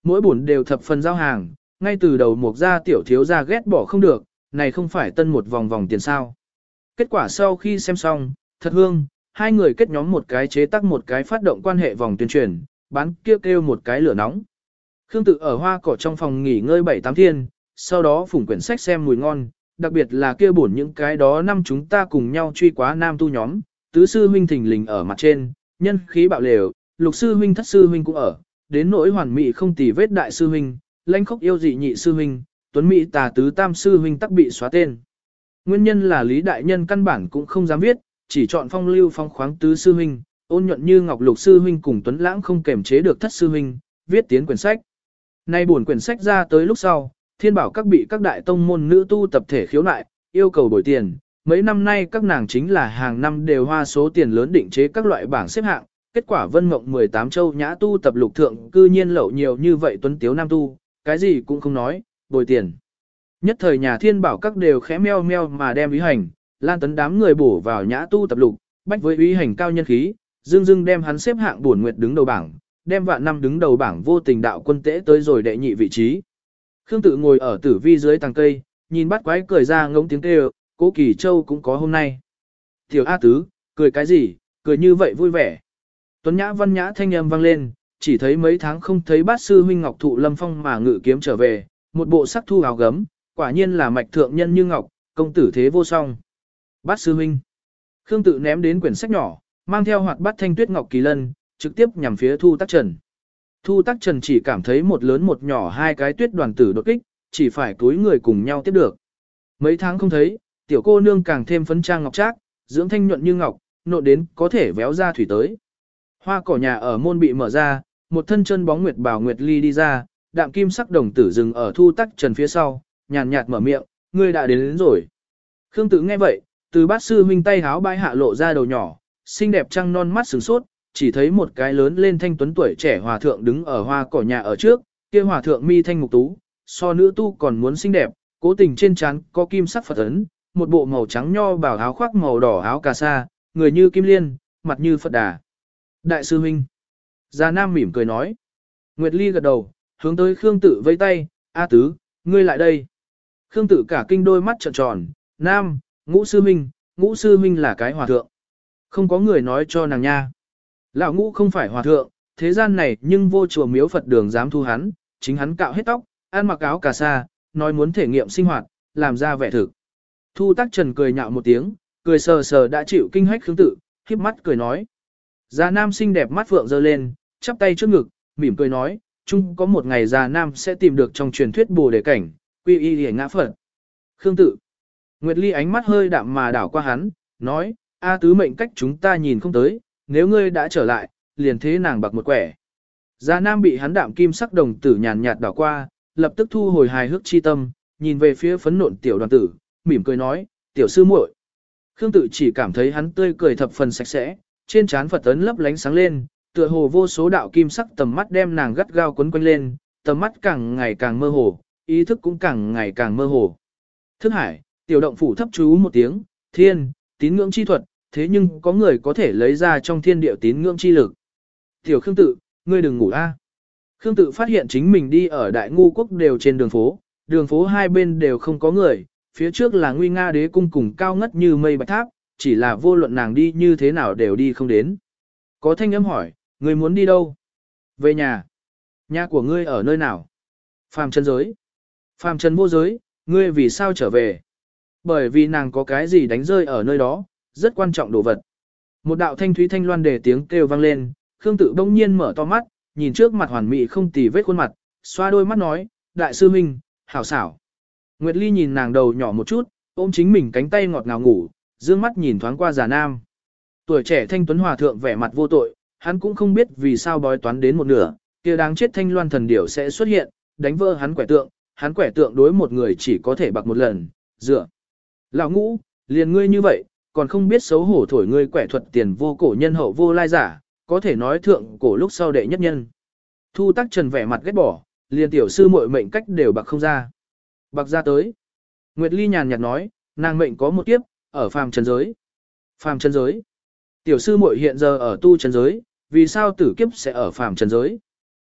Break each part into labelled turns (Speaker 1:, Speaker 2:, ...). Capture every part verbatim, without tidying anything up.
Speaker 1: mỗi buồn đều thập phần giao hàng, ngay từ đầu Mục gia tiểu thiếu gia ghét bỏ không được, này không phải tân một vòng vòng tiền sao. Kết quả sau khi xem xong, thật hương, hai người kết nhóm một cái chế tác một cái phát động quan hệ vòng tuyên truyền, bán kêu kêu một cái lửa nóng. Khương Tự ở hoa cỏ trong phòng nghỉ ngơi bảy tám thiên, sau đó phủng quyển sách xem mùi ngon, đặc biệt là kia bổn những cái đó năm chúng ta cùng nhau truy quá nam tu nhóm, tứ sư huynh thình lình ở mặt trên, nhân khí bạo lều, lục sư huynh thất sư huynh cũng ở, đến nỗi hoàn mỹ không tì vết đại sư huynh, lãnh khốc yêu dị nhị sư huynh, tuấn mỹ tà tứ tam sư huynh tắc bị xóa tên. Nguyên nhân là Lý đại nhân căn bản cũng không dám viết, chỉ chọn phong lưu phong khoáng tứ sư huynh, ôn nhuận như ngọc lục sư huynh cùng tuấn lãng không kềm chế được thất sư huynh, viết tiến quyển sách. Nay buồn quyển sách ra tới lúc sau, thiên bảo các bị các đại tông môn nữ tu tập thể khiếu nại, yêu cầu bồi tiền. Mấy năm nay các nàng chính là hàng năm đều hoa số tiền lớn định chế các loại bảng xếp hạng, kết quả vân mộng mười tám châu nhã tu tập lục thượng cư nhiên lậu nhiều như vậy tuấn tiếu nam tu, cái gì cũng không nói, bồi tiền. Nhất thời nhà thiên bảo các đều khẽ meo meo mà đem ý hành, lan tấn đám người bổ vào nhã tu tập lục, bách với ý hành cao nhân khí, dương dương đem hắn xếp hạng buồn nguyệt đứng đầu bảng, đem vạn năm đứng đầu bảng vô tình đạo quân tễ tới rồi đệ nhị vị trí. Khương Tự ngồi ở tử vi dưới tàng cây, nhìn bắt quái cười ra ngỗng tiếng kêu, Cố Kỳ Châu cũng có hôm nay. Tiểu A Tứ, cười cái gì, cười như vậy vui vẻ. Tuấn Nhã văn nhã thanh âm vang lên, chỉ thấy mấy tháng không thấy bát sư huynh Ngọc Thụ Lâm Phong mà ngự kiếm trở về, một bộ sắc thu áo gấm, quả nhiên là mạch thượng nhân như ngọc, công tử thế vô song. Bát sư huynh. Khương Tự ném đến quyển sách nhỏ, mang theo hoạt bát thanh tuyết ngọc kỳ lân, trực tiếp nhằm phía Thu Tắc Trần. Thu Tắc Trần chỉ cảm thấy một lớn một nhỏ hai cái tuyết đoàn tử đột kích, chỉ phải túi người cùng nhau tiếp được. Mấy tháng không thấy, tiểu cô nương càng thêm phấn trang ngọc trác, dưỡng thanh nhuận như ngọc, nộn đến có thể véo ra thủy tới. Hoa cỏ nhà ở môn bị mở ra, một thân chân bóng nguyệt bảo nguyệt ly đi ra, đạm kim sắc đồng tử dừng ở Thu Tắc Trần phía sau, nhàn nhạt mở miệng, ngươi đã đến, đến rồi. Khương Tự nghe vậy, từ bát sư huynh tay háo bãi hạ lộ ra đầu nhỏ, xinh đẹp trăng non mắt sừng sốt, chỉ thấy một cái lớn lên thanh tuấn tuổi trẻ hòa thượng đứng ở hoa cỏ nhà ở trước, kia hòa thượng mi thanh mục tú, so nữ tu còn muốn xinh đẹp, cố tình trên trán có kim sắc Phật ấn, một bộ màu trắng nho bảo áo khoác màu đỏ áo cà sa, người như kim liên, mặt như Phật đà. Đại sư huynh. Già Nam mỉm cười nói. Nguyệt Ly gật đầu, hướng tới Khương Tự vẫy tay, A Tứ, ngươi lại đây. Khương Tự cả kinh đôi mắt trợn tròn, Nam, Ngũ sư huynh, Ngũ sư huynh là cái hòa thượng. Không có người nói cho nàng nha. Lão Ngũ không phải hòa thượng, thế gian này nhưng vô chùa miếu Phật đường dám thu hắn, chính hắn cạo hết tóc, ăn mặc áo cà sa, nói muốn thể nghiệm sinh hoạt, làm ra vẻ thực. Thu Tắc Trần cười nhạo một tiếng, cười sờ sờ đã chịu kinh hách Khương Tự, híp mắt cười nói. Già Nam xinh đẹp mắt phượng giơ lên, chắp tay trước ngực, mỉm cười nói, chung có một ngày già Nam sẽ tìm được trong truyền thuyết Bồ Đề cảnh, quy y hề ngã Phật. Khương Tự. Nguyệt Ly ánh mắt hơi đạm mà đảo qua hắn, nói, A Tứ mệnh cách chúng ta nhìn không tới, nếu ngươi đã trở lại, liền thế nàng bạc một quẻ. Già Nam bị hắn đạm kim sắc đồng tử nhàn nhạt đảo qua, lập tức thu hồi hài hước chi tâm, nhìn về phía phấn nộn tiểu đoàn tử, mỉm cười nói, tiểu sư muội. Khương Tự chỉ cảm thấy hắn tươi cười thập phần sạch sẽ, trên trán Phật ấn lấp lánh sáng lên, tựa hồ vô số đạo kim sắc tầm mắt đem nàng gắt gao quấn quanh lên, tầm mắt càng ngày càng mơ hồ, ý thức cũng càng ngày càng mơ hồ. Thức hải, tiểu động phủ thấp chú một tiếng, thiên, tín ngưỡng chi thuật, thế nhưng có người có thể lấy ra trong thiên địa tín ngưỡng chi lực. Tiểu Khương Tự, ngươi đừng ngủ a. Khương Tự phát hiện chính mình đi ở Đại Ngu Quốc đều trên đường phố, đường phố hai bên đều không có người, phía trước là nguy nga đế cung cùng cao ngất như mây bạch tháp, chỉ là vô luận nàng đi như thế nào đều đi không đến. Có thanh âm hỏi, ngươi muốn đi đâu? Về nhà. Nhà của ngươi ở nơi nào? Phàm chân giới. Phàm chân vô giới, ngươi vì sao trở về? Bởi vì nàng có cái gì đánh rơi ở nơi đó, rất quan trọng đồ vật. Một đạo thanh thúy thanh loan đề tiếng kêu vang lên, Khương Tự bỗng nhiên mở to mắt, nhìn trước mặt hoàn mỹ không tì vết khuôn mặt, xoa đôi mắt nói, đại sư huynh, hảo xảo. Nguyệt Ly nhìn nàng đầu nhỏ một chút, ôm chính mình cánh tay ngọt ngào ngủ, dương mắt nhìn thoáng qua già Nam. Tuổi trẻ thanh tuấn hòa thượng vẻ mặt vô tội, hắn cũng không biết vì sao bói toán đến một nửa, kia đáng chết thanh loan thần điểu sẽ xuất hiện, đánh vỡ hắn quẻ tượng, hắn quẻ tượng đối một người chỉ có thể bạc một lần, dựa. Lão Ngũ, liền ngươi như vậy, còn không biết xấu hổ thổi ngươi quẻ thuật tiền vô cổ nhân hậu vô lai giả, có thể nói thượng cổ lúc sau đệ nhất nhân. Thu Tắc Trần vẻ mặt ghét bỏ, liền tiểu sư muội mệnh cách đều bạc không ra. Bạc ra tới. Nguyệt Ly nhàn nhạt nói, nàng mệnh có một kiếp, ở phàm trần giới. Phàm trần giới. Tiểu sư muội hiện giờ ở tu trần giới, vì sao tử kiếp sẽ ở phàm trần giới?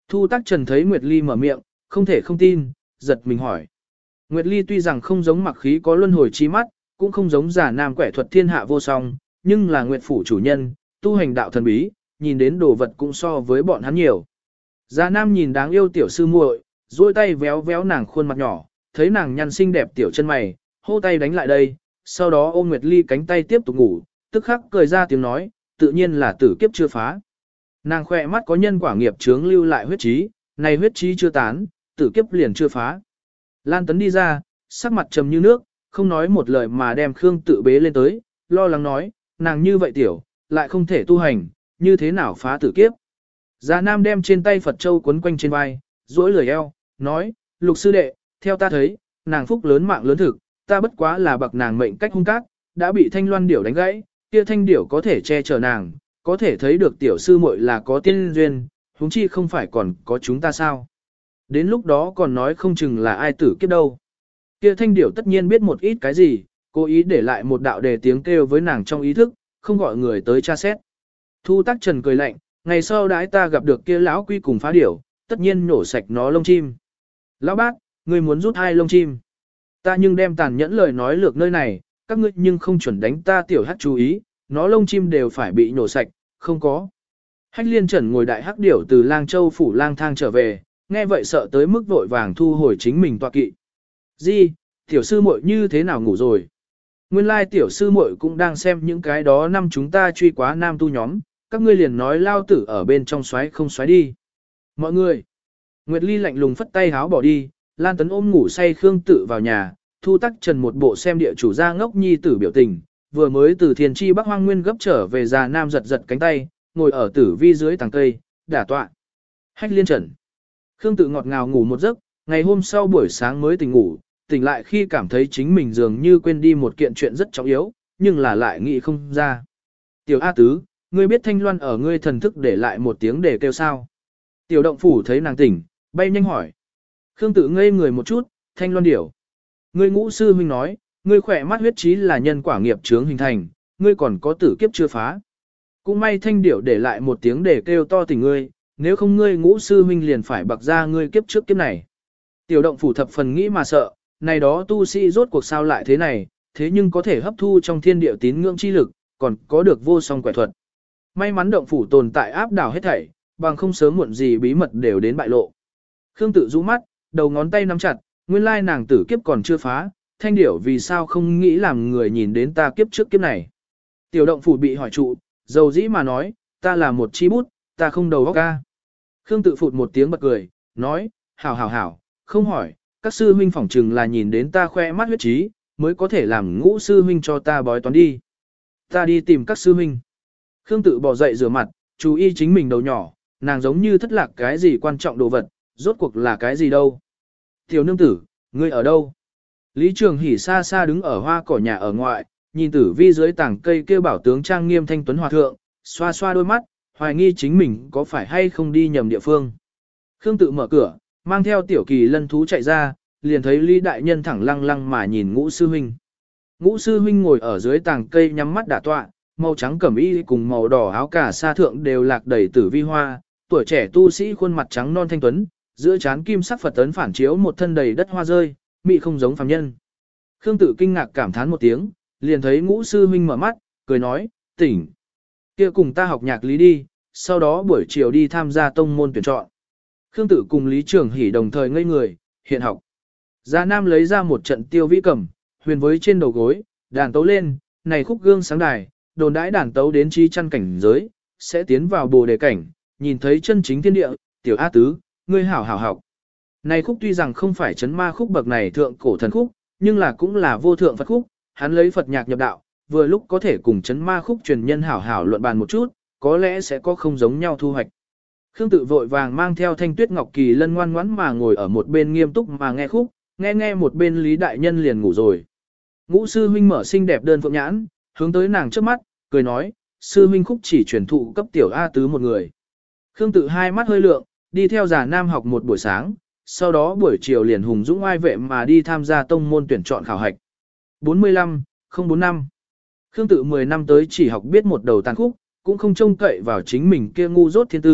Speaker 1: Thu Tắc Trần thấy Nguyệt Ly mở miệng, không thể không tin, giật mình hỏi. Nguyệt Ly tuy rằng không giống mặc khí có luân hồi chi mắt, cũng không giống giả nam quẻ thuật thiên hạ vô song, nhưng là Nguyệt phủ chủ nhân, tu hành đạo thần bí, nhìn đến đồ vật cũng so với bọn hắn nhiều. Giả nam nhìn đáng yêu tiểu sư muội, duỗi tay véo véo nàng khuôn mặt nhỏ, thấy nàng nhăn xinh đẹp tiểu chân mày, hô tay đánh lại đây, sau đó ôm Nguyệt Ly cánh tay tiếp tục ngủ, tức khắc cười ra tiếng nói, tự nhiên là tử kiếp chưa phá. Nàng khỏe mắt có nhân quả nghiệp chướng lưu lại huyết trí, này huyết trí chưa tán, tử kiếp liền chưa phá. Lan Tấn đi ra, sắc mặt trầm như nước, không nói một lời mà đem Khương Tự bế lên tới, lo lắng nói, nàng như vậy tiểu, lại không thể tu hành, như thế nào phá tử kiếp. Già Nam đem trên tay Phật Châu quấn quanh trên vai, duỗi lười eo, nói, lục sư đệ, theo ta thấy, nàng phúc lớn mạng lớn thực, ta bất quá là bậc nàng mệnh cách hung cát, đã bị thanh loan điểu đánh gãy, kia thanh điểu có thể che chở nàng, có thể thấy được tiểu sư muội là có tiên duyên, huống chi không phải còn có chúng ta sao. Đến lúc đó còn nói không chừng là ai tử kiếp đâu. Kia thanh điểu tất nhiên biết một ít cái gì, cố ý để lại một đạo đề tiếng kêu với nàng trong ý thức, không gọi người tới tra xét. Thu Tắc Trần cười lạnh, ngày sau đãi ta gặp được kia lão quy cùng phá điểu, tất nhiên nổ sạch nó lông chim. Lão bác, ngươi muốn rút hai lông chim. Ta nhưng đem tàn nhẫn lời nói lược nơi này, các ngươi nhưng không chuẩn đánh ta tiểu hắc chú ý, nó lông chim đều phải bị nổ sạch, không có. Hách Liên Trần ngồi đại hắc điểu từ Lang Châu phủ lang thang trở về, nghe vậy sợ tới mức vội vàng thu hồi chính mình tọa kỵ. Di, tiểu sư muội như thế nào ngủ rồi? Nguyên lai tiểu sư muội cũng đang xem những cái đó năm chúng ta truy quá nam tu nhóm, các ngươi liền nói lao tử ở bên trong xoáy không xoáy đi. Mọi người, Nguyệt Ly lạnh lùng phất tay háo bỏ đi, Lan Tấn ôm ngủ say Khương Tự vào nhà, Thu Tắc Trần một bộ xem địa chủ gia ngốc nhi tử biểu tình, vừa mới từ Thiền Chi Bắc Hoang Nguyên gấp trở về già nam giật giật cánh tay, ngồi ở tử vi dưới tàng cây, đả tọa. Hách Liên Trần. Khương Tự ngọt ngào ngủ một giấc, ngày hôm sau buổi sáng mới tỉnh ngủ, tỉnh lại khi cảm thấy chính mình dường như quên đi một kiện chuyện rất trọng yếu, nhưng là lại nghĩ không ra. Tiểu A Tứ, ngươi biết Thanh Loan ở ngươi thần thức để lại một tiếng để kêu sao? Tiểu Động Phủ thấy nàng tỉnh, bay nhanh hỏi. Khương Tự ngây người một chút, Thanh Loan điểu. Ngươi ngũ sư huynh nói, ngươi khỏe mắt huyết trí là nhân quả nghiệp chướng hình thành, ngươi còn có tử kiếp chưa phá. Cũng may Thanh điểu để lại một tiếng để kêu to tỉnh ngươi, nếu không ngươi ngũ sư huynh liền phải bạc ra ngươi kiếp trước kiếp này. Tiểu Động Phủ thập phần nghĩ mà sợ, này đó tu sĩ rốt cuộc sao lại thế này, thế nhưng có thể hấp thu trong thiên địa tín ngưỡng chi lực, còn có được vô song quẻ thuật. May mắn Động Phủ tồn tại áp đảo hết thảy, bằng không sớm muộn gì bí mật đều đến bại lộ. Khương Tự rũ mắt, đầu ngón tay nắm chặt, nguyên lai nàng tử kiếp còn chưa phá, Thanh điểu vì sao không nghĩ làm người nhìn đến ta kiếp trước kiếp này. Tiểu Động Phủ bị hỏi trụ, dầu dĩ mà nói, ta là một chi bút, ta không đầu óc ca. Khương Tự phụt một tiếng bật cười, nói, hảo hảo hảo, không hỏi, các sư huynh phỏng chừng là nhìn đến ta khoe mắt huyết trí, mới có thể làm ngũ sư huynh cho ta bói toán đi. Ta đi tìm các sư huynh. Khương Tự bò dậy rửa mặt, chú ý chính mình đầu nhỏ, nàng giống như thất lạc cái gì quan trọng đồ vật, rốt cuộc là cái gì đâu. Tiểu nương tử, ngươi ở đâu? Lý Trường Hỷ xa xa đứng ở hoa cỏ nhà ở ngoại, nhìn tử vi dưới tảng cây kêu bảo tướng trang nghiêm thanh tuấn hòa thượng, xoa xoa đôi mắt, hoài nghi chính mình có phải hay không đi nhầm địa phương. Khương Tự mở cửa, mang theo tiểu kỳ lân thú chạy ra, liền thấy Lý đại nhân thẳng lăng lăng mà nhìn Ngũ sư huynh. Ngũ sư huynh ngồi ở dưới tảng cây nhắm mắt đả tọa, màu trắng cẩm y cùng màu đỏ áo cà sa thượng đều lạc đầy tử vi hoa, tuổi trẻ tu sĩ khuôn mặt trắng non thanh tuấn, giữa trán kim sắc Phật tấn phản chiếu một thân đầy đất hoa rơi, mị không giống phàm nhân. Khương Tự kinh ngạc cảm thán một tiếng, liền thấy Ngũ sư huynh mở mắt, cười nói, tỉnh. Kia cùng ta học nhạc lý đi, sau đó buổi chiều đi tham gia tông môn tuyển chọn. Khương Tự cùng Lý Trường Hỷ đồng thời ngây người, hiện học. Gia Nam lấy ra một trận tiêu vĩ cầm, huyền với trên đầu gối, đàn tấu lên, này khúc gương sáng đài, đồn đãi đàn tấu đến chi chăn cảnh giới, sẽ tiến vào bồ đề cảnh, nhìn thấy chân chính thiên địa, tiểu A Tứ, ngươi hảo hảo học. Này khúc tuy rằng không phải chấn ma khúc bậc này thượng cổ thần khúc, nhưng là cũng là vô thượng Phật khúc, hắn lấy Phật nhạc nhập đạo, vừa lúc có thể cùng chấn ma khúc truyền nhân hảo hảo luận bàn một chút, có lẽ sẽ có không giống nhau thu hoạch. Khương Tự vội vàng mang theo Thanh Tuyết Ngọc Kỳ Lân ngoan ngoãn mà ngồi ở một bên nghiêm túc mà nghe khúc, nghe nghe một bên Lý đại nhân liền ngủ rồi. Ngũ sư huynh mở xinh đẹp đơn phượng nhãn, hướng tới nàng trước mắt, cười nói, sư huynh khúc chỉ truyền thụ cấp tiểu A Tứ một người. Khương Tự hai mắt hơi lượng, đi theo Già Nam học một buổi sáng, sau đó buổi chiều liền hùng dũng oai vệ mà đi tham gia tông môn tuyển chọn khảo hạch. bốn mươi lăm, không bốn năm. Khương Tự mười năm tới chỉ học biết một đầu tàn khúc, cũng không trông cậy vào chính mình kia ngu dốt thiên tư,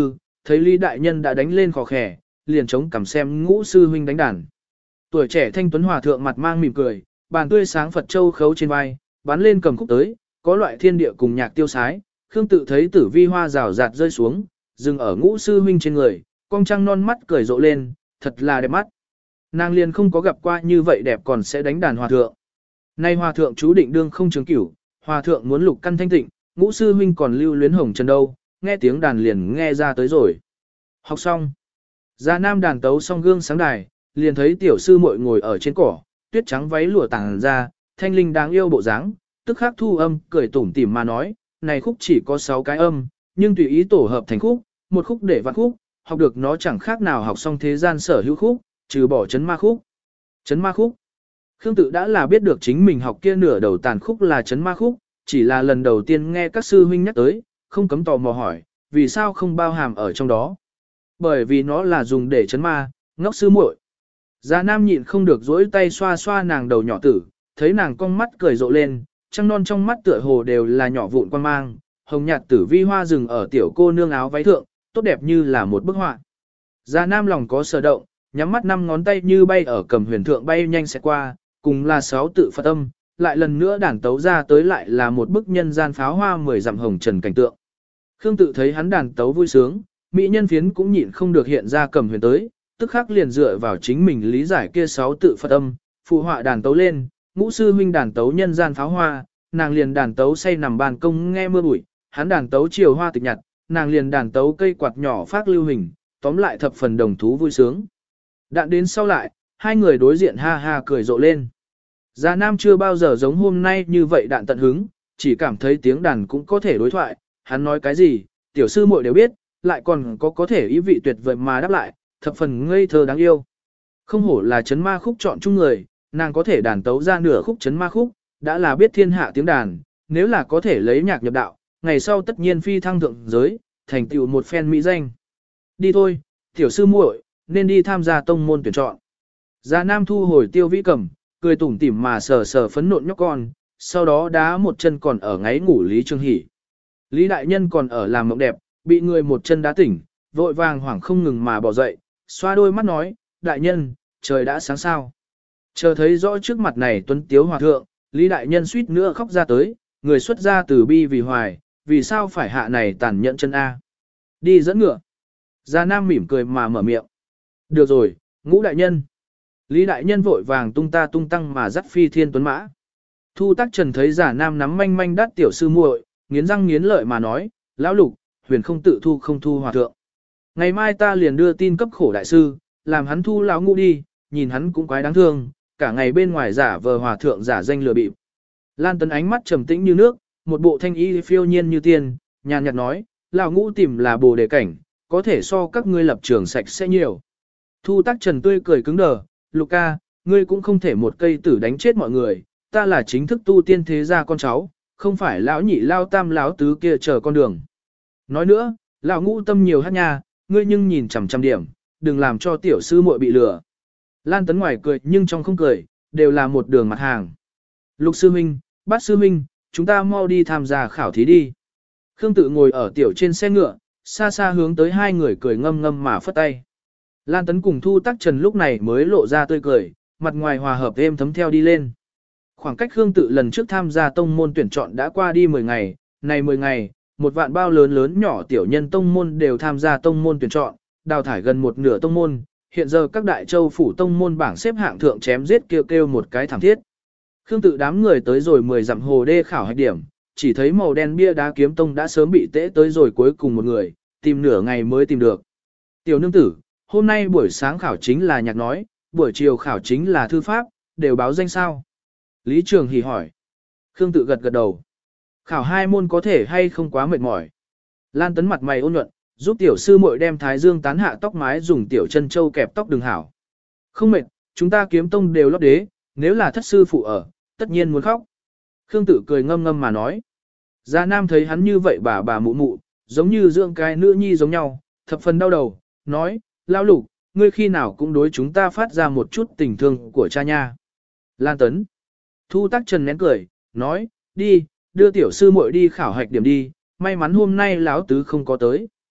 Speaker 1: thấy Lý đại nhân đã đánh lên khò khẻ, liền chống cằm xem Ngũ sư huynh đánh đàn. Tuổi trẻ thanh tuấn hòa thượng mặt mang mỉm cười, bàn tươi sáng Phật châu khấu trên vai, bắn lên cầm khúc tới, có loại thiên địa cùng nhạc tiêu sái. Khương Tự thấy tử vi hoa rào rạt rơi xuống, dừng ở Ngũ sư huynh trên người, cong trăng non mắt cười rộ lên, thật là đẹp mắt. Nàng liền không có gặp qua như vậy đẹp còn sẽ đánh đàn hòa thượng. Nay hòa thượng chú định đương không trường cửu, hòa thượng muốn lục căn thanh tịnh, Ngũ sư huynh còn lưu luyến hồng trần đâu, nghe tiếng đàn liền nghe ra tới rồi. Học xong, Già Nam đàn tấu xong gương sáng đài, liền thấy tiểu sư muội ngồi ở trên cỏ, tuyết trắng váy lụa tàng ra, thanh linh đáng yêu bộ dáng, tức khắc thu âm, cười tủm tỉm mà nói, này khúc chỉ có sáu cái âm, nhưng tùy ý tổ hợp thành khúc, một khúc để vạn khúc, học được nó chẳng khác nào học xong thế gian sở hữu khúc, trừ bỏ chấn ma khúc. Chấn ma khúc. Khương Tự đã là biết được chính mình học kia nửa đầu tàn khúc là chấn ma khúc, chỉ là lần đầu tiên nghe các sư huynh nhắc tới, không cấm tò mò hỏi, vì sao không bao hàm ở trong đó. Bởi vì nó là dùng để chấn ma, ngốc sư muội. Già Nam nhịn không được dỗi tay xoa xoa nàng đầu nhỏ tử, thấy nàng cong mắt cười rộ lên, trăng non trong mắt tựa hồ đều là nhỏ vụn quan mang, hồng nhạt tử vi hoa rừng ở tiểu cô nương áo váy thượng, tốt đẹp như là một bức họa. Già Nam lòng có sở động, nhắm mắt năm ngón tay như bay ở cầm huyền thượng bay nhanh sẽ qua, cùng là sáu tự Phật âm, lại lần nữa đàn tấu ra tới lại là một bức nhân gian pháo hoa mười dặm hồng trần cảnh tượng. Khương Tự thấy hắn đàn tấu vui sướng, mỹ nhân phiến cũng nhịn không được hiện ra cầm huyền tới, tức khắc liền dựa vào chính mình lý giải kia sáu tự Phật âm, phụ họa đàn tấu lên, Ngũ sư huynh đàn tấu nhân gian pháo hoa, nàng liền đàn tấu say nằm bàn công nghe mưa bụi, hắn đàn tấu chiều hoa tịch nhật, nàng liền đàn tấu cây quạt nhỏ phát lưu hình, tóm lại thập phần đồng thú vui sướng. Đạn đến sau lại, hai người đối diện ha ha cười rộ lên. Già Nam chưa bao giờ giống hôm nay như vậy đạn tận hứng, chỉ cảm thấy tiếng đàn cũng có thể đối thoại, hắn nói cái gì, tiểu sư muội đều biết, lại còn có có thể ý vị tuyệt vời mà đáp lại, thập phần ngây thơ đáng yêu. Không hổ là chấn ma khúc chọn chung người, nàng có thể đàn tấu ra nửa khúc chấn ma khúc, đã là biết thiên hạ tiếng đàn, nếu là có thể lấy nhạc nhập đạo, ngày sau tất nhiên phi thăng thượng giới, thành tựu một phen mỹ danh. Đi thôi, tiểu sư muội, nên đi tham gia tông môn tuyển chọn. Già Nam thu hồi tiêu vĩ cầm, cười tủm tỉm mà sờ sờ phấn nộn nhóc con, sau đó đá một chân còn ở ngáy ngủ Lý Trương Hỷ. Lý đại nhân còn ở làm mộng đẹp, bị người một chân đá tỉnh, vội vàng hoảng không ngừng mà bỏ dậy, xoa đôi mắt nói, đại nhân, trời đã sáng sao. Chờ thấy rõ trước mặt này tuấn tiếu hòa thượng, Lý đại nhân suýt nữa khóc ra tới, người xuất ra từ bi vì hoài, vì sao phải hạ này tàn nhẫn chân A. Đi dẫn ngựa. Già Nam mỉm cười mà mở miệng. Được rồi, Ngũ đại nhân. Lý đại nhân vội vàng tung ta tung tăng mà dắt phi thiên tuấn mã. Thu Tắc Trần thấy Già Nam nắm manh manh đắt tiểu sư muội, nghiến răng nghiến lợi mà nói, lão lục, huyền không tự thu không thu hòa thượng. Ngày mai ta liền đưa tin cấp khổ đại sư, làm hắn thu lão Ngũ đi, nhìn hắn cũng quái đáng thương, cả ngày bên ngoài giả vờ hòa thượng giả danh lừa bịp. Lan Tấn ánh mắt trầm tĩnh như nước, một bộ thanh y phiêu nhiên như tiên, nhàn nhạt nói, lão Ngũ tìm là bồ đề cảnh, có thể so các ngươi lập trường sạch sẽ nhiều. Thu Tắc Trần tươi cười cứng đờ, Lục ca, ngươi cũng không thể một cây tử đánh chết mọi người, ta là chính thức tu tiên thế gia con cháu, không phải lão nhị lao tam lão tứ kia chờ con đường. Nói nữa, lão Ngũ tâm nhiều hát nha, ngươi nhưng nhìn chằm chằm điểm, đừng làm cho tiểu sư muội bị lừa. Lan Tấn ngoài cười nhưng trong không cười, đều là một đường mặt hàng. Lục sư huynh, Bát sư huynh, chúng ta mau đi tham gia khảo thí đi. Khương Tự ngồi ở tiểu trên xe ngựa, xa xa hướng tới hai người cười ngâm ngâm mà phất tay. Lan Tấn cùng Thu Tắc Trần lúc này mới lộ ra tươi cười, mặt ngoài hòa hợp êm thấm theo đi lên. Khoảng cách Khương Tự lần trước tham gia tông môn tuyển chọn đã qua đi mười ngày, này mười ngày, một vạn bao lớn lớn nhỏ tiểu nhân tông môn đều tham gia tông môn tuyển chọn, đào thải gần một nửa tông môn, hiện giờ các đại châu phủ tông môn bảng xếp hạng thượng chém giết kêu kêu một cái thảm thiết. Khương Tự đám người tới rồi mười dặm hồ đê khảo hạch điểm, chỉ thấy màu đen bia đá kiếm tông đã sớm bị tễ tới rồi cuối cùng một người, tìm nửa ngày mới tìm được. Tiểu nương tử, hôm nay buổi sáng khảo chính là nhạc nói, buổi chiều khảo chính là thư pháp, đều báo danh sao? Lý Trường Hỷ hỏi. Khương Tự gật gật đầu. Khảo hai môn có thể hay không quá mệt mỏi. Lan Tấn mặt mày ôn nhuận, giúp tiểu sư muội đem thái dương tán hạ tóc mái dùng tiểu chân châu kẹp tóc đường hảo. Không mệt, chúng ta kiếm tông đều lót đế, nếu là thất sư phụ ở, tất nhiên muốn khóc. Khương Tự cười ngâm ngâm mà nói. Gia Nam thấy hắn như vậy bà bà mụ mụ, giống như dưỡng cái nữ nhi giống nhau, thập phần đau đầu, nói, Lão Lục, ngươi khi nào cũng đối chúng ta phát ra một chút tình thương của cha nha. Lan Tấn. Thu Tắc Trần nén cười, nói, đi, đưa tiểu sư muội đi khảo hạch điểm đi, may mắn hôm nay lão tứ không có tới.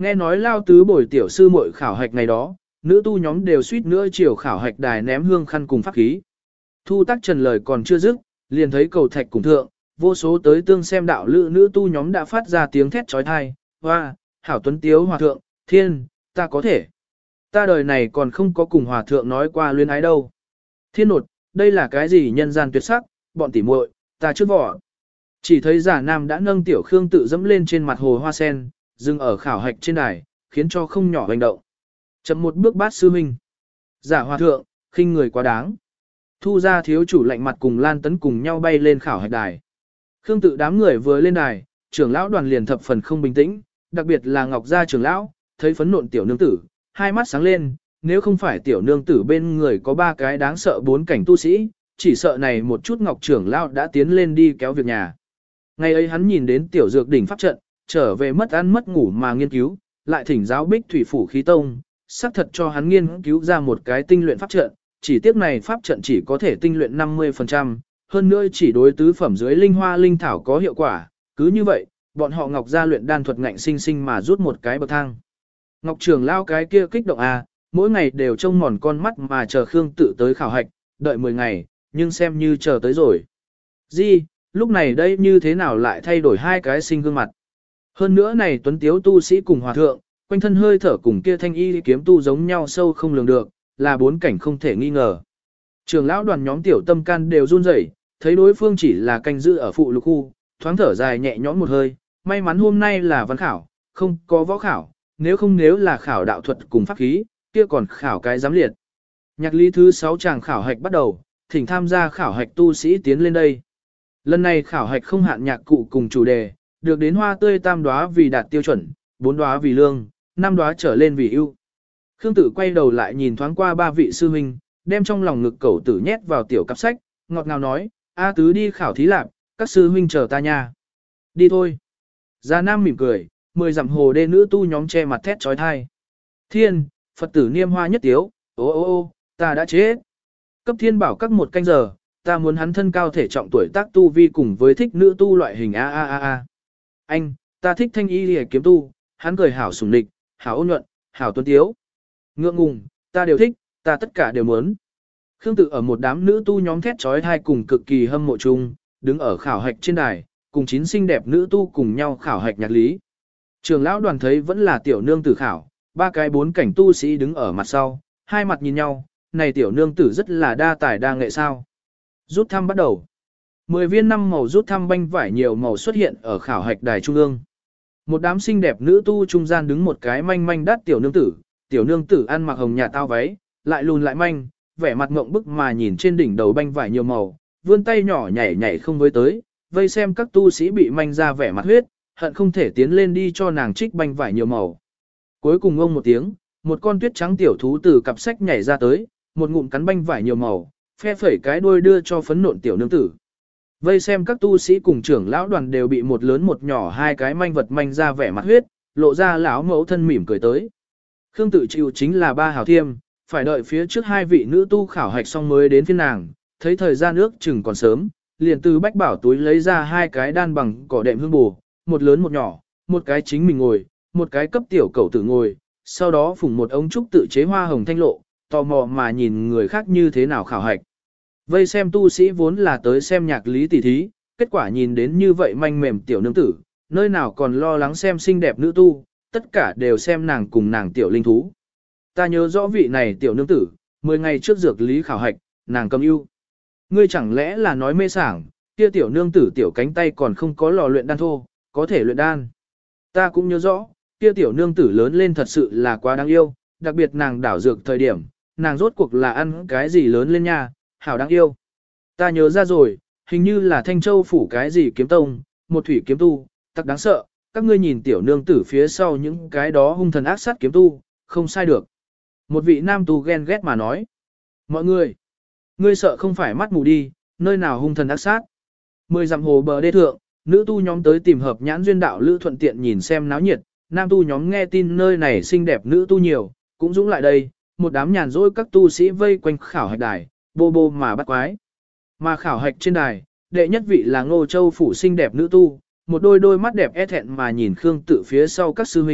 Speaker 1: Nghe nói lao tứ bồi tiểu sư muội khảo hạch ngày đó, nữ tu nhóm đều suýt nữa chiều khảo hạch đài ném hương khăn cùng pháp khí. Thu Tắc Trần lời còn chưa dứt, liền thấy cầu thạch cùng thượng, vô số tới tương xem đạo lữ nữ tu nhóm đã phát ra tiếng thét trói thai, hoa, hảo tuấn tiếu hòa thượng, thiên, ta có thể. Ta đời này còn không có cùng hòa thượng nói qua luyến ái đâu. Thiên nột, đây là cái gì nhân gian tuyệt sắc, bọn tỉ muội, ta trước vỏ. Chỉ thấy giả nam đã nâng tiểu khương tự dẫm lên trên mặt hồ hoa sen, dừng ở khảo hạch trên đài, khiến cho không nhỏ hành động. Chậm một bước bát sư huynh. Giả hòa thượng, khinh người quá đáng. Thu ra thiếu chủ lạnh mặt cùng Lan Tấn cùng nhau bay lên khảo hạch đài. Khương tự đám người vừa lên đài, trưởng lão đoàn liền thập phần không bình tĩnh, đặc biệt là Ngọc Gia trưởng lão, thấy phấn nộn tiểu nương tử, hai mắt sáng lên, nếu không phải tiểu nương tử bên người có ba cái đáng sợ bốn cảnh tu sĩ, chỉ sợ này một chút Ngọc trưởng lão đã tiến lên đi kéo việc nhà. Ngày ấy hắn nhìn đến tiểu dược đỉnh pháp trận, trở về mất ăn mất ngủ mà nghiên cứu, lại thỉnh giáo Bích Thủy Phủ khí tông, xác thật cho hắn nghiên cứu ra một cái tinh luyện pháp trận, chỉ tiếc này pháp trận chỉ có thể tinh luyện năm mươi phần trăm, hơn nữa chỉ đối tứ phẩm dưới linh hoa linh thảo có hiệu quả, cứ như vậy, bọn họ Ngọc gia luyện đan thuật ngạnh sinh sinh mà rút một cái bậc thang. Ngọc trưởng lao cái kia kích động à, mỗi ngày đều trông mòn con mắt mà chờ Khương tự tới khảo hạch, đợi mười ngày, nhưng xem như chờ tới rồi. Di, lúc này đây như thế nào lại thay đổi hai cái sinh gương mặt. Hơn nữa này tuấn tiếu tu sĩ cùng hòa thượng, quanh thân hơi thở cùng kia thanh y kiếm tu giống nhau sâu không lường được, là bốn cảnh không thể nghi ngờ. Trường lão đoàn nhóm tiểu tâm can đều run rẩy, thấy đối phương chỉ là canh giữ ở phụ lục khu, thoáng thở dài nhẹ nhõm một hơi, may mắn hôm nay là văn khảo, không có võ khảo, nếu không nếu là khảo đạo thuật cùng pháp khí, kia còn khảo cái giám liệt. Nhạc lý thứ sáu chàng khảo hạch bắt đầu, thỉnh tham gia khảo hạch tu sĩ tiến lên đây. Lần này khảo hạch không hạn nhạc cụ cùng chủ đề, được đến hoa tươi tam đóa vì đạt tiêu chuẩn, bốn đóa vì lương, năm đóa trở lên vì ưu. Khương Tử quay đầu lại nhìn thoáng qua ba vị sư huynh, đem trong lòng ngực cẩu tử nhét vào tiểu cặp sách, ngọt ngào nói, A tứ đi khảo thí lạc, các sư huynh chờ ta nha. Đi thôi. Gia Nam mỉm cười, mười dặm hồ đê nữ tu nhóm che mặt thét trói thai. Thiên, Phật tử niêm hoa nhất tiếu, ô ô ô, ta đã chết. Cấp thiên bảo các một canh giờ, ta muốn hắn thân cao thể trọng tuổi tác tu vi cùng với thích nữ tu loại hình a a a a. Anh, ta thích thanh y liễu kiếm tu, hắn cười hảo sủng địch, hảo ôn nhuận, hảo tuấn tiếu. Ngượng ngùng, ta đều thích, ta tất cả đều muốn. Khương Tự ở một đám nữ tu nhóm thét trói thai cùng cực kỳ hâm mộ chung, đứng ở khảo hạch trên đài, cùng chín xinh đẹp nữ tu cùng nhau khảo hạch nhạc lý. Trường lão đoàn thấy vẫn là tiểu nương tử khảo, ba cái bốn cảnh tu sĩ đứng ở mặt sau, hai mặt nhìn nhau, này tiểu nương tử rất là đa tài đa nghệ sao. Rút thăm bắt đầu. Mười viên năm màu rút thăm banh vải nhiều màu xuất hiện ở khảo hạch đài trung ương. Một đám xinh đẹp nữ tu trung gian đứng một cái manh manh đắt tiểu nương tử, tiểu nương tử ăn mặc hồng nhà tao váy, lại lùn lại manh, vẻ mặt ngộng bức mà nhìn trên đỉnh đầu banh vải nhiều màu, vươn tay nhỏ nhảy nhảy không với tới, vây xem các tu sĩ bị manh ra vẻ mặt huyết, hận không thể tiến lên đi cho nàng trích banh vải nhiều màu. Cuối cùng ông một tiếng, một con tuyết trắng tiểu thú từ cặp sách nhảy ra tới, một ngụm cắn banh vải nhiều màu, phe phẩy cái đuôi đưa cho phấn nộn tiểu nương tử. Vây xem các tu sĩ cùng trưởng lão đoàn đều bị một lớn một nhỏ hai cái manh vật manh ra vẻ mặt huyết, lộ ra lão mẫu thân mỉm cười tới. Khương Tự chịu chính là ba hào thiêm, phải đợi phía trước hai vị nữ tu khảo hạch xong mới đến phiên nàng, thấy thời gian ước chừng còn sớm, liền từ bách bảo túi lấy ra hai cái đan bằng cỏ đệm hương bù, một lớn một nhỏ, một cái chính mình ngồi, một cái cấp tiểu cẩu tử ngồi, sau đó phủng một ống trúc tự chế hoa hồng thanh lộ, tò mò mà nhìn người khác như thế nào khảo hạch. Vây xem tu sĩ vốn là tới xem nhạc lý tỷ thí, kết quả nhìn đến như vậy manh mềm tiểu nương tử, nơi nào còn lo lắng xem xinh đẹp nữ tu, tất cả đều xem nàng cùng nàng tiểu linh thú. Ta nhớ rõ vị này tiểu nương tử, mười ngày trước dược lý khảo hạch, nàng cầm ưu. Ngươi chẳng lẽ là nói mê sảng, kia tiểu nương tử tiểu cánh tay còn không có lò luyện đan thô, có thể luyện đan. Ta cũng nhớ rõ, kia tiểu nương tử lớn lên thật sự là quá đáng yêu, đặc biệt nàng đảo dược thời điểm, nàng rốt cuộc là ăn cái gì lớn lên nha, hảo đáng yêu. Ta nhớ ra rồi, hình như là Thanh Châu phủ cái gì kiếm tông, một thủy kiếm tu, thật đáng sợ, các ngươi nhìn tiểu nương tử phía sau những cái đó hung thần ác sát kiếm tu, không sai được. Một vị nam tu ghen ghét mà nói. Mọi người, ngươi sợ không phải mắt mù đi, nơi nào hung thần ác sát. Mười dặm hồ bờ đê thượng, nữ tu nhóm tới tìm hợp nhãn duyên đạo lữ thuận tiện nhìn xem náo nhiệt, nam tu nhóm nghe tin nơi này xinh đẹp nữ tu nhiều, cũng dũng lại đây, một đám nhàn rỗi các tu sĩ vây quanh khảo hạch đài, bô bô mà bắt quái. Mà khảo hạch trên đài, đệ nhất vị là Ngô Châu phủ xinh đẹp nữ tu, một đôi đôi mắt đẹp e thẹn mà nhìn Khương Tự phía sau các sư huynh,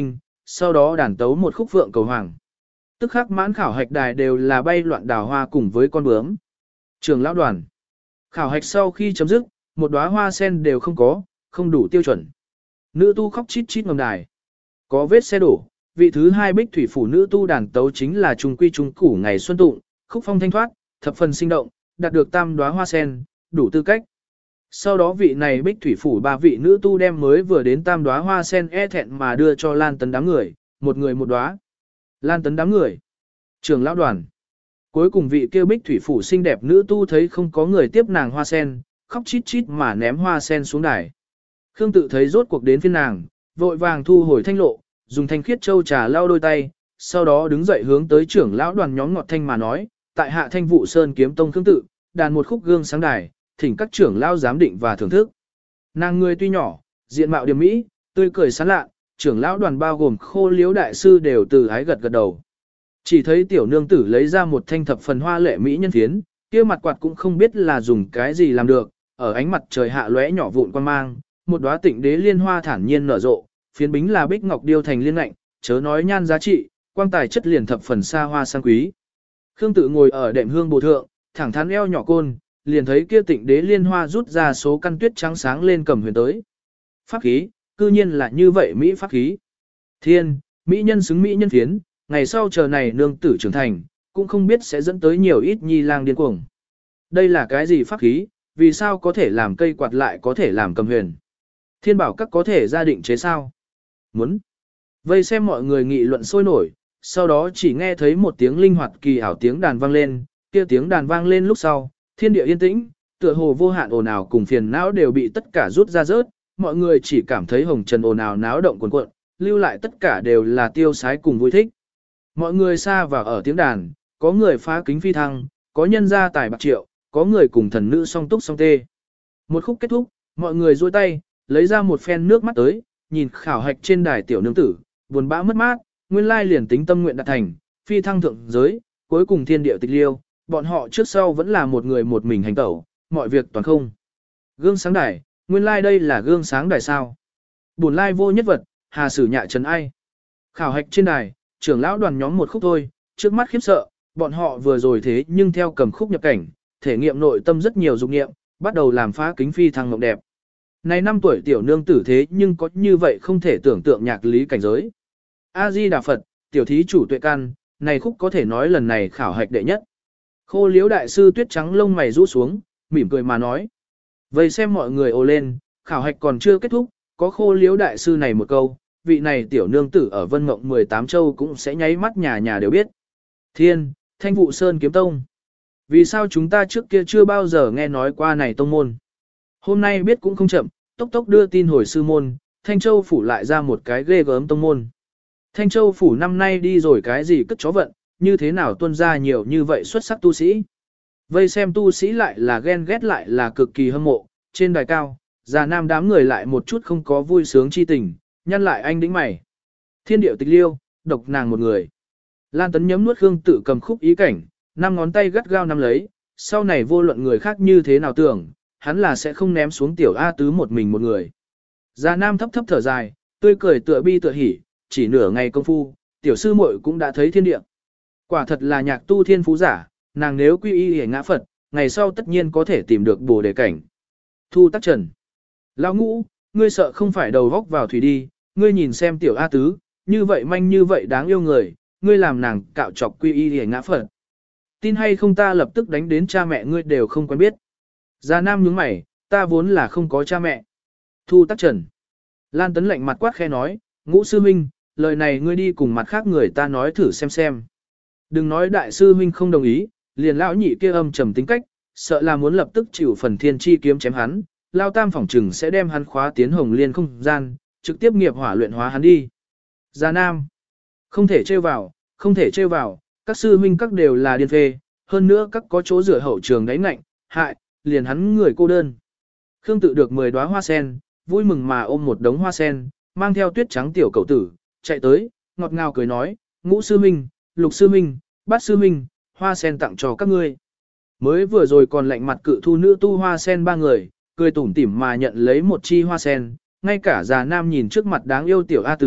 Speaker 1: sau đó đàn tấu một khúc phượng cầu hoàng. Tức khắc mãn khảo hạch đài đều là bay loạn đào hoa cùng với con bướm. Trường lão đoàn. Khảo hạch sau khi chấm dứt, một đóa hoa sen đều không có, không đủ tiêu chuẩn. Nữ tu khóc chít chít ngầm đài. Có vết xe đổ, vị thứ hai bích thủy phủ nữ tu đàn tấu chính là trung quy trung củ ngày xuân tụng, khúc phong thanh thoát, thập phần sinh động, đạt được tam đóa hoa sen, đủ tư cách. Sau đó vị này bích thủy phủ ba vị nữ tu đem mới vừa đến tam đóa hoa sen e thẹn mà đưa cho Lan Tấn đám người, một người một đóa. Lan Tấn đám người. Trường lão đoàn. Cuối cùng vị kêu bích thủy phủ xinh đẹp nữ tu thấy không có người tiếp nàng hoa sen, khóc chít chít mà ném hoa sen xuống đài. Khương tự thấy rốt cuộc đến phiên nàng, vội vàng thu hồi thanh lộ, dùng thanh khiết châu trà lau đôi tay, sau đó đứng dậy hướng tới trưởng lão đoàn nhóm ngọt thanh mà nói, tại hạ thanh vụ sơn kiếm tông Khương tự, đàn một khúc gương sáng đài, thỉnh các trưởng lão giám định và thưởng thức. Nàng người tuy nhỏ, diện mạo điềm mỹ, tươi cười sán lạ, trưởng lão đoàn bao gồm Khô Liếu đại sư đều từ ái gật gật đầu. Chỉ thấy tiểu nương tử lấy ra một thanh thập phần hoa lệ mỹ nhân phiến, kia mặt quạt cũng không biết là dùng cái gì làm được, ở ánh mặt trời hạ lóe nhỏ vụn quan mang, một đóa tịnh đế liên hoa thản nhiên nở rộ, phiến bính là bích ngọc điêu thành liên lạnh, chớ nói nhan giá trị, quang tài chất liền thập phần xa hoa sang quý. Khương tự ngồi ở đệm hương bồ thượng, thẳng thắn eo nhỏ côn, liền thấy kia tịnh đế liên hoa rút ra số căn tuyết trắng sáng lên cầm huyền tới. Pháp khí, cư nhiên là như vậy mỹ pháp khí. Thiên, mỹ nhân xứng mỹ nhân phiến, ngày sau chờ này nương tử trưởng thành, cũng không biết sẽ dẫn tới nhiều ít nhi lang điên cuồng. Đây là cái gì pháp khí, vì sao có thể làm cây quạt lại có thể làm cầm huyền. Thiên bảo các có thể gia định chế sao? Muốn. Vây xem mọi người nghị luận sôi nổi, sau đó chỉ nghe thấy một tiếng linh hoạt kỳ ảo tiếng đàn vang lên, kia tiếng đàn vang lên lúc sau, thiên địa yên tĩnh, tựa hồ vô hạn ồn ào cùng phiền não đều bị tất cả rút ra rớt, mọi người chỉ cảm thấy hồng trần ồn ào náo động cuồn cuộn, lưu lại tất cả đều là tiêu sái cùng vui thích. Mọi người xa vào ở tiếng đàn, có người phá kính phi thăng, có nhân gia tài bạc triệu, có người cùng thần nữ song túc song tê. Một khúc kết thúc, mọi người duỗi tay, lấy ra một phen nước mắt tới, nhìn khảo hạch trên đài tiểu nương tử, buồn bã mất mát, nguyên lai liền tính tâm nguyện đạt thành, phi thăng thượng giới, cuối cùng thiên địa tịch liêu, bọn họ trước sau vẫn là một người một mình hành tẩu, mọi việc toàn không. Gương sáng đài, nguyên lai đây là gương sáng đài sao? Buồn lai vô nhất vật, hà sử nhạ trần ai? Khảo hạch trên đài, trưởng lão đoàn nhóm một khúc thôi, trước mắt khiếp sợ, bọn họ vừa rồi thế nhưng theo cầm khúc nhập cảnh, thể nghiệm nội tâm rất nhiều dục nghiệm, bắt đầu làm phá kính phi thăng mộng đẹp. Này năm tuổi tiểu nương tử thế nhưng có như vậy không thể tưởng tượng nhạc lý cảnh giới. A-di Đà Phật, tiểu thí chủ tuệ căn, này khúc có thể nói lần này khảo hạch đệ nhất. Khô Liếu đại sư tuyết trắng lông mày rũ xuống, mỉm cười mà nói. Vậy xem mọi người ồ lên, khảo hạch còn chưa kết thúc, có Khô Liếu đại sư này một câu, vị này tiểu nương tử ở Vân Mộng mười tám châu cũng sẽ nháy mắt nhà nhà đều biết. Thiên, Thanh Vụ Sơn Kiếm Tông. Vì sao chúng ta trước kia chưa bao giờ nghe nói qua này tông môn? Hôm nay biết cũng không chậm, tốc tốc đưa tin hồi sư môn, Thanh Châu phủ lại ra một cái ghê gớm tông môn. Thanh Châu phủ năm nay đi rồi cái gì cất chó vận, như thế nào tuân ra nhiều như vậy xuất sắc tu sĩ. Vây xem tu sĩ lại là ghen ghét lại là cực kỳ hâm mộ, trên đài cao, già nam đám người lại một chút không có vui sướng chi tình, nhăn lại anh đĩnh mày. Thiên điệu tịch liêu, độc nàng một người. Lan Tấn nhấm nuốt Khương Tự cầm khúc ý cảnh, năm ngón tay gắt gao nắm lấy, sau này vô luận người khác như thế nào tưởng, hắn là sẽ không ném xuống tiểu A Tứ một mình một người. Già nam thấp thấp thở dài, tươi cười tựa bi tựa hỉ, chỉ nửa ngày công phu, tiểu sư muội cũng đã thấy thiên địa. Quả thật là nhạc tu thiên phú giả, nàng nếu quy y hề ngã Phật, ngày sau tất nhiên có thể tìm được bồ đề cảnh. Thu Tắc Trần. Lão Ngũ, ngươi sợ không phải đầu vóc vào thủy đi, ngươi nhìn xem tiểu A Tứ, như vậy manh như vậy đáng yêu người, ngươi làm nàng cạo chọc quy y hề ngã Phật. Tin hay không ta lập tức đánh đến cha mẹ ngươi đều không quen biết. Già nam nhướng mày, ta vốn là không có cha mẹ. Thu Tắc Trần. Lan Tấn lạnh mặt quát khe nói, Ngũ sư huynh, lời này ngươi đi cùng mặt khác người ta nói thử xem xem. Đừng nói đại sư huynh không đồng ý, liền lão nhị kia âm trầm tính cách, sợ là muốn lập tức chịu phần thiên chi kiếm chém hắn, lao tam phỏng trừng sẽ đem hắn khóa tiến hồng liên không gian, trực tiếp nghiệp hỏa luyện hóa hắn đi. Già nam. Không thể trêu vào, không thể trêu vào, các sư huynh các đều là điên phê, hơn nữa các có chỗ rửa hậu trường đáy ngạnh, hại, liền hắn người cô đơn. Khương Tự được mười đóa hoa sen, vui mừng mà ôm một đống hoa sen, mang theo tuyết trắng tiểu cậu tử, chạy tới, ngọt ngào cười nói, Ngũ sư huynh, Lục sư huynh, Bát sư huynh, hoa sen tặng cho các ngươi. Mới vừa rồi còn lạnh mặt cự thu nữ tu hoa sen ba người, cười tủm tỉm mà nhận lấy một chi hoa sen, ngay cả già nam nhìn trước mặt đáng yêu tiểu A Tứ,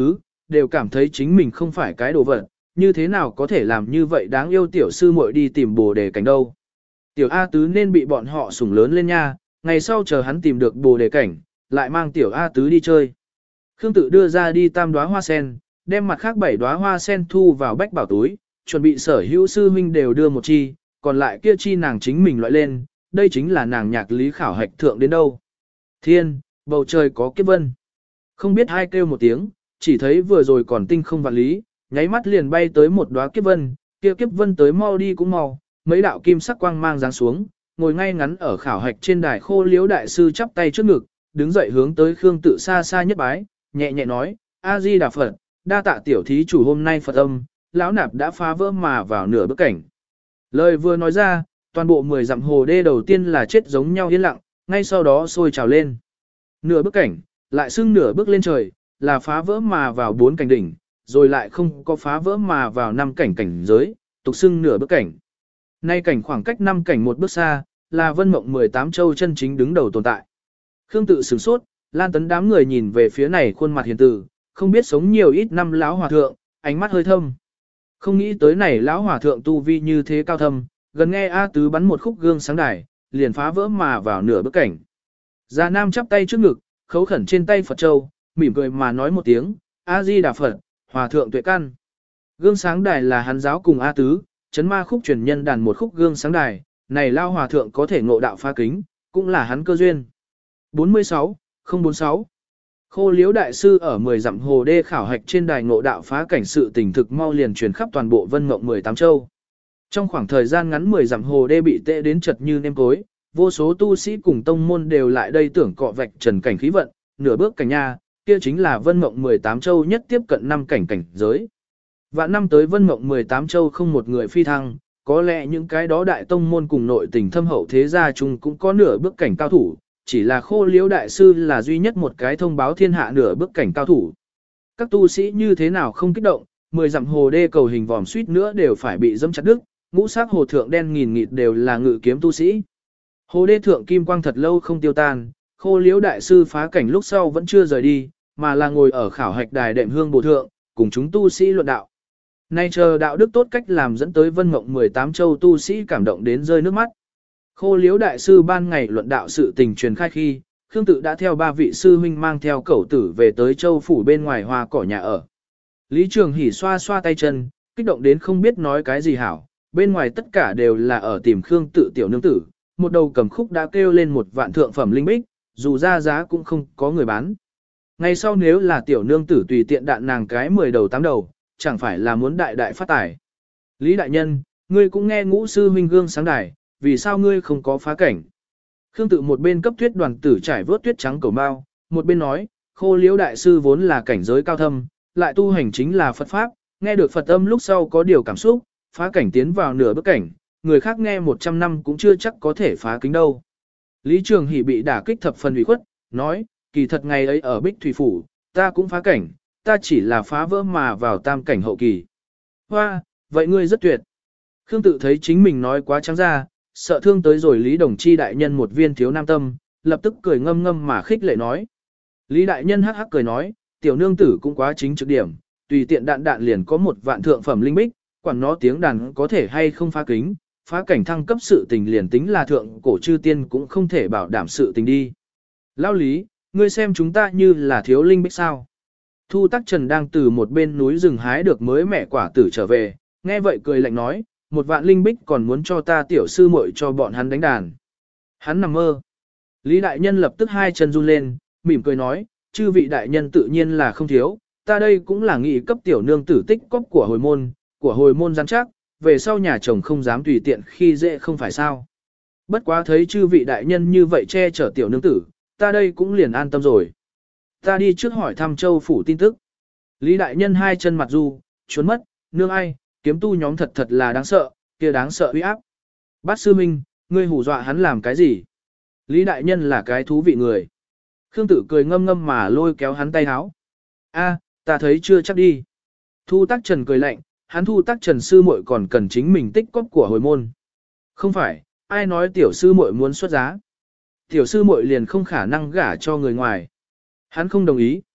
Speaker 1: đều cảm thấy chính mình không phải cái đồ vật, như thế nào có thể làm như vậy đáng yêu tiểu sư muội đi tìm bồ đề cảnh đâu. Tiểu A Tứ nên bị bọn họ sủng lớn lên nha, ngày sau chờ hắn tìm được bồ đề cảnh, lại mang tiểu A Tứ đi chơi. Khương Tự đưa ra đi tam đóa hoa sen, đem mặt khác bảy đóa hoa sen thu vào bách bảo túi, chuẩn bị sở hữu sư huynh đều đưa một chi, còn lại kia chi nàng chính mình loại lên, đây chính là nàng nhạc lý khảo hạch thượng đến đâu. Thiên, bầu trời có kiếp vân. Không biết hai kêu một tiếng, chỉ thấy vừa rồi còn tinh không vạn lý, nháy mắt liền bay tới một đóa kiếp vân, kia kiếp vân tới mau đi cũng mau, mấy đạo kim sắc quang mang giáng xuống, ngồi ngay ngắn ở khảo hạch trên đài Khô Liếu đại sư chắp tay trước ngực, đứng dậy hướng tới Khương Tự xa xa nhất bái, nhẹ nhẹ nói: "A Di Đà Phật, đa tạ tiểu thí chủ hôm nay Phật âm, lão nạp đã phá vỡ mà vào nửa bước cảnh." Lời vừa nói ra, toàn bộ mười dặm hồ đê đầu tiên là chết giống nhau yên lặng, ngay sau đó sôi trào lên. Nửa bước cảnh, lại xưng nửa bước lên trời, là phá vỡ mà vào bốn cảnh đỉnh, rồi lại không có phá vỡ mà vào năm cảnh cảnh giới, tục xưng nửa bước cảnh. Nay cảnh khoảng cách năm cảnh một bước xa, là vân mộng mười tám châu chân chính đứng đầu tồn tại. Khương Tự sửng sốt, Lan Tấn đám người nhìn về phía này khuôn mặt hiền từ, không biết sống nhiều ít năm lão hòa thượng, ánh mắt hơi thâm. Không nghĩ tới này lão hòa thượng tu vi như thế cao thâm, gần nghe A Tứ bắn một khúc gương sáng đài, liền phá vỡ mà vào nửa bước cảnh. Già Nam chắp tay trước ngực, khấu khẩn trên tay Phật châu, mỉm cười mà nói một tiếng: "A Di Đà Phật, hòa thượng tuệ căn." Gương sáng đài là hắn giáo cùng A Tứ, chấn ma khúc truyền nhân đàn một khúc gương sáng đài, này lao hòa thượng có thể ngộ đạo phá kính, cũng là hắn cơ duyên. bốn mươi sáu, không bốn sáu Khô Liếu đại sư ở mười dặm hồ đê khảo hạch trên đài ngộ đạo phá cảnh sự tình thực mau liền truyền khắp toàn bộ vân mộng mười tám châu. Trong khoảng thời gian ngắn mười dặm hồ đê bị tệ đến chật như nêm cối, vô số tu sĩ cùng tông môn đều lại đây tưởng cọ vạch trần cảnh khí vận, nửa bước cảnh nha, kia chính là vân mộng mười tám châu nhất tiếp cận năm cảnh cảnh giới. Vạn năm tới vân mộng mười tám châu không một người phi thăng, có lẽ những cái đó đại tông môn cùng nội tình thâm hậu thế gia chung cũng có nửa bước cảnh cao thủ, chỉ là Khô Liếu đại sư là duy nhất một cái thông báo thiên hạ nửa bước cảnh cao thủ. Các tu sĩ như thế nào không kích động, mười dặm hồ đê cầu hình vòm suýt nữa đều phải bị dẫm chặt đứt, ngũ sắc hồ thượng đen nghìn nghịt đều là ngự kiếm tu sĩ. Hồ đê thượng kim quang thật lâu không tiêu tan, Khô Liếu đại sư phá cảnh lúc sau vẫn chưa rời đi, mà là ngồi ở khảo hạch đài đệm hương bổ thượng, cùng chúng tu sĩ luận đạo. Nay chờ đạo đức tốt cách làm dẫn tới vân mộng mười tám châu tu sĩ cảm động đến rơi nước mắt. Khô Liếu đại sư ban ngày luận đạo sự tình truyền khai khi, Khương Tự đã theo ba vị sư huynh mang theo cẩu tử về tới châu phủ bên ngoài hoa cỏ nhà ở. Lý Trường Hỷ xoa xoa tay chân, kích động đến không biết nói cái gì hảo, bên ngoài tất cả đều là ở tìm Khương Tự tiểu nương tử, một đầu cầm khúc đã kêu lên một vạn thượng phẩm linh bích, dù ra giá cũng không có người bán. Ngày sau nếu là tiểu nương tử tùy tiện đạn nàng cái mười đầu tám đầu, chẳng phải là muốn đại đại phát tài. Lý đại nhân, ngươi cũng nghe ngũ sư huynh gương sáng đài, vì sao ngươi không có phá cảnh? Khương Tự một bên cấp tuyết đoàn tử trải vớt tuyết trắng cầu bao, một bên nói, Khô Liếu đại sư vốn là cảnh giới cao thâm, lại tu hành chính là Phật pháp, nghe được Phật âm lúc sau có điều cảm xúc, phá cảnh tiến vào nửa bước cảnh, người khác nghe một trăm năm cũng chưa chắc có thể phá kính đâu. Lý Trường Hỷ bị đả kích thập phần ủy khuất, nói, kỳ thật ngày ấy ở Bích Thủy Phủ, ta cũng phá cảnh, ta chỉ là phá vỡ mà vào tam cảnh hậu kỳ. Hoa, vậy ngươi rất tuyệt. Khương Tự thấy chính mình nói quá trắng ra, sợ thương tới rồi Lý Đồng Chi đại nhân một viên thiếu nam tâm, lập tức cười ngâm ngâm mà khích lệ nói. Lý đại nhân hắc hắc cười nói, tiểu nương tử cũng quá chính trực điểm, tùy tiện đạn đạn liền có một vạn thượng phẩm linh bích, quản nó tiếng đàn có thể hay không phá kính, phá cảnh thăng cấp sự tình liền tính là thượng cổ chư tiên cũng không thể bảo đảm sự tình đi. Lão Lý, ngươi xem chúng ta như là thiếu linh bích sao? Thu Tắc Trần đang từ một bên núi rừng hái được mới mẻ quả tử trở về, nghe vậy cười lạnh nói, một vạn linh bích còn muốn cho ta tiểu sư muội cho bọn hắn đánh đàn. Hắn nằm mơ. Lý đại nhân lập tức hai chân run lên, mỉm cười nói, chư vị đại nhân tự nhiên là không thiếu, ta đây cũng là nghị cấp tiểu nương tử tích cóp của hồi môn, của hồi môn rắn chắc, về sau nhà chồng không dám tùy tiện khi dễ không phải sao. Bất quá thấy chư vị đại nhân như vậy che chở tiểu nương tử, ta đây cũng liền an tâm rồi. Ta đi trước hỏi thăm châu phủ tin tức. Lý đại nhân hai chân mặt du, trốn mất, nương ai, kiếm tu nhóm thật thật là đáng sợ, kia đáng sợ uy áp. Bát sư minh, ngươi hù dọa hắn làm cái gì? Lý đại nhân là cái thú vị người. Khương Tự cười ngâm ngâm mà lôi kéo hắn tay háo. A, ta thấy chưa chắc đi. Thu Tắc Trần cười lạnh, hắn Thu Tắc Trần sư muội còn cần chính mình tích cóp của hồi môn. Không phải, ai nói tiểu sư muội muốn xuất giá. Tiểu sư muội liền không khả năng gả cho người ngoài. Hắn không đồng ý.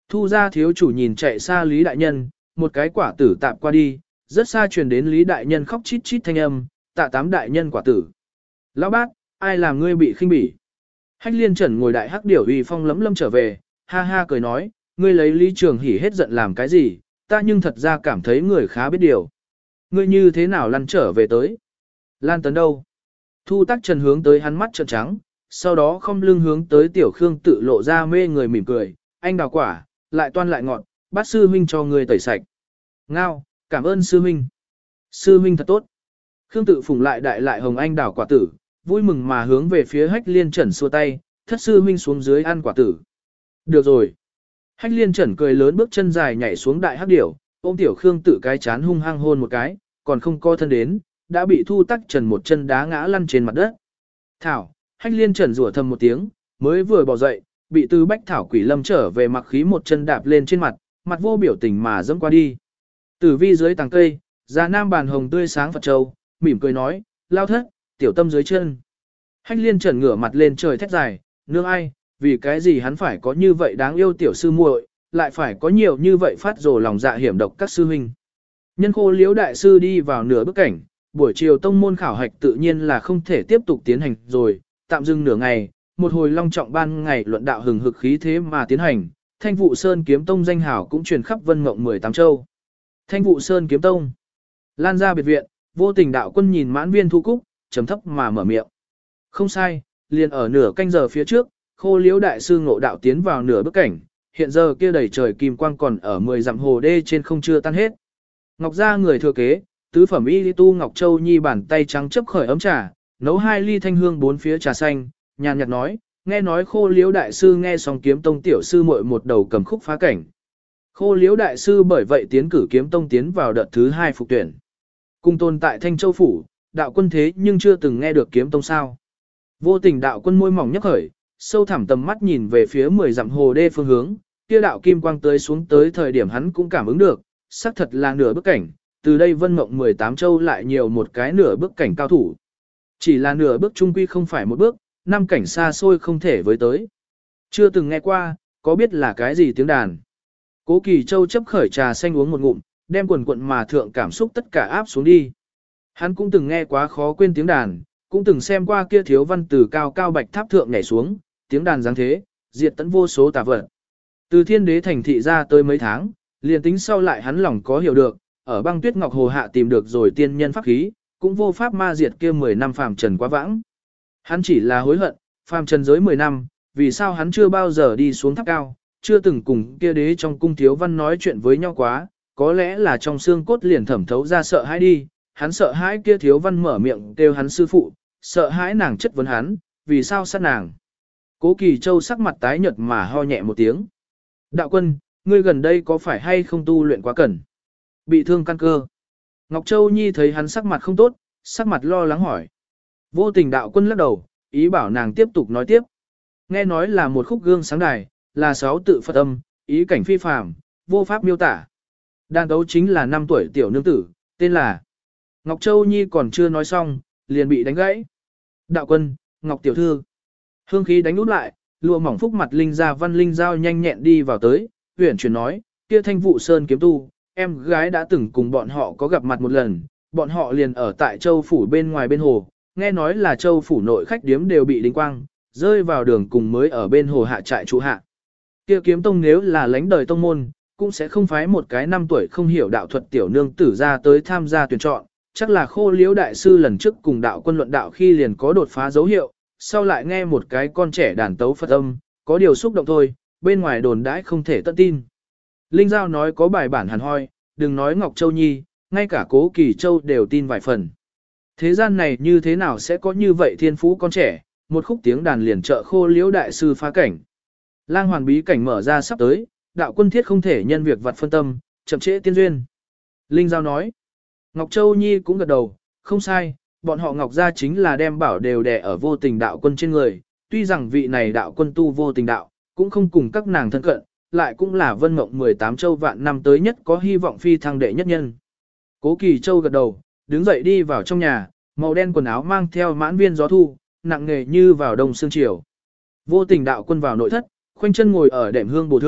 Speaker 1: Thu ra thiếu chủ nhìn chạy xa Lý Đại Nhân, một cái quả tử tạm qua đi, rất xa truyền đến Lý Đại Nhân khóc chít chít thanh âm, tạ tám đại nhân quả tử. Lão bác, ai làm ngươi bị khinh bỉ? Hách liên trần ngồi đại hắc điểu uy phong lấm lâm trở về, ha ha cười nói, ngươi lấy Lý Trường Hỉ hết giận làm cái gì, ta nhưng thật ra cảm thấy người khá biết điều. Ngươi như thế nào lăn trở về tới? Lan tấn đâu? Thu Tắc Trần hướng tới hắn mắt trợn trắng, sau đó không lưng hướng tới Tiểu Khương tự lộ ra mê người mỉm cười, anh đào quả, lại toan lại ngọt, bát sư huynh cho ngươi tẩy sạch. Ngao, cảm ơn sư huynh. Sư huynh thật tốt. Khương tự phủng lại đại lại hồng anh đào quả tử, vui mừng mà hướng về phía Hách Liên Trần xua tay, thất sư huynh xuống dưới ăn quả tử. Được rồi. Hách Liên Trần cười lớn bước chân dài nhảy xuống đại hắc điểu, ôm Tiểu Khương tự cái chán hung hăng hôn một cái, còn không co thân đến, đã bị Thu Tắc Trần một chân đá ngã lăn trên mặt đất. Thảo, Hách Liên Trần rủa thầm một tiếng, mới vừa bỏ dậy, bị Tư Bách Thảo Quỷ Lâm trở về mặc khí một chân đạp lên trên mặt, mặt vô biểu tình mà dẫm qua đi. Tử vi dưới tàng cây, già nam bàn hồng tươi sáng Phật châu, mỉm cười nói, lao thất, tiểu tâm dưới chân. Hách Liên Trần ngửa mặt lên trời thét dài, nương ai, vì cái gì hắn phải có như vậy đáng yêu tiểu sư muội, lại phải có nhiều như vậy phát rồ lòng dạ hiểm độc các sư huynh. Nhân khô liễu đại sư đi vào nửa bức cảnh, buổi chiều tông môn khảo hạch tự nhiên là không thể tiếp tục tiến hành rồi, tạm dừng nửa ngày, một hồi long trọng ban ngày luận đạo hừng hực khí thế mà tiến hành, Thanh Vụ Sơn Kiếm Tông danh hảo cũng truyền khắp Vân Mộng mười tám châu. Thanh Vụ Sơn Kiếm Tông. Lan ra biệt viện, vô tình đạo quân nhìn mãn viên thu cúc, chấm thấp mà mở miệng. Không sai, liền ở nửa canh giờ phía trước, khô liễu đại sư ngộ đạo tiến vào nửa bức cảnh, hiện giờ kia đầy trời kim quang còn ở mười dặm hồ đê trên không chưa tan hết. Ngọc gia người thừa kế, tứ phẩm y tu Ngọc Châu Nhi bàn tay trắng chấp khởi ấm trà, nấu hai ly thanh hương bốn phía trà xanh, nhàn nhạt nói, nghe nói khô liễu đại sư nghe xong kiếm tông tiểu sư muội một đầu cầm khúc phá cảnh. Khô liễu đại sư bởi vậy tiến cử kiếm tông tiến vào đợt thứ hai phục tuyển. Cùng tồn tại Thanh Châu Phủ, đạo quân thế nhưng chưa từng nghe được kiếm tông sao. Vô tình đạo quân môi mỏng nhấc khởi, sâu thẳm tầm mắt nhìn về phía mười dặm hồ đê phương hướng, kia đạo kim quang tới xuống tới thời điểm hắn cũng cảm ứng được, xác thật là nửa bức cảnh, từ đây Vân Mộng mười tám châu lại nhiều một cái nửa bước cảnh cao thủ. Chỉ là nửa bước trung quy không phải một bước, năm cảnh xa xôi không thể với tới. Chưa từng nghe qua, có biết là cái gì tiếng đàn. Cố Kỳ Châu chấp khởi trà xanh uống một ngụm, đem quần quận mà thượng cảm xúc tất cả áp xuống đi. Hắn cũng từng nghe quá khó quên tiếng đàn, cũng từng xem qua kia thiếu văn từ cao cao bạch tháp thượng nhảy xuống, tiếng đàn dáng thế, diệt tận vô số tà vật. Từ thiên đế thành thị ra tới mấy tháng, liền tính sau lại hắn lòng có hiểu được, ở băng tuyết ngọc hồ hạ tìm được rồi tiên nhân pháp khí, cũng vô pháp ma diệt kia mười năm phàm trần quá vãng. Hắn chỉ là hối hận, phàm trần giới mười năm, vì sao hắn chưa bao giờ đi xuống tháp cao, chưa từng cùng kia đế trong cung thiếu văn nói chuyện với nhau quá, có lẽ là trong xương cốt liền thẩm thấu ra sợ hãi đi, hắn sợ hãi kia thiếu văn mở miệng kêu hắn sư phụ, sợ hãi nàng chất vấn hắn, vì sao sát nàng. Cố Kỳ Châu sắc mặt tái nhợt mà ho nhẹ một tiếng. Đạo quân, ngươi gần đây có phải hay không tu luyện quá cẩn? Bị thương căn cơ. Ngọc Châu Nhi thấy hắn sắc mặt không tốt, sắc mặt lo lắng hỏi. Vô tình đạo quân lắc đầu, ý bảo nàng tiếp tục nói tiếp. Nghe nói là một khúc gương sáng đài, là sáu tự Phật âm, ý cảnh phi phàm, vô pháp miêu tả. Đàn tấu chính là năm tuổi tiểu nương tử, tên là. Ngọc Châu Nhi còn chưa nói xong, liền bị đánh gãy. Đạo quân, Ngọc Tiểu Thư. Hương khí đánh út lại, lụa mỏng phúc mặt linh ra văn linh giao nhanh nhẹn đi vào tới, huyển chuyển nói, kia Thanh Vụ Sơn kiếm tu, em gái đã từng cùng bọn họ có gặp mặt một lần, bọn họ liền ở tại châu phủ bên ngoài bên hồ, nghe nói là châu phủ nội khách điếm đều bị đính quang, rơi vào đường cùng mới ở bên hồ hạ trại trụ hạ. Kia kiếm tông nếu là lãnh đời tông môn, cũng sẽ không phái một cái năm tuổi không hiểu đạo thuật tiểu nương tử ra tới tham gia tuyển chọn, chắc là khô liễu đại sư lần trước cùng đạo quân luận đạo khi liền có đột phá dấu hiệu, sau lại nghe một cái con trẻ đàn tấu Phật âm, có điều xúc động thôi, bên ngoài đồn đãi không thể tận tin. Linh Giao nói có bài bản hẳn hoi, đừng nói Ngọc Châu Nhi, ngay cả Cố Kỳ Châu đều tin vài phần. Thế gian này như thế nào sẽ có như vậy thiên phú con trẻ, một khúc tiếng đàn liền trợ khô liễu đại sư phá cảnh. Lang hoàn bí cảnh mở ra sắp tới, đạo quân thiết không thể nhân việc vặt phân tâm, chậm trễ tiên duyên. Linh Giao nói, Ngọc Châu Nhi cũng gật đầu, không sai, bọn họ Ngọc gia chính là đem bảo đều đè ở vô tình đạo quân trên người, tuy rằng vị này đạo quân tu vô tình đạo, cũng không cùng các nàng thân cận, lại cũng là Vân Mộng mười tám châu vạn năm tới nhất có hy vọng phi thăng đệ nhất nhân. Cố Kỳ Châu gật đầu, đứng dậy đi vào trong nhà, màu đen quần áo mang theo mãn viên gió thu, nặng nề như vào đông sương chiều. Vô tình đạo quân vào nội thất, khoanh chân ngồi ở đệm hương bổ thượng,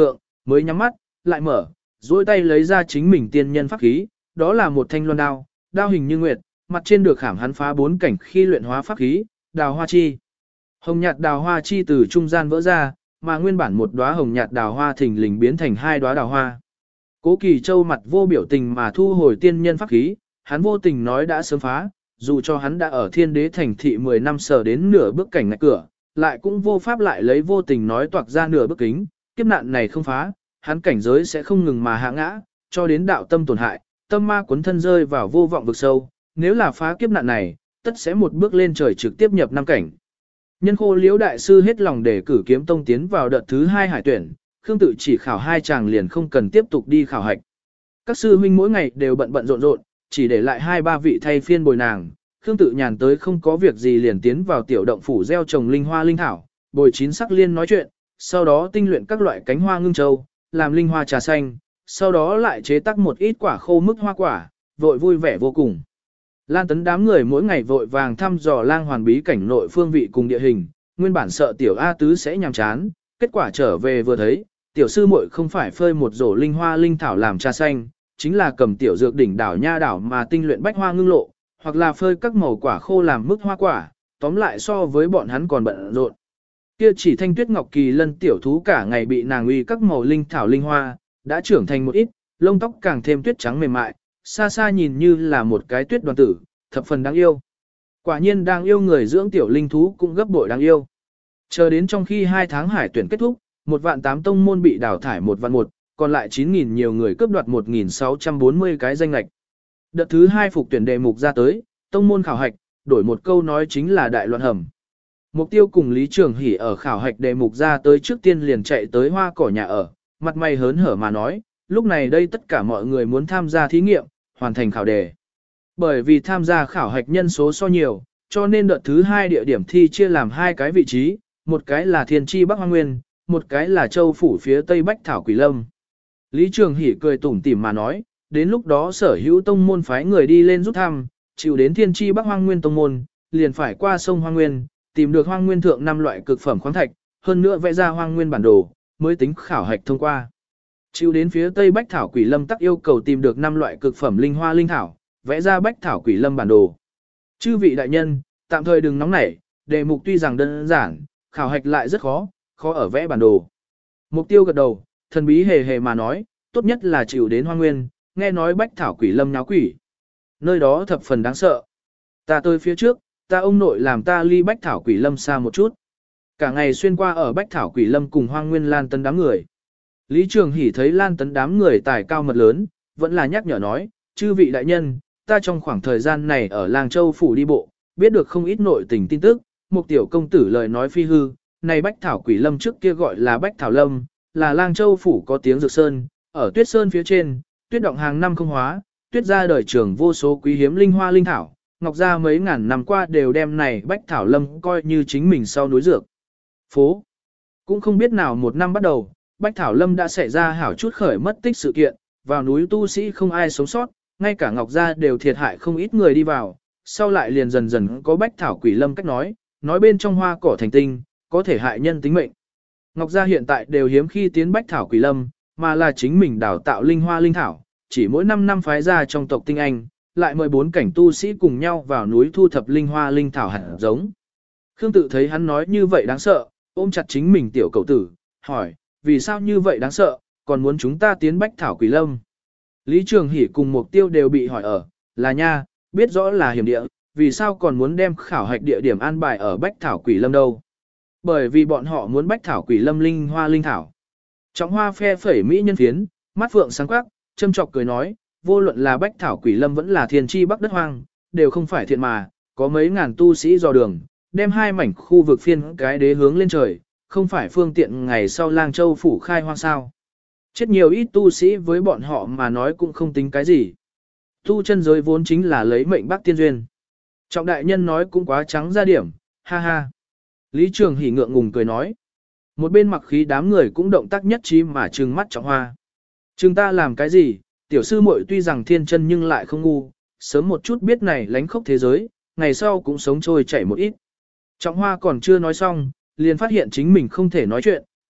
Speaker 1: mới nhắm mắt, lại mở, duỗi tay lấy ra chính mình tiên nhân pháp khí, đó là một thanh loan đao, đao hình như nguyệt, mặt trên được khảm hắn phá bốn cảnh khi luyện hóa pháp khí, đào hoa chi. Hồng nhạt đào hoa chi từ trung gian vỡ ra, mà nguyên bản một đóa hồng nhạt đào hoa thình lình biến thành hai đóa đào hoa. Cố Kỳ Châu mặt vô biểu tình mà thu hồi tiên nhân pháp khí, hắn vô tình nói đã sớm phá, dù cho hắn đã ở thiên đế thành thị mười năm sở đến nửa bước cảnh ngạch cửa, lại cũng vô pháp lại lấy vô tình nói toạc ra nửa bước kính, kiếp nạn này không phá, hắn cảnh giới sẽ không ngừng mà hạ ngã, cho đến đạo tâm tổn hại, tâm ma cuốn thân rơi vào vô vọng vực sâu, nếu là phá kiếp nạn này, tất sẽ một bước lên trời trực tiếp nhập năm cảnh. Nhân Khô Liễu đại sư hết lòng để cử Kiếm Tông tiến vào đợt thứ hai hải tuyển, Khương Tự chỉ khảo hai chàng liền không cần tiếp tục đi khảo hạch. Các sư huynh mỗi ngày đều bận bận rộn rộn, chỉ để lại hai ba vị thay phiên bồi nàng. Khương Tự nhàn tới không có việc gì liền tiến vào tiểu động phủ gieo trồng linh hoa linh thảo, bồi chín sắc liên nói chuyện, sau đó tinh luyện các loại cánh hoa ngưng châu, làm linh hoa trà xanh, sau đó lại chế tác một ít quả khô mức hoa quả, vội vui vẻ vô cùng. Lan Tấn đám người mỗi ngày vội vàng thăm dò lang hoàn bí cảnh nội phương vị cùng địa hình, nguyên bản sợ tiểu A Tứ sẽ nhàm chán, kết quả trở về vừa thấy, tiểu sư muội không phải phơi một rổ linh hoa linh thảo làm trà xanh, chính là cầm tiểu dược đỉnh đảo nha đảo mà tinh luyện bách hoa ngưng lộ, hoặc là phơi các màu quả khô làm mức hoa quả, tóm lại so với bọn hắn còn bận rộn. Kia chỉ Thanh Tuyết Ngọc Kỳ Lân tiểu thú cả ngày bị nàng uy các màu linh thảo linh hoa, đã trưởng thành một ít, lông tóc càng thêm tuyết trắng mềm mại, xa xa nhìn như là một cái tuyết đoàn tử, thập phần đáng yêu. Quả nhiên đang yêu người dưỡng tiểu linh thú cũng gấp bội đáng yêu. Chờ đến trong khi hai tháng hải tuyển kết thúc, một vạn tám tông môn bị đào thải một vạn một, còn lại chín nghìn nhiều người cướp đoạt một nghìn sáu trăm bốn mươi cái danh lệch. Đợt thứ hai phục tuyển đề mục ra tới, tông môn khảo hạch, đổi một câu nói chính là đại loạn hầm. Mục Tiêu cùng Lý Trường Hỷ ở khảo hạch đề mục ra tới trước tiên liền chạy tới hoa cỏ nhà ở, mặt mày hớn hở mà nói, lúc này đây tất cả mọi người muốn tham gia thí nghiệm, hoàn thành khảo đề. Bởi vì tham gia khảo hạch nhân số so nhiều, cho nên đợt thứ hai địa điểm thi chia làm hai cái vị trí, một cái là Thiên Tri Bắc Hoang Nguyên, một cái là Châu Phủ phía Tây Bách Thảo Quỷ Lâm. Lý Trường Hỷ cười tủm tỉm mà nói, đến lúc đó sở hữu tông môn phái người đi lên rút thăm, chịu đến Thiên Tri Bắc Hoang Nguyên tông môn, liền phải qua sông Hoang Nguyên, tìm được Hoang Nguyên thượng năm loại cực phẩm khoáng thạch, hơn nữa vẽ ra Hoang Nguyên bản đồ, mới tính khảo hạch thông qua. Chịu đến phía Tây Bách Thảo Quỷ Lâm tắc yêu cầu tìm được năm loại cực phẩm linh hoa linh thảo, vẽ ra Bách Thảo Quỷ Lâm bản đồ. Chư vị đại nhân, tạm thời đừng nóng nảy, đề mục tuy rằng đơn giản, khảo hạch lại rất khó, khó ở vẽ bản đồ. Mục Tiêu gật đầu, thần bí hề hề mà nói, tốt nhất là chịu đến Hoang Nguyên, nghe nói Bách Thảo Quỷ Lâm nháo quỷ. Nơi đó thập phần đáng sợ. Ta tới phía trước, ta ông nội làm ta ly Bách Thảo Quỷ Lâm xa một chút. Cả ngày xuyên qua ở Bách Thảo Quỷ Lâm cùng Hoang Nguyên Lan Tấn đám người. Lý Trường Hỷ thấy Lan Tấn đám người tài cao mật lớn, vẫn là nhắc nhở nói, chư vị đại nhân, ta trong khoảng thời gian này ở Lang Châu Phủ đi bộ, biết được không ít nội tình tin tức, một tiểu công tử lời nói phi hư, này Bách Thảo Quỷ Lâm trước kia gọi là Bách Thảo Lâm, là Lang Châu Phủ có tiếng Dược Sơn, ở Tuyết Sơn phía trên, tuyết động hàng năm không hóa, tuyết ra đời trường vô số quý hiếm linh hoa linh thảo, ngọc gia mấy ngàn năm qua đều đem này Bách Thảo Lâm coi như chính mình sau núi dược. Phố, cũng không biết nào một năm bắt đầu, Bách Thảo Lâm đã xảy ra hảo chút khởi mất tích sự kiện, vào núi tu sĩ không ai sống sót, ngay cả ngọc gia đều thiệt hại không ít người đi vào, sau lại liền dần dần có Bách Thảo Quỷ Lâm cách nói, nói bên trong hoa cỏ thành tinh, có thể hại nhân tính mệnh. Ngọc gia hiện tại đều hiếm khi tiến Bách Thảo Quỷ Lâm, mà là chính mình đào tạo linh hoa linh thảo, chỉ mỗi năm năm phái ra trong tộc tinh anh, lại mời bốn cảnh tu sĩ cùng nhau vào núi thu thập linh hoa linh thảo hạt giống. Khương Tự thấy hắn nói như vậy đáng sợ, ôm chặt chính mình tiểu cậu tử, hỏi, vì sao như vậy đáng sợ, còn muốn chúng ta tiến Bách Thảo Quỷ Lâm? Lý Trường Hỷ cùng Mục Tiêu đều bị hỏi ở, là nha, biết rõ là hiểm địa, vì sao còn muốn đem khảo hạch địa điểm an bài ở Bách Thảo Quỷ Lâm đâu? Bởi vì bọn họ muốn Bách Thảo Quỷ Lâm linh hoa linh thảo. Trọng Hoa phe phẩy mỹ nhân phiến, mắt phượng sáng quắc, châm chọc cười nói, vô luận là Bách Thảo Quỷ Lâm vẫn là Thiên Tri Bắc đất hoang, đều không phải thiện mà, có mấy ngàn tu sĩ dò đường, đem hai mảnh khu vực phiên cái đế hướng lên trời, không phải phương tiện ngày sau Lang Châu Phủ khai hoang sao. Chết nhiều ít tu sĩ với bọn họ mà nói cũng không tính cái gì. Tu chân giới vốn chính là lấy mệnh Bắc tiên duyên. Trọng đại nhân nói cũng quá trắng ra điểm, ha ha. Lý Trường Hỷ ngượng ngùng cười nói. Một bên mặc khí đám người cũng động tác nhất trí mà trừng mắt Trọng Hoa. Trừng ta làm cái gì, tiểu sư muội tuy rằng thiên chân nhưng lại không ngu, sớm một chút biết này lánh khốc thế giới, ngày sau cũng sống trôi chảy một ít. Trọng Hoa còn chưa nói xong, liền phát hiện chính mình không thể nói chuyện,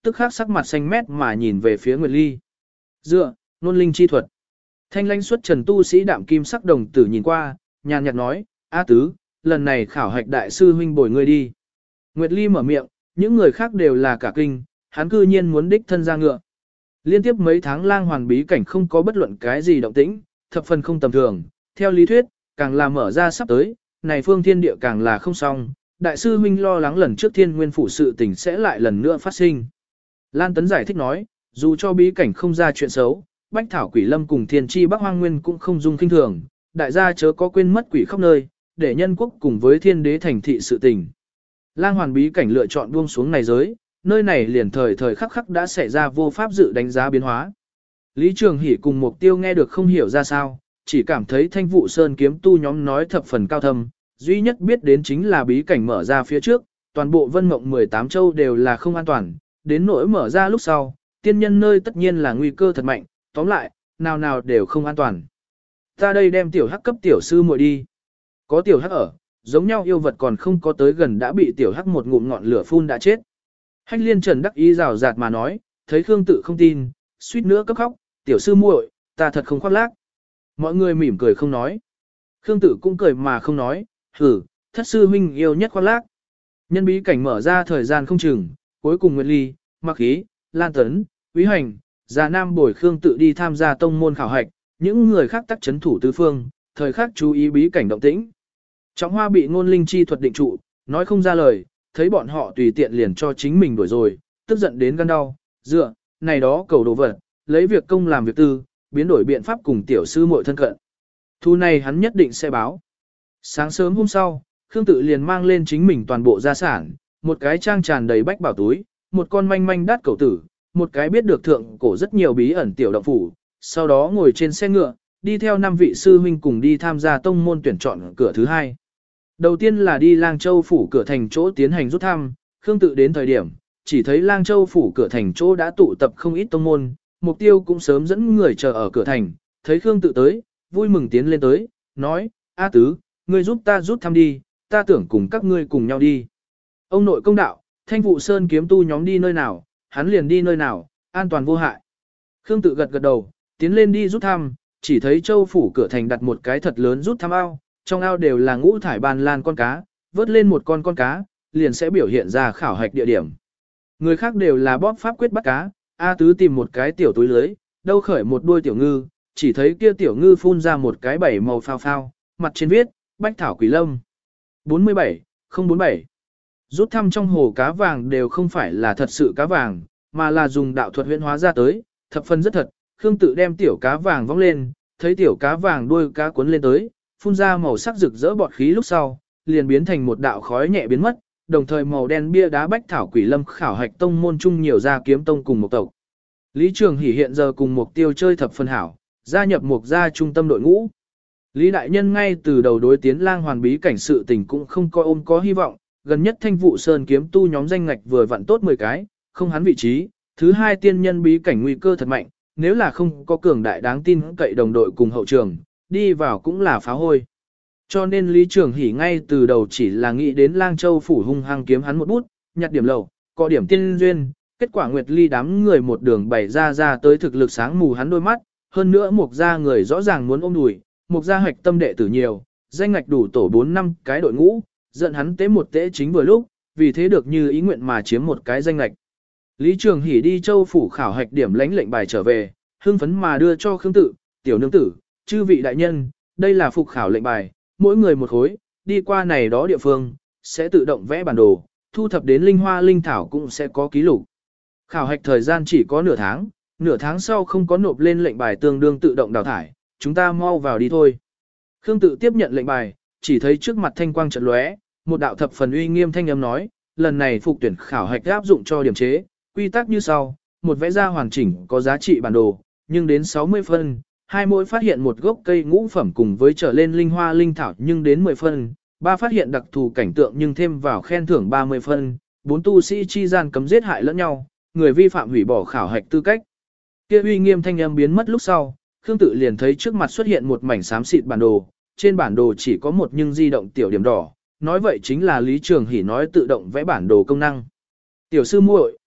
Speaker 1: tức khắc sắc mặt xanh mét mà nhìn về phía Nguyệt Ly. Dựa, nôn linh chi thuật. Thanh lãnh xuất trần tu sĩ đạm kim sắc đồng tử nhìn qua, nhàn nhạt nói, A tứ, lần này khảo hạch đại sư huynh bồi ngươi đi. Nguyệt Ly mở miệng, những người khác đều là cả kinh, hắn cư nhiên muốn đích thân ra ngựa. Liên tiếp mấy tháng lang hoàn bí cảnh không có bất luận cái gì động tĩnh, thập phần không tầm thường, theo lý thuyết, càng là mở ra sắp tới, này phương thiên địa càng là không xong, đại sư huynh lo lắng lần trước thiên nguyên phủ sự tình sẽ lại lần nữa phát sinh. Lan Tấn giải thích nói, dù cho bí cảnh không ra chuyện xấu, Bách Thảo Quỷ Lâm cùng Thiên Chi Bắc Hoang Nguyên cũng không dung kinh thường, đại gia chớ có quên mất quỷ khắp nơi, để nhân quốc cùng với thiên đế thành thị sự tình. Lang hoàn bí cảnh lựa chọn buông xuống này giới, nơi này liền thời thời khắc khắc đã xảy ra vô pháp dự đánh giá biến hóa. Lý Trường Hỷ cùng Mục Tiêu nghe được không hiểu ra sao, chỉ cảm thấy Thanh Vụ Sơn kiếm tu nhóm nói thập phần cao thâm, duy nhất biết đến chính là bí cảnh mở ra phía trước, toàn bộ Vân Mộng mười tám châu đều là không an toàn, đến nỗi mở ra lúc sau, tiên nhân nơi tất nhiên là nguy cơ thật mạnh, tóm lại, nào nào đều không an toàn. Ta đây đem tiểu hắc cấp tiểu sư muội đi. Có tiểu hắc ở, giống nhau yêu vật còn không có tới gần đã bị tiểu hắc một ngụm ngọn lửa phun đã chết. Hách Liên Trần đắc ý rào rạt mà nói, thấy Khương Tự không tin, suýt nữa cấp khóc, tiểu sư muội, ta thật không khoác lác. Mọi người mỉm cười không nói. Khương Tự cũng cười mà không nói, hử, thất sư huynh yêu nhất khoác lác. Nhân bí cảnh mở ra thời gian không chừng, cuối cùng Nguyệt Ly, Mạc Khí, Lan Tấn, Quý Hành, Già Nam bồi Khương Tự đi tham gia tông môn khảo hạch, những người khác tắc chấn thủ tứ phương, thời khắc chú ý bí cảnh động tĩnh. Trọng Hoa bị ngôn linh chi thuật định trụ, nói không ra lời, thấy bọn họ tùy tiện liền cho chính mình đuổi rồi, tức giận đến gan đau, dựa, này đó cầu đồ vật, lấy việc công làm việc tư, biến đổi biện pháp cùng tiểu sư muội thân cận. Thu này hắn nhất định sẽ báo. Sáng sớm hôm sau, Khương Tự liền mang lên chính mình toàn bộ gia sản, một cái trang tràn đầy bách bảo túi, một con manh manh đắt cầu tử, một cái biết được thượng cổ rất nhiều bí ẩn tiểu động phủ, sau đó ngồi trên xe ngựa, đi theo năm vị sư huynh cùng đi tham gia tông môn tuyển chọn cửa thứ hai. Đầu tiên là đi Lang Châu phủ cửa thành chỗ tiến hành rút thăm, Khương Tự đến thời điểm, chỉ thấy Lang Châu phủ cửa thành chỗ đã tụ tập không ít tông môn, Mục Tiêu cũng sớm dẫn người chờ ở cửa thành, thấy Khương Tự tới, vui mừng tiến lên tới, nói, A Tứ, ngươi giúp ta rút thăm đi, ta tưởng cùng các ngươi cùng nhau đi. Ông nội công đạo, Thanh Vụ Sơn kiếm tu nhóm đi nơi nào, hắn liền đi nơi nào, an toàn vô hại. Khương Tự gật gật đầu, tiến lên đi rút thăm, chỉ thấy Châu phủ cửa thành đặt một cái thật lớn rút thăm ao, trong ao đều là ngũ thải ban lan con cá, vớt lên một con con cá, liền sẽ biểu hiện ra khảo hạch địa điểm. Người khác đều là bóp pháp quyết bắt cá, A Tứ tìm một cái tiểu túi lưới, đâu khởi một đuôi tiểu ngư, chỉ thấy kia tiểu ngư phun ra một cái bảy màu phao phao, mặt trên viết, Bách Thảo Quỷ Lâm. bốn mươi bảy, không bốn bảy. Rút thăm trong hồ cá vàng đều không phải là thật sự cá vàng, mà là dùng đạo thuật huyễn hóa ra tới, thập phân rất thật. Khương Tự đem tiểu cá vàng vong lên, thấy tiểu cá vàng đuôi cá cuốn lên tới, phun ra màu sắc rực rỡ bọt khí lúc sau, liền biến thành một đạo khói nhẹ biến mất, đồng thời màu đen bia đá Bách Thảo Quỷ Lâm khảo hạch tông môn chung nhiều gia kiếm tông cùng một tộc. Lý Trường Hỷ hiện giờ cùng Mục Tiêu chơi thập phân hảo, gia nhập Mục gia trung tâm đội ngũ. Lý đại nhân ngay từ đầu đối tiến Lang hoàn bí cảnh sự tình cũng không coi ôm có hy vọng, gần nhất Thanh Vụ Sơn kiếm tu nhóm danh ngạch vừa vặn tốt mười cái, không hắn vị trí, thứ hai tiên nhân bí cảnh nguy cơ thật mạnh, nếu là không có cường đại đáng tin cậy đồng đội cùng hậu trường, đi vào cũng là phá hôi. Cho nên Lý Trường Hỷ ngay từ đầu chỉ là nghĩ đến Lang Châu phủ hung hăng kiếm hắn một bút, nhặt điểm lầu, có điểm tiên duyên, kết quả Nguyệt Ly đám người một đường bày ra ra tới thực lực sáng mù hắn đôi mắt, hơn nữa Mục gia người rõ ràng muốn ôm đùi, Mục gia hoạch tâm đệ tử nhiều, danh ngạch đủ tổ bốn năm cái đội ngũ, giận hắn tế một tế chính vừa lúc, vì thế được như ý nguyện mà chiếm một cái danh ngạch. Lý Trường Hỷ đi Châu phủ khảo hạch điểm lãnh lệnh bài trở về, hưng phấn mà đưa cho Khương Tự, tiểu nương tử, chư vị đại nhân, đây là phục khảo lệnh bài, mỗi người một khối, đi qua này đó địa phương, sẽ tự động vẽ bản đồ, thu thập đến linh hoa linh thảo cũng sẽ có ký lục. Khảo hạch thời gian chỉ có nửa tháng, nửa tháng sau không có nộp lên lệnh bài tương đương tự động đào thải, chúng ta mau vào đi thôi. Khương Tự tiếp nhận lệnh bài, chỉ thấy trước mặt thanh quang chợt lóe, một đạo thập phần uy nghiêm thanh âm nói, lần này phục tuyển khảo hạch áp dụng cho điểm chế, quy tắc như sau, một vẽ ra hoàn chỉnh có giá trị bản đồ, nhưng đến sáu mươi phân, hai mỗi phát hiện một gốc cây ngũ phẩm cùng với trở lên linh hoa linh thảo nhưng đến mười phân, ba phát hiện đặc thù cảnh tượng nhưng thêm vào khen thưởng ba mươi phân, bốn tu sĩ chi gian cấm giết hại lẫn nhau, người vi phạm hủy bỏ khảo hạch tư cách. Kia uy nghiêm thanh âm biến mất lúc sau, Khương Tự liền thấy trước mặt xuất hiện một mảnh xám xịt bản đồ, trên bản đồ chỉ có một nhưng di động tiểu điểm đỏ, nói vậy chính là Lý Trường Hỷ nói tự động vẽ bản đồ công năng. Tiểu sư muội,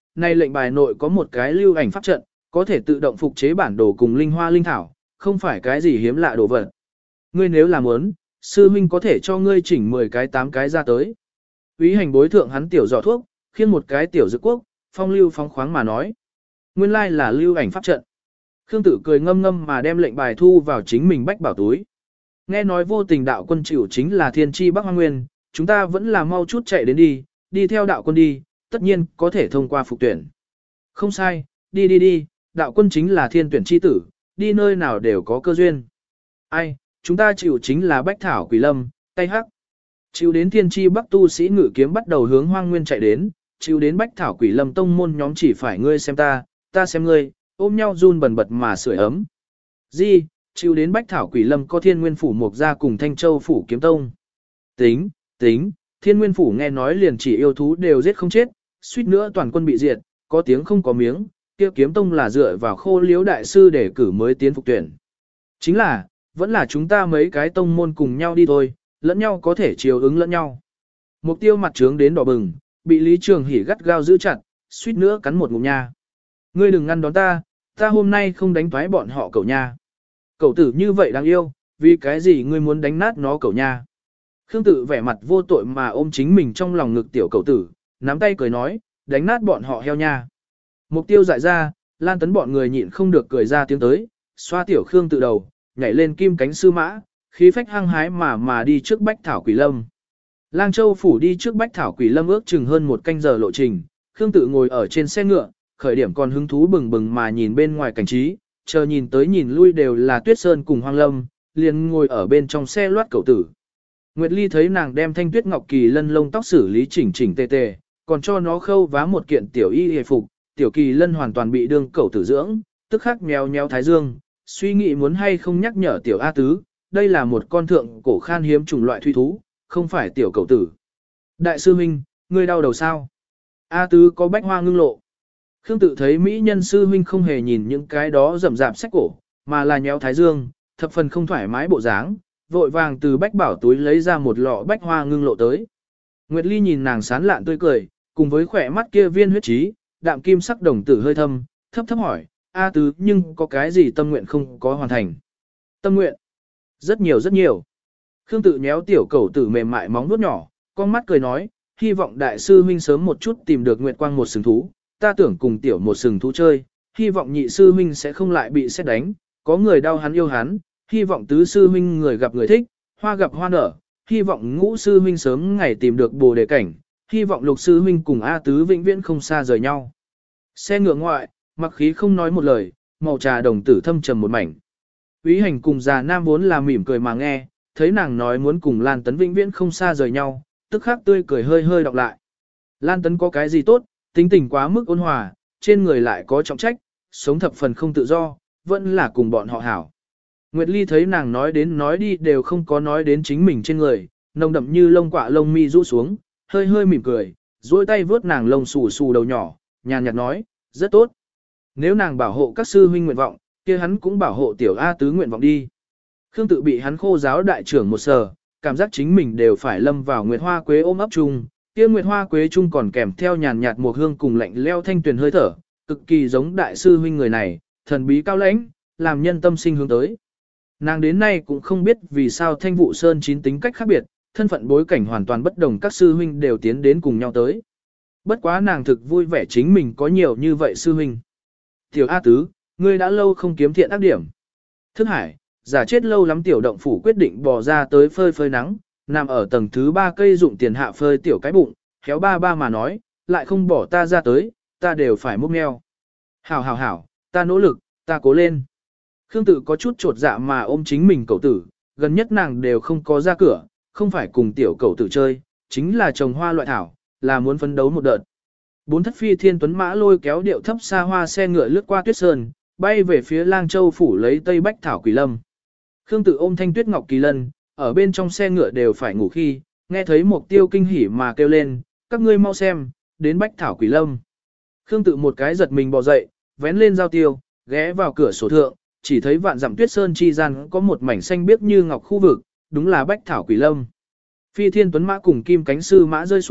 Speaker 1: này lệnh bài nội có một cái lưu ảnh pháp trận, có thể tự động phục chế bản đồ cùng linh hoa linh thảo, không phải cái gì hiếm lạ đồ vật. Ngươi nếu làm muốn, sư huynh có thể cho ngươi chỉnh mười cái tám cái ra tới. Úy hành bối thượng hắn tiểu giỏ thuốc, khiêng một cái tiểu dược quốc, phong lưu phóng khoáng mà nói. Nguyên lai là lưu ảnh pháp trận. Khương Tử cười ngâm ngâm mà đem lệnh bài thu vào chính mình bách bảo túi. Nghe nói vô tình đạo quân chịu chính là thiên tri Bắc Hoang Nguyên, chúng ta vẫn là mau chút chạy đến đi, đi theo đạo quân đi, tất nhiên có thể thông qua phục tuyển. Không sai, đi đi đi, đạo quân chính là thiên tuyển chi tử, đi nơi nào đều có cơ duyên. Ai, chúng ta chịu chính là Bách Thảo Quỷ Lâm, tay hắc. Chịu đến thiên tri Bắc tu sĩ ngự kiếm bắt đầu hướng Hoang Nguyên chạy đến, chịu đến Bách Thảo Quỷ Lâm tông môn nhóm chỉ phải ngươi xem ta, ta xem ngươi, ôm nhau run bần bật mà sưởi ấm. Di, chịu đến Bách Thảo Quỷ Lâm có Thiên Nguyên Phủ Mộc Gia cùng Thanh Châu Phủ Kiếm Tông. Tính, tính, Thiên Nguyên Phủ nghe nói liền chỉ yêu thú đều giết không chết, suýt nữa toàn quân bị diệt, có tiếng không có miếng, kia Kiếm Tông là dựa vào Khô Liếu đại sư để cử mới tiến phục tuyển. Chính là, vẫn là chúng ta mấy cái tông môn cùng nhau đi thôi, lẫn nhau có thể chiều ứng lẫn nhau. Mục tiêu mặt trướng đến đỏ bừng, bị Lý Trường Hỉ gắt gao giữ chặt, suýt nữa cắn một ngụm nha. Ngươi đừng ngăn đón ta, ta hôm nay không đánh toái bọn họ cậu nha. Cậu tử như vậy đáng yêu, vì cái gì ngươi muốn đánh nát nó cậu nha. Khương Tự vẻ mặt vô tội mà ôm chính mình trong lòng ngực tiểu cậu tử, nắm tay cười nói, đánh nát bọn họ heo nha. Mục tiêu dại ra, Lan Tấn bọn người nhịn không được cười ra tiếng tới, xoa tiểu Khương Tự đầu, nhảy lên kim cánh sư mã, khí phách hăng hái mà mà đi trước Bách Thảo Quỷ Lâm. Lang Châu phủ đi trước Bách Thảo Quỷ Lâm ước chừng hơn một canh giờ lộ trình, Khương Tự ngồi ở trên xe ngựa, khởi điểm còn hứng thú bừng bừng mà nhìn bên ngoài cảnh trí, chờ nhìn tới nhìn lui đều là Tuyết Sơn cùng Hoang Lâm, liền ngồi ở bên trong xe loát cậu tử. Nguyệt Ly thấy nàng đem thanh tuyết ngọc kỳ lân lông tóc xử lý chỉnh chỉnh tề tề, còn cho nó khâu vá một kiện tiểu y hề phục, tiểu kỳ lân hoàn toàn bị đương cậu tử dưỡng, tức khắc mèo nhéo thái dương, suy nghĩ muốn hay không nhắc nhở tiểu A Tứ, đây là một con thượng cổ khan hiếm chủng loại thủy thú, không phải tiểu cậu tử. Đại sư huynh, ngươi đau đầu sao? A Tứ có bách hoa ngưng lộ. Khương Tự thấy mỹ nhân sư huynh không hề nhìn những cái đó rậm rạp sách cổ, mà là nhéo thái dương, thập phần không thoải mái bộ dáng, vội vàng từ bách bảo túi lấy ra một lọ bách hoa ngưng lộ tới. Nguyệt Ly nhìn nàng sán lạn tươi cười, cùng với khỏe mắt kia viên huyết trí, đạm kim sắc đồng tử hơi thâm, thấp thấp hỏi, A Tứ nhưng có cái gì tâm nguyện không có hoàn thành? Tâm nguyện? Rất nhiều rất nhiều. Khương Tự nhéo tiểu cẩu tử mềm mại móng vuốt nhỏ, con mắt cười nói, hy vọng đại sư huynh sớm một chút tìm được Nguyệt Quang một sừng thú, ta tưởng cùng tiểu một sừng thú chơi, hy vọng nhị sư huynh sẽ không lại bị xét đánh, có người đau hắn yêu hắn, hy vọng tứ sư huynh người gặp người thích, hoa gặp hoa nở, hy vọng ngũ sư huynh sớm ngày tìm được bồ đề cảnh, hy vọng lục sư huynh cùng A Tứ vĩnh viễn không xa rời nhau. Xe ngựa ngoại, mặc khí không nói một lời, màu trà đồng tử thâm trầm một mảnh. Úy Hành cùng già nam vốn là mỉm cười mà nghe, thấy nàng nói muốn cùng Lan Tấn vĩnh viễn không xa rời nhau, tức khắc tươi cười hơi hơi đọc lại. Lan Tấn có cái gì tốt, tính tình quá mức ôn hòa, trên người lại có trọng trách, sống thập phần không tự do, vẫn là cùng bọn họ hảo. Nguyệt Ly thấy nàng nói đến nói đi đều không có nói đến chính mình trên người, nồng đậm như lông quạ lông mi rũ xuống, hơi hơi mỉm cười, duỗi tay vướt nàng lông xù xù đầu nhỏ, nhàn nhạt nói, rất tốt. Nếu nàng bảo hộ các sư huynh nguyện vọng, kia hắn cũng bảo hộ tiểu A Tứ nguyện vọng đi. Khương Tự bị hắn khô giáo đại trưởng một sờ, cảm giác chính mình đều phải lâm vào Nguyệt Hoa Quế ôm ấp chung, kia Nguyệt Hoa Quế chung còn kèm theo nhàn nhạt mùi hương cùng lạnh leo thanh tuyền hơi thở, cực kỳ giống đại sư huynh người này, thần bí cao lãnh, làm nhân tâm sinh hướng tới. Nàng đến nay cũng không biết vì sao Thanh Vụ Sơn chín tính cách khác biệt, thân phận bối cảnh hoàn toàn bất đồng, các sư huynh đều tiến đến cùng nhau tới. Bất quá nàng thực vui vẻ chính mình có nhiều như vậy sư huynh. Tiểu A Tứ, ngươi đã lâu không kiếm thiện ác điểm. Thức Hải, giả chết lâu lắm tiểu động phủ quyết định bò ra tới phơi phơi nắng, nằm ở tầng thứ ba cây dụng tiền hạ phơi tiểu cái bụng, khéo ba ba mà nói, lại không bỏ ta ra tới, ta đều phải múc meo. Hảo hảo hảo, ta nỗ lực, ta cố lên. Khương Tự có chút trột dạ mà ôm chính mình cậu tử, gần nhất nàng đều không có ra cửa, không phải cùng tiểu cậu tử chơi, chính là trồng hoa loại thảo, là muốn phấn đấu một đợt. Bốn thất phi thiên tuấn mã lôi kéo điệu thấp xa hoa xe ngựa lướt qua tuyết sơn, bay về phía Lang Châu phủ lấy Tây Bách Thảo Quỷ Lâm. Khương Tự ôm thanh tuyết ngọc kỳ lân, ở bên trong xe ngựa đều phải ngủ khi, nghe thấy Mục Tiêu kinh hỉ mà kêu lên, các ngươi mau xem, đến Bách Thảo Quỷ Lâm. Khương Tự một cái giật mình bò dậy, vén lên giao tiêu, ghé vào cửa sổ thượng, chỉ thấy vạn dặm tuyết sơn chi gian có một mảnh xanh biếc như ngọc khu vực, đúng là Bách Thảo Quỷ Lâm. Phi thiên tuấn mã cùng kim cánh sư mã rơi xuống,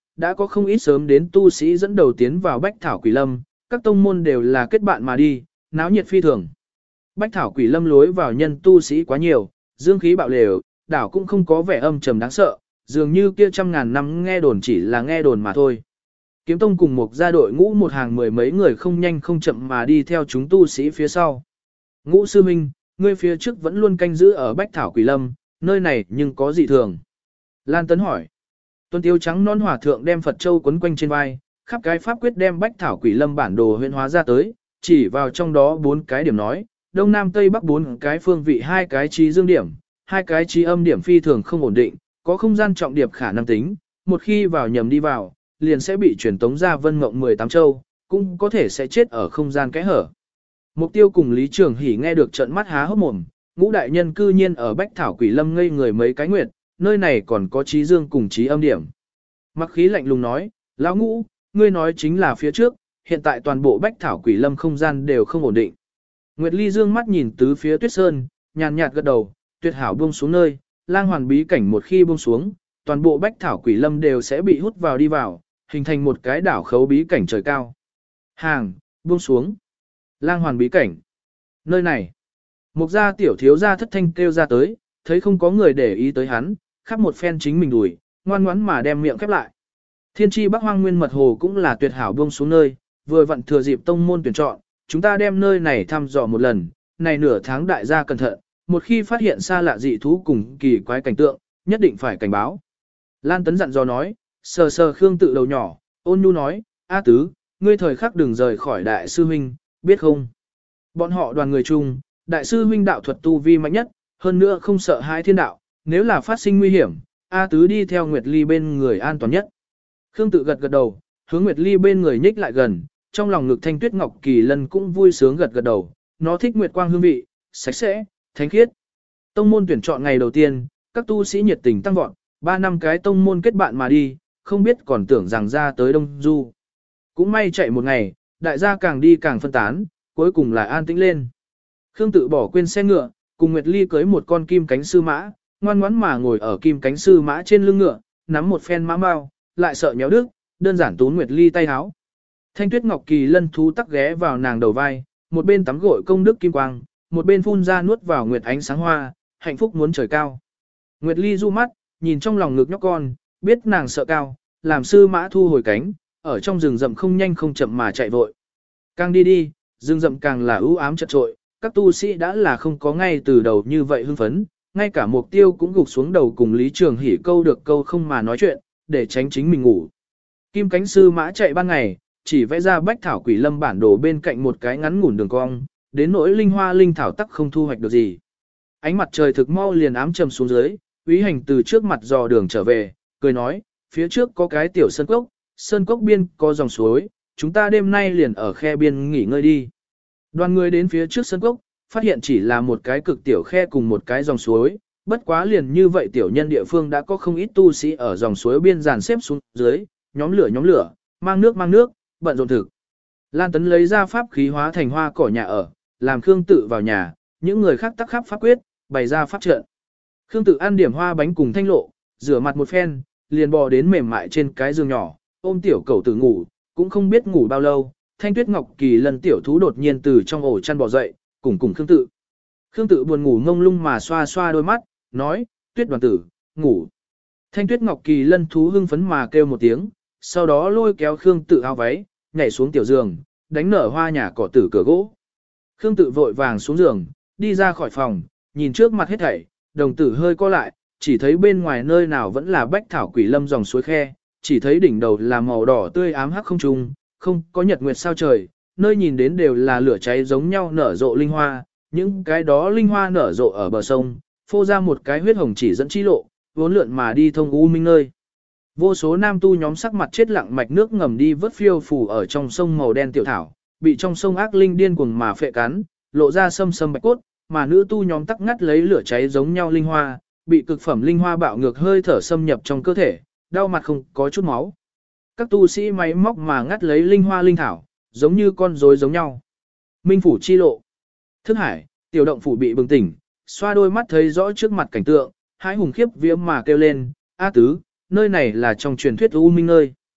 Speaker 1: đã có không ít sớm đến tu sĩ dẫn đầu tiến vào Bách Thảo Quỷ Lâm, các tông môn đều là kết bạn mà đi, náo nhiệt phi thường. Bách Thảo Quỷ Lâm lối vào nhân tu sĩ quá nhiều, dương khí bạo lều, đảo cũng không có vẻ âm trầm đáng sợ, dường như kia trăm ngàn năm nghe đồn chỉ là nghe đồn mà thôi. Kiếm Tông cùng một gia đội ngũ một hàng mười mấy người không nhanh không chậm mà đi theo chúng tu sĩ phía sau. Ngũ sư minh, ngươi phía trước vẫn luôn canh giữ ở Bách Thảo Quỷ Lâm, nơi này nhưng có gì thường? Lan Tấn hỏi. Tuân Tiêu trắng non hòa thượng đem Phật Châu quấn quanh trên vai, khắp cái pháp quyết đem Bách Thảo Quỷ Lâm bản đồ huyễn hóa ra tới, chỉ vào trong đó bốn cái điểm nói, đông nam tây bắc bốn cái phương vị hai cái trí dương điểm, hai cái trí âm điểm phi thường không ổn định, có không gian trọng điệp khả năng tính, một khi vào nhầm đi vào, liền sẽ bị truyền tống ra vân mộng mười tám châu, cũng có thể sẽ chết ở không gian kẽ hở. Mục Tiêu cùng Lý Trường Hỷ nghe được trận mắt há hốc mồm, ngũ đại nhân cư nhiên ở Bách Thảo Quỷ Lâm ngây người mấy cái nguyệt, nơi này còn có trí dương cùng trí âm điểm. Mặc khí lạnh lùng nói, lão ngũ, ngươi nói chính là phía trước, hiện tại toàn bộ Bách Thảo Quỷ Lâm không gian đều không ổn định. Nguyệt Ly dương mắt nhìn tứ phía tuyết sơn, nhàn nhạt gật đầu, tuyệt hảo buông xuống nơi, lang hoàn bí cảnh một khi buông xuống, toàn bộ Bách Thảo Quỷ Lâm đều sẽ bị hút vào đi vào, hình thành một cái đảo khấu bí cảnh trời cao. Hàng, buông xuống. Lang hoàn bí cảnh. Nơi này. Mục gia tiểu thiếu gia thất thanh kêu ra tới, thấy không có người để ý tới hắn, khắp một phen chính mình đuổi, ngoan ngoãn mà đem miệng khép lại. Thiên tri Bắc Hoang Nguyên Mật Hồ cũng là tuyệt hảo buông xuống nơi, vừa vặn thừa dịp tông môn tuyển chọn, chúng ta đem nơi này thăm dò một lần, này nửa tháng đại gia cẩn thận, một khi phát hiện xa lạ dị thú cùng kỳ quái cảnh tượng, nhất định phải cảnh báo. Lan Tấn dặn dò nói, sờ sờ Khương Tự đầu nhỏ, ôn nhu nói, A Tứ, ngươi thời khắc đừng rời khỏi đại sư huynh, biết không? Bọn họ đoàn người chung, đại sư huynh đạo thuật tu vi mạnh nhất, hơn nữa không sợ hãi thiên đạo, nếu là phát sinh nguy hiểm, A Tứ đi theo Nguyệt Ly bên người an toàn nhất. Khương Tự gật gật đầu, hướng Nguyệt Ly bên người nhích lại gần, trong lòng ngực Thanh Tuyết Ngọc Kỳ Lân cũng vui sướng gật gật đầu, nó thích nguyệt quang hương vị, sạch sẽ, thánh khiết. Tông môn tuyển chọn ngày đầu tiên, các tu sĩ nhiệt tình tăng vọt, ba năm cái tông môn kết bạn mà đi, không biết còn tưởng rằng ra tới Đông Du. Cũng may chạy một ngày, đại gia càng đi càng phân tán, cuối cùng lại an tĩnh lên. Khương Tự bỏ quên xe ngựa, cùng Nguyệt Ly cưới một con kim cánh sư mã, ngoan ngoãn mà ngồi ở kim cánh sư mã trên lưng ngựa, nắm một phen mã mao, lại sợ nhéo đứt, đơn giản tún Nguyệt Ly tay háo. Thanh Tuyết Ngọc Kỳ Lân thú tắc ghé vào nàng đầu vai, một bên tắm gội công đức kim quang, một bên phun ra nuốt vào nguyệt ánh sáng hoa, hạnh phúc muốn trời cao. Nguyệt Ly du mắt, nhìn trong lòng ngực nhóc con, biết nàng sợ cao, làm sư mã thu hồi cánh, ở trong rừng rậm không nhanh không chậm mà chạy vội. Càng đi đi, rừng rậm càng là ưu ám chật trội, các tu sĩ đã là không có ngay từ đầu như vậy hưng phấn, ngay cả Mục Tiêu cũng gục xuống đầu cùng Lý Trường Hỷ câu được câu không mà nói chuyện, để tránh chính mình ngủ. Kim cánh sư mã chạy ban ngày, chỉ vẽ ra Bách Thảo Quỷ Lâm bản đồ bên cạnh một cái ngắn ngủn đường cong, đến nỗi linh hoa linh thảo tắc không thu hoạch được gì. Ánh mặt trời thực mau liền ám trầm xuống dưới, Úy Hành từ trước mặt dò đường trở về, cười nói, phía trước có cái tiểu sơn cốc, sơn cốc biên có dòng suối, chúng ta đêm nay liền ở khe biên nghỉ ngơi đi. Đoàn người đến phía trước sơn cốc, phát hiện chỉ là một cái cực tiểu khe cùng một cái dòng suối, bất quá liền như vậy tiểu nhân địa phương đã có không ít tu sĩ ở dòng suối biên dàn xếp xuống dưới, nhóm lửa nhóm lửa, mang nước mang nước, bận rộn thực. Lan Tấn lấy ra pháp khí hóa thành hoa cỏ nhà ở, làm Khương Tự vào nhà, những người khác tắc khắp pháp quyết, bày ra pháp trận. Khương Tự ăn điểm hoa bánh cùng thanh lộ, rửa mặt một phen, liền bò đến mềm mại trên cái giường nhỏ, ôm tiểu cẩu tử ngủ, cũng không biết ngủ bao lâu, Thanh Tuyết Ngọc Kỳ Lân tiểu thú đột nhiên từ trong ổ chăn bò dậy, cùng cùng Khương Tự. Khương Tự buồn ngủ ngông lung mà xoa xoa đôi mắt, nói, Tuyết đoàn tử, ngủ. Thanh Tuyết Ngọc Kỳ Lân thú hưng phấn mà kêu một tiếng, sau đó lôi kéo Khương Tự áo váy, nhảy xuống tiểu giường, đánh nở hoa nhà cỏ tử cửa gỗ. Khương Tự vội vàng xuống giường, đi ra khỏi phòng, nhìn trước mặt hết thảy, đồng tử hơi co lại, chỉ thấy bên ngoài nơi nào vẫn là Bách Thảo Quỷ Lâm dòng suối khe, chỉ thấy đỉnh đầu là màu đỏ tươi ám hắc không trung, không có nhật nguyệt sao trời, nơi nhìn đến đều là lửa cháy giống nhau nở rộ linh hoa, những cái đó linh hoa nở rộ ở bờ sông, phô ra một cái huyết hồng chỉ dẫn chi lộ, vốn lượn mà đi thông u minh nơi. Vô số nam tu nhóm sắc mặt chết lặng mạch nước ngầm đi vớt phiêu phù ở trong sông màu đen tiểu thảo, bị trong sông ác linh điên cuồng mà phệ cắn, lộ ra sâm sâm bạch cốt, mà nữ tu nhóm tắc ngắt lấy lửa cháy giống nhau linh hoa, bị cực phẩm linh hoa bạo ngược hơi thở xâm nhập trong cơ thể, đau mặt không có chút máu. Các tu sĩ máy móc mà ngắt lấy linh hoa linh thảo, giống như con rối giống nhau. Minh phủ chi lộ. Thức hải, tiểu động phủ bị bừng tỉnh, xoa đôi mắt thấy rõ trước mặt cảnh tượng, hãi hùng khiếp vía mà kêu lên, A Tứ, nơi này là trong truyền thuyết U Minh nơi.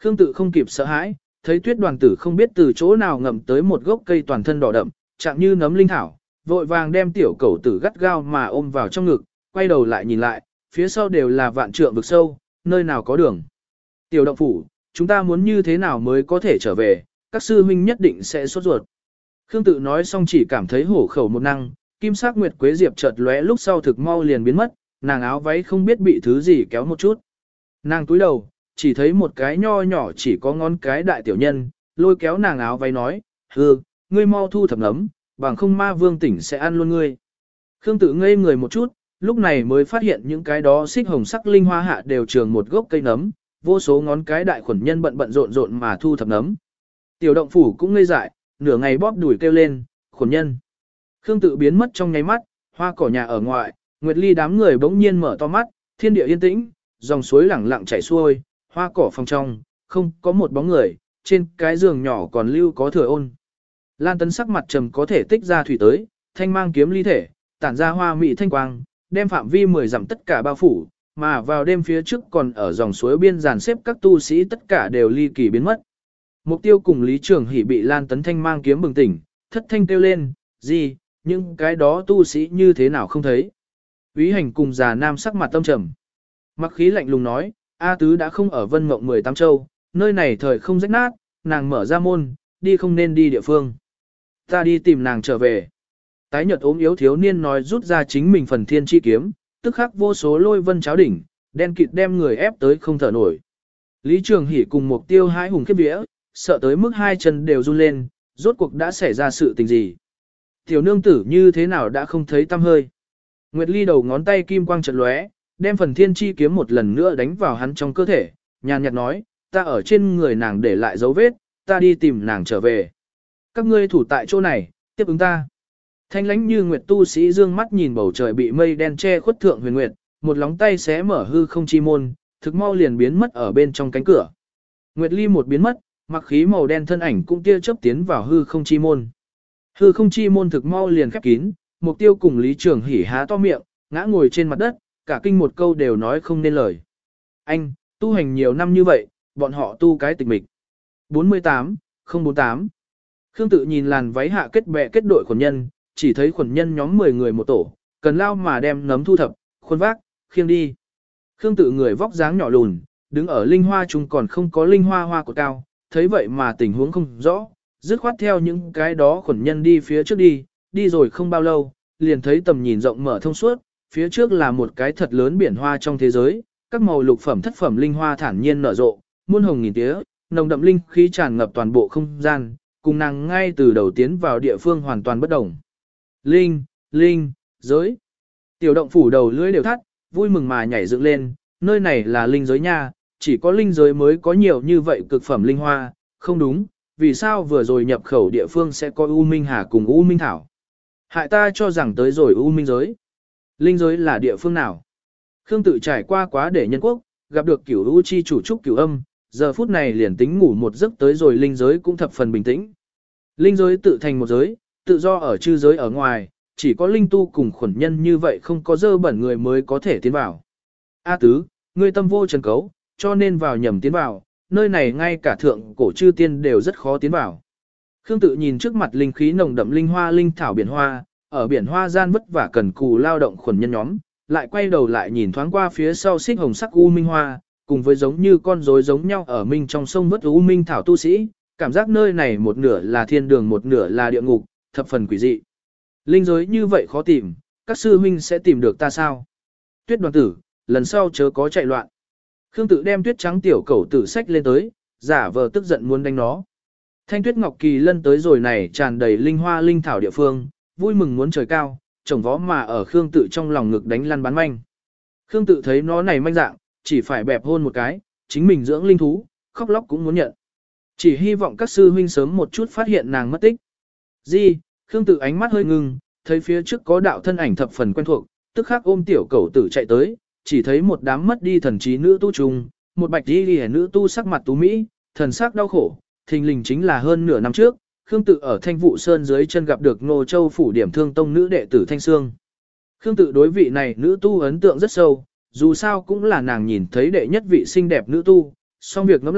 Speaker 1: Khương Tự không kịp sợ hãi, thấy Tuyết Đoàn Tử không biết từ chỗ nào ngậm tới một gốc cây toàn thân đỏ đậm, chạm như nấm linh thảo, vội vàng đem tiểu cẩu tử gắt gao mà ôm vào trong ngực, quay đầu lại nhìn lại, phía sau đều là vạn trượng vực sâu, nơi nào có đường. Tiểu động phủ, chúng ta muốn như thế nào mới có thể trở về, các sư huynh nhất định sẽ sốt ruột. Khương Tự nói xong chỉ cảm thấy hổ khẩu một năng, kim sắc nguyệt quế diệp chợt lóe lúc sau thực mau liền biến mất, nàng áo váy không biết bị thứ gì kéo một chút. Nàng túi đầu, chỉ thấy một cái nho nhỏ chỉ có ngón cái đại tiểu nhân, lôi kéo nàng áo váy nói, hừ, ngươi mau thu thập nấm, bằng không ma vương tỉnh sẽ ăn luôn ngươi. Khương Tự ngây người một chút, lúc này mới phát hiện những cái đó xích hồng sắc linh hoa hạ đều trường một gốc cây nấm, vô số ngón cái đại khuẩn nhân bận bận rộn rộn mà thu thập nấm. Tiểu động phủ cũng ngây dại, nửa ngày bóp đuổi kêu lên, khuẩn nhân. Khương Tự biến mất trong nháy mắt, hoa cỏ nhà ở ngoại, Nguyệt Ly đám người bỗng nhiên mở to mắt, thiên địa yên tĩnh, dòng suối lẳng lặng chảy xuôi, hoa cỏ phòng trong, không có một bóng người, trên cái giường nhỏ còn lưu có thừa ôn. Lan Tấn sắc mặt trầm có thể tích ra thủy tới, thanh mang kiếm ly thể, tản ra hoa mị thanh quang, đem phạm vi mười dặm tất cả bao phủ, mà vào đêm phía trước còn ở dòng suối biên dàn xếp các tu sĩ tất cả đều ly kỳ biến mất. Mục Tiêu cùng Lý Trường Hỷ bị Lan Tấn thanh mang kiếm bừng tỉnh, thất thanh kêu lên, gì, nhưng cái đó tu sĩ như thế nào không thấy. Úy Hành cùng già nam sắc mặt tâm trầm. Mặc khí lạnh lùng nói, A Tứ đã không ở Vân Mộng mười tám châu, nơi này thời không rách nát, nàng mở ra môn, đi không nên đi địa phương. Ta đi tìm nàng trở về. Tái nhợt ốm yếu thiếu niên nói rút ra chính mình phần thiên chi kiếm, tức khắc vô số lôi vân cháo đỉnh, đen kịt đem người ép tới không thở nổi. Lý Trường Hỷ cùng Mục Tiêu hãi hùng khiếp vía, sợ tới mức hai chân đều run lên, rốt cuộc đã xảy ra sự tình gì. Tiểu nương tử như thế nào đã không thấy tăm hơi. Nguyệt Ly đầu ngón tay kim quang chợt lóe, đem phần thiên chi kiếm một lần nữa đánh vào hắn trong cơ thể, nhàn nhạt nói, ta ở trên người nàng để lại dấu vết, ta đi tìm nàng trở về. Các ngươi thủ tại chỗ này, tiếp ứng ta. Thanh lãnh như nguyệt tu sĩ dương mắt nhìn bầu trời bị mây đen che khuất thượng huyền nguyệt, một lóng tay xé mở hư không chi môn, thực mau liền biến mất ở bên trong cánh cửa. Nguyệt Ly một biến mất, mặc khí màu đen thân ảnh cũng tia chớp tiến vào hư không chi môn. Hư không chi môn thực mau liền khép kín, Mục Tiêu cùng Lý Trường Hỷ há to miệng, ngã ngồi trên mặt đất, cả kinh một câu đều nói không nên lời. Anh, tu hành nhiều năm như vậy, bọn họ tu cái tịch mịch. bốn mươi tám, không bốn tám. Khương Tự nhìn làn váy hạ kết bè kết đội khuẩn nhân, chỉ thấy khuẩn nhân nhóm mười người một tổ, cần lao mà đem nấm thu thập, khuôn vác, khiêng đi. Khương Tự người vóc dáng nhỏ lùn, đứng ở linh hoa chung còn không có linh hoa hoa của cao, thấy vậy mà tình huống không rõ, dứt khoát theo những cái đó khuẩn nhân đi phía trước đi, đi rồi không bao lâu, liền thấy tầm nhìn rộng mở thông suốt, phía trước là một cái thật lớn biển hoa trong thế giới, các màu lục phẩm thất phẩm linh hoa thản nhiên nở rộ, muôn hồng nghìn tía, nồng đậm linh khí tràn ngập toàn bộ không gian, cùng nàng ngay từ đầu tiến vào địa phương hoàn toàn bất đồng. Linh, linh, giới. Tiểu động phủ đầu lưỡi đều thắt, vui mừng mà nhảy dựng lên, nơi này là linh giới nha, chỉ có linh giới mới có nhiều như vậy cực phẩm linh hoa, không đúng, vì sao vừa rồi nhập khẩu địa phương sẽ có U Minh Hà cùng U Minh Thảo. Hại ta cho rằng tới rồi U Minh giới. Linh giới là địa phương nào? Khương Tự trải qua quá để nhân quốc, gặp được cửu U chi chủ trúc cửu âm, giờ phút này liền tính ngủ một giấc tới rồi linh giới cũng thập phần bình tĩnh. Linh giới tự thành một giới, tự do ở chư giới ở ngoài, chỉ có linh tu cùng khuẩn nhân như vậy không có dơ bẩn người mới có thể tiến vào. A Tứ, ngươi tâm vô trần cấu, cho nên vào nhầm tiến vào, nơi này ngay cả thượng cổ chư tiên đều rất khó tiến vào. Khương Tự nhìn trước mặt linh khí nồng đậm linh hoa linh thảo biển hoa, ở biển hoa gian vất vả cần cù lao động khuẩn nhân nhóm, lại quay đầu lại nhìn thoáng qua phía sau xích hồng sắc u minh hoa, cùng với giống như con rối giống nhau ở minh trong sông vất u minh thảo tu sĩ, cảm giác nơi này một nửa là thiên đường một nửa là địa ngục, thập phần quỷ dị. Linh giới như vậy khó tìm, các sư huynh sẽ tìm được ta sao? Tuyết Đoàn Tử, lần sau chớ có chạy loạn. Khương Tự đem tuyết trắng tiểu cẩu tử sách lên tới, giả vờ tức giận muốn đánh nó. Thanh Tuyết Ngọc Kỳ Lân tới rồi này tràn đầy linh hoa linh thảo địa phương, vui mừng muốn trời cao, chồng vó mà ở Khương Tự trong lòng ngực đánh lăn bán manh. Khương Tự thấy nó này manh dạng, chỉ phải bẹp hôn một cái, chính mình dưỡng linh thú, khóc lóc cũng muốn nhận. Chỉ hy vọng các sư huynh sớm một chút phát hiện nàng mất tích. Di, Khương Tự ánh mắt hơi ngưng, thấy phía trước có đạo thân ảnh thập phần quen thuộc, tức khắc ôm tiểu cẩu tử chạy tới, chỉ thấy một đám mất đi thần trí nữ tu trùng, một bạch y liễu nữ tu sắc mặt tú mỹ, thần sắc đau khổ, thình lình chính là hơn nửa năm trước, Khương Tự ở Thanh Vụ Sơn dưới chân gặp được Ngô Châu phủ điểm thương tông nữ đệ tử Thanh Sương. Khương Tự đối vị này nữ tu ấn tượng rất sâu, dù sao cũng là nàng nhìn thấy đệ nhất vị xinh đẹp nữ tu, song việc ngẫm lại,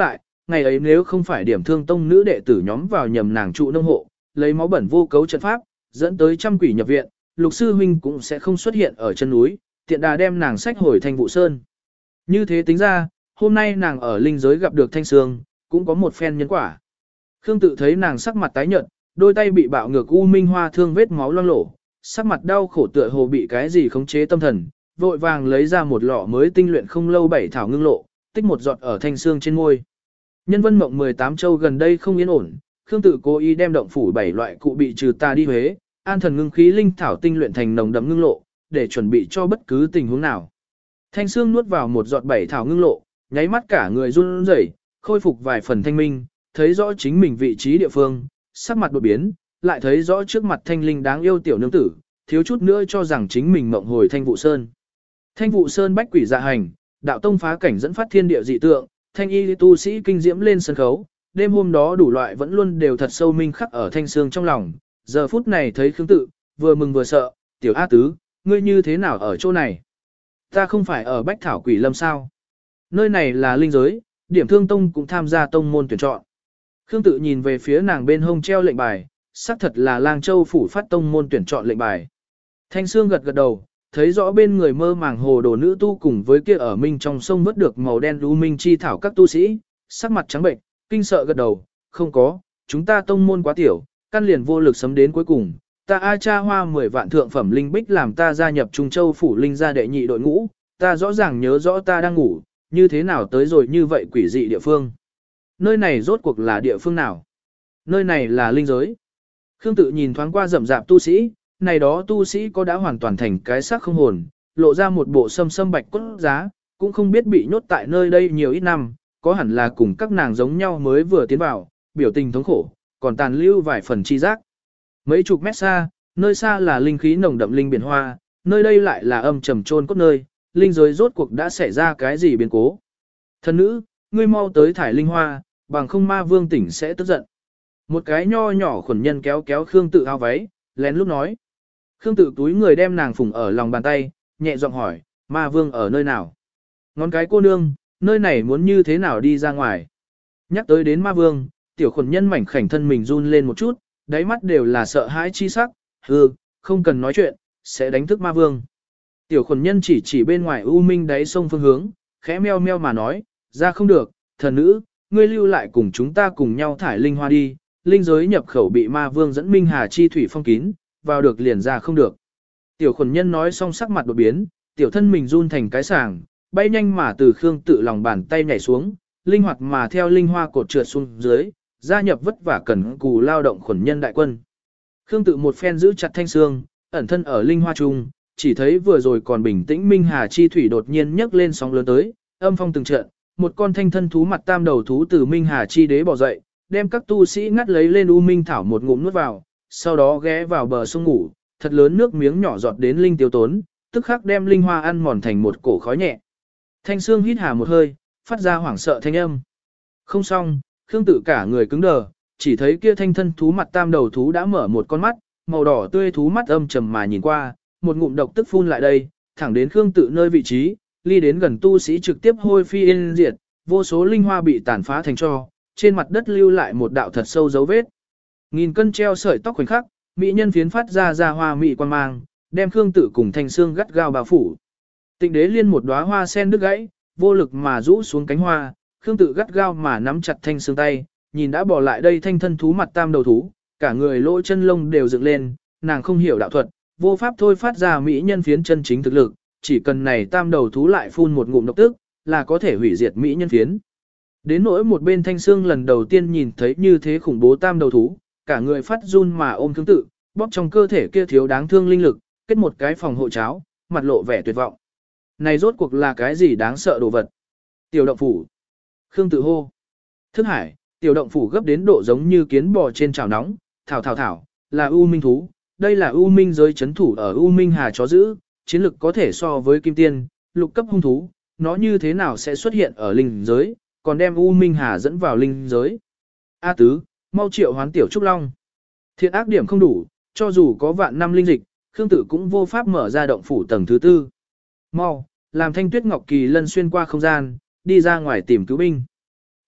Speaker 1: ngày ấy nếu không phải điểm thương tông nữ đệ tử nhóm vào nhầm nàng trụ nông hộ, lấy máu bẩn vô cấu trận pháp, dẫn tới trăm quỷ nhập viện, Lục sư huynh cũng sẽ không xuất hiện ở chân núi, tiện đà đem nàng sách hồi Thanh Vụ Sơn. Như thế tính ra, hôm nay nàng ở linh giới gặp được Thanh Sương, cũng có một phen nhân quả. Khương Tự thấy nàng sắc mặt tái nhợt, đôi tay bị bạo ngược u minh hoa thương vết máu loang lổ, sắc mặt đau khổ tựa hồ bị cái gì khống chế tâm thần, vội vàng lấy ra một lọ mới tinh luyện không lâu bảy thảo ngưng lộ, tích một giọt ở Thanh Sương trên môi. Nhân Vân Mộng mười tám châu gần đây không yên ổn, Khương Tự cố ý đem động phủ bảy loại cụ bị trừ tà đi Huế, an thần ngưng khí linh thảo tinh luyện thành nồng đậm ngưng lộ, để chuẩn bị cho bất cứ tình huống nào. Thanh Sương nuốt vào một giọt bảy thảo ngưng lộ, nháy mắt cả người run rẩy, khôi phục vài phần thanh minh, thấy rõ chính mình vị trí địa phương, sắc mặt đột biến, lại thấy rõ trước mặt thanh linh đáng yêu tiểu nương tử, thiếu chút nữa cho rằng chính mình mộng hồi Thanh Vụ Sơn. Thanh Vụ Sơn bách quỷ dạ hành, đạo tông phá cảnh dẫn phát thiên địa dị tượng, thanh y tu sĩ kinh diễm lên sân khấu, đêm hôm đó đủ loại vẫn luôn đều thật sâu minh khắc ở Thanh Sương trong lòng, giờ phút này thấy Khương Tự, vừa mừng vừa sợ, tiểu A Tứ, ngươi như thế nào ở chỗ này? Ta không phải ở Bách Thảo Quỷ Lâm sao? Nơi này là linh giới, điểm thương tông cũng tham gia tông môn tuyển chọn. Khương Tự nhìn về phía nàng bên hông treo lệnh bài, xác thật là Lang Châu phủ phát tông môn tuyển chọn lệnh bài. Thanh Sương gật gật đầu, thấy rõ bên người mơ màng hồ đồ nữ tu cùng với kia ở minh trong sông vớt được màu đen lưu minh chi thảo các tu sĩ, sắc mặt trắng bệnh, kinh sợ gật đầu, không có, chúng ta tông môn quá tiểu, căn liền vô lực sấm đến cuối cùng. Ta A Cha hoa mười vạn thượng phẩm linh bích làm ta gia nhập Trung Châu phủ linh gia đệ nhị đội ngũ, ta rõ ràng nhớ rõ ta đang ngủ, như thế nào tới rồi như vậy quỷ dị địa phương. Nơi này rốt cuộc là địa phương nào? Nơi này là linh giới. Khương Tự nhìn thoáng qua rậm rạp tu sĩ, này đó tu sĩ có đã hoàn toàn thành cái xác không hồn, lộ ra một bộ sâm sâm bạch cốt giá, cũng không biết bị nhốt tại nơi đây nhiều ít năm, có hẳn là cùng các nàng giống nhau mới vừa tiến vào, biểu tình thống khổ, còn tàn lưu vài phần chi giác. Mấy chục mét xa, nơi xa là linh khí nồng đậm linh biển hoa, nơi đây lại là âm trầm trôn cốt nơi, linh giới rốt cuộc đã xảy ra cái gì biến cố. Thần nữ, ngươi mau tới thải linh hoa, bằng không ma vương tỉnh sẽ tức giận. Một cái nho nhỏ khuẩn nhân kéo kéo Khương Tự áo váy, lén lúc nói. Khương Tự túi người đem nàng phủng ở lòng bàn tay, nhẹ giọng hỏi, ma vương ở nơi nào? Ngón cái cô nương, nơi này muốn như thế nào đi ra ngoài? Nhắc tới đến ma vương, tiểu khuẩn nhân mảnh khảnh thân mình run lên một chút, đáy mắt đều là sợ hãi chi sắc, hừ, không cần nói chuyện, sẽ đánh thức ma vương. Tiểu khuẩn nhân chỉ chỉ bên ngoài u minh đáy sông phương hướng, khẽ meo meo mà nói, ra không được, thần nữ, ngươi lưu lại cùng chúng ta cùng nhau thải linh hoa đi, linh giới nhập khẩu bị ma vương dẫn minh hà chi thủy phong kín, vào được liền ra không được. Tiểu khuẩn nhân nói xong sắc mặt đột biến, tiểu thân mình run thành cái sàng, bay nhanh mà từ Khương Tự lòng bàn tay nhảy xuống, linh hoạt mà theo linh hoa cột trượt xuống dưới, gia nhập vất vả cẩn cù lao động khuẩn nhân đại quân. Khương Tự một phen giữ chặt Thanh Sương, ẩn thân ở linh hoa trung, chỉ thấy vừa rồi còn bình tĩnh minh hà chi thủy đột nhiên nhấc lên sóng lớn tới, âm phong từng trận, một con thanh thân thú mặt tam đầu thú từ minh hà chi đế bò dậy, đem các tu sĩ ngắt lấy lên u minh thảo một ngụm nuốt vào, sau đó ghé vào bờ sông ngủ, thật lớn nước miếng nhỏ giọt đến linh tiêu tốn, tức khắc đem linh hoa ăn mòn thành một cổ khói nhẹ. Thanh Sương hít hà một hơi, phát ra hoảng sợ thanh âm. Không xong, Khương Tự cả người cứng đờ, chỉ thấy kia thanh thân thú mặt tam đầu thú đã mở một con mắt, màu đỏ tươi thú mắt âm trầm mà nhìn qua, một ngụm độc tức phun lại đây, thẳng đến Khương Tự nơi vị trí, ly đến gần tu sĩ trực tiếp hôi phi yên diệt, vô số linh hoa bị tàn phá thành tro, trên mặt đất lưu lại một đạo thật sâu dấu vết. Nghìn cân treo sợi tóc khoảnh khắc, mỹ nhân phiến phát ra ra hoa mỹ quan mang, đem Khương Tự cùng Thanh Sương gắt gao bao phủ. Tịnh Đế liên một đóa hoa sen đứt gãy, vô lực mà rũ xuống cánh hoa, Khương Tự gắt gao mà nắm chặt Thanh Sương tay, nhìn đã bỏ lại đây thanh thân thú mặt tam đầu thú, cả người lỗ chân lông đều dựng lên, nàng không hiểu đạo thuật, vô pháp thôi phát ra mỹ nhân phiến chân chính thực lực, chỉ cần này tam đầu thú lại phun một ngụm độc tức, là có thể hủy diệt mỹ nhân phiến. Đến nỗi một bên Thanh Sương lần đầu tiên nhìn thấy như thế khủng bố tam đầu thú, cả người phát run mà ôm Khương Tự, bóp trong cơ thể kia thiếu đáng thương linh lực, kết một cái phòng hộ cháo, mặt lộ vẻ tuyệt vọng. Này rốt cuộc là cái gì đáng sợ đồ vật? Tiểu động phủ. Khương Tự hô. Thức hải, tiểu động phủ gấp đến độ giống như kiến bò trên chảo nóng, thảo thảo thảo, là U Minh thú, đây là U Minh giới chấn thủ ở U Minh Hà chó giữ, chiến lực có thể so với kim tiên, lục cấp hung thú, nó như thế nào sẽ xuất hiện ở linh giới, còn đem U Minh Hà dẫn vào linh giới. A Tứ, mau triệu hoán tiểu trúc long. Thiện ác điểm không đủ, cho dù có vạn năm linh dịch, Khương Tự cũng vô pháp mở ra động phủ tầng thứ tư. Mau, làm Thanh Tuyết Ngọc Kỳ lân xuyên qua không gian, đi ra ngoài tìm cứu binh.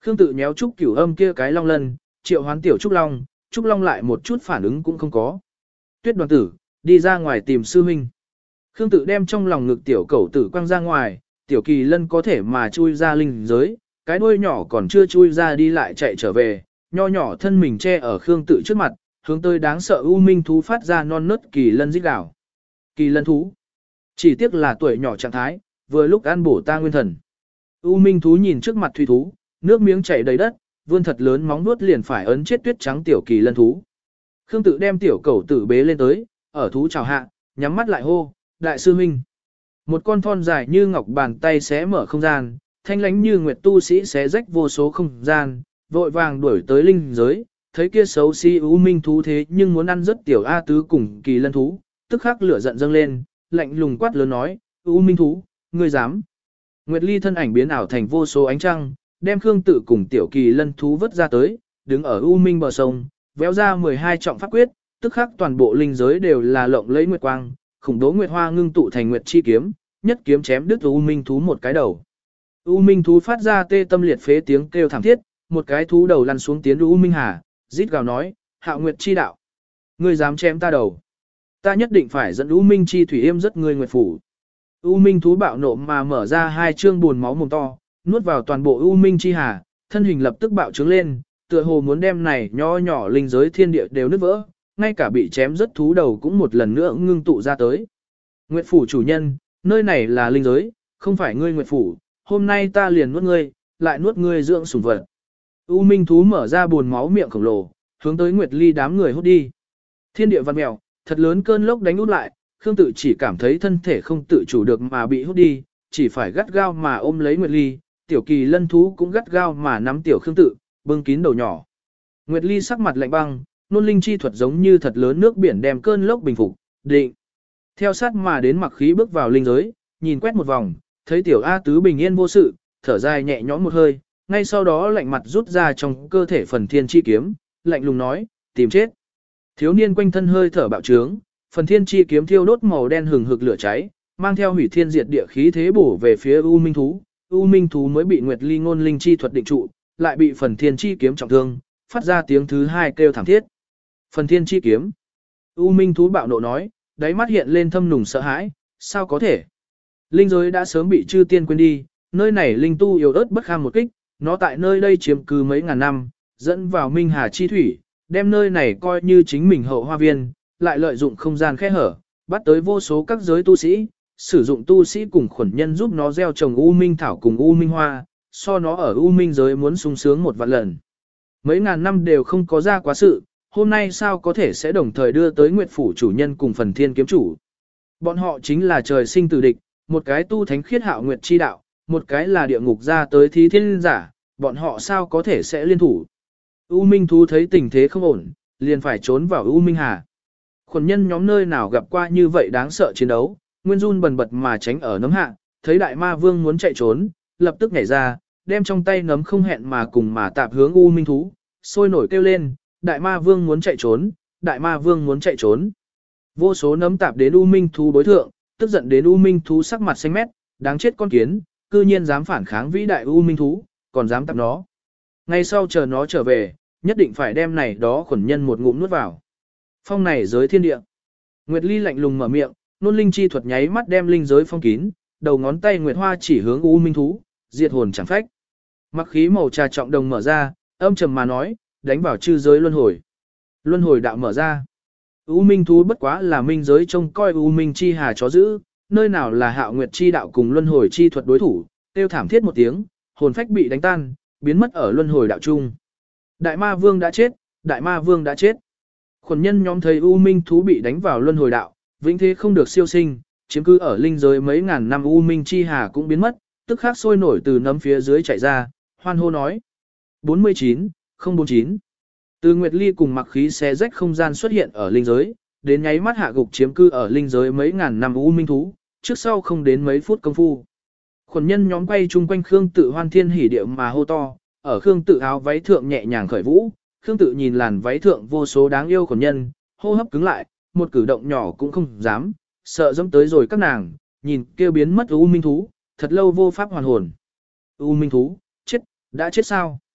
Speaker 1: Khương Tự nhéo Trúc Cửu Âm kia cái long lân, triệu hoán tiểu Trúc Long, Trúc Long lại một chút phản ứng cũng không có. Tuyết Đoàn Tử, đi ra ngoài tìm sư huynh. Khương Tự đem trong lòng ngực tiểu cẩu tử quăng ra ngoài, tiểu Kỳ Lân có thể mà chui ra linh giới, cái đuôi nhỏ còn chưa chui ra đi lại chạy trở về, nho nhỏ thân mình che ở Khương Tự trước mặt, hướng tới đáng sợ u minh thú phát ra non nớt Kỳ Lân rít gào. Kỳ Lân thú, chỉ tiếc là tuổi nhỏ trạng thái, vừa lúc ăn bổ ta nguyên thần. U minh thú nhìn trước mặt thủy thú, nước miếng chảy đầy đất, vươn thật lớn móng vuốt liền phải ấn chết tuyết trắng tiểu Kỳ Lân thú. Khương Tự đem tiểu cẩu tử bế lên tới, ở thú chào hạ, nhắm mắt lại hô, đại sư huynh. Một con thon dài như ngọc bàn tay xé mở không gian, thanh lánh như nguyệt tu sĩ xé rách vô số không gian, vội vàng đuổi tới linh giới, thấy kia xấu xí u minh thú thế nhưng muốn ăn rất tiểu A tứ cùng Kỳ Lân thú, tức khắc lửa giận dâng lên, lạnh lùng quát lớn nói, u minh thú, ngươi dám. Nguyệt Ly thân ảnh biến ảo thành vô số ánh trăng, đem Khương Tự cùng tiểu Kỳ Lân thú vớt ra tới, đứng ở u minh bờ sông, véo ra mười hai trọng pháp quyết, tức khắc toàn bộ linh giới đều là lộng lẫy nguyệt quang, khủng bố nguyệt hoa ngưng tụ thành nguyệt chi kiếm, nhất kiếm chém đứt u minh thú một cái đầu. U minh thú phát ra tê tâm liệt phế tiếng kêu thảm thiết, một cái thú đầu lăn xuống tiến u minh hà, rít gào nói, Hạo Nguyệt chi đạo, ngươi dám chém ta đầu, ta nhất định phải dẫn u minh chi thủy yêm rất ngươi nguyệt phủ. U minh thú bạo nộ mà mở ra hai trương buồn máu mồm to, nuốt vào toàn bộ u minh chi hà, thân hình lập tức bạo trướng lên, tựa hồ muốn đem này nho nhỏ linh giới thiên địa đều nứt vỡ, ngay cả bị chém rất thú đầu cũng một lần nữa ngưng tụ ra tới. Nguyệt phủ chủ nhân, nơi này là linh giới, không phải ngươi Nguyệt phủ, hôm nay ta liền nuốt ngươi, lại nuốt ngươi dưỡng sủng vật. U minh thú mở ra buồn máu miệng khổng lồ, hướng tới Nguyệt Ly đám người hút đi. Thiên địa văn mèo, thật lớn cơn lốc đánh út lại, Khương Tự chỉ cảm thấy thân thể không tự chủ được mà bị hút đi, chỉ phải gắt gao mà ôm lấy Nguyệt Ly, tiểu Kỳ Lân thú cũng gắt gao mà nắm tiểu Khương Tự, bưng kín đầu nhỏ. Nguyệt Ly sắc mặt lạnh băng, nôn linh chi thuật giống như thật lớn nước biển đem cơn lốc bình phục, định. Theo sát mà đến mặc khí bước vào linh giới, nhìn quét một vòng, thấy tiểu A tứ bình yên vô sự, thở dài nhẹ nhõm một hơi, ngay sau đó lạnh mặt rút ra trong cơ thể phần thiên chi kiếm, lạnh lùng nói, tìm chết. Thiếu niên quanh thân hơi thở bạo trướng, phần thiên chi kiếm thiêu đốt màu đen hừng hực lửa cháy, mang theo hủy thiên diệt địa khí thế bổ về phía U Minh thú. U Minh thú mới bị Nguyệt Ly ngôn linh chi thuật định trụ, lại bị phần thiên chi kiếm trọng thương, phát ra tiếng thứ hai kêu thảm thiết. Phần thiên chi kiếm. U Minh thú bạo nộ nói, đáy mắt hiện lên thâm nùng sợ hãi, sao có thể? Linh giới đã sớm bị chư tiên quên đi, nơi này linh tu yếu ớt bất kham một kích, nó tại nơi đây chiếm cứ mấy ngàn năm, dẫn vào Minh Hà chi thủy, đem nơi này coi như chính mình hậu hoa viên, lại lợi dụng không gian khe hở, bắt tới vô số các giới tu sĩ, sử dụng tu sĩ cùng khuẩn nhân giúp nó gieo trồng U Minh thảo cùng U Minh hoa, so nó ở U Minh giới muốn sung sướng một vạn lần. Mấy ngàn năm đều không có ra quá sự, hôm nay sao có thể sẽ đồng thời đưa tới Nguyệt phủ chủ nhân cùng phần thiên kiếm chủ. Bọn họ chính là trời sinh tử địch, một cái tu thánh khiết hạo nguyệt chi đạo, một cái là địa ngục ra tới thí thiên giả, bọn họ sao có thể sẽ liên thủ. U Minh thú thấy tình thế không ổn, liền phải trốn vào U Minh Hà. Khuẩn nhân nhóm nơi nào gặp qua như vậy đáng sợ chiến đấu, nguyên run bần bật mà tránh ở nấm hạ, thấy đại ma vương muốn chạy trốn, lập tức nhảy ra, đem trong tay nấm không hẹn mà cùng mà tạp hướng U Minh thú, sôi nổi kêu lên, đại ma vương muốn chạy trốn, đại ma vương muốn chạy trốn. Vô số nấm tạp đến U Minh thú đối thượng, tức giận đến U Minh thú sắc mặt xanh mét, đáng chết con kiến, cư nhiên dám phản kháng vĩ đại U Minh thú, còn dám tạp nó. Ngay sau chờ nó trở về, nhất định phải đem này đó khuẩn nhân một ngụm nuốt vào. Phong này giới thiên địa. Nguyệt Ly lạnh lùng mở miệng, nôn linh chi thuật nháy mắt đem linh giới phong kín, đầu ngón tay Nguyệt Hoa chỉ hướng U Minh thú, diệt hồn chẳng phách. Mặc khí màu trà trọng đồng mở ra, âm trầm mà nói, đánh vào chư giới luân hồi. Luân hồi đạo mở ra. U Minh thú bất quá là minh giới trông coi U Minh chi hà chó giữ, nơi nào là Hạo Nguyệt chi đạo cùng luân hồi chi thuật đối thủ, tiêu thảm thiết một tiếng, hồn phách bị đánh tan, biến mất ở luân hồi đạo chung. Đại ma vương đã chết, đại ma vương đã chết. Khuẩn nhân nhóm thấy U Minh thú bị đánh vào luân hồi đạo, vĩnh thế không được siêu sinh, chiếm cứ ở linh giới mấy ngàn năm U Minh chi hà cũng biến mất, tức khắc sôi nổi từ nấm phía dưới chạy ra, hoan hô nói. bốn mươi chín, không bốn chín. Từ Nguyệt Ly cùng mặc khí xé rách không gian xuất hiện ở linh giới, đến nháy mắt hạ gục chiếm cư ở linh giới mấy ngàn năm U Minh thú, trước sau không đến mấy phút công phu. Khuẩn nhân nhóm quay chung quanh Khương Tự hoan thiên hỉ điệu mà hô to, ở Khương Tự áo váy thượng nhẹ nhàng khởi vũ, Khương Tự nhìn làn váy thượng vô số đáng yêu khuẩn nhân, hô hấp cứng lại, một cử động nhỏ cũng không dám, sợ dẫm tới rồi các nàng, nhìn kêu biến mất U Minh thú, thật lâu vô pháp hoàn hồn. U Minh thú, chết, đã chết sao?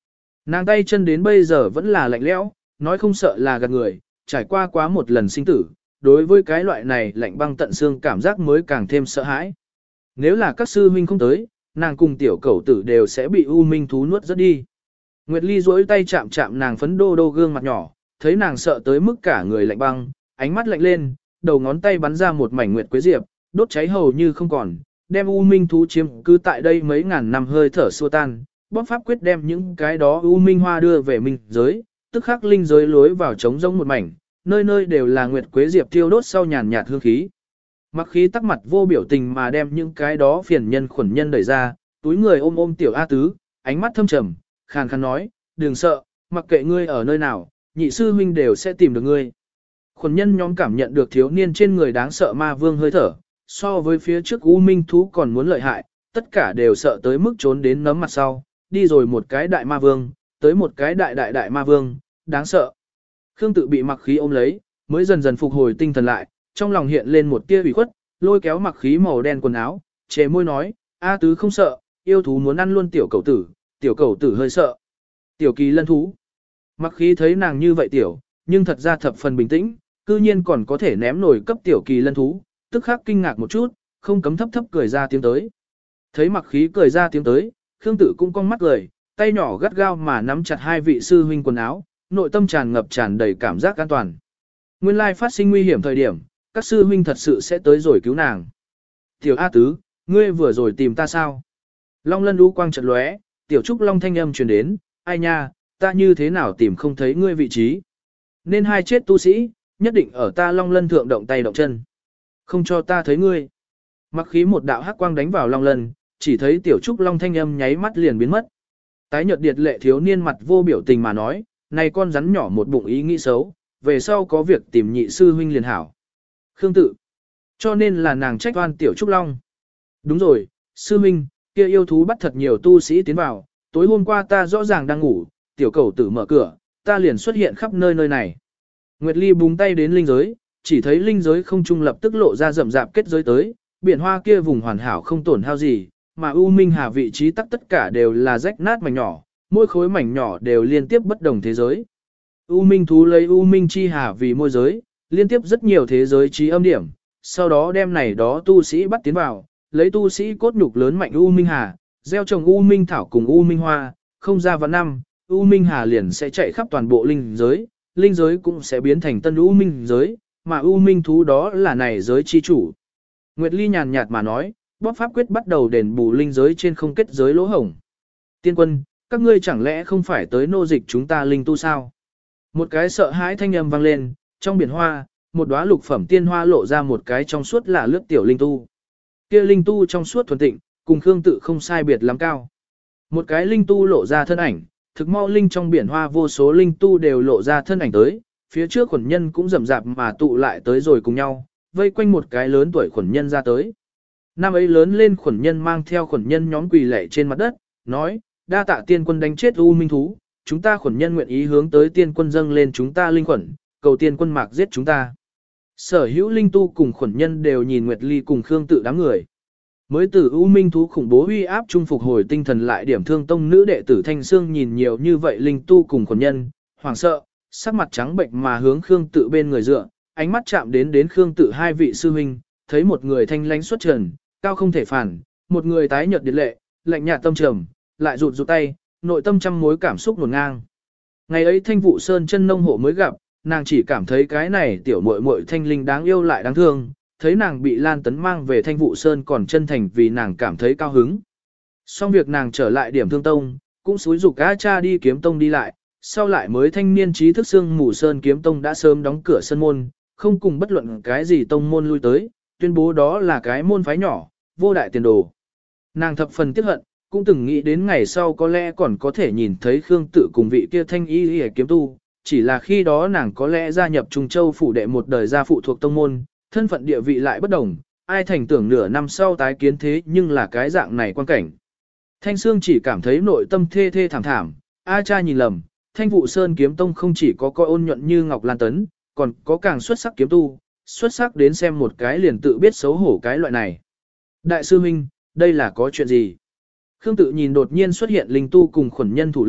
Speaker 1: Nàng tay chân đến bây giờ vẫn là lạnh lẽo, nói không sợ là gạt người, trải qua quá một lần sinh tử, đối với cái loại này lạnh băng tận xương cảm giác mới càng thêm sợ hãi. Nếu là các sư huynh không tới, nàng cùng tiểu cẩu tử đều sẽ bị U Minh thú nuốt rất đi. Nguyệt Ly duỗi tay chạm chạm nàng phấn đô đô gương mặt nhỏ, thấy nàng sợ tới mức cả người lạnh băng, ánh mắt lạnh lên, đầu ngón tay bắn ra một mảnh nguyệt quế diệp, đốt cháy hầu như không còn, đem U Minh thú chiếm cứ tại đây mấy ngàn năm hơi thở xua tan, bóp pháp quyết đem những cái đó U Minh hoa đưa về minh giới, tức khắc linh giới lối vào trống rỗng một mảnh, nơi nơi đều là nguyệt quế diệp thiêu đốt sau nhàn nhạt hương khí. Mặc khí tắc mặt vô biểu tình mà đem những cái đó phiền nhân khuẩn nhân đẩy ra, túi người ôm ôm tiểu A Tứ, ánh mắt thâm trầm, khàn khàn nói, đừng sợ, mặc kệ ngươi ở nơi nào, nhị sư huynh đều sẽ tìm được ngươi. Khuẩn nhân nhóm cảm nhận được thiếu niên trên người đáng sợ ma vương hơi thở, so với phía trước U Minh thú còn muốn lợi hại, tất cả đều sợ tới mức trốn đến nấm mặt sau, đi rồi một cái đại ma vương, tới một cái đại đại đại ma vương, đáng sợ. Khương Tự bị mặc khí ôm lấy, mới dần dần phục hồi tinh thần lại, trong lòng hiện lên một tia ủy khuất, lôi kéo mặc khí màu đen quần áo, chế môi nói, A Tứ không sợ, yêu thú muốn ăn luôn tiểu cẩu tử, tiểu cẩu tử hơi sợ. Tiểu kỳ lân thú. Mặc khí thấy nàng như vậy tiểu, nhưng thật ra thập phần bình tĩnh, cư nhiên còn có thể ném nổi cấp tiểu kỳ lân thú, tức khắc kinh ngạc một chút, không cấm thấp thấp cười ra tiếng tới. Thấy mặc khí cười ra tiếng tới, Khương Tự cũng cong mắt cười, tay nhỏ gắt gao mà nắm chặt hai vị sư huynh quần áo, nội tâm tràn ngập tràn đầy cảm giác an toàn. Nguyên lai phát sinh nguy hiểm thời điểm, các sư huynh thật sự sẽ tới rồi cứu nàng. Tiểu A Tứ, ngươi vừa rồi tìm ta sao? Long lân đu quang trận lóe, tiểu trúc long thanh âm truyền đến, ai nha, ta như thế nào tìm không thấy ngươi vị trí? Nên hai chết tu sĩ, nhất định ở ta long lân thượng động tay động chân. Không cho ta thấy ngươi. Mặc khí một đạo hắc quang đánh vào long lân, chỉ thấy tiểu trúc long thanh âm nháy mắt liền biến mất. Tái nhợt điệt lệ thiếu niên mặt vô biểu tình mà nói, này con rắn nhỏ một bụng ý nghĩ xấu, về sau có việc tìm nhị sư huynh liền hảo. Khương Tự. Cho nên là nàng trách oan tiểu trúc long. Đúng rồi, sư huynh, kia yêu thú bắt thật nhiều tu sĩ tiến vào, tối hôm qua ta rõ ràng đang ngủ, tiểu cầu tử mở cửa, ta liền xuất hiện khắp nơi nơi này. Nguyệt Ly búng tay đến linh giới, chỉ thấy linh giới không trung lập tức lộ ra rậm rạp kết giới tới, biển hoa kia vùng hoàn hảo không tổn hao gì, mà U Minh Hà vị trí tắc tất cả đều là rách nát mảnh nhỏ, mỗi khối mảnh nhỏ đều liên tiếp bất đồng thế giới. U Minh thú lấy U Minh chi hà vì môi giới, liên tiếp rất nhiều thế giới trí âm điểm, sau đó đem này đó tu sĩ bắt tiến vào, lấy tu sĩ cốt nhục lớn mạnh U Minh Hà, gieo trồng U Minh thảo cùng U Minh hoa, không ra vào năm, U Minh Hà liền sẽ chạy khắp toàn bộ linh giới, linh giới cũng sẽ biến thành tân U Minh giới, mà U Minh thú đó là này giới chi chủ. Nguyệt Ly nhàn nhạt mà nói, bóp pháp quyết bắt đầu đền bù linh giới trên không kết giới lỗ hổng. Tiên quân, các ngươi chẳng lẽ không phải tới nô dịch chúng ta linh tu sao? Một cái sợ hãi thanh âm vang lên, trong biển hoa, một đóa lục phẩm tiên hoa lộ ra một cái trong suốt là lướt tiểu linh tu. Kia linh tu trong suốt thuần tịnh, cùng Khương Tự không sai biệt lắm cao. Một cái linh tu lộ ra thân ảnh, thực mau linh trong biển hoa vô số linh tu đều lộ ra thân ảnh tới, phía trước khuẩn nhân cũng rầm rạp mà tụ lại tới rồi cùng nhau, vây quanh một cái lớn tuổi khuẩn nhân ra tới. Năm ấy lớn lên khuẩn nhân mang theo khuẩn nhân nhóm quỳ lạy trên mặt đất, nói, đa tạ tiên quân đánh chết U Minh thú, chúng ta khuẩn nhân nguyện ý hướng tới tiên quân dâng lên chúng ta linh khuẩn, cầu tiên quân mạc giết chúng ta. Sở hữu linh tu cùng khuẩn nhân đều nhìn Nguyệt Ly cùng Khương Tự đám người. Mới từ U Minh thú khủng bố uy áp trung phục hồi tinh thần lại điểm thương tông nữ đệ tử Thanh Sương nhìn nhiều như vậy linh tu cùng khuẩn nhân, hoảng sợ, sắc mặt trắng bệnh mà hướng Khương Tự bên người dựa, ánh mắt chạm đến đến Khương Tự hai vị sư huynh, thấy một người thanh lãnh xuất trần, cao không thể phản, một người tái nhợt điệt lệ, lạnh nhạt tâm trầm, lại rụt rụt tay, nội tâm trăm mối cảm xúc ngổn ngang. Ngày ấy Thanh Vụ Sơn chân nông hộ mới gặp, nàng chỉ cảm thấy cái này tiểu muội muội thanh linh đáng yêu lại đáng thương, thấy nàng bị Lan Tấn mang về Thanh Vụ Sơn còn chân thành vì nàng cảm thấy cao hứng. Xong việc nàng trở lại điểm thương tông, cũng xúi dục A cha đi kiếm tông đi lại, sau lại mới thanh niên trí thức xương mù Sơn kiếm tông đã sớm đóng cửa sân môn, không cùng bất luận cái gì tông môn lui tới, tuyên bố đó là cái môn phái nhỏ, vô đại tiền đồ. Nàng thập phần tiếc hận, cũng từng nghĩ đến ngày sau có lẽ còn có thể nhìn thấy Khương Tự cùng vị kia thanh y y kiếm tu, chỉ là khi đó nàng có lẽ gia nhập Trung Châu phủ đệ một đời gia phụ thuộc tông môn, thân phận địa vị lại bất đồng, ai thành tưởng nửa năm sau tái kiến thế nhưng là cái dạng này quan cảnh. Thanh Sương chỉ cảm thấy nội tâm thê thê thảm thảm, A cha nhìn lầm, Thanh Vụ Sơn kiếm tông không chỉ có coi ôn nhuận như Ngọc Lan Tấn, còn có càng xuất sắc kiếm tu, xuất sắc đến xem một cái liền tự biết xấu hổ cái loại này. Đại sư huynh, đây là có chuyện gì? Khương Tự nhìn đột nhiên xuất hiện linh tu cùng khuẩn nhân thủ lĩnh,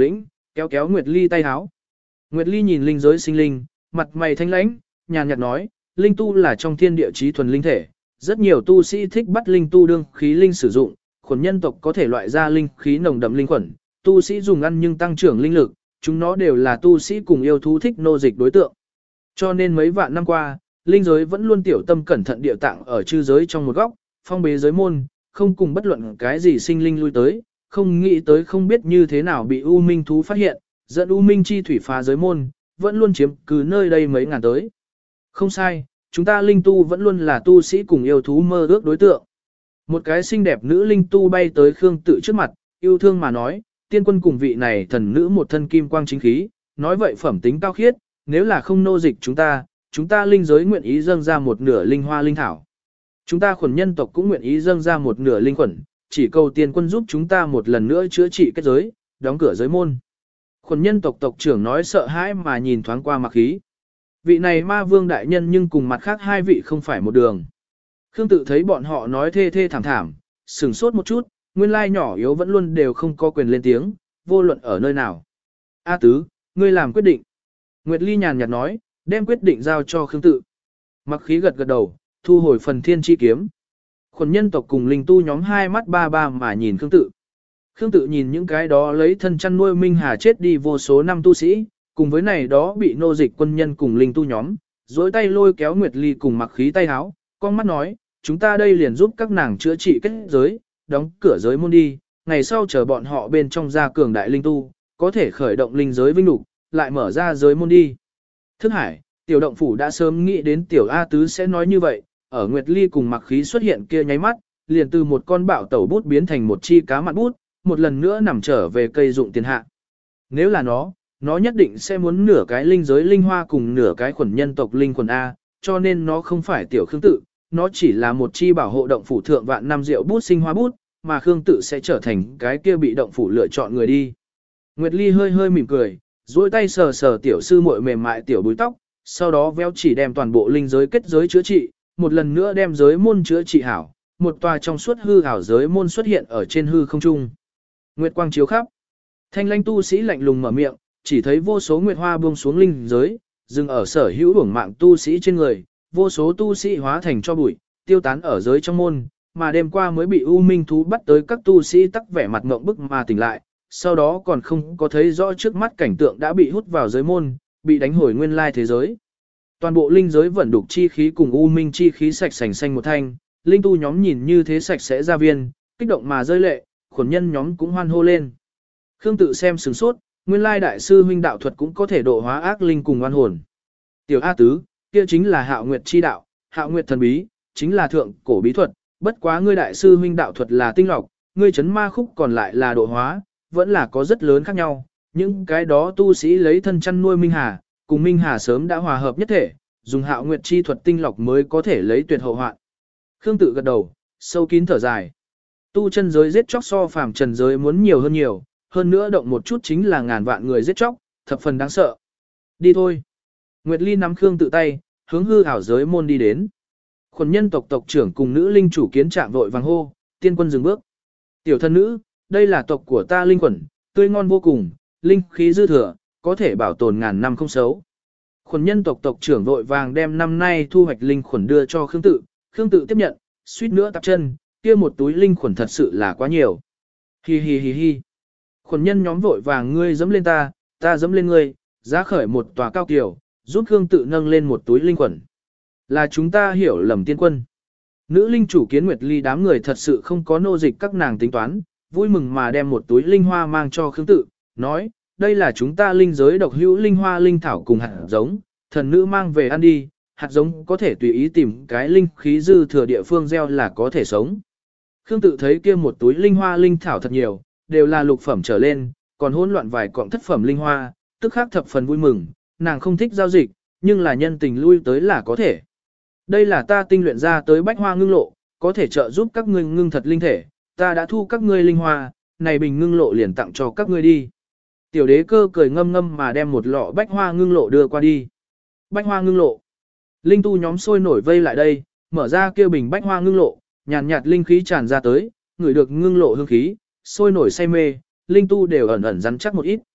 Speaker 1: kéo kéo Nguyệt Ly tay háo. Nguyệt Ly nhìn linh giới sinh linh, mặt mày thanh lãnh, nhàn nhạt nói, linh tu là trong thiên địa chí thuần linh thể, rất nhiều tu sĩ thích bắt linh tu đương khí linh sử dụng, khuẩn nhân tộc có thể loại ra linh khí nồng đậm linh khuẩn, tu sĩ dùng ăn nhưng tăng trưởng linh lực, chúng nó đều là tu sĩ cùng yêu thú thích nô dịch đối tượng. Cho nên mấy vạn năm qua, linh giới vẫn luôn tiểu tâm cẩn thận địa tạng ở chư giới trong một góc, phong bế giới môn, không cùng bất luận cái gì sinh linh lui tới, không nghĩ tới không biết như thế nào bị U Minh thú phát hiện, dẫn U Minh chi thủy phá giới môn, vẫn luôn chiếm cứ nơi đây mấy ngàn tới. Không sai, chúng ta linh tu vẫn luôn là tu sĩ cùng yêu thú mơ ước đối tượng. Một cái xinh đẹp nữ linh tu bay tới Khương Tự trước mặt, yêu thương mà nói, tiên quân cùng vị này thần nữ một thân kim quang chính khí, nói vậy phẩm tính cao khiết, nếu là không nô dịch chúng ta, chúng ta linh giới nguyện ý dâng ra một nửa linh hoa linh thảo. Chúng ta khuẩn nhân tộc cũng nguyện ý dâng ra một nửa linh khuẩn, chỉ cầu tiên quân giúp chúng ta một lần nữa chữa trị kết giới, đóng cửa giới môn. Khuẩn nhân tộc tộc trưởng nói sợ hãi mà nhìn thoáng qua Mặc Khí. Vị này ma vương đại nhân nhưng cùng mặt khác hai vị không phải một đường. Khương Tự thấy bọn họ nói thê thê thảm thảm, sửng sốt một chút, nguyên lai nhỏ yếu vẫn luôn đều không có quyền lên tiếng, vô luận ở nơi nào. A Tứ, ngươi làm quyết định. Nguyệt Ly nhàn nhạt nói, đem quyết định giao cho Khương Tự. Mặc Khí gật gật đầu, thu hồi phần thiên chi kiếm. Khuẩn nhân tộc cùng linh tu nhóm hai mắt ba ba mà nhìn Khương Tự. Khương Tự nhìn những cái đó lấy thân chăn nuôi Minh Hà chết đi vô số năm tu sĩ, cùng với này đó bị nô dịch quân nhân cùng linh tu nhóm, dối tay lôi kéo Nguyệt Ly cùng Mặc Khí tay háo, con mắt nói, chúng ta đây liền giúp các nàng chữa trị kết giới, đóng cửa giới môn đi, ngày sau chờ bọn họ bên trong ra cường đại linh tu, có thể khởi động linh giới vinh đủ, lại mở ra giới môn đi. Thức Hải, tiểu động phủ đã sớm nghĩ đến tiểu A Tứ sẽ nói như vậy, ở Nguyệt Ly cùng Mặc Khí xuất hiện kia nháy mắt, liền từ một con bạo tẩu bút biến thành một chi cá mặn bút, một lần nữa nằm trở về cây dụng tiền hạ. Nếu là nó, nó nhất định sẽ muốn nửa cái linh giới linh hoa cùng nửa cái khuẩn nhân tộc linh khuẩn A, cho nên nó không phải tiểu Khương Tự, nó chỉ là một chi bảo hộ động phủ thượng vạn năm rượu bút sinh hoa bút, mà Khương Tự sẽ trở thành cái kia bị động phủ lựa chọn người đi. Nguyệt Ly hơi hơi mỉm cười, duỗi tay sờ sờ tiểu sư muội mềm mại tiểu búi tóc, sau đó véo chỉ đem toàn bộ linh giới kết giới chữa trị, một lần nữa đem giới môn chữa trị hảo, một tòa trong suốt hư ảo giới môn xuất hiện ở trên hư không trung. Nguyệt quang chiếu khắp. Thanh lãnh tu sĩ lạnh lùng mở miệng, chỉ thấy vô số nguyệt hoa buông xuống linh giới, dừng ở sở hữu uổng mạng tu sĩ trên người, vô số tu sĩ hóa thành cho bụi, tiêu tán ở giới trong môn, mà đêm qua mới bị U Minh thú bắt tới các tu sĩ tắc vẻ mặt ngộng bức mà tỉnh lại, sau đó còn không có thấy rõ trước mắt cảnh tượng đã bị hút vào giới môn, bị đánh hồi nguyên lai thế giới. Toàn bộ linh giới vẫn đục chi khí cùng U Minh chi khí sạch sành xanh một thanh, linh tu nhóm nhìn như thế sạch sẽ ra viên, kích động mà rơi lệ, khuẩn nhân nhóm cũng hoan hô lên. Khương Tự xem sửng sốt, nguyên lai đại sư huynh đạo thuật cũng có thể độ hóa ác linh cùng oan hồn. Tiểu A Tứ, kia chính là Hạo Nguyệt chi đạo, Hạo Nguyệt thần bí, chính là thượng cổ bí thuật, bất quá ngươi đại sư huynh đạo thuật là tinh lọc, ngươi chấn ma khúc còn lại là độ hóa, vẫn là có rất lớn khác nhau. Những cái đó tu sĩ lấy thân chăn nuôi Minh Hà, cùng Minh Hà sớm đã hòa hợp nhất thể, dùng Hạo Nguyệt chi thuật tinh lọc mới có thể lấy tuyệt hậu hoạn. Khương Tự gật đầu, sâu kín thở dài. Tu chân giới giết chóc so phàm trần giới muốn nhiều hơn nhiều, hơn nữa động một chút chính là ngàn vạn người giết chóc, thập phần đáng sợ. Đi thôi. Nguyệt Ly nắm Khương Tự tay, hướng hư ảo giới môn đi đến. Khuẩn nhân tộc tộc trưởng cùng nữ linh chủ kiến trạng vội vàng hô, tiên quân dừng bước. Tiểu thân nữ, đây là tộc của ta linh khuẩn, tươi ngon vô cùng, linh khí dư thừa, có thể bảo tồn ngàn năm không xấu. Khuẩn nhân tộc tộc trưởng vội vàng đem năm nay thu hoạch linh khuẩn đưa cho Khương Tự, Khương Tự tiếp nhận, suýt nữa tạp chân, kia một túi linh khuẩn thật sự là quá nhiều. Hi hi hi hi. Khuẩn nhân nhóm vội vàng ngươi dẫm lên ta, ta dẫm lên ngươi, giá khởi một tòa cao kiều, giúp Khương Tự nâng lên một túi linh khuẩn. Là chúng ta hiểu lầm tiên quân. Nữ linh chủ Kiến Nguyệt Ly đám người thật sự không có nô dịch các nàng tính toán, vui mừng mà đem một túi linh hoa mang cho Khương Tự, nói, đây là chúng ta linh giới độc hữu linh hoa linh thảo cùng hạt giống, thần nữ mang về ăn đi, hạt giống có thể tùy ý tìm cái linh khí dư thừa địa phương gieo là có thể sống. Khương Tự thấy kia một túi linh hoa linh thảo thật nhiều, đều là lục phẩm trở lên, còn hỗn loạn vài cọng thất phẩm linh hoa, tức khắc thập phần vui mừng, nàng không thích giao dịch, nhưng là nhân tình lui tới là có thể. Đây là ta tinh luyện ra tới bách hoa ngưng lộ, có thể trợ giúp các ngươi ngưng thật linh thể, ta đã thu các ngươi linh hoa, này bình ngưng lộ liền tặng cho các ngươi đi. Tiểu đế cơ cười ngâm ngâm mà đem một lọ bách hoa ngưng lộ đưa qua đi. Bách hoa ngưng lộ. Linh tu nhóm sôi nổi vây lại đây, mở ra kia bình bách hoa ngưng lộ, nhàn nhạt, nhạt linh khí tràn ra tới, ngửi được ngưng lộ hương khí, sôi nổi say mê, linh tu đều ẩn ẩn rắn chắc một ít.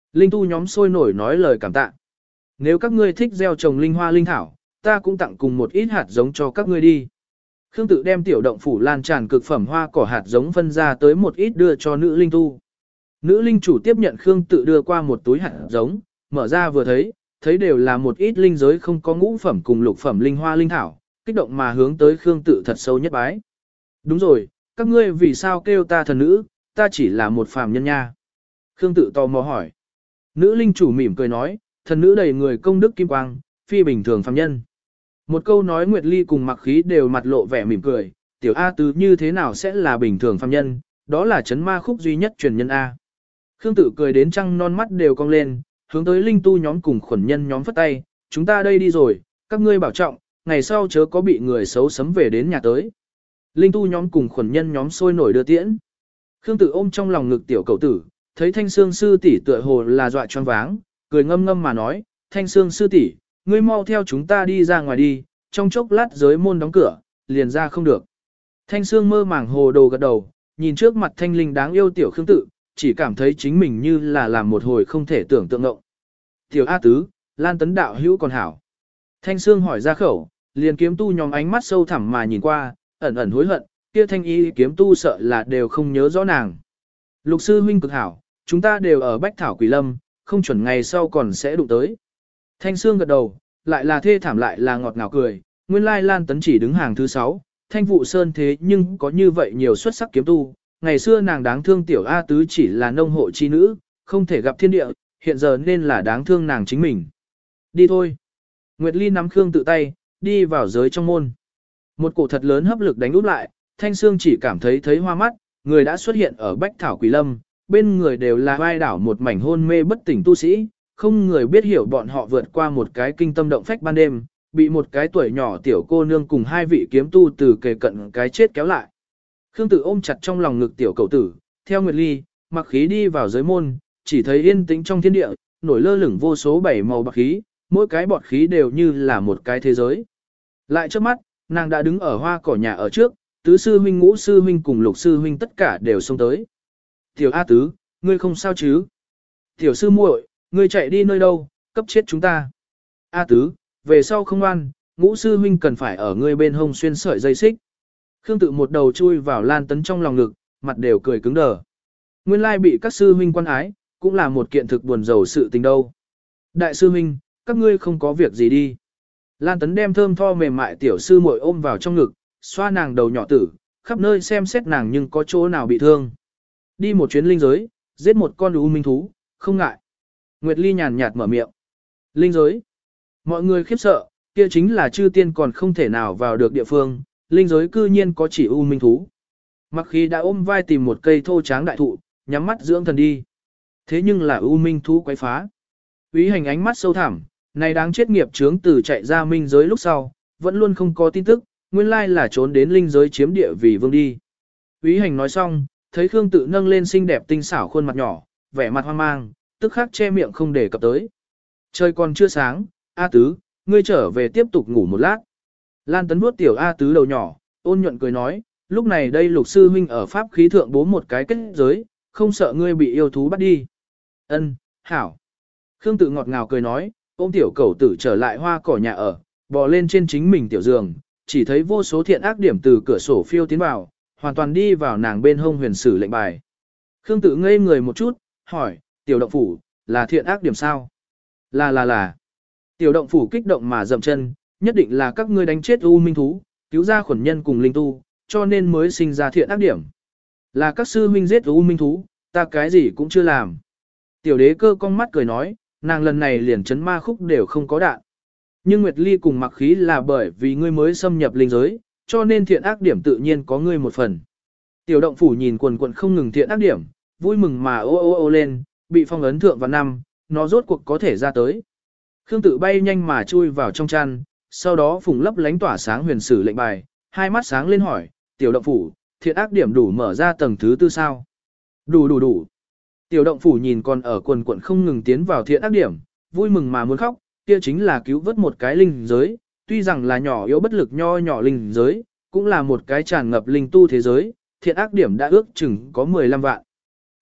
Speaker 1: Linh tu nhóm sôi nổi nói lời cảm tạ. Nếu các ngươi thích gieo trồng linh hoa linh thảo, ta cũng tặng cùng một ít hạt giống cho các ngươi đi. Khương Tự đem tiểu động phủ lan tràn cực phẩm hoa cỏ hạt giống phân ra tới một ít đưa cho nữ linh tu. Nữ linh chủ tiếp nhận Khương Tự đưa qua một túi hạt giống, mở ra vừa thấy, thấy đều là một ít linh giới không có ngũ phẩm cùng lục phẩm linh hoa linh thảo, kích động mà hướng tới Khương Tự thật sâu nhất bái. Đúng rồi, các ngươi vì sao kêu ta thần nữ, ta chỉ là một phàm nhân nha. Khương Tự tò mò hỏi. Nữ linh chủ mỉm cười nói, thần nữ đầy người công đức kim quang, phi bình thường phàm nhân. Một câu nói Nguyệt Ly cùng Mặc Khí đều mặt lộ vẻ mỉm cười, tiểu A Tứ như thế nào sẽ là bình thường phàm nhân, đó là chấn ma khúc duy nhất truyền nhân A. Khương Tự cười đến trăng non mắt đều cong lên, hướng tới linh tu nhóm cùng khuẩn nhân nhóm phất tay, chúng ta đây đi rồi, các ngươi bảo trọng, ngày sau chớ có bị người xấu sấm về đến nhà tới. Linh tu nhóm cùng khuẩn nhân nhóm sôi nổi đưa tiễn. Khương Tự ôm trong lòng ngực tiểu cậu tử, thấy Thanh Sương sư tỷ tựa hồ là dọa choáng váng, cười ngâm ngâm mà nói, Thanh Sương sư tỷ, ngươi mau theo chúng ta đi ra ngoài đi, trong chốc lát giới môn đóng cửa, liền ra không được. Thanh Sương mơ màng hồ đồ gật đầu, nhìn trước mặt thanh linh đáng yêu tiểu Khương Tự, chỉ cảm thấy chính mình như là làm một hồi không thể tưởng tượng ngộng. Tiểu A Tứ, Lan Tấn đạo hữu còn hảo. Thanh Sương hỏi ra khẩu, liền kiếm tu nhóm ánh mắt sâu thẳm mà nhìn qua, ẩn ẩn hối hận, kia thanh y kiếm tu sợ là đều không nhớ rõ nàng. Lục sư huynh cực hảo, chúng ta đều ở Bách Thảo Quỷ Lâm, không chuẩn ngày sau còn sẽ đụng tới. Thanh Sương gật đầu, lại là thê thảm lại là ngọt ngào cười, nguyên lai Lan Tấn chỉ đứng hàng thứ sáu, Thanh Vụ Sơn thế nhưng có như vậy nhiều xuất sắc kiếm tu, ngày xưa nàng đáng thương tiểu A Tứ chỉ là nông hộ chi nữ, không thể gặp thiên địa, hiện giờ nên là đáng thương nàng chính mình. Đi thôi. Nguyệt Ly nắm Khương Tự tay, đi vào giới trong môn. Một cổ thật lớn hấp lực đánh úp lại, Thanh Sương chỉ cảm thấy thấy hoa mắt, người đã xuất hiện ở Bách Thảo Quỷ Lâm, bên người đều là vai đảo một mảnh hôn mê bất tỉnh tu sĩ, không người biết hiểu bọn họ vượt qua một cái kinh tâm động phách ban đêm, bị một cái tuổi nhỏ tiểu cô nương cùng hai vị kiếm tu từ kề cận cái chết kéo lại. Khương Tự ôm chặt trong lòng ngực tiểu cậu tử, theo Nguyệt Ly, Mặc Khí đi vào giới môn, chỉ thấy yên tĩnh trong thiên địa, nổi lơ lửng vô số bảy màu bạc khí, mỗi cái bọt khí đều như là một cái thế giới. Lại trước mắt, nàng đã đứng ở hoa cỏ nhà ở trước, tứ sư huynh ngũ sư huynh cùng lục sư huynh tất cả đều xông tới. Tiểu A Tứ, ngươi không sao chứ? Tiểu sư muội, ngươi chạy đi nơi đâu, cấp chết chúng ta. A Tứ, về sau không ăn, ngũ sư huynh cần phải ở ngươi bên hông xuyên sợi dây xích. Khương Tự một đầu chui vào Lan Tấn trong lòng ngực, mặt đều cười cứng đờ. Nguyên lai bị các sư huynh quan ái, cũng là một kiện thực buồn rầu sự tình đâu. Đại sư huynh, các ngươi không có việc gì đi. Lan Tấn đem thơm tho mềm mại tiểu sư muội ôm vào trong ngực, xoa nàng đầu nhỏ tử, khắp nơi xem xét nàng nhưng có chỗ nào bị thương. Đi một chuyến linh giới, giết một con u minh thú, không ngại. Nguyệt Ly nhàn nhạt mở miệng. Linh giới. Mọi người khiếp sợ, kia chính là chư tiên còn không thể nào vào được địa phương, linh giới cư nhiên có chỉ u minh thú. Mặc Khí đã ôm vai tìm một cây thô tráng đại thụ, nhắm mắt dưỡng thần đi. Thế nhưng là u minh thú quấy phá. Úy Hành ánh mắt sâu thẳm, này đáng chết nghiệp chướng từ chạy ra minh giới lúc sau, vẫn luôn không có tin tức, nguyên lai là trốn đến linh giới chiếm địa vì vương đi. Úy Hành nói xong, thấy Khương Tự nâng lên xinh đẹp tinh xảo khuôn mặt nhỏ, vẻ mặt hoang mang, tức khắc che miệng không để cập tới. Trời còn chưa sáng, A Tứ, ngươi trở về tiếp tục ngủ một lát. Lan Tấn vuốt tiểu A Tứ đầu nhỏ, ôn nhuận cười nói, lúc này đây lục sư huynh ở pháp khí thượng bố một cái kết giới, không sợ ngươi bị yêu thú bắt đi. Ân, hảo. Khương Tự ngọt ngào cười nói, ôm tiểu cẩu tử trở lại hoa cỏ nhà ở, bò lên trên chính mình tiểu giường, chỉ thấy vô số thiện ác điểm từ cửa sổ phiêu tiến vào, hoàn toàn đi vào nàng bên hông huyền sử lệnh bài. Khương Tự ngây người một chút, hỏi, tiểu động phủ, là thiện ác điểm sao? Là là là. Tiểu động phủ kích động mà dậm chân, nhất định là các ngươi đánh chết u minh thú, cứu ra khuẩn nhân cùng linh tu, cho nên mới sinh ra thiện ác điểm. Là các sư huynh giết u minh thú, ta cái gì cũng chưa làm. Tiểu đế cơ cong mắt cười nói, nàng lần này liền chấn ma khúc đều không có đạn. Nhưng Nguyệt Ly cùng Mặc Khí là bởi vì ngươi mới xâm nhập linh giới, cho nên thiện ác điểm tự nhiên có ngươi một phần. Tiểu động phủ nhìn quần quần không ngừng thiện ác điểm, vui mừng mà ô ô ô lên, bị phong ấn thượng vào năm, nó rốt cuộc có thể ra tới. Khương Tự bay nhanh mà chui vào trong chăn, sau đó phùng lấp lánh tỏa sáng huyền sử lệnh bài, hai mắt sáng lên hỏi, tiểu động phủ, thiện ác điểm đủ mở ra tầng thứ tư sao? Đủ đủ đủ. Tiểu động phủ nhìn còn ở quần quần không ngừng tiến vào thiện ác điểm, vui mừng mà muốn khóc, kia chính là cứu vớt một cái linh giới, tuy rằng là nhỏ yếu bất lực nho nhỏ linh giới, cũng là một cái tràn ngập linh tu thế giới, thiện ác điểm đã ước chừng có mười lăm vạn.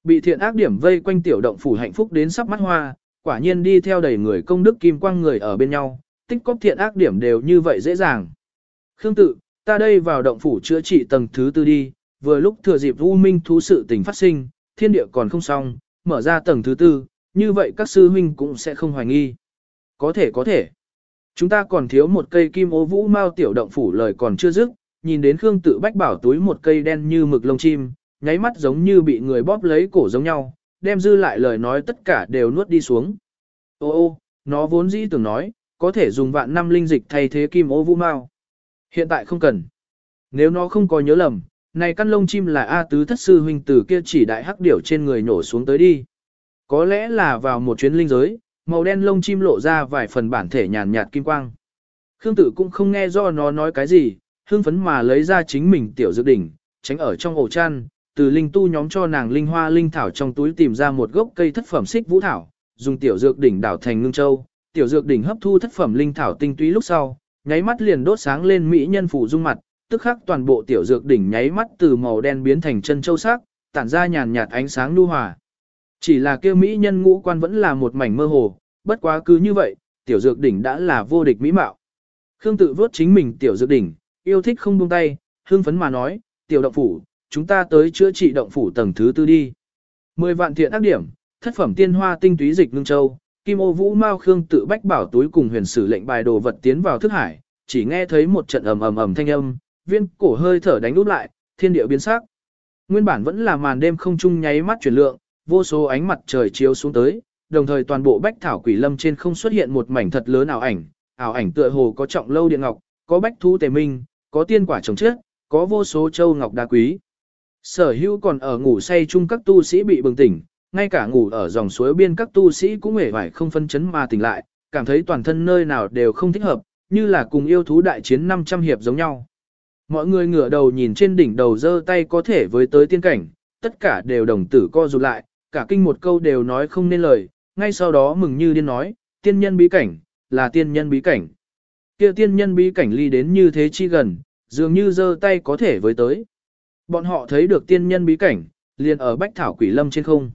Speaker 1: Bị thiện ác điểm vây quanh tiểu động phủ hạnh phúc đến sắp mắt hoa, quả nhiên đi theo đầy người công đức kim quang người ở bên nhau, tích cóp thiện ác điểm đều như vậy dễ dàng. Khương tự, ta đây vào động phủ chữa trị tầng thứ tư đi, vừa lúc thừa dịp U Minh thú sự tình phát sinh, thiên địa còn không xong, mở ra tầng thứ tư, như vậy các sư huynh cũng sẽ không hoài nghi. Có thể có thể. Chúng ta còn thiếu một cây kim ô vũ mao tiểu động phủ lời còn chưa dứt, nhìn đến Khương tự bách bảo túi một cây đen như mực lông chim, nháy mắt giống như bị người bóp lấy cổ giống nhau, đem dư lại lời nói tất cả đều nuốt đi xuống. Ô ô, nó vốn dĩ tưởng nói, có thể dùng vạn năm linh dịch thay thế kim ô vũ mao. Hiện tại không cần. Nếu nó không có nhớ lầm, này căn lông chim là A tứ thất sư huynh từ kia chỉ đại hắc điểu trên người nổ xuống tới đi. Có lẽ là vào một chuyến linh giới, màu đen lông chim lộ ra vài phần bản thể nhàn nhạt kim quang. Khương Tử cũng không nghe do nó nói cái gì, hưng phấn mà lấy ra chính mình tiểu dược đỉnh, tránh ở trong ổ chăn, từ linh tu nhóm cho nàng linh hoa linh thảo trong túi tìm ra một gốc cây thất phẩm xích vũ thảo, dùng tiểu dược đỉnh đảo thành ngưng châu, tiểu dược đỉnh hấp thu thất phẩm linh thảo tinh túy lúc sau, nháy mắt liền đốt sáng lên mỹ nhân phủ dung mặt, tức khắc toàn bộ tiểu dược đỉnh nháy mắt từ màu đen biến thành chân châu sắc, tản ra nhàn nhạt ánh sáng nhu hòa. Chỉ là kia mỹ nhân ngũ quan vẫn là một mảnh mơ hồ, bất quá cứ như vậy, tiểu dược đỉnh đã là vô địch mỹ mạo. Khương tự vớt chính mình tiểu dược đỉnh, yêu thích không buông tay, hưng phấn mà nói, tiểu động phủ, chúng ta tới chữa trị động phủ tầng thứ tư đi. Mười vạn thiện ác điểm, thất phẩm tiên hoa tinh túy dịch ngưng châu, kim ô vũ mao Khương tự bách bảo túi cùng huyền sử lệnh bài đồ vật tiến vào thức hải, chỉ nghe thấy một trận ầm ầm ầm thanh âm, viên cổ hơi thở đánh úp lại, thiên địa biến sắc. Nguyên bản vẫn là màn đêm không trung nháy mắt chuyển lượng, vô số ánh mặt trời chiếu xuống tới, đồng thời toàn bộ bách thảo quỷ lâm trên không xuất hiện một mảnh thật lớn ảo ảnh, ảo ảnh tựa hồ có trọng lâu điện ngọc, có bách thú tề minh, có tiên quả trồng chết, có vô số châu ngọc đá quý. Sở hữu còn ở ngủ say chung các tu sĩ bị bừng tỉnh, ngay cả ngủ ở dòng suối biên các tu sĩ cũng hề vải không phân chấn mà tỉnh lại, cảm thấy toàn thân nơi nào đều không thích hợp, như là cùng yêu thú đại chiến năm trăm hiệp giống nhau. Mọi người ngửa đầu nhìn trên đỉnh đầu giơ tay có thể với tới tiên cảnh, tất cả đều đồng tử co rụt lại, cả kinh một câu đều nói không nên lời, ngay sau đó mừng như điên nói, tiên nhân bí cảnh, là tiên nhân bí cảnh. Kia tiên nhân bí cảnh ly đến như thế chi gần, dường như giơ tay có thể với tới. Bọn họ thấy được tiên nhân bí cảnh, liền ở bách thảo quỷ lâm trên không.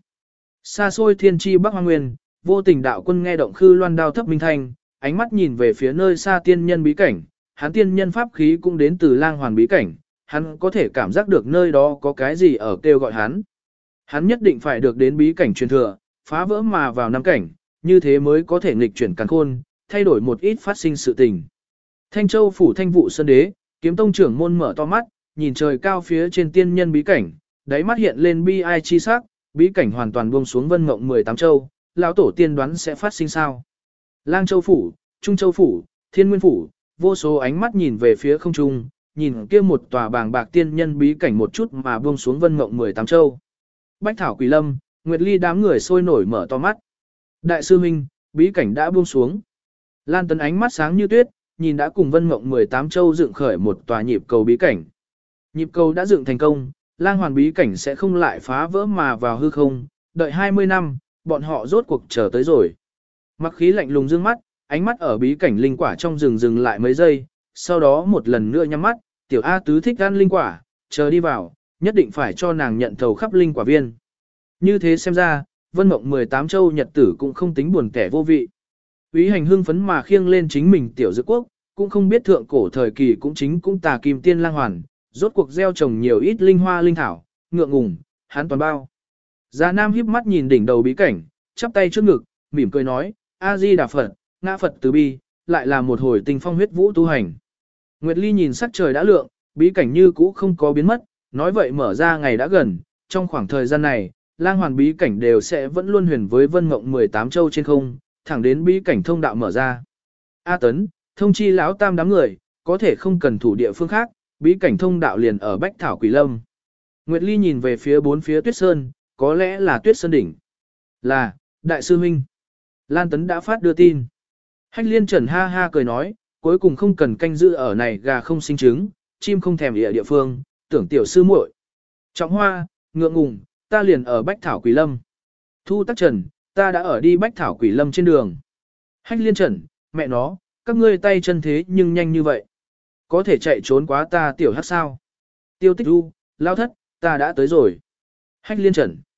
Speaker 1: Xa xôi thiên tri bắc hoang nguyên, vô tình đạo quân nghe động khư loan đao thấp minh thanh, ánh mắt nhìn về phía nơi xa tiên nhân bí cảnh, hắn tiên nhân pháp khí cũng đến từ lang hoàn bí cảnh, hắn có thể cảm giác được nơi đó có cái gì ở kêu gọi hắn. Hắn nhất định phải được đến bí cảnh truyền thừa, phá vỡ mà vào năm cảnh, như thế mới có thể nghịch chuyển càn khôn, thay đổi một ít phát sinh sự tình. Thanh Châu phủ Thanh Vụ Sơn Đế, Kiếm Tông trưởng môn mở to mắt, nhìn trời cao phía trên tiên nhân bí cảnh, đáy mắt hiện lên bi ai chi sắc, bí cảnh hoàn toàn buông xuống vân mộng mười tám châu, lão tổ tiên đoán sẽ phát sinh sao? Lang Châu phủ, Trung Châu phủ, Thiên Nguyên phủ, vô số ánh mắt nhìn về phía không trung, nhìn kia một tòa bàng bạc tiên nhân bí cảnh một chút mà buông xuống vân mộng mười tám châu. Bách Thảo Quỷ Lâm, Nguyệt Ly đám người sôi nổi mở to mắt. Đại sư huynh, bí cảnh đã buông xuống. Lan Tấn ánh mắt sáng như tuyết, nhìn đã cùng vân mộng mười tám châu dựng khởi một tòa nhịp cầu bí cảnh. Nhịp cầu đã dựng thành công, lang hoàn bí cảnh sẽ không lại phá vỡ mà vào hư không, đợi hai mươi năm, bọn họ rốt cuộc chờ tới rồi. Mặc khí lạnh lùng dương mắt, ánh mắt ở bí cảnh linh quả trong rừng dừng lại mấy giây, sau đó một lần nữa nhắm mắt, tiểu A tứ thích ăn linh quả, chờ đi vào, nhất định phải cho nàng nhận thầu khắp linh quả viên. Như thế xem ra, vân mộng mười tám châu nhật tử cũng không tính buồn kẻ vô vị. Úy hành hưng phấn mà khiêng lên chính mình tiểu dược quốc, cũng không biết thượng cổ thời kỳ cũng chính cũng tà kim tiên lang hoàn, rốt cuộc gieo trồng nhiều ít linh hoa linh thảo, ngượng ngùng, hắn toàn bao. Già Nam híp mắt nhìn đỉnh đầu bí cảnh, chắp tay trước ngực, mỉm cười nói, A-di Đà Phật, ngã Phật từ bi, lại là một hồi tình phong huyết vũ tu hành. Nguyệt Ly nhìn sắc trời đã lượng, bí cảnh như cũ không có biến mất, nói vậy mở ra ngày đã gần, trong khoảng thời gian này, lang hoàn bí cảnh đều sẽ vẫn luôn huyền với vân mộng mười tám châu trên không, thẳng đến bí cảnh thông đạo mở ra. A Tấn, thông chi lão tam đám người, có thể không cần thủ địa phương khác, bí cảnh thông đạo liền ở Bách Thảo Quỷ Lâm. Nguyệt Ly nhìn về phía bốn phía Tuyết Sơn, có lẽ là Tuyết Sơn đỉnh. Là, Đại sư huynh. Lan Tấn đã phát đưa tin. Hách Liên Trần ha ha cười nói, cuối cùng không cần canh giữ ở này gà không sinh trứng, chim không thèm địa địa phương, tưởng tiểu sư muội. Trọng Hoa, ngượng ngùng, ta liền ở Bách Thảo Quỷ Lâm. Thu Tắc Trần, ta đã ở đi Bách Thảo Quỷ Lâm trên đường. Hách Liên Trần, mẹ nó, các ngươi tay chân thế nhưng nhanh như vậy. Có thể chạy trốn quá ta tiểu hắc sao? Tiêu Tích Du, lao thất, ta đã tới rồi. Hách Liên Trần.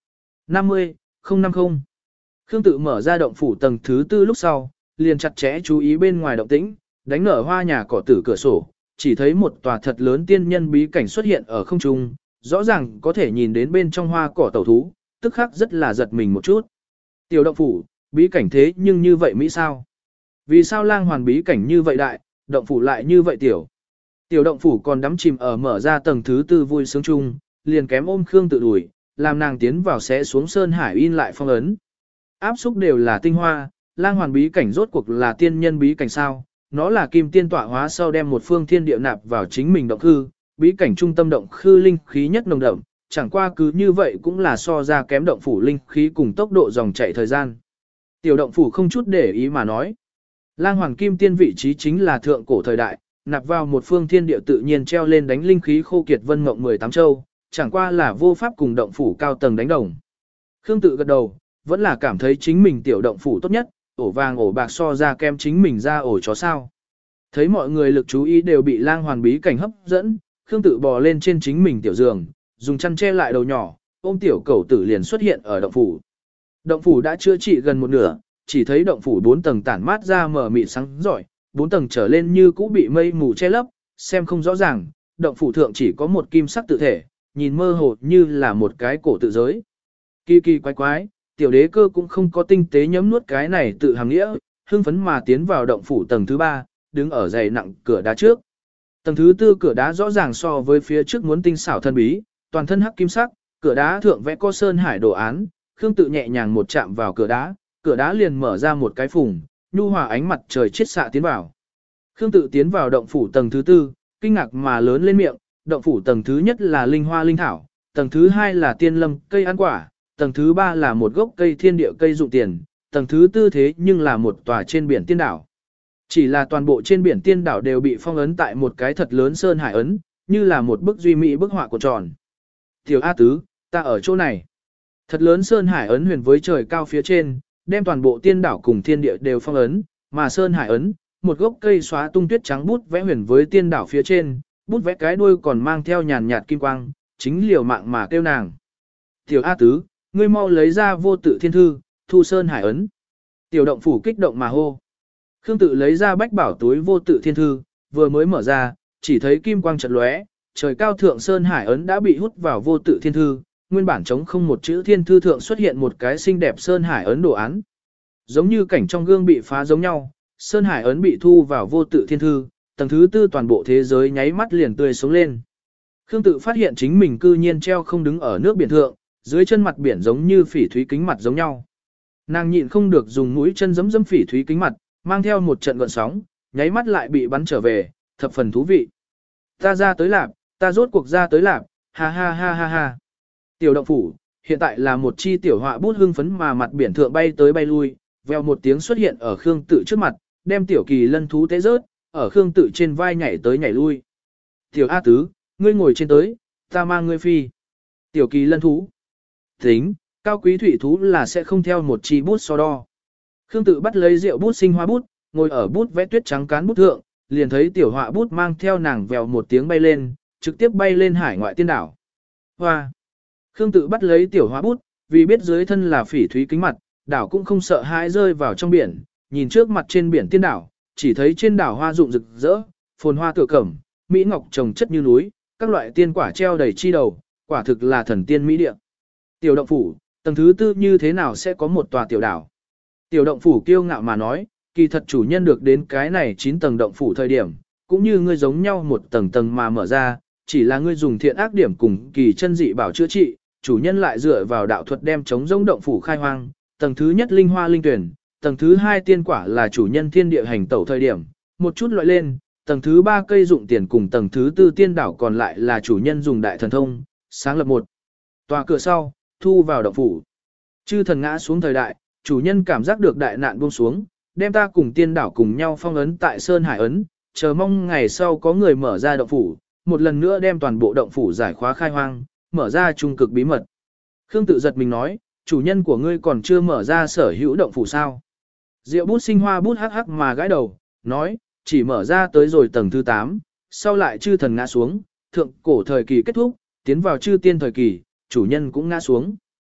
Speaker 1: năm mươi, không năm mươi. Khương Tự mở ra động phủ tầng thứ tư lúc sau, liền chặt chẽ chú ý bên ngoài động tĩnh, đánh nở hoa nhà cỏ tử cửa sổ, chỉ thấy một tòa thật lớn tiên nhân bí cảnh xuất hiện ở không trung, rõ ràng có thể nhìn đến bên trong hoa cỏ tẩu thú, tức khắc rất là giật mình một chút. Tiểu động phủ, bí cảnh thế nhưng như vậy Mỹ sao? Vì sao lang hoàn bí cảnh như vậy đại, động phủ lại như vậy tiểu? Tiểu động phủ còn đắm chìm ở mở ra tầng thứ tư vui sướng chung, liền kém ôm Khương Tự đuổi, làm nàng tiến vào sẽ xuống sơn hải in lại phong ấn. Áp xúc đều là tinh hoa, lang hoàn bí cảnh rốt cuộc là tiên nhân bí cảnh sao? Nó là kim tiên tọa hóa sau đem một phương thiên địa nạp vào chính mình động khư, bí cảnh trung tâm động khư linh khí nhất nồng đậm, chẳng qua cứ như vậy cũng là so ra kém động phủ linh khí cùng tốc độ dòng chảy thời gian. Tiểu động phủ không chút để ý mà nói. Lang hoàng kim tiên vị trí chính là thượng cổ thời đại, nạp vào một phương thiên địa tự nhiên treo lên đánh linh khí khô kiệt vân mộng mười tám châu, chẳng qua là vô pháp cùng động phủ cao tầng đánh đồng. Khương Tự gật đầu, vẫn là cảm thấy chính mình tiểu động phủ tốt nhất, ổ vàng ổ bạc so ra kem chính mình ra ổ chó sao. Thấy mọi người lực chú ý đều bị lang hoàn bí cảnh hấp dẫn, Khương Tự bò lên trên chính mình tiểu giường, dùng chăn che lại đầu nhỏ, ôm tiểu cẩu tử liền xuất hiện ở động phủ. Động phủ đã chữa trị gần một nửa, chỉ thấy động phủ bốn tầng tản mát ra mở mịt sáng giỏi, bốn tầng trở lên như cũ bị mây mù che lấp, xem không rõ ràng, động phủ thượng chỉ có một kim sắc tự thể, nhìn mơ hồ như là một cái cổ tự giới. Kỳ kỳ quái quái, tiểu đế cơ cũng không có tinh tế nhấm nuốt cái này tự hàm nghĩa, hưng phấn mà tiến vào động phủ tầng thứ ba, đứng ở dày nặng cửa đá trước. Tầng thứ tư cửa đá rõ ràng so với phía trước muốn tinh xảo thân bí, toàn thân hắc kim sắc, cửa đá thượng vẽ có sơn hải đồ án, Khương Tự nhẹ nhàng một chạm vào cửa đá, cửa đá liền mở ra một cái phùng, nhu hòa ánh mặt trời chiết xạ tiến vào. Khương Tự tiến vào động phủ tầng thứ tư, kinh ngạc mà lớn lên miệng, động phủ tầng thứ nhất là linh hoa linh thảo, tầng thứ hai là tiên lâm cây ăn quả, tầng thứ ba là một gốc cây thiên địa cây dụng tiền, tầng thứ tư thế nhưng là một tòa trên biển tiên đảo. Chỉ là toàn bộ trên biển tiên đảo đều bị phong ấn tại một cái thật lớn sơn hải ấn, như là một bức duy mỹ bức họa của tròn. Tiểu A Tứ, ta ở chỗ này. Thật lớn sơn hải ấn huyền với trời cao phía trên, đem toàn bộ tiên đảo cùng thiên địa đều phong ấn, mà sơn hải ấn, một gốc cây xóa tung tuyết trắng bút vẽ huyền với tiên đảo phía trên, bút vẽ cái đuôi còn mang theo nhàn nhạt kim quang, chính liều mạng mà kêu nàng. Tiểu A Tứ, ngươi mau lấy ra vô tự thiên thư, thu sơn hải ấn. Tiểu động phủ kích động mà hô. Khương Tự lấy ra bách bảo túi vô tự thiên thư, vừa mới mở ra, chỉ thấy kim quang chợt lóe, trời cao thượng sơn hải ấn đã bị hút vào vô tự thiên thư, nguyên bản trống không một chữ thiên thư thượng xuất hiện một cái xinh đẹp sơn hải ấn đồ án. Giống như cảnh trong gương bị phá giống nhau, sơn hải ấn bị thu vào vô tự thiên thư, tầng thứ tư toàn bộ thế giới nháy mắt liền tươi sống lên. Khương Tự phát hiện chính mình cư nhiên treo không đứng ở nước biển thượng, dưới chân mặt biển giống như phỉ thúy kính mặt giống nhau. Nàng nhịn không được dùng mũi chân giẫm giẫm phỉ thúy kính mặt, mang theo một trận gợn sóng, nháy mắt lại bị bắn trở về, thập phần thú vị. Ta ra tới lạp, ta rốt cuộc ra tới lạp, ha ha ha ha ha. Tiểu động phủ, hiện tại là một chi tiểu họa bút hưng phấn mà mặt biển thượng bay tới bay lui, vèo một tiếng xuất hiện ở Khương Tự trước mặt, đem tiểu kỳ lân thú tế rớt, ở Khương Tự trên vai nhảy tới nhảy lui. Tiểu A Tứ, ngươi ngồi trên tới, ta mang ngươi phi. Tiểu kỳ lân thú. Tính, cao quý thủy thú là sẽ không theo một chi bút so đo. Khương Tự bắt lấy rượu bút sinh hoa bút, ngồi ở bút vẽ tuyết trắng cán bút thượng, liền thấy tiểu họa bút mang theo nàng vèo một tiếng bay lên, trực tiếp bay lên hải ngoại tiên đảo. Hoa! Khương Tự bắt lấy tiểu họa bút, vì biết dưới thân là phỉ thúy kính mặt, đảo cũng không sợ hãi rơi vào trong biển, nhìn trước mặt trên biển tiên đảo, chỉ thấy trên đảo hoa rụng rực rỡ, phồn hoa tựa cẩm, mỹ ngọc trồng chất như núi, các loại tiên quả treo đầy chi đầu, quả thực là thần tiên mỹ địa. Tiểu động phủ, tầng thứ tư như thế nào sẽ có một tòa tiểu đảo? Tiểu động phủ kiêu ngạo mà nói, kỳ thật chủ nhân được đến cái này chín tầng động phủ thời điểm, cũng như ngươi giống nhau một tầng tầng mà mở ra, chỉ là ngươi dùng thiện ác điểm cùng kỳ chân dị bảo chữa trị, chủ nhân lại dựa vào đạo thuật đem chống giống động phủ khai hoang, tầng thứ nhất linh hoa linh tuyển, tầng thứ hai tiên quả là chủ nhân thiên địa hành tẩu thời điểm, một chút loại lên, tầng thứ ba cây dụng tiền cùng tầng thứ tư tiên đảo còn lại là chủ nhân dùng đại thần thông, sáng lập một tòa cửa sau, thu vào động phủ. Chư thần ngã xuống thời đại, chủ nhân cảm giác được đại nạn buông xuống, đem ta cùng tiên đảo cùng nhau phong ấn tại Sơn Hải ấn, chờ mong ngày sau có người mở ra động phủ, một lần nữa đem toàn bộ động phủ giải khóa khai hoang, mở ra trung cực bí mật. Khương Tự giật mình nói, chủ nhân của ngươi còn chưa mở ra sở hữu động phủ sao? Diệu bút sinh hoa bút hắc hắc mà gãi đầu, nói, chỉ mở ra tới rồi tầng thứ tám, sau lại chư thần ngã xuống, thượng cổ thời kỳ kết thúc, tiến vào chư tiên thời kỳ, chủ nhân cũng ngã xuống.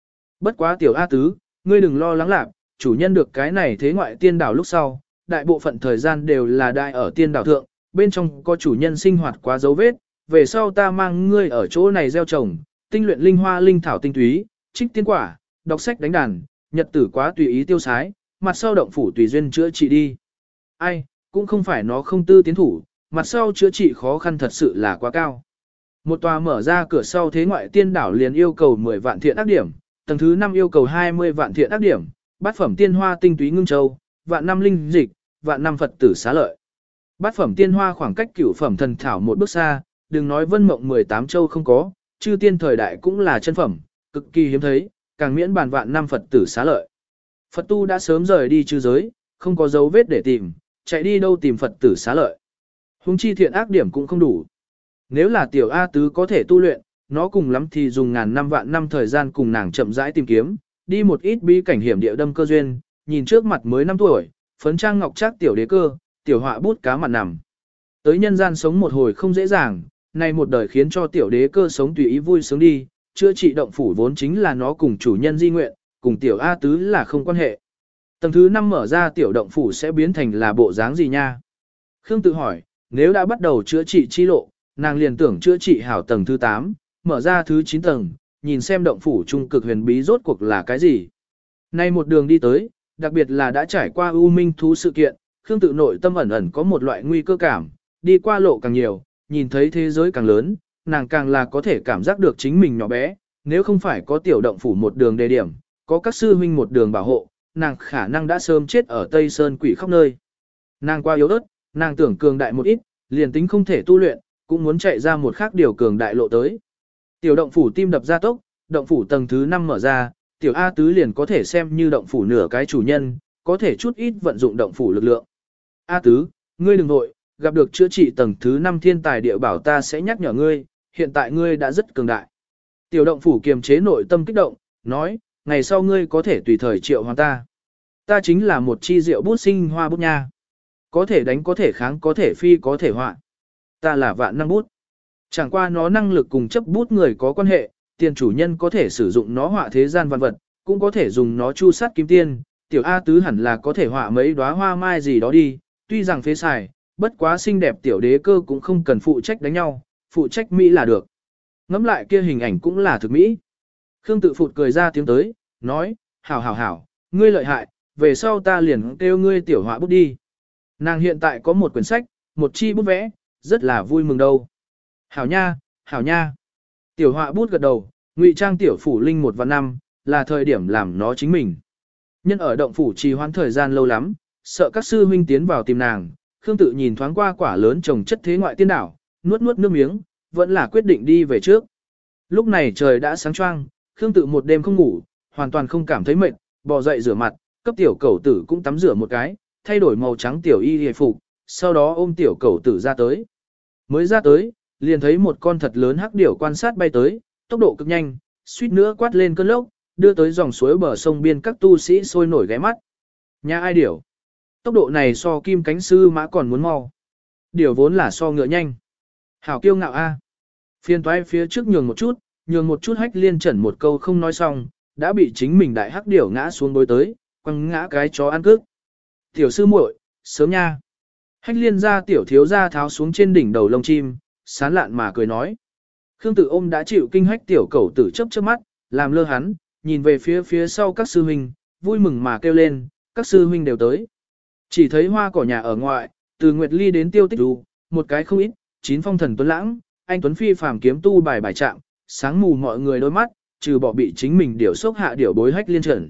Speaker 1: Bất quá tiểu A tứ, ngươi đừng lo lắng lạc, chủ nhân được cái này thế ngoại tiên đảo lúc sau, đại bộ phận thời gian đều là đại ở tiên đảo thượng, bên trong có chủ nhân sinh hoạt quá dấu vết, về sau ta mang ngươi ở chỗ này gieo trồng, tinh luyện linh hoa linh thảo tinh túy, trích tiên quả, đọc sách đánh đàn, nhật tử quá tùy ý tiêu sái, mặt sau động phủ tùy duyên chữa trị đi. Ai, cũng không phải nó không tư tiến thủ, mặt sau chữa trị khó khăn thật sự là quá cao. Một tòa mở ra cửa sau thế ngoại tiên đảo liền yêu cầu mười vạn thiện ác điểm, tầng thứ năm yêu cầu hai mươi vạn thiện ác điểm, bát phẩm tiên hoa tinh túy ngưng châu, vạn năm linh dịch, vạn năm Phật tử xá lợi. Bát phẩm tiên hoa khoảng cách cửu phẩm thần thảo một bước xa, đừng nói vân mộng mười tám châu không có, chư tiên thời đại cũng là chân phẩm, cực kỳ hiếm thấy, càng miễn bàn vạn năm Phật tử xá lợi. Phật tu đã sớm rời đi chư giới, không có dấu vết để tìm, chạy đi đâu tìm Phật tử xá lợi. Hùng chi thiện ác điểm cũng không đủ. Nếu là tiểu A tứ có thể tu luyện, nó cùng lắm thì dùng ngàn năm vạn năm thời gian cùng nàng chậm rãi tìm kiếm, đi một ít bí cảnh hiểm địa đâm cơ duyên, nhìn trước mặt mới năm tuổi, phấn trang ngọc trác tiểu đế cơ, tiểu họa bút cá mặt nằm. Tới nhân gian sống một hồi không dễ dàng, nay một đời khiến cho tiểu đế cơ sống tùy ý vui sướng đi, chữa trị động phủ vốn chính là nó cùng chủ nhân di nguyện, cùng tiểu A tứ là không quan hệ. Tầng thứ năm mở ra tiểu động phủ sẽ biến thành là bộ dáng gì nha? Khương tự hỏi, nếu đã bắt đầu chữa trị chi lộ, nàng liền tưởng chữa trị hảo tầng thứ tám, mở ra thứ chín tầng, nhìn xem động phủ trung cực huyền bí rốt cuộc là cái gì. Nay một đường đi tới, đặc biệt là đã trải qua u minh thú sự kiện, Khương tự nội tâm ẩn ẩn có một loại nguy cơ cảm, đi qua lộ càng nhiều, nhìn thấy thế giới càng lớn, nàng càng là có thể cảm giác được chính mình nhỏ bé, nếu không phải có tiểu động phủ một đường đề điểm, có các sư huynh một đường bảo hộ, nàng khả năng đã sớm chết ở Tây Sơn quỷ khắp nơi. Nàng qua yếu ớt, nàng tưởng cường đại một ít, liền tính không thể tu luyện, cũng muốn chạy ra một khác điều cường đại lộ tới. Tiểu động phủ tim đập ra tốc, động phủ tầng thứ năm mở ra, tiểu A tứ liền có thể xem như động phủ nửa cái chủ nhân, có thể chút ít vận dụng động phủ lực lượng. A tứ, ngươi đừng nội, gặp được chữa trị tầng thứ năm thiên tài địa bảo ta sẽ nhắc nhở ngươi, hiện tại ngươi đã rất cường đại. Tiểu động phủ kiềm chế nội tâm kích động, nói, ngày sau ngươi có thể tùy thời triệu hoàn ta. Ta chính là một chi diệu bút sinh hoa bút nha. Có thể đánh có thể kháng có thể phi có thể họa. Ta là vạn năng bút. Chẳng qua nó năng lực cùng chấp bút người có quan hệ, tiền chủ nhân có thể sử dụng nó họa thế gian văn vật, cũng có thể dùng nó chu sát kim tiên, tiểu A tứ hẳn là có thể họa mấy đóa hoa mai gì đó đi, tuy rằng phế xài, bất quá xinh đẹp tiểu đế cơ cũng không cần phụ trách đánh nhau, phụ trách Mỹ là được. Ngắm lại kia hình ảnh cũng là thực Mỹ. Khương tự phụt cười ra tiếng tới, nói, hảo hảo hảo, ngươi lợi hại, về sau ta liền kêu ngươi tiểu họa bút đi. Nàng hiện tại có một quyển sách, một chi bút vẽ, rất là vui mừng đâu. Hảo nha, hảo nha. Tiểu họa bút gật đầu, ngụy trang tiểu phủ linh một và năm, là thời điểm làm nó chính mình. Nhân ở động phủ trì hoãn thời gian lâu lắm, sợ các sư huynh tiến vào tìm nàng, Khương tự nhìn thoáng qua quả lớn trồng chất thế ngoại tiên đảo, nuốt nuốt nước miếng, vẫn là quyết định đi về trước. Lúc này trời đã sáng choang, Khương tự một đêm không ngủ, hoàn toàn không cảm thấy mệt, bò dậy rửa mặt, cấp tiểu cẩu tử cũng tắm rửa một cái, thay đổi màu trắng tiểu y hề phục, sau đó ôm tiểu cẩu tử ra tới. Mới ra tới, liền thấy một con thật lớn hắc điểu quan sát bay tới, tốc độ cực nhanh, suýt nữa quát lên cơn lốc, đưa tới dòng suối bờ sông biên các tu sĩ sôi nổi ghé mắt. Nhà ai điểu? Tốc độ này so kim cánh sư mã còn muốn mau. Điểu vốn là so ngựa nhanh. Hảo kiêu ngạo a. Phiên toái phía trước nhường một chút, nhường một chút hách liên chẩn một câu không nói xong, đã bị chính mình đại hắc điểu ngã xuống bối tới, quăng ngã cái chó ăn cước. Tiểu sư muội, sớm nha. Hách liên ra tiểu thiếu ra tháo xuống trên đỉnh đầu lông chim, sán lạn mà cười nói. Khương tự ôm đã chịu kinh hách tiểu cẩu tử chớp chớp mắt, làm lơ hắn, nhìn về phía phía sau các sư huynh, vui mừng mà kêu lên, các sư huynh đều tới. Chỉ thấy hoa cỏ nhà ở ngoại, từ Nguyệt Ly đến Tiêu Tích Du, một cái không ít, chín phong thần tuấn lãng, anh tuấn phi phàm kiếm tu bài bài trạng, sáng mù mọi người đôi mắt, trừ bỏ bị chính mình điểu sốc hạ điểu bối hách liên trần.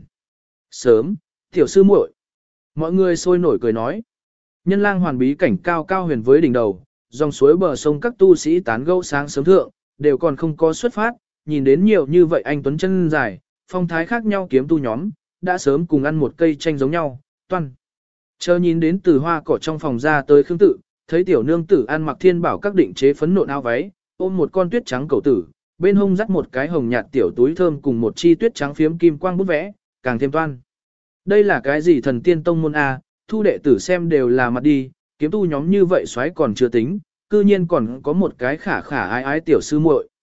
Speaker 1: Sớm, tiểu sư muội. Mọi người sôi nổi cười nói. Nhân lang hoàn bí cảnh cao cao huyền với đỉnh đầu, dòng suối bờ sông các tu sĩ tán gẫu sáng sớm thượng, đều còn không có xuất phát, nhìn đến nhiều như vậy anh tuấn chân dài, phong thái khác nhau kiếm tu nhóm, đã sớm cùng ăn một cây chanh giống nhau, toan. Chờ nhìn đến từ hoa cỏ trong phòng ra tới Khương tự, thấy tiểu nương tử ăn mặc thiên bảo các định chế phấn nộn áo váy, ôm một con tuyết trắng cầu tử, bên hông dắt một cái hồng nhạt tiểu túi thơm cùng một chi tuyết trắng phiếm kim quang bút vẽ, càng thêm toan. Đây là cái gì thần tiên tông môn a, thu đệ tử xem đều là mặt đi, kiếm tu nhóm như vậy xoáy còn chưa tính, cư nhiên còn có một cái khả khả ái ái tiểu sư muội.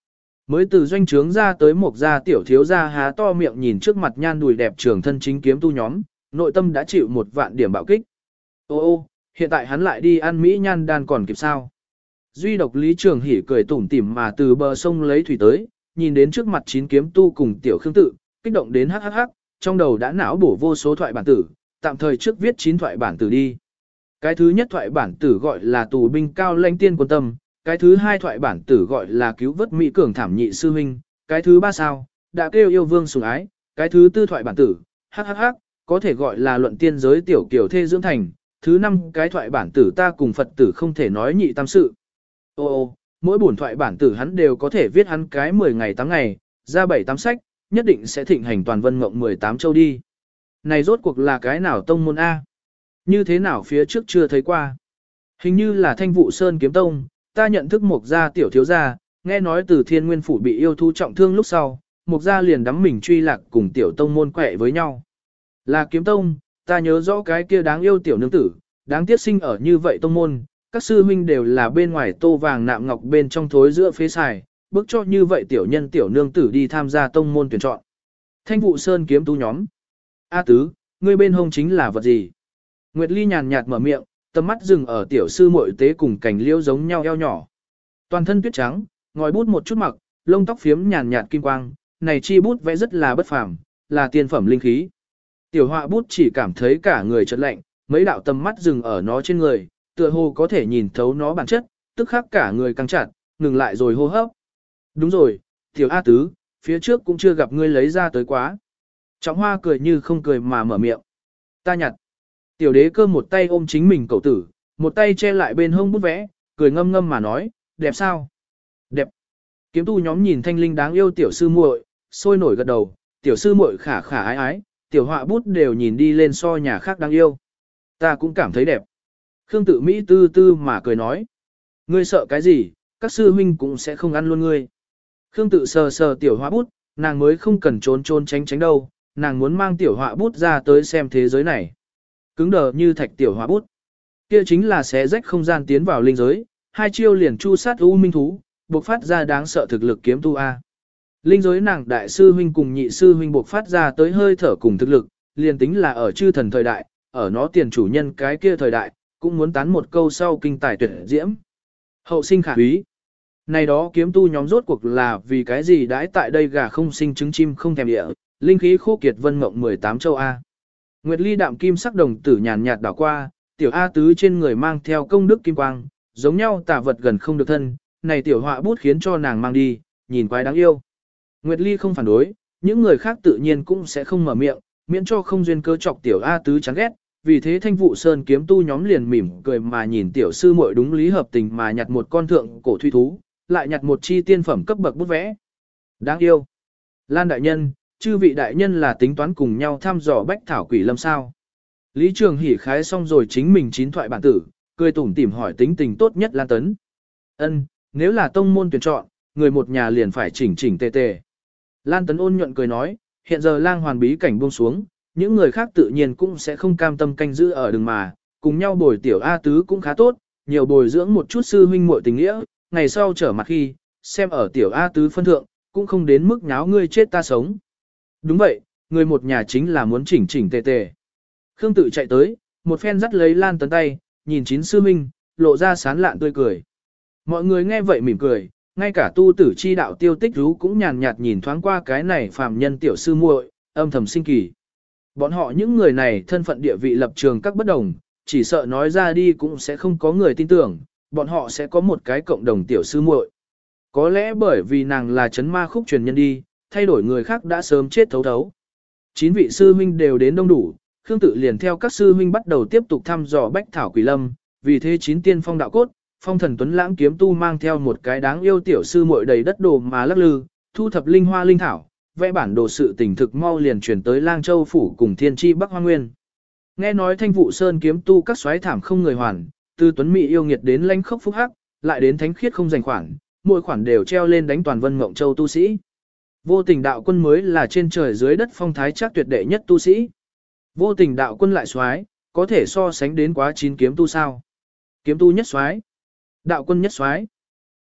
Speaker 1: Mới từ doanh trướng ra tới một gia tiểu thiếu gia há to miệng nhìn trước mặt nhan đùi đẹp trường thân chính kiếm tu nhóm, nội tâm đã chịu một vạn điểm bạo kích. Ô ô, hiện tại hắn lại đi ăn Mỹ nhan đan còn kịp sao? Duy độc Lý Trường Hỷ cười tủm tỉm mà từ bờ sông lấy thủy tới, nhìn đến trước mặt chín kiếm tu cùng tiểu khương tự, kích động đến hắc hắc hắc, trong đầu đã não bổ vô số thoại bản tử, tạm thời trước viết chín thoại bản tử đi. Cái thứ nhất thoại bản tử gọi là tù binh cao lãnh tiên quân tâm, cái thứ hai thoại bản tử gọi là cứu vớt Mỹ cường thảm nhị sư huynh, cái thứ ba sao, đã kêu yêu vương sủng ái, cái thứ tư thoại bản tử, hắc hắc hắc, có thể gọi là luận tiên giới tiểu kiểu thê dưỡng thành, thứ năm cái thoại bản tử ta cùng Phật tử không thể nói nhị tam sự. Ô ô, mỗi bổn thoại bản tử hắn đều có thể viết hắn cái mười ngày tám ngày, ra bảy tám sách, nhất định sẽ thịnh hành toàn vân ngộng mười tám châu đi. Này rốt cuộc là cái nào tông môn A? Như thế nào phía trước chưa thấy qua? Hình như là Thanh Vụ Sơn kiếm tông, ta nhận thức một gia tiểu thiếu gia, nghe nói từ Thiên Nguyên phủ bị yêu thú trọng thương lúc sau, một gia liền đắm mình truy lạc cùng tiểu tông môn quẹ với nhau. Là kiếm tông, ta nhớ rõ cái kia đáng yêu tiểu nương tử, đáng tiếc sinh ở như vậy tông môn, các sư huynh đều là bên ngoài tô vàng nạm ngọc bên trong thối giữa phế xài, bức cho như vậy tiểu nhân tiểu nương tử đi tham gia tông môn tuyển chọn. Thanh Vụ Sơn kiếm tu nhóm. A tứ, ngươi bên hông chính là vật gì? Nguyệt Ly nhàn nhạt mở miệng, tầm mắt dừng ở tiểu sư muội tế cùng cảnh liễu giống nhau eo nhỏ. Toàn thân tuyết trắng, ngòi bút một chút mặc, lông tóc phiếm nhàn nhạt kim quang, này chi bút vẽ rất là bất phàm, là tiên phẩm linh khí. Tiểu họa bút chỉ cảm thấy cả người chợt lạnh, mấy đạo tầm mắt dừng ở nó trên người, tựa hồ có thể nhìn thấu nó bản chất, tức khắc cả người căng chặt, ngừng lại rồi hô hấp. Đúng rồi, tiểu A tứ, phía trước cũng chưa gặp ngươi lấy ra tới quá. Trọng Hoa cười như không cười mà mở miệng. Ta nhặt. Tiểu đế cơ một tay ôm chính mình cậu tử, một tay che lại bên hông bút vẽ, cười ngâm ngâm mà nói, đẹp sao? Đẹp. Kiếm tu nhóm nhìn thanh linh đáng yêu tiểu sư muội, sôi nổi gật đầu, tiểu sư muội khả khả ái ái, tiểu họa bút đều nhìn đi lên so nhà khác đáng yêu. Ta cũng cảm thấy đẹp. Khương tự Mỹ tư tư mà cười nói, ngươi sợ cái gì, các sư huynh cũng sẽ không ăn luôn ngươi. Khương tự sờ sờ tiểu họa bút, nàng mới không cần trốn trốn tránh tránh đâu, nàng muốn mang tiểu họa bút ra tới xem thế giới này. Cứng đờ như thạch tiểu họa bút. Kia chính là xé rách không gian tiến vào linh giới, hai chiêu liền chu sát u minh thú, bộc phát ra đáng sợ thực lực kiếm tu A. Linh giới nàng đại sư huynh cùng nhị sư huynh bộc phát ra tới hơi thở cùng thực lực, liền tính là ở chư thần thời đại, ở nó tiền chủ nhân cái kia thời đại, cũng muốn tán một câu sau kinh tài tuyệt diễm. Hậu sinh khả úy. Này đó kiếm tu nhóm rốt cuộc là vì cái gì đãi tại đây gà không sinh trứng chim không thèm địa, linh khí khô kiệt vân mộng mười tám châu A. Nguyệt Ly đạm kim sắc đồng tử nhàn nhạt đảo qua, tiểu A tứ trên người mang theo công đức kim quang, giống nhau tà vật gần không được thân, này tiểu họa bút khiến cho nàng mang đi, nhìn quái đáng yêu. Nguyệt Ly không phản đối, những người khác tự nhiên cũng sẽ không mở miệng, miễn cho không duyên cơ chọc tiểu A tứ chán ghét, vì thế Thanh Vụ Sơn kiếm tu nhóm liền mỉm cười mà nhìn tiểu sư muội đúng lý hợp tình mà nhặt một con thượng cổ thuy thú, lại nhặt một chi tiên phẩm cấp bậc bút vẽ. Đáng yêu. Lan đại nhân, chư vị đại nhân là tính toán cùng nhau thăm dò bách thảo quỷ lâm sao. Lý Trường Hỷ khái xong rồi chính mình chín thoại bản tử, cười tủm tỉm hỏi tính tình tốt nhất Lan Tấn. Ân, nếu là tông môn tuyển chọn, người một nhà liền phải chỉnh chỉnh tề tề. Lan Tấn ôn nhuận cười nói, hiện giờ lang hoàn bí cảnh buông xuống, những người khác tự nhiên cũng sẽ không cam tâm canh giữ ở đường mà, cùng nhau bồi tiểu A tứ cũng khá tốt, nhiều bồi dưỡng một chút sư huynh muội tình nghĩa, ngày sau trở mặt khi, xem ở tiểu A tứ phân thượng, cũng không đến mức nháo ngươi chết ta sống. Đúng vậy, người một nhà chính là muốn chỉnh chỉnh tề tề. Khương tự chạy tới, một phen dắt lấy Lan Tấn tay, nhìn chín sư huynh, lộ ra sán lạn tươi cười. Mọi người nghe vậy mỉm cười, ngay cả tu tử chi đạo Tiêu Tích Rú cũng nhàn nhạt nhìn thoáng qua cái này phàm nhân tiểu sư muội, âm thầm sinh kỳ. Bọn họ những người này thân phận địa vị lập trường các bất đồng, chỉ sợ nói ra đi cũng sẽ không có người tin tưởng, bọn họ sẽ có một cái cộng đồng tiểu sư muội. Có lẽ bởi vì nàng là chấn ma khúc truyền nhân đi, thay đổi người khác đã sớm chết thấu thấu. Chín vị sư huynh đều đến đông đủ, Khương Tự liền theo các sư huynh bắt đầu tiếp tục thăm dò bách thảo quỷ lâm, vì thế chín tiên phong đạo cốt, phong thần tuấn lãng kiếm tu mang theo một cái đáng yêu tiểu sư muội đầy đất đồ mà lắc lư, thu thập linh hoa linh thảo, vẽ bản đồ sự tình thực mau liền chuyển tới Lang Châu phủ cùng Thiên Chi Bắc Hoa Nguyên. Nghe nói Thanh Vụ Sơn kiếm tu các xoáy thảm không người hoàn, từ tuấn mỹ yêu nghiệt đến lãnh khốc phúc hắc, lại đến thánh khiết không giành khoản, mỗi khoản đều treo lên đánh toàn Vân Mộng Châu tu sĩ. Vô Tình đạo quân mới là trên trời dưới đất phong thái chắc tuyệt đệ nhất tu sĩ. Vô Tình đạo quân lại xoáy, có thể so sánh đến quá chín kiếm tu sao? Kiếm tu nhất xoáy, đạo quân nhất xoáy.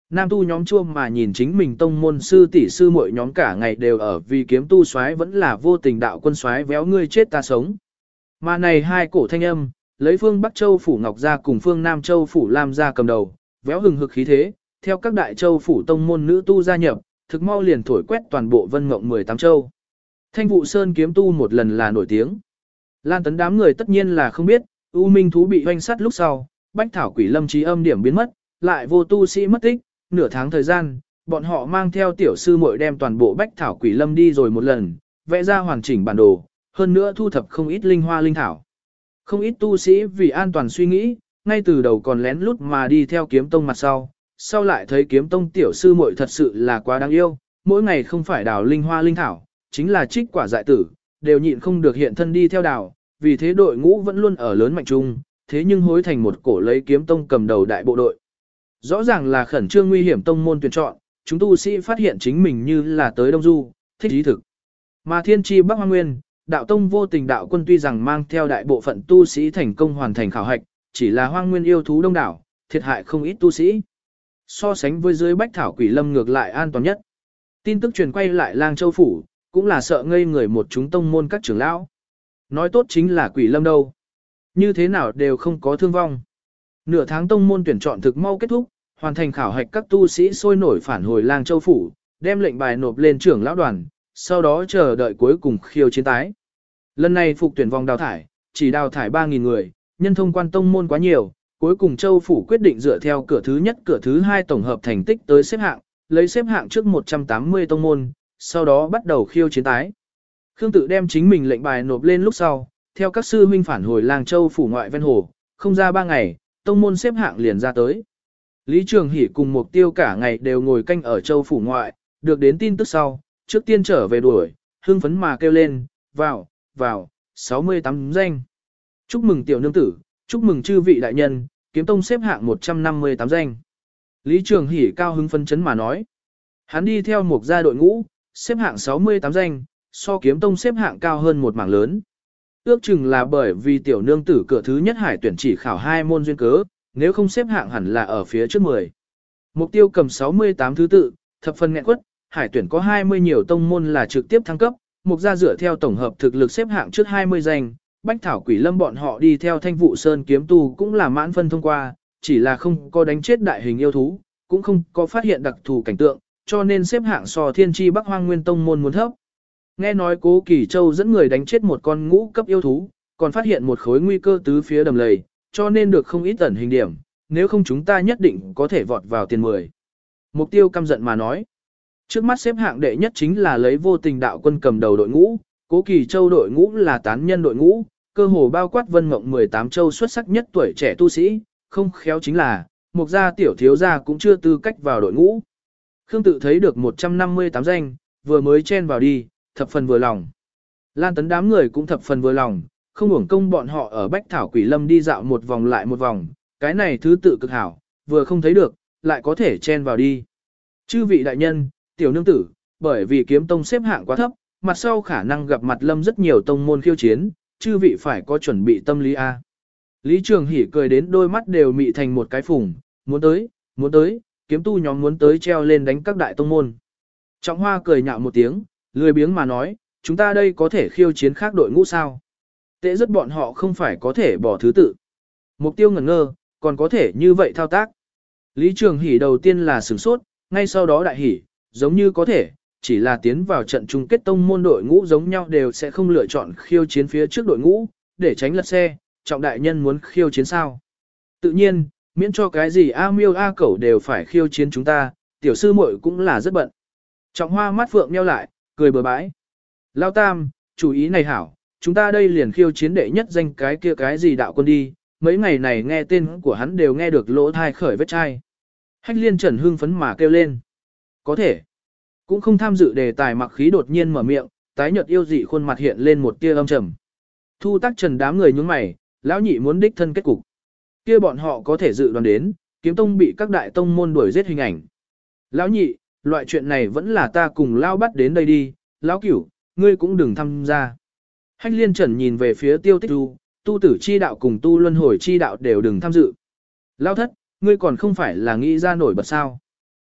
Speaker 1: Nam tu nhóm chua mà nhìn chính mình tông môn sư tỷ sư muội nhóm cả ngày đều ở vì kiếm tu soái vẫn là vô tình đạo quân soái véo ngươi chết ta sống. Mà này hai cổ thanh âm, lấy phương Bắc Châu phủ Ngọc gia cùng phương Nam Châu phủ Lam gia cầm đầu, véo hừng hực khí thế, theo các đại châu phủ tông môn nữ tu gia nhập, thực mau liền thổi quét toàn bộ Vân Ngộng mười tám châu. Thanh Vụ Sơn kiếm tu một lần là nổi tiếng. Lan Tấn đám người tất nhiên là không biết, U Minh thú bị hoanh sát lúc sau, Bách Thảo Quỷ Lâm trí âm điểm biến mất, lại vô tu sĩ mất tích, nửa tháng thời gian, bọn họ mang theo tiểu sư muội đem toàn bộ Bách Thảo Quỷ Lâm đi rồi một lần, vẽ ra hoàn chỉnh bản đồ, hơn nữa thu thập không ít linh hoa linh thảo. Không ít tu sĩ vì an toàn suy nghĩ, ngay từ đầu còn lén lút mà đi theo kiếm tông mặt sau, sau lại thấy kiếm tông tiểu sư muội thật sự là quá đáng yêu, mỗi ngày không phải đào linh hoa linh thảo, chính là trích quả dại tử, đều nhịn không được hiện thân đi theo đào, vì thế đội ngũ vẫn luôn ở lớn mạnh chung, thế nhưng hối thành một cổ lấy kiếm tông cầm đầu đại bộ đội. Rõ ràng là khẩn trương nguy hiểm tông môn tuyển chọn, chúng tu sĩ phát hiện chính mình như là tới Đông Du, thích ý thực. Mà thiên tri Bắc Hoang Nguyên, đạo tông vô tình đạo quân tuy rằng mang theo đại bộ phận tu sĩ thành công hoàn thành khảo hạch, chỉ là Hoang Nguyên yêu thú đông đảo, thiệt hại không ít tu sĩ. So sánh với dưới Bách Thảo Quỷ Lâm ngược lại an toàn nhất. Tin tức truyền quay lại Lang Châu phủ, cũng là sợ ngây người một chúng tông môn các trưởng lão. Nói tốt chính là Quỷ Lâm đâu. Như thế nào đều không có thương vong. Nửa tháng tông môn tuyển chọn thực mau kết thúc, hoàn thành khảo hạch các tu sĩ sôi nổi phản hồi Lang Châu phủ, đem lệnh bài nộp lên trưởng lão đoàn, sau đó chờ đợi cuối cùng khiêu chiến tái. Lần này phục tuyển vòng đào thải, chỉ đào thải ba nghìn người, nhân thông quan tông môn quá nhiều, cuối cùng Châu phủ quyết định dựa theo cửa thứ nhất cửa thứ hai tổng hợp thành tích tới xếp hạng, lấy xếp hạng trước một trăm tám mươi tông môn, sau đó bắt đầu khiêu chiến tái. Khương Tự đem chính mình lệnh bài nộp lên lúc sau, theo các sư huynh phản hồi Lang Châu phủ ngoại ven hồ, không ra ba ngày, tông môn xếp hạng liền ra tới. Lý Trường Hỷ cùng Mục Tiêu cả ngày đều ngồi canh ở Châu phủ ngoại, được đến tin tức sau, trước tiên trở về đuổi, hưng phấn mà kêu lên, vào, vào, sáu mươi tám danh. Chúc mừng tiểu nương tử, chúc mừng chư vị đại nhân, kiếm tông xếp hạng một trăm năm mươi tám danh. Lý Trường Hỷ cao hứng phấn chấn mà nói. Hắn đi theo một gia đội ngũ, xếp hạng sáu mươi tám danh, so kiếm tông xếp hạng cao hơn một mảng lớn. Ước chừng là bởi vì tiểu nương tử cửa thứ nhất hải tuyển chỉ khảo hai môn duyên cớ, nếu không xếp hạng hẳn là ở phía trước mười. Mục Tiêu cầm sáu mươi tám thứ tự, thập phần nghẹn quất, hải tuyển có hai mươi nhiều tông môn là trực tiếp thăng cấp, mục gia dựa theo tổng hợp thực lực xếp hạng trước hai mươi danh, Bách Thảo Quỷ Lâm bọn họ đi theo Thanh Vụ Sơn kiếm tu cũng là mãn phân thông qua, chỉ là không có đánh chết đại hình yêu thú, cũng không có phát hiện đặc thù cảnh tượng, cho nên xếp hạng so thiên tri Bắc Hoang Nguyên tông môn muốn thấp. Nghe nói Cố Kỳ Châu dẫn người đánh chết một con ngũ cấp yêu thú, còn phát hiện một khối nguy cơ tứ phía đầm lầy, cho nên được không ít ẩn hình điểm, nếu không chúng ta nhất định có thể vọt vào tiền mười. Mục Tiêu căm giận mà nói. Trước mắt xếp hạng đệ nhất chính là lấy vô tình đạo quân cầm đầu đội ngũ, Cố Kỳ Châu đội ngũ là tán nhân đội ngũ, cơ hồ bao quát Vân Mộng mười tám châu xuất sắc nhất tuổi trẻ tu sĩ, không khéo chính là, Mục gia tiểu thiếu gia cũng chưa tư cách vào đội ngũ. Khương Tự thấy được một trăm năm mươi tám danh, vừa mới chen vào đi, thập phần vừa lòng. Lan Tấn đám người cũng thập phần vừa lòng, không uổng công bọn họ ở Bách Thảo Quỷ Lâm đi dạo một vòng lại một vòng, cái này thứ tự cực hảo, vừa không thấy được, lại có thể chen vào đi. Chư vị đại nhân, tiểu nương tử, bởi vì kiếm tông xếp hạng quá thấp, mặt sau khả năng gặp mặt Lâm rất nhiều tông môn khiêu chiến, chư vị phải có chuẩn bị tâm lý a. Lý Trường Hỷ cười đến đôi mắt đều mị thành một cái phùng, muốn tới, muốn tới, kiếm tu nhóm muốn tới treo lên đánh các đại tông môn. Trọng Hoa cười nhạo một tiếng, lười biếng mà nói, chúng ta đây có thể khiêu chiến khác đội ngũ sao? Tệ rất bọn họ không phải có thể bỏ thứ tự. Mục Tiêu ngẩn ngơ, còn có thể như vậy thao tác. Lý Trường Hỷ đầu tiên là sửng sốt, ngay sau đó đại hỉ, giống như có thể, chỉ là tiến vào trận chung kết tông môn đội ngũ giống nhau đều sẽ không lựa chọn khiêu chiến phía trước đội ngũ, để tránh lật xe, Trọng đại nhân muốn khiêu chiến sao? Tự nhiên, miễn cho cái gì A Miêu A Cẩu đều phải khiêu chiến chúng ta, tiểu sư muội cũng là rất bận. Trọng Hoa mắt phượng nheo lại, cười bừa bãi. Lao Tam, chủ ý này hảo, chúng ta đây liền khiêu chiến đệ nhất danh cái kia cái gì đạo quân đi, mấy ngày này nghe tên của hắn đều nghe được lỗ thai khởi vết chai. Hách Liên Trần hưng phấn mà kêu lên. Có thể. Cũng không tham dự đề tài mặc khí đột nhiên mở miệng, tái nhợt yêu dị khuôn mặt hiện lên một tia âm trầm. Thu Tác Trần đám người nhướng mày, lão nhị muốn đích thân kết cục. Kia bọn họ có thể dự đoán đến, kiếm tông bị các đại tông môn đuổi giết hình ảnh. Lão nhị, loại chuyện này vẫn là ta cùng lao bắt đến đây đi, lão cửu, ngươi cũng đừng tham gia. Hách Liên Trần nhìn về phía Tiêu Tích Tu, tu tử chi đạo cùng tu luân hồi chi đạo đều đừng tham dự. Lão thất, ngươi còn không phải là nghĩ ra nổi bật sao.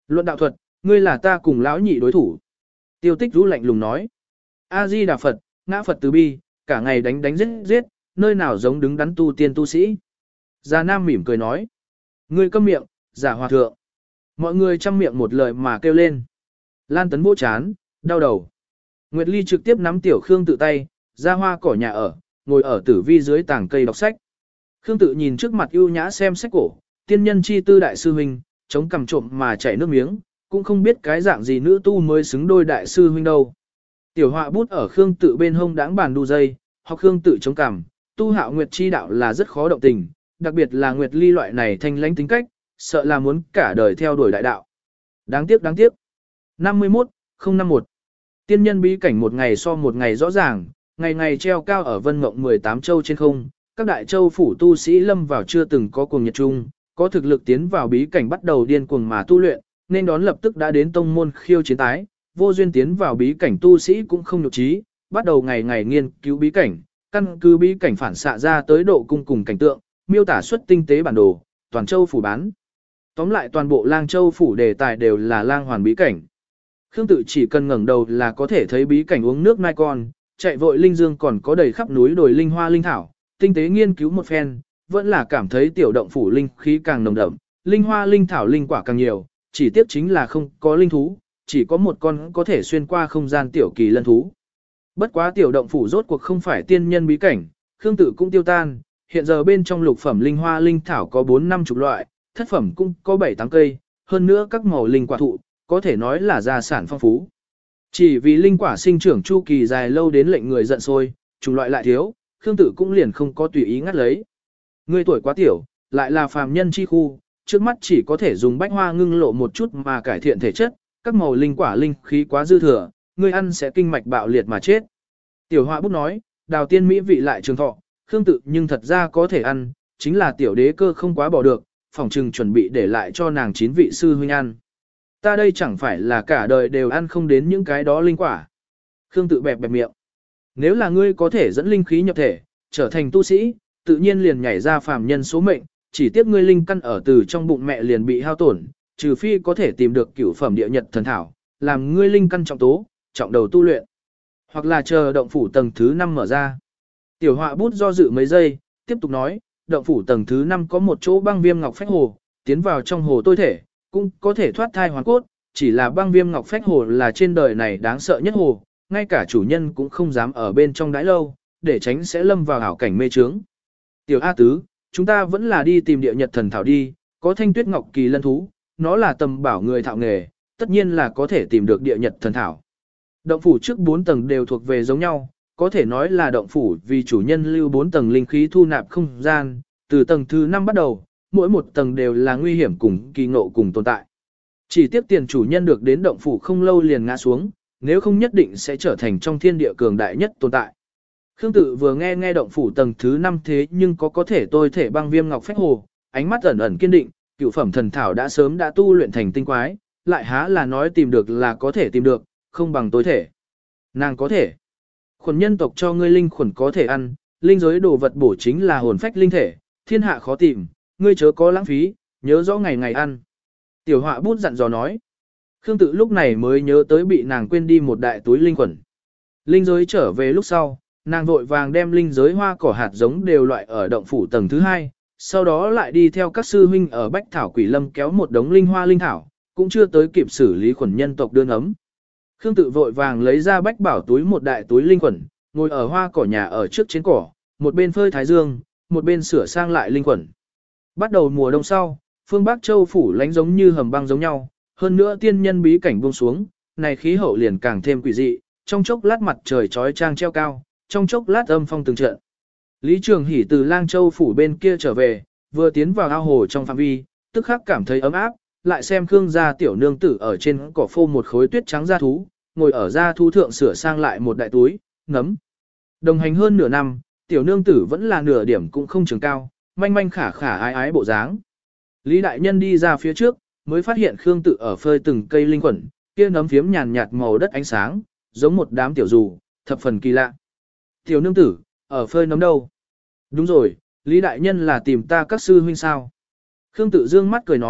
Speaker 1: Luận đạo thuật, ngươi là ta cùng lão nhị đối thủ. Tiêu tích rũ lạnh lùng nói. A-di Đà Phật, ngã Phật từ bi, cả ngày đánh đánh giết giết, nơi nào giống đứng đắn tu tiên tu sĩ. Già Nam mỉm cười nói. Ngươi câm miệng, giả hòa thượng. Mọi người chăm miệng một lời mà kêu lên. Lan Tấn vỗ chán, đau đầu. Nguyệt Ly trực tiếp nắm tiểu Khương Tự tay, ra hoa cỏ nhà ở, ngồi ở tử vi dưới tảng cây đọc sách. Khương Tự nhìn trước mặt ưu nhã xem sách cổ, tiên nhân chi tư đại sư huynh, chống cằm trộm mà chảy nước miếng, cũng không biết cái dạng gì nữ tu mới xứng đôi đại sư huynh đâu. Tiểu họa bút ở Khương Tự bên hông đãng bàn đu dây, học Khương Tự chống cằm, tu Hạo Nguyệt chi đạo là rất khó động tình, đặc biệt là Nguyệt Ly loại này thanh lãnh tính cách, sợ là muốn cả đời theo đuổi đại đạo. Đáng tiếc đáng tiếc. năm mươi mốt, không năm mốt. Tiên nhân bí cảnh một ngày so một ngày rõ ràng, ngày ngày treo cao ở vân mộng mười tám châu trên không, các đại châu phủ tu sĩ lâm vào chưa từng có cuồng nhiệt chung, có thực lực tiến vào bí cảnh bắt đầu điên cuồng mà tu luyện, nên đón lập tức đã đến tông môn khiêu chiến tái, vô duyên tiến vào bí cảnh tu sĩ cũng không nhục trí, bắt đầu ngày ngày nghiên cứu bí cảnh, căn cứ bí cảnh phản xạ ra tới độ cung cùng cảnh tượng, miêu tả xuất tinh tế bản đồ, toàn châu phủ bán. Tóm lại toàn bộ Lang Châu phủ đề tài đều là lang hoàn bí cảnh. Khương Tự chỉ cần ngẩng đầu là có thể thấy bí cảnh uống nước nai con, chạy vội linh dương còn có đầy khắp núi đồi linh hoa linh thảo, tinh tế nghiên cứu một phen, vẫn là cảm thấy tiểu động phủ linh khí càng nồng đậm, linh hoa linh thảo linh quả càng nhiều, chỉ tiếc chính là không có linh thú, chỉ có một con có thể xuyên qua không gian tiểu kỳ lân thú. Bất quá tiểu động phủ rốt cuộc không phải tiên nhân bí cảnh, Khương Tự cũng tiêu tan, hiện giờ bên trong lục phẩm linh hoa linh thảo có bốn năm chục loại, thất phẩm cũng có bảy tám cây, hơn nữa các màu linh quả thụ, có thể nói là gia sản phong phú. Chỉ vì linh quả sinh trưởng chu kỳ dài lâu đến lệnh người giận sôi, chủng loại lại thiếu, Khương Tự cũng liền không có tùy ý ngắt lấy. Người tuổi quá tiểu, lại là phàm nhân chi khu, trước mắt chỉ có thể dùng bách hoa ngưng lộ một chút mà cải thiện thể chất, các màu linh quả linh khí quá dư thừa, người ăn sẽ kinh mạch bạo liệt mà chết. Tiểu Họa bút nói, đào tiên mỹ vị lại trường thọ, Khương Tự nhưng thật ra có thể ăn, chính là tiểu đế cơ không quá bỏ được, phòng trừng chuẩn bị để lại cho nàng chín vị sư huynh ăn. Ta đây chẳng phải là cả đời đều ăn không đến những cái đó linh quả. Khương Tự bẹp bẹp miệng. Nếu là ngươi có thể dẫn linh khí nhập thể, trở thành tu sĩ, tự nhiên liền nhảy ra phàm nhân số mệnh, chỉ tiếc ngươi linh căn ở từ trong bụng mẹ liền bị hao tổn, trừ phi có thể tìm được cửu phẩm địa nhật thần thảo, làm ngươi linh căn trọng tố, trọng đầu tu luyện. Hoặc là chờ động phủ tầng thứ năm mở ra. Tiểu Họa bút do dự mấy giây, tiếp tục nói, động phủ tầng thứ năm có một chỗ băng viêm ngọc phách hồ, tiến vào trong hồ tôi thể, cũng có thể thoát thai hoàn cốt, chỉ là băng viêm ngọc phách hồ là trên đời này đáng sợ nhất hồ, ngay cả chủ nhân cũng không dám ở bên trong đãi lâu, để tránh sẽ lâm vào ảo cảnh mê trướng. Tiểu A Tứ, chúng ta vẫn là đi tìm địa nhật thần thảo đi, có thanh tuyết ngọc kỳ lân thú, nó là tầm bảo người thạo nghề, tất nhiên là có thể tìm được địa nhật thần thảo. Động phủ trước bốn tầng đều thuộc về giống nhau, có thể nói là động phủ vì chủ nhân lưu bốn tầng linh khí thu nạp không gian, từ tầng thứ năm bắt đầu, mỗi một tầng đều là nguy hiểm cùng kỳ ngộ cùng tồn tại. Chỉ tiếp tiền chủ nhân được đến động phủ không lâu liền ngã xuống, nếu không nhất định sẽ trở thành trong thiên địa cường đại nhất tồn tại. Khương Tự vừa nghe nghe động phủ tầng thứ năm thế nhưng có có thể tôi thể băng viêm ngọc phách hồ, ánh mắt ẩn ẩn kiên định, cửu phẩm thần thảo đã sớm đã tu luyện thành tinh quái, lại há là nói tìm được là có thể tìm được, không bằng tối thể. Nàng có thể. Khuẩn nhân tộc cho ngươi linh khuẩn có thể ăn, linh giới đồ vật bổ chính là hồn phách linh thể, thiên hạ khó tìm, ngươi chớ có lãng phí, nhớ rõ ngày ngày ăn. Tiểu Họa bút dặn dò nói. Khương Tự lúc này mới nhớ tới bị nàng quên đi một đại túi linh khuẩn. Linh giới trở về lúc sau, nàng vội vàng đem linh giới hoa cỏ hạt giống đều loại ở động phủ tầng thứ hai, sau đó lại đi theo các sư huynh ở Bách Thảo Quỷ Lâm kéo một đống linh hoa linh thảo, cũng chưa tới kịp xử lý khuẩn nhân tộc đương ấm. Khương Tự vội vàng lấy ra Bách Bảo túi một đại túi linh khuẩn, ngồi ở hoa cỏ nhà ở trước trên cỏ, một bên phơi thái dương, một bên sửa sang lại linh khuẩn. Bắt đầu mùa đông sau, phương Bắc Châu phủ lánh giống như hầm băng giống nhau, hơn nữa tiên nhân bí cảnh buông xuống, này khí hậu liền càng thêm quỷ dị, trong chốc lát mặt trời chói chang treo cao, trong chốc lát âm phong từng trận. Lý Trường Hỷ từ Lang Châu phủ bên kia trở về, vừa tiến vào ao hồ trong phạm vi, tức khắc cảm thấy ấm áp, lại xem Khương gia tiểu nương tử ở trên cỏ phô một khối tuyết trắng da thú, ngồi ở da thú thượng sửa sang lại một đại túi, ngấm. Đồng hành hơn nửa năm, tiểu nương tử vẫn là nửa điểm cũng không trường cao, manh manh khả khả ái ái bộ dáng. Lý đại nhân đi ra phía trước, mới phát hiện Khương Tự ở phơi từng cây linh quẩn, kia nấm phiếm nhàn nhạt màu đất ánh sáng, giống một đám tiểu dù, thập phần kỳ lạ. Tiểu nương tử, ở phơi nấm đâu? Đúng rồi, Lý đại nhân là tìm ta các sư huynh sao? Khương Tự dương mắt cười nói,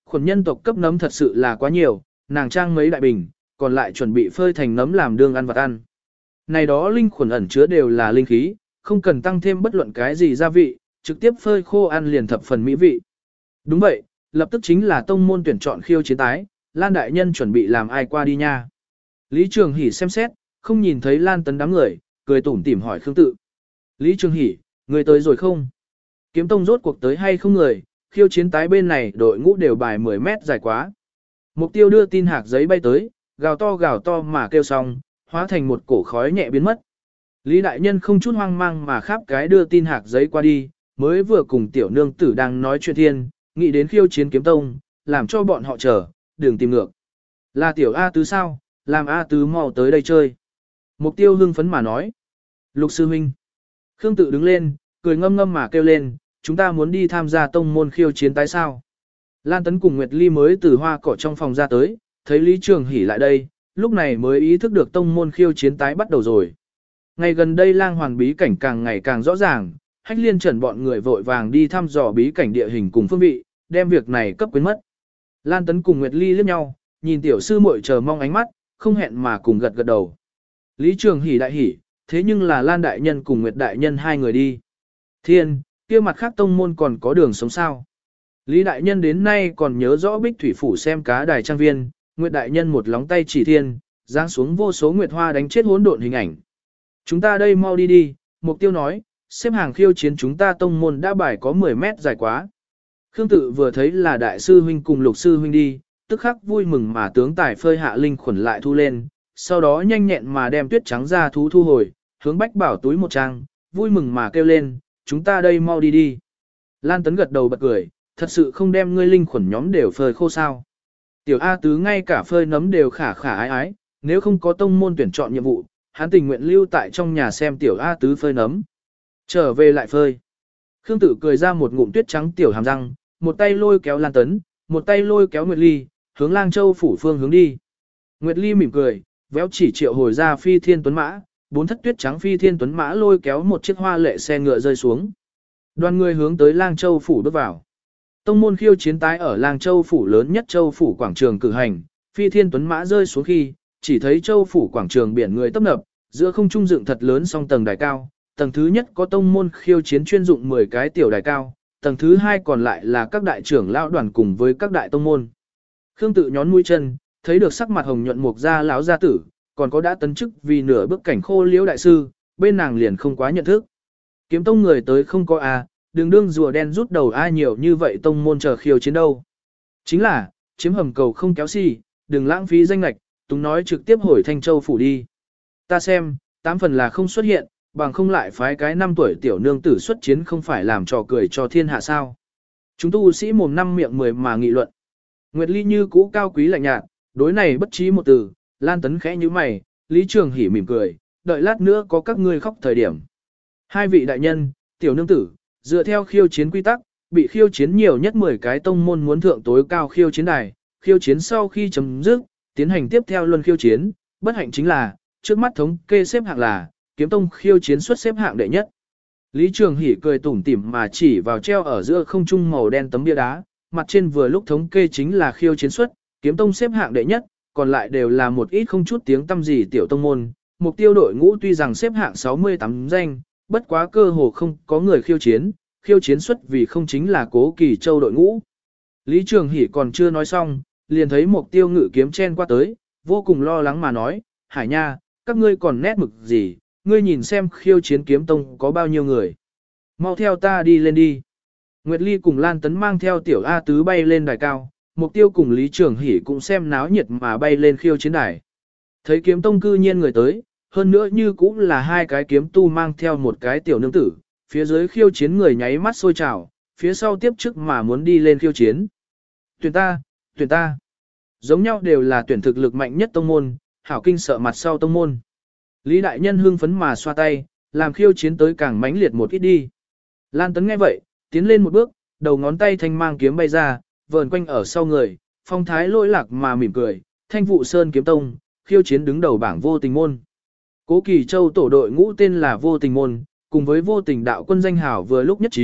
Speaker 1: Khuẩn nhân tộc cấp nấm thật sự là quá nhiều, nàng trang mấy đại bình, còn lại chuẩn bị phơi thành nấm làm đương ăn vặt ăn. Này đó linh khuẩn ẩn chứa đều là linh khí, không cần tăng thêm bất luận cái gì gia vị, trực tiếp phơi khô ăn liền thập phần mỹ vị. Đúng vậy, lập tức chính là tông môn tuyển chọn khiêu chiến tái, Lan đại nhân chuẩn bị làm ai qua đi nha. Lý Trường Hỷ xem xét, không nhìn thấy Lan Tấn đám người, cười tủm tỉm hỏi Khương Tự. Lý Trường Hỷ, người tới rồi không? Kiếm tông rốt cuộc tới hay không người, khiêu chiến tái bên này đội ngũ đều bài mười mét dài quá. Mục tiêu đưa tin hạc giấy bay tới, gào to gào to mà kêu xong, hóa thành một cổ khói nhẹ biến mất. Lý đại nhân không chút hoang mang mà khắp cái đưa tin hạc giấy qua đi, mới vừa cùng tiểu nương tử đang nói chuyện thiên, nghĩ đến khiêu chiến kiếm tông, làm cho bọn họ chờ, đừng tìm ngược. Là tiểu A tứ sao, làm A tứ mau tới đây chơi. Mục tiêu hưng phấn mà nói. Lục sư huynh. Khương Tự đứng lên, cười ngâm ngâm mà kêu lên, chúng ta muốn đi tham gia tông môn khiêu chiến tái sao. Lan Tấn cùng Nguyệt Ly mới từ hoa cỏ trong phòng ra tới, thấy Lý Trường Hỷ lại đây, lúc này mới ý thức được tông môn khiêu chiến tái bắt đầu rồi. Ngày gần đây lang hoàn bí cảnh càng ngày càng rõ ràng, Hách Liên Trần bọn người vội vàng đi thăm dò bí cảnh địa hình cùng phương vị, đem việc này cấp quyến mất. Lan Tấn cùng Nguyệt Ly liếc nhau, nhìn tiểu sư muội chờ mong ánh mắt, không hẹn mà cùng gật gật đầu. Lý Trường Hỷ đại hỉ, thế nhưng là Lan đại nhân cùng Nguyệt đại nhân hai người đi. Thiên, kia mặt khác tông môn còn có đường sống sao? Lý đại nhân đến nay còn nhớ rõ Bích Thủy phủ xem cá đài trang viên, Nguyệt đại nhân một lóng tay chỉ thiên, giáng xuống vô số nguyệt hoa đánh chết hỗn độn hình ảnh. Chúng ta đây mau đi đi, Mục Tiêu nói, xếp hàng khiêu chiến chúng ta tông môn đã bài có mười mét dài quá. Khương Tự vừa thấy là đại sư huynh cùng lục sư huynh đi, tức khắc vui mừng mà tướng tài phơi hạ linh khuẩn lại thu lên, sau đó nhanh nhẹn mà đem tuyết trắng ra thú thu hồi, hướng Bách Bảo túi một trang, vui mừng mà kêu lên, chúng ta đây mau đi đi. Lan Tấn gật đầu bật cười, thật sự không đem ngươi linh khuẩn nhóm đều phơi khô sao. Tiểu A tứ ngay cả phơi nấm đều khả khả ái ái, nếu không có tông môn tuyển chọn nhiệm vụ, hắn tình nguyện lưu tại trong nhà xem tiểu A tứ phơi nấm. Trở về lại phơi. Khương Tự cười ra một ngụm tuyết trắng tiểu hàm răng, một tay lôi kéo Lan Tấn, một tay lôi kéo Nguyệt Ly, hướng Lang Châu phủ phương hướng đi. Nguyệt Ly mỉm cười, véo chỉ triệu hồi ra phi thiên tuấn mã, bốn thất tuyết trắng phi thiên tuấn mã lôi kéo một chiếc hoa lệ xe ngựa rơi xuống. Đoàn người hướng tới Lang Châu phủ bước vào. Tông môn khiêu chiến tái ở Lang Châu phủ lớn nhất Châu phủ quảng trường cử hành, phi thiên tuấn mã rơi xuống khi, chỉ thấy Châu phủ quảng trường biển người tấp nập, giữa không trung dựng thật lớn song tầng đài cao, tầng thứ nhất có tông môn khiêu chiến chuyên dụng mười cái tiểu đài cao, tầng thứ hai còn lại là các đại trưởng lão đoàn cùng với các đại tông môn. Khương Tự nhón mũi chân, thấy được sắc mặt hồng nhuận mục gia lão gia tử, còn có đã tấn chức vì nửa bước cảnh khô liễu đại sư, bên nàng liền không quá nhận thức. Kiếm tông người tới không có à, đừng đương rùa đen rút đầu ai nhiều như vậy tông môn chờ khiêu chiến đâu. Chính là, chiếm hầm cầu không kéo xì, đừng lãng phí danh lạch, Túng nói trực tiếp hồi Thanh Châu phủ đi. Ta xem, tám phần là không xuất hiện, bằng không lại phái cái năm tuổi tiểu nương tử xuất chiến không phải làm trò cười cho thiên hạ sao. Chúng tu sĩ mồm năm miệng mười mà nghị luận. Nguyệt Ly như cũ cao quý lạnh nhạt, đối này bất trí một từ, Lan Tấn khẽ như mày, Lý Trường Hỷ mỉm cười, đợi lát nữa có các ngươi khóc thời điểm. Hai vị đại nhân, tiểu nương tử, dựa theo khiêu chiến quy tắc, bị khiêu chiến nhiều nhất mười cái tông môn muốn thượng tối cao khiêu chiến đài, khiêu chiến sau khi chấm dứt, tiến hành tiếp theo luân khiêu chiến, bất hạnh chính là, trước mắt thống kê xếp hạng là, kiếm tông khiêu chiến xuất xếp hạng đệ nhất. Lý Trường Hỷ cười tủm tỉm mà chỉ vào treo ở giữa không trung màu đen tấm bia đá, mặt trên vừa lúc thống kê chính là khiêu chiến xuất, kiếm tông xếp hạng đệ nhất, còn lại đều là một ít không chút tiếng tăm gì tiểu tông môn. Mục tiêu đội ngũ tuy rằng xếp hạng sáu mươi tám danh, bất quá cơ hồ không có người khiêu chiến, khiêu chiến xuất vì không chính là Cố Kỳ Châu đội ngũ. Lý Trường Hỷ còn chưa nói xong, liền thấy Mục tiêu ngự kiếm chen qua tới, vô cùng lo lắng mà nói, Hải Nha, các ngươi còn nét mực gì, ngươi nhìn xem khiêu chiến kiếm tông có bao nhiêu người. Mau theo ta đi lên đi. Nguyệt Ly cùng Lan Tấn mang theo tiểu A tứ bay lên đài cao, Mục tiêu cùng Lý Trường Hỷ cũng xem náo nhiệt mà bay lên khiêu chiến đài. Thấy kiếm tông cư nhiên người tới, hơn nữa như cũng là hai cái kiếm tu mang theo một cái tiểu nương tử, phía dưới khiêu chiến người nháy mắt sôi trào, phía sau tiếp trước mà muốn đi lên khiêu chiến. Tuyển ta, tuyển ta. Giống nhau đều là tuyển thực lực mạnh nhất tông môn, hảo kinh sợ mặt sau tông môn. Lý đại nhân hưng phấn mà xoa tay, làm khiêu chiến tới càng mãnh liệt một ít đi. Lan Tấn nghe vậy, tiến lên một bước, đầu ngón tay thanh mang kiếm bay ra, vờn quanh ở sau người, phong thái lỗi lạc mà mỉm cười, Thanh Vụ Sơn kiếm tông, khiêu chiến đứng đầu bảng vô tình môn. Cố Kỳ Châu tổ đội ngũ tên là vô tình môn, cùng với vô tình đạo quân danh hảo vừa lúc nhất trí,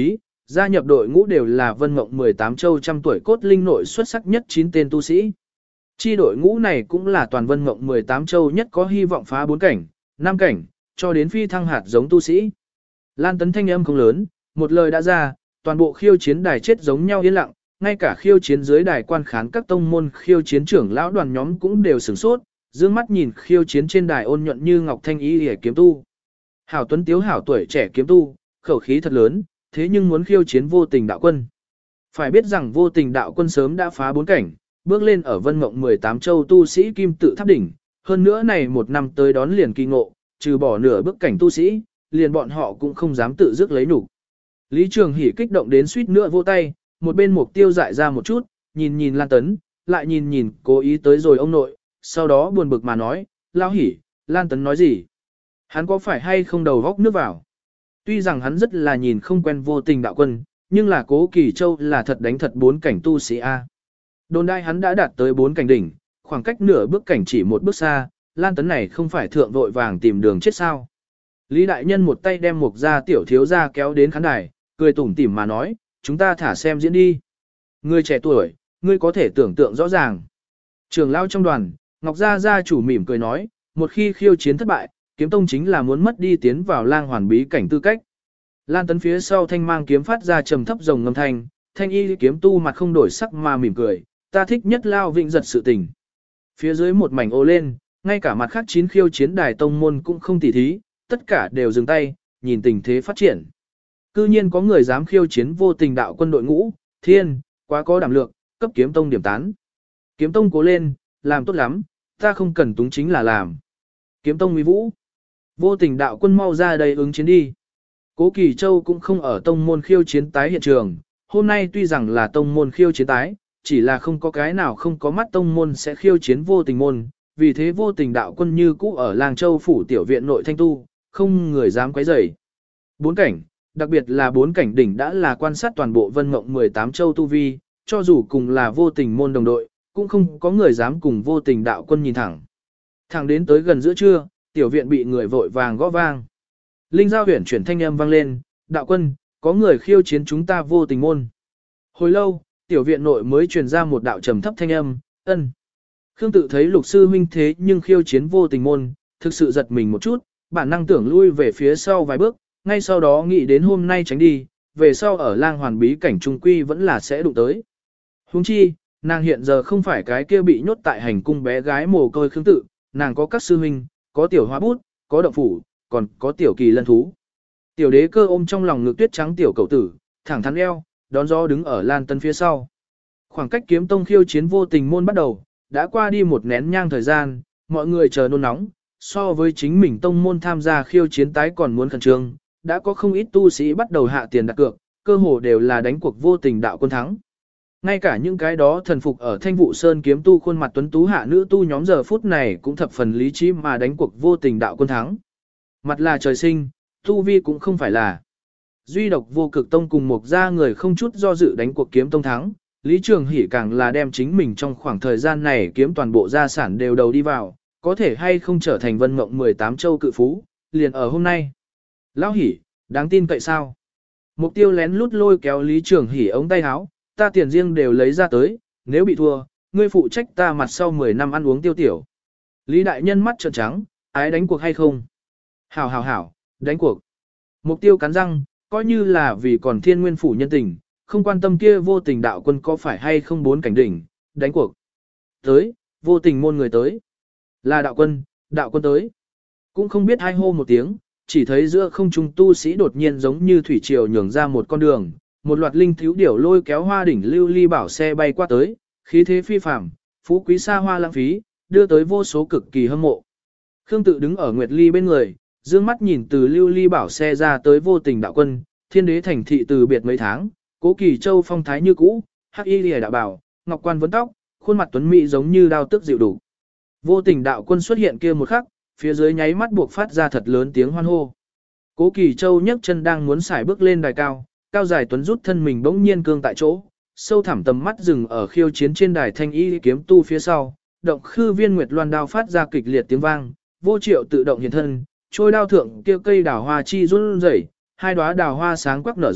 Speaker 1: gia nhập đội ngũ đều là Vân Mộng mười tám châu trăm tuổi cốt linh nội xuất sắc nhất chín tên tu sĩ. Chi đội ngũ này cũng là toàn Vân Mộng mười tám châu nhất có hy vọng phá bốn cảnh, năm cảnh, cho đến phi thăng hạt giống tu sĩ. Lan Tấn thanh âm không lớn, một lời đã ra, toàn bộ khiêu chiến đài chết giống nhau yên lặng, ngay cả khiêu chiến dưới đài quan khán các tông môn khiêu chiến trưởng lão đoàn nhóm cũng đều sửng sốt, dương mắt nhìn khiêu chiến trên đài ôn nhuận như ngọc thanh y hề kiếm tu. Hảo tuấn tiếu hảo tuổi trẻ kiếm tu, khẩu khí thật lớn, thế nhưng muốn khiêu chiến vô tình đạo quân. Phải biết rằng vô tình đạo quân sớm đã phá bốn cảnh, bước lên ở Vân Mộng mười tám châu tu sĩ kim tự tháp đỉnh, hơn nữa này một năm tới đón liền kỳ ngộ, trừ bỏ nửa bước cảnh tu sĩ, liền bọn họ cũng không dám tự dứt lấy nhục. Lý Trường Hỷ kích động đến suýt nữa vô tay, một bên mục tiêu dại ra một chút, nhìn nhìn Lan Tấn, lại nhìn nhìn cố ý tới rồi ông nội, sau đó buồn bực mà nói, Lão Hỷ, Lan Tấn nói gì? Hắn có phải hay không đầu góc nước vào? Tuy rằng hắn rất là nhìn không quen vô tình đạo quân, nhưng là Cố Kỳ Châu là thật đánh thật bốn cảnh tu sĩ A. Đồn đai hắn đã đạt tới bốn cảnh đỉnh, khoảng cách nửa bước cảnh chỉ một bước xa, Lan Tấn này không phải thượng vội vàng tìm đường chết sao. Lý Đại Nhân một tay đem Mục Gia tiểu thiếu gia kéo đến khán đài, cười tủm tỉm mà nói, chúng ta thả xem diễn đi. Ngươi trẻ tuổi, ngươi có thể tưởng tượng rõ ràng. Trưởng lão trong đoàn, Ngọc Gia gia chủ mỉm cười nói, một khi khiêu chiến thất bại, kiếm tông chính là muốn mất đi tiến vào lang hoàn bí cảnh tư cách. Lan Tấn phía sau thanh mang kiếm phát ra trầm thấp rồng ngâm thanh, thanh y kiếm tu mặt không đổi sắc mà mỉm cười, ta thích nhất lao vịnh giật sự tình. Phía dưới một mảnh ô lên, ngay cả mặt khác chín khiêu chiến đài tông môn cũng không tỉ thí, tất cả đều dừng tay, nhìn tình thế phát triển. Cư nhiên có người dám khiêu chiến vô tình đạo quân đội ngũ, thiên, quá có đảm lượng, cấp kiếm tông điểm tán. Kiếm tông cố lên, làm tốt lắm, ta không cần túng chính là làm. Kiếm tông uy vũ. Vô tình đạo quân mau ra đây ứng chiến đi. Cố Kỳ Châu cũng không ở tông môn khiêu chiến tái hiện trường, hôm nay tuy rằng là tông môn khiêu chiến tái, chỉ là không có cái nào không có mắt tông môn sẽ khiêu chiến vô tình môn, vì thế vô tình đạo quân như cũ ở làng châu phủ tiểu viện nội thanh tu, không người dám quấy rầy. Bốn cảnh, đặc biệt là bốn cảnh đỉnh đã là quan sát toàn bộ Vân Mộng mười tám châu tu vi, cho dù cùng là vô tình môn đồng đội, cũng không có người dám cùng vô tình đạo quân nhìn thẳng. Thẳng đến tới gần giữa trưa, tiểu viện bị người vội vàng gõ vang. Linh giao huyển chuyển thanh âm vang lên, đạo quân, có người khiêu chiến chúng ta vô tình môn. Hồi lâu, tiểu viện nội mới truyền ra một đạo trầm thấp thanh âm, ân. Khương tự thấy lục sư huynh thế nhưng khiêu chiến vô tình môn, thực sự giật mình một chút, bản năng tưởng lui về phía sau vài bước, ngay sau đó nghĩ đến hôm nay tránh đi, về sau ở lang hoàn bí cảnh trung quy vẫn là sẽ đụng tới. Huống chi, nàng hiện giờ không phải cái kia bị nhốt tại hành cung bé gái mồ côi Khương tự, nàng có các sư huynh, có tiểu hóa bút, có động phủ, còn có tiểu kỳ lân thú. Tiểu đế cơ ôm trong lòng ngực tuyết trắng tiểu cậu tử, thẳng thắn eo, đón gió đứng ở Lan Tấn phía sau. Khoảng cách kiếm tông khiêu chiến vô tình môn bắt đầu, đã qua đi một nén nhang thời gian, mọi người chờ nôn nóng, so với chính mình tông môn tham gia khiêu chiến tái còn muốn khẩn trương, đã có không ít tu sĩ bắt đầu hạ tiền đặt cược, cơ hồ đều là đánh cuộc vô tình đạo quân thắng. Ngay cả những cái đó thần phục ở Thanh Vụ Sơn kiếm tu khuôn mặt tuấn tú hạ nữ tu nhóm giờ phút này cũng thập phần lý trí mà đánh cuộc vô tình đạo quân thắng. Mặt là trời sinh, tu vi cũng không phải là. Duy độc vô cực tông cùng một gia người không chút do dự đánh cuộc kiếm tông thắng, Lý Trường Hỷ càng là đem chính mình trong khoảng thời gian này kiếm toàn bộ gia sản đều đầu đi vào, có thể hay không trở thành Vân Mộng mười tám châu cự phú, liền ở hôm nay. Lão Hỷ, đáng tin cậy sao? Mục tiêu lén lút lôi kéo Lý Trường Hỷ ống tay áo, ta tiền riêng đều lấy ra tới, nếu bị thua, ngươi phụ trách ta mặt sau mười năm ăn uống tiêu tiểu. Lý đại nhân mắt trợn trắng, ái đánh cuộc hay không? Hảo hảo hảo, đánh cuộc. Mục tiêu cắn răng, coi như là vì còn thiên nguyên phủ nhân tình, không quan tâm kia vô tình đạo quân có phải hay không bốn cảnh đỉnh, đánh cuộc. Tới, vô tình môn người tới. Là đạo quân, đạo quân tới. Cũng không biết hai hô một tiếng, chỉ thấy giữa không trung tu sĩ đột nhiên giống như thủy triều nhường ra một con đường, một loạt linh thiếu điểu lôi kéo hoa đỉnh lưu ly bảo xe bay qua tới, khí thế phi phàm, phú quý xa hoa lãng phí, đưa tới vô số cực kỳ hâm mộ. Khương tự đứng ở Nguyệt Ly bên người, dương mắt nhìn từ lưu ly bảo xe ra tới vô tình đạo quân, thiên đế thành thị từ biệt mấy tháng, Cố Kỳ Châu phong thái như cũ, hắc y lìa đạo bảo, ngọc quan vấn tóc, khuôn mặt tuấn mỹ giống như đao tức dịu đủ. Vô tình đạo quân xuất hiện kia một khắc, phía dưới nháy mắt buộc phát ra thật lớn tiếng hoan hô. Cố Kỳ Châu nhấc chân đang muốn xài bước lên đài cao, cao dài tuấn rút thân mình bỗng nhiên cương tại chỗ, sâu thẳm tầm mắt dừng ở khiêu chiến trên đài thanh y kiếm tu phía sau, động khư viên nguyệt loan đao phát ra kịch liệt tiếng vang, vô triệu tự động hiện thân, trôi đao thượng kia cây đào hoa chi run rẩy, hai đóa đào hoa sáng quắc nở rộ,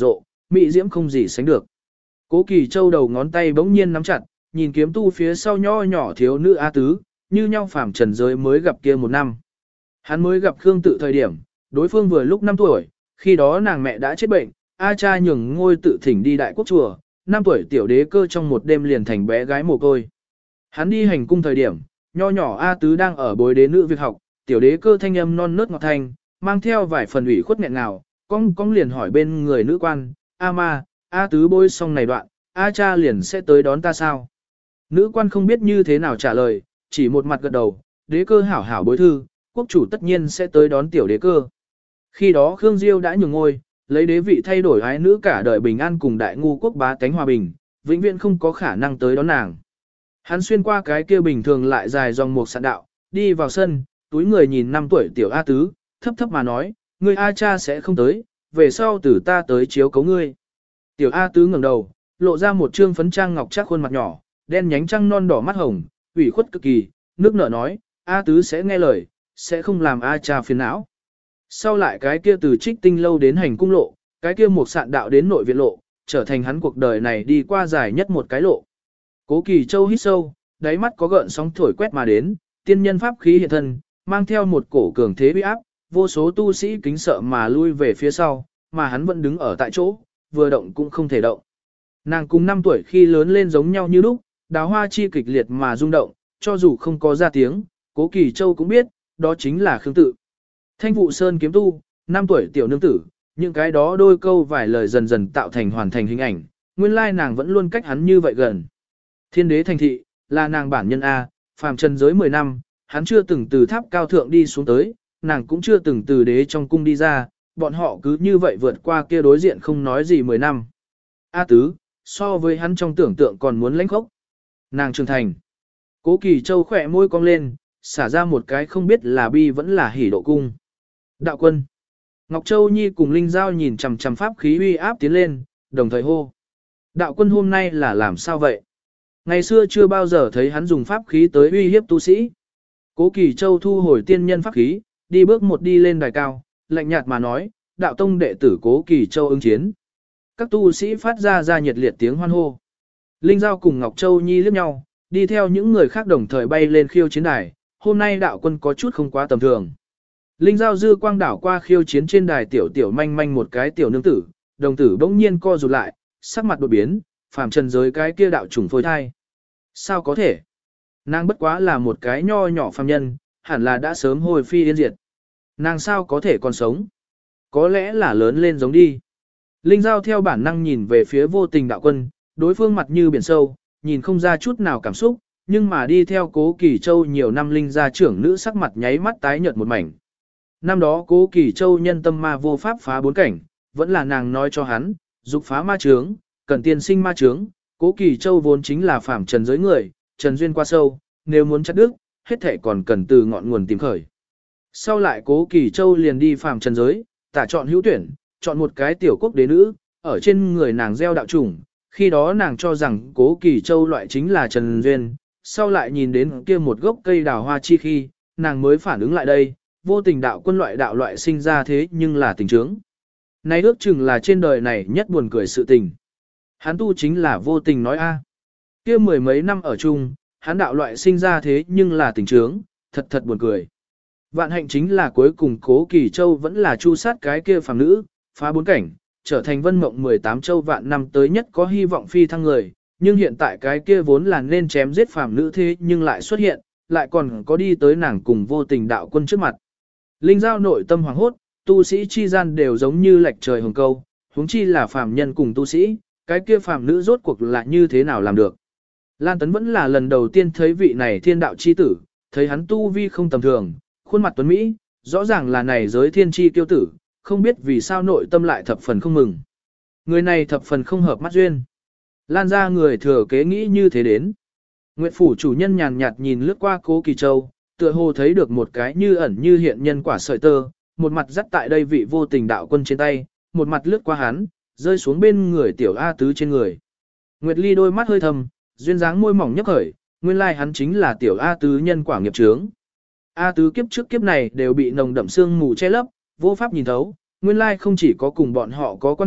Speaker 1: mỹ diễm không gì sánh được. Cố Kỳ Châu đầu ngón tay bỗng nhiên nắm chặt, nhìn kiếm tu phía sau nho nhỏ thiếu nữ A Tứ, như nhau phàm trần giới mới gặp kia một năm. Hắn mới gặp Khương Tự thời điểm, đối phương vừa lúc năm tuổi, khi đó nàng mẹ đã chết bệnh, A cha nhường ngôi tự thỉnh đi đại quốc chùa, năm tuổi tiểu đế cơ trong một đêm liền thành bé gái mồ côi. Hắn đi hành cung thời điểm, nho nhỏ A Tứ đang ở bối đế nữ việc học, tiểu đế cơ thanh âm non nớt ngọt thanh, mang theo vài phần ủy khuất nghẹn ngào, cong cong liền hỏi bên người nữ quan, A ma, A Tứ bôi xong này đoạn, A cha liền sẽ tới đón ta sao? Nữ quan không biết như thế nào trả lời, chỉ một mặt gật đầu, đế cơ hảo hảo bối thư, quốc chủ tất nhiên sẽ tới đón tiểu đế cơ. Khi đó Khương Diêu đã nhường ngôi, lấy đế vị thay đổi ái nữ cả đời bình an cùng đại ngu quốc bá tánh hòa bình, vĩnh viễn không có khả năng tới đón nàng. Hắn xuyên qua cái kia bình thường lại dài dòng một sạn đạo, đi vào sân, túi người nhìn năm tuổi tiểu A Tứ, thấp thấp mà nói, ngươi A cha sẽ không tới, về sau từ ta tới chiếu cấu ngươi. Tiểu A Tứ ngẩng đầu, lộ ra một trương phấn trang ngọc chắc khuôn mặt nhỏ, đen nhánh trăng non đỏ mắt hồng, ủy khuất cực kỳ, nước nở nói, A Tứ sẽ nghe lời, sẽ không làm A cha phiền não. Sau lại cái kia từ trích tinh lâu đến hành cung lộ, cái kia một sạn đạo đến nội viện lộ, trở thành hắn cuộc đời này đi qua dài nhất một cái lộ. Cố Kỳ Châu hít sâu, đáy mắt có gợn sóng thổi quét mà đến, tiên nhân pháp khí hiện thân, mang theo một cổ cường thế uy áp, vô số tu sĩ kính sợ mà lui về phía sau, mà hắn vẫn đứng ở tại chỗ, vừa động cũng không thể động. Nàng cùng năm tuổi khi lớn lên giống nhau như lúc, đào hoa chi kịch liệt mà rung động, cho dù không có ra tiếng, Cố Kỳ Châu cũng biết, đó chính là Khương Tự. Thanh Vụ Sơn kiếm tu, năm tuổi tiểu nương tử, những cái đó đôi câu vài lời dần dần tạo thành hoàn thành hình ảnh, nguyên lai nàng vẫn luôn cách hắn như vậy gần. Thiên đế thành thị, là nàng bản nhân A, phàm trần giới mười năm, hắn chưa từng từ tháp cao thượng đi xuống tới, nàng cũng chưa từng từ đế trong cung đi ra, bọn họ cứ như vậy vượt qua kia đối diện không nói gì mười năm. A Tứ, so với hắn trong tưởng tượng còn muốn lãnh khốc. Nàng trưởng thành. Cố Kỳ Châu khỏe môi cong lên, xả ra một cái không biết là bi vẫn là hỉ độ cung. Đạo quân. Ngọc Châu Nhi cùng Linh Giao nhìn chằm chằm pháp khí uy áp tiến lên, đồng thời hô. Đạo quân hôm nay là làm sao vậy? Ngày xưa chưa bao giờ thấy hắn dùng pháp khí tới uy hiếp tu sĩ. Cố Kỳ Châu thu hồi tiên nhân pháp khí, đi bước một đi lên đài cao, lạnh nhạt mà nói, đạo tông đệ tử Cố Kỳ Châu ứng chiến. Các tu sĩ phát ra ra nhiệt liệt tiếng hoan hô. Linh Giao cùng Ngọc Châu Nhi liếc nhau, đi theo những người khác đồng thời bay lên khiêu chiến đài, hôm nay đạo quân có chút không quá tầm thường. Linh Giao dư quang đảo qua khiêu chiến trên đài tiểu tiểu manh manh một cái tiểu nương tử, đồng tử bỗng nhiên co rụt lại, sắc mặt đột biến, phàm trần giới cái kia đạo chủng phôi thai. Sao có thể? Nàng bất quá là một cái nho nhỏ phàm nhân, hẳn là đã sớm hồi phi yên diệt. Nàng sao có thể còn sống? Có lẽ là lớn lên giống đi. Linh Giao theo bản năng nhìn về phía vô tình đạo quân, đối phương mặt như biển sâu, nhìn không ra chút nào cảm xúc, nhưng mà đi theo Cố Kỳ Châu nhiều năm Linh gia trưởng nữ sắc mặt nháy mắt tái nhợt một mảnh. Năm đó Cố Kỳ Châu nhân tâm ma vô pháp phá bốn cảnh, vẫn là nàng nói cho hắn, dục phá ma chướng, cần tiên sinh ma chướng, Cố Kỳ Châu vốn chính là phàm trần giới người, trần duyên qua sâu, nếu muốn chặt đứt, hết thể còn cần từ ngọn nguồn tìm khởi. Sau lại Cố Kỳ Châu liền đi phàm trần giới, tả chọn hữu tuyển, chọn một cái tiểu quốc đế nữ, ở trên người nàng gieo đạo chủng, khi đó nàng cho rằng Cố Kỳ Châu loại chính là trần duyên, sau lại nhìn đến kia một gốc cây đào hoa chi khi, nàng mới phản ứng lại đây, vô tình đạo quân loại đạo loại sinh ra thế nhưng là tình chướng. Này ước chừng là trên đời này nhất buồn cười sự tình. Hắn tu chính là vô tình nói a. Kia mười mấy năm ở chung, hắn đạo loại sinh ra thế nhưng là tình chướng, thật thật buồn cười. Vạn hạnh chính là cuối cùng Cố Kỳ Châu vẫn là chu sát cái kia phàm nữ, phá bốn cảnh, trở thành vân mộng mười tám châu vạn năm tới nhất có hy vọng phi thăng người, nhưng hiện tại cái kia vốn là nên chém giết phàm nữ thế nhưng lại xuất hiện, lại còn có đi tới nàng cùng vô tình đạo quân trước mặt. Linh Giao nội tâm hoàng hốt, tu sĩ chi gian đều giống như lệch trời hồng câu, huống chi là phàm nhân cùng tu sĩ, cái kia phàm nữ rốt cuộc là như thế nào làm được. Lan Tấn vẫn là lần đầu tiên thấy vị này thiên đạo chi tử, thấy hắn tu vi không tầm thường, khuôn mặt tuấn Mỹ, rõ ràng là này giới thiên chi tiêu tử, không biết vì sao nội tâm lại thập phần không mừng. Người này thập phần không hợp mắt duyên. Lan ra người thừa kế nghĩ như thế đến. Nguyệt phủ chủ nhân nhàn nhạt nhìn lướt qua Cố Kỳ Châu, tựa hồ thấy được một cái như ẩn như hiện nhân quả sợi tơ, một mặt dắt tại đây vị vô tình đạo quân trên tay, một mặt lướt qua hắn, rơi xuống bên người tiểu A Tứ trên người. Nguyệt Ly đôi mắt hơi thầm, duyên dáng môi mỏng nhấp khởi, nguyên lai hắn chính là tiểu A Tứ nhân quả nghiệp chướng. A Tứ kiếp trước kiếp này đều bị nồng đậm sương mù che lấp, vô pháp nhìn thấu, nguyên lai không chỉ có cùng bọn họ có quan hệ,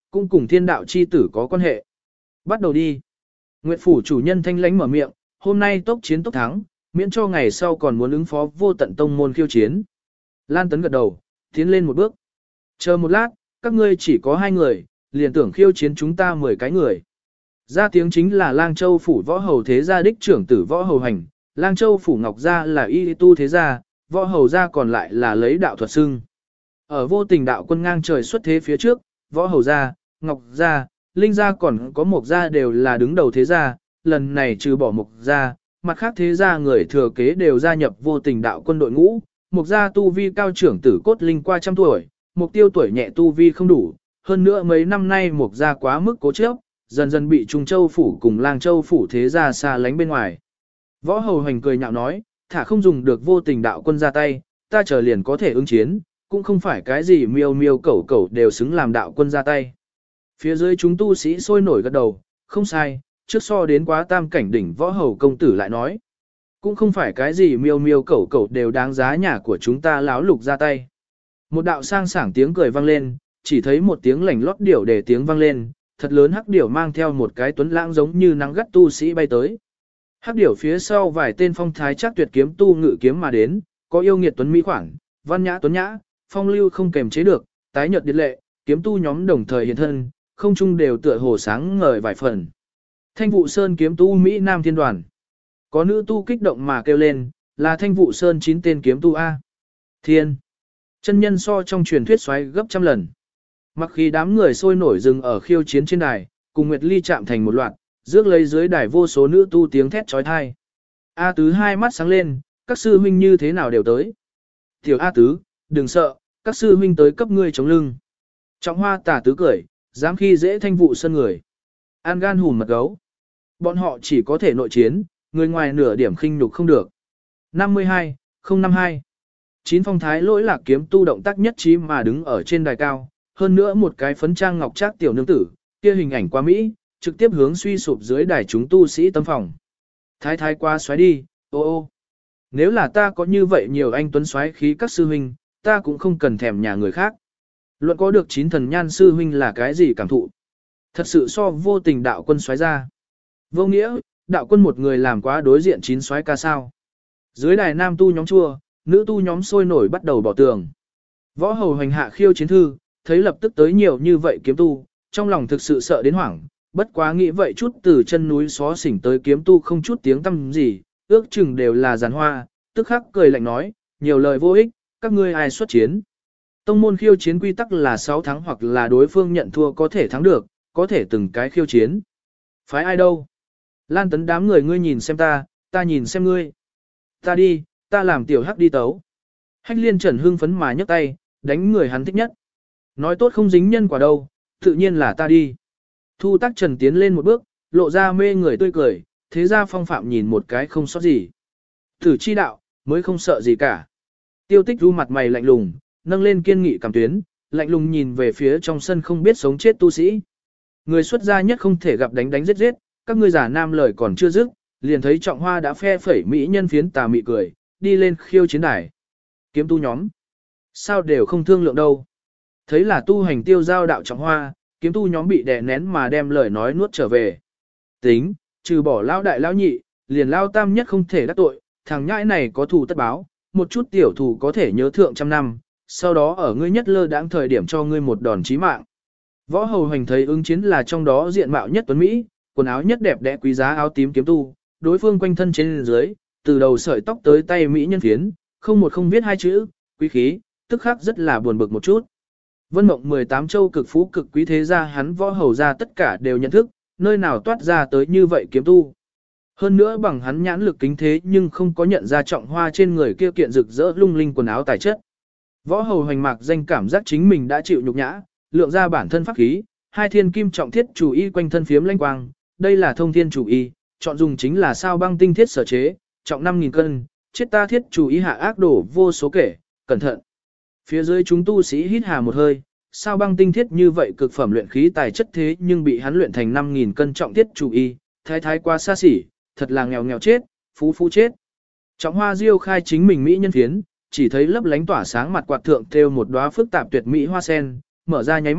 Speaker 1: cũng cùng thiên đạo chi tử có quan hệ. Bắt đầu đi. Nguyệt phủ chủ nhân thanh lãnh mở miệng, hôm nay tốc chiến tốc thắng, miễn cho ngày sau còn muốn ứng phó vô tận tông môn khiêu chiến. Lan Tấn gật đầu, tiến lên một bước. Chờ một lát, các ngươi chỉ có hai người, liền tưởng khiêu chiến chúng ta mười cái người. Ra tiếng chính là Lang Châu phủ võ hầu thế gia đích trưởng tử võ hầu hành, Lang Châu phủ Ngọc gia là y tu thế gia, võ hầu gia còn lại là lấy đạo thuật xưng. Ở vô tình đạo quân ngang trời xuất thế phía trước, võ hầu gia, Ngọc gia, Linh gia còn có một gia đều là đứng đầu thế gia, lần này trừ bỏ một gia, mặt khác thế gia người thừa kế đều gia nhập vô tình đạo quân đội ngũ, một gia tu vi cao trưởng tử cốt linh qua trăm tuổi, mục tiêu tuổi nhẹ tu vi không đủ, hơn nữa mấy năm nay một gia quá mức cố chấp, dần dần bị Trung Châu phủ cùng Lang Châu phủ thế gia xa lánh bên ngoài. Võ hầu hành cười nhạo nói, thả không dùng được vô tình đạo quân ra tay, ta chờ liền có thể ứng chiến, cũng không phải cái gì miêu miêu cẩu cẩu đều xứng làm đạo quân ra tay. Phía dưới chúng tu sĩ sôi nổi gật đầu, không sai, trước so đến quá tam cảnh đỉnh võ hầu công tử lại nói. Cũng không phải cái gì miêu miêu cẩu cẩu đều đáng giá nhà của chúng ta láo lục ra tay. Một đạo sang sảng tiếng cười vang lên, chỉ thấy một tiếng lảnh lót điểu để tiếng vang lên, thật lớn hắc điểu mang theo một cái tuấn lãng giống như nắng gắt tu sĩ bay tới. Hắc điểu phía sau vài tên phong thái chắc tuyệt kiếm tu ngự kiếm mà đến, có yêu nghiệt tuấn mỹ khoản, văn nhã tuấn nhã, phong lưu không kềm chế được, tái nhợt điệt lệ, kiếm tu nhóm đồng thời hiện thân, không chung đều tựa hồ sáng ngời vài phần. Thanh Vụ Sơn kiếm tu Mỹ Nam Thiên Đoàn. Có nữ tu kích động mà kêu lên, là Thanh Vụ Sơn chín tên kiếm tu A. Thiên. Chân nhân so trong truyền thuyết xoáy gấp trăm lần. Mặc khi đám người sôi nổi dừng ở khiêu chiến trên đài, cùng Nguyệt Ly chạm thành một loạt, rước lấy dưới đài vô số nữ tu tiếng thét trói thai. A Tứ hai mắt sáng lên, các sư huynh như thế nào đều tới. Tiểu A Tứ, đừng sợ, các sư huynh tới cấp ngươi chống lưng. Trọng Hoa Tả Tứ cười, dám khi dễ Thanh Vụ Sơn người. An gan hùn mật gấu. Bọn họ chỉ có thể nội chiến, người ngoài nửa điểm khinh nhục không được. năm mươi hai, không năm hai. Chín phong thái lỗi lạc kiếm tu động tác nhất trí mà đứng ở trên đài cao, hơn nữa một cái phấn trang ngọc trác tiểu nương tử, kia hình ảnh quá mỹ, trực tiếp hướng suy sụp dưới đài chúng tu sĩ tâm phòng. Thái thái qua xoáy đi, ô ô. Nếu là ta có như vậy nhiều anh tuấn xoáy khí các sư huynh, ta cũng không cần thèm nhà người khác. Luận có được chín thần nhan sư huynh là cái gì cảm thụ? Thật sự so vô tình đạo quân xoáy ra. Vô nghĩa, đạo quân một người làm quá đối diện chín xoáy ca sao. Dưới đài nam tu nhóm chua, nữ tu nhóm sôi nổi bắt đầu bỏ tường. Võ hầu hành hạ khiêu chiến thư, thấy lập tức tới nhiều như vậy kiếm tu, trong lòng thực sự sợ đến hoảng, bất quá nghĩ vậy chút từ chân núi xó xỉnh tới kiếm tu không chút tiếng tâm gì, ước chừng đều là giàn hoa, tức khắc cười lạnh nói, nhiều lời vô ích, các ngươi ai xuất chiến. Tông môn khiêu chiến quy tắc là sáu thắng hoặc là đối phương nhận thua có thể thắng được, có thể từng cái khiêu chiến. Phái ai đâu? Lan Tấn đám người ngươi nhìn xem ta, ta nhìn xem ngươi. Ta đi, ta làm tiểu hắc đi tấu. Hách liên trần hưng phấn mà nhấc tay, đánh người hắn thích nhất. Nói tốt không dính nhân quả đâu, tự nhiên là ta đi. Thu Tác Trần tiến lên một bước, lộ ra mê người tươi cười, thế ra phong phạm nhìn một cái không sót gì. Thử chi đạo, mới không sợ gì cả. Tiêu Tích ru mặt mày lạnh lùng, nâng lên kiên nghị cảm tuyến, lạnh lùng nhìn về phía trong sân không biết sống chết tu sĩ. Người xuất gia nhất không thể gặp đánh đánh giết giết, các ngươi giả nam lời còn chưa dứt, liền thấy Trọng Hoa đã phe phẩy mỹ nhân phiến tà mị cười, đi lên khiêu chiến đài. Kiếm tu nhóm, sao đều không thương lượng đâu. Thấy là tu hành tiêu giao đạo Trọng Hoa, kiếm tu nhóm bị đè nén mà đem lời nói nuốt trở về. Tính, trừ bỏ lão đại lão nhị, liền lao tam nhất không thể đắc tội, thằng nhãi này có thù tất báo, một chút tiểu thù có thể nhớ thượng trăm năm, sau đó ở ngươi nhất lơ đãng thời điểm cho ngươi một đòn chí mạng. Võ hầu hành thấy ứng chiến là trong đó diện mạo nhất tuấn Mỹ, quần áo nhất đẹp đẽ quý giá áo tím kiếm tu, đối phương quanh thân trên dưới, từ đầu sợi tóc tới tay Mỹ nhân phiến, không một không viết hai chữ, quý khí, tức khắc rất là buồn bực một chút. Vân Mộng mười tám châu cực phú cực quý thế gia hắn võ hầu ra tất cả đều nhận thức, nơi nào toát ra tới như vậy kiếm tu. Hơn nữa bằng hắn nhãn lực kính thế nhưng không có nhận ra Trọng Hoa trên người kia kiện rực rỡ lung linh quần áo tài chất. Võ hầu hành mạc danh cảm giác chính mình đã chịu nhục nhã, lượng ra bản thân pháp khí, hai thiên kim trọng thiết chủ y quanh thân phiếm lanh quang, đây là thông thiên chủ y, chọn dùng chính là sao băng tinh thiết sở chế, trọng năm nghìn cân, chết ta thiết chủ y hạ ác đổ vô số kể, cẩn thận. Phía dưới chúng tu sĩ hít hà một hơi, sao băng tinh thiết như vậy cực phẩm luyện khí tài chất thế nhưng bị hắn luyện thành năm nghìn cân trọng thiết chủ y, thái thái quá xa xỉ, thật là nghèo nghèo chết, phú phú chết. Trọng Hoa diêu khai chính mình mỹ nhân phiến, chỉ thấy lấp lánh tỏa sáng mặt quạt thượng thêu một đóa phức tạp tuyệt mỹ hoa sen, mở ra nháy mắt,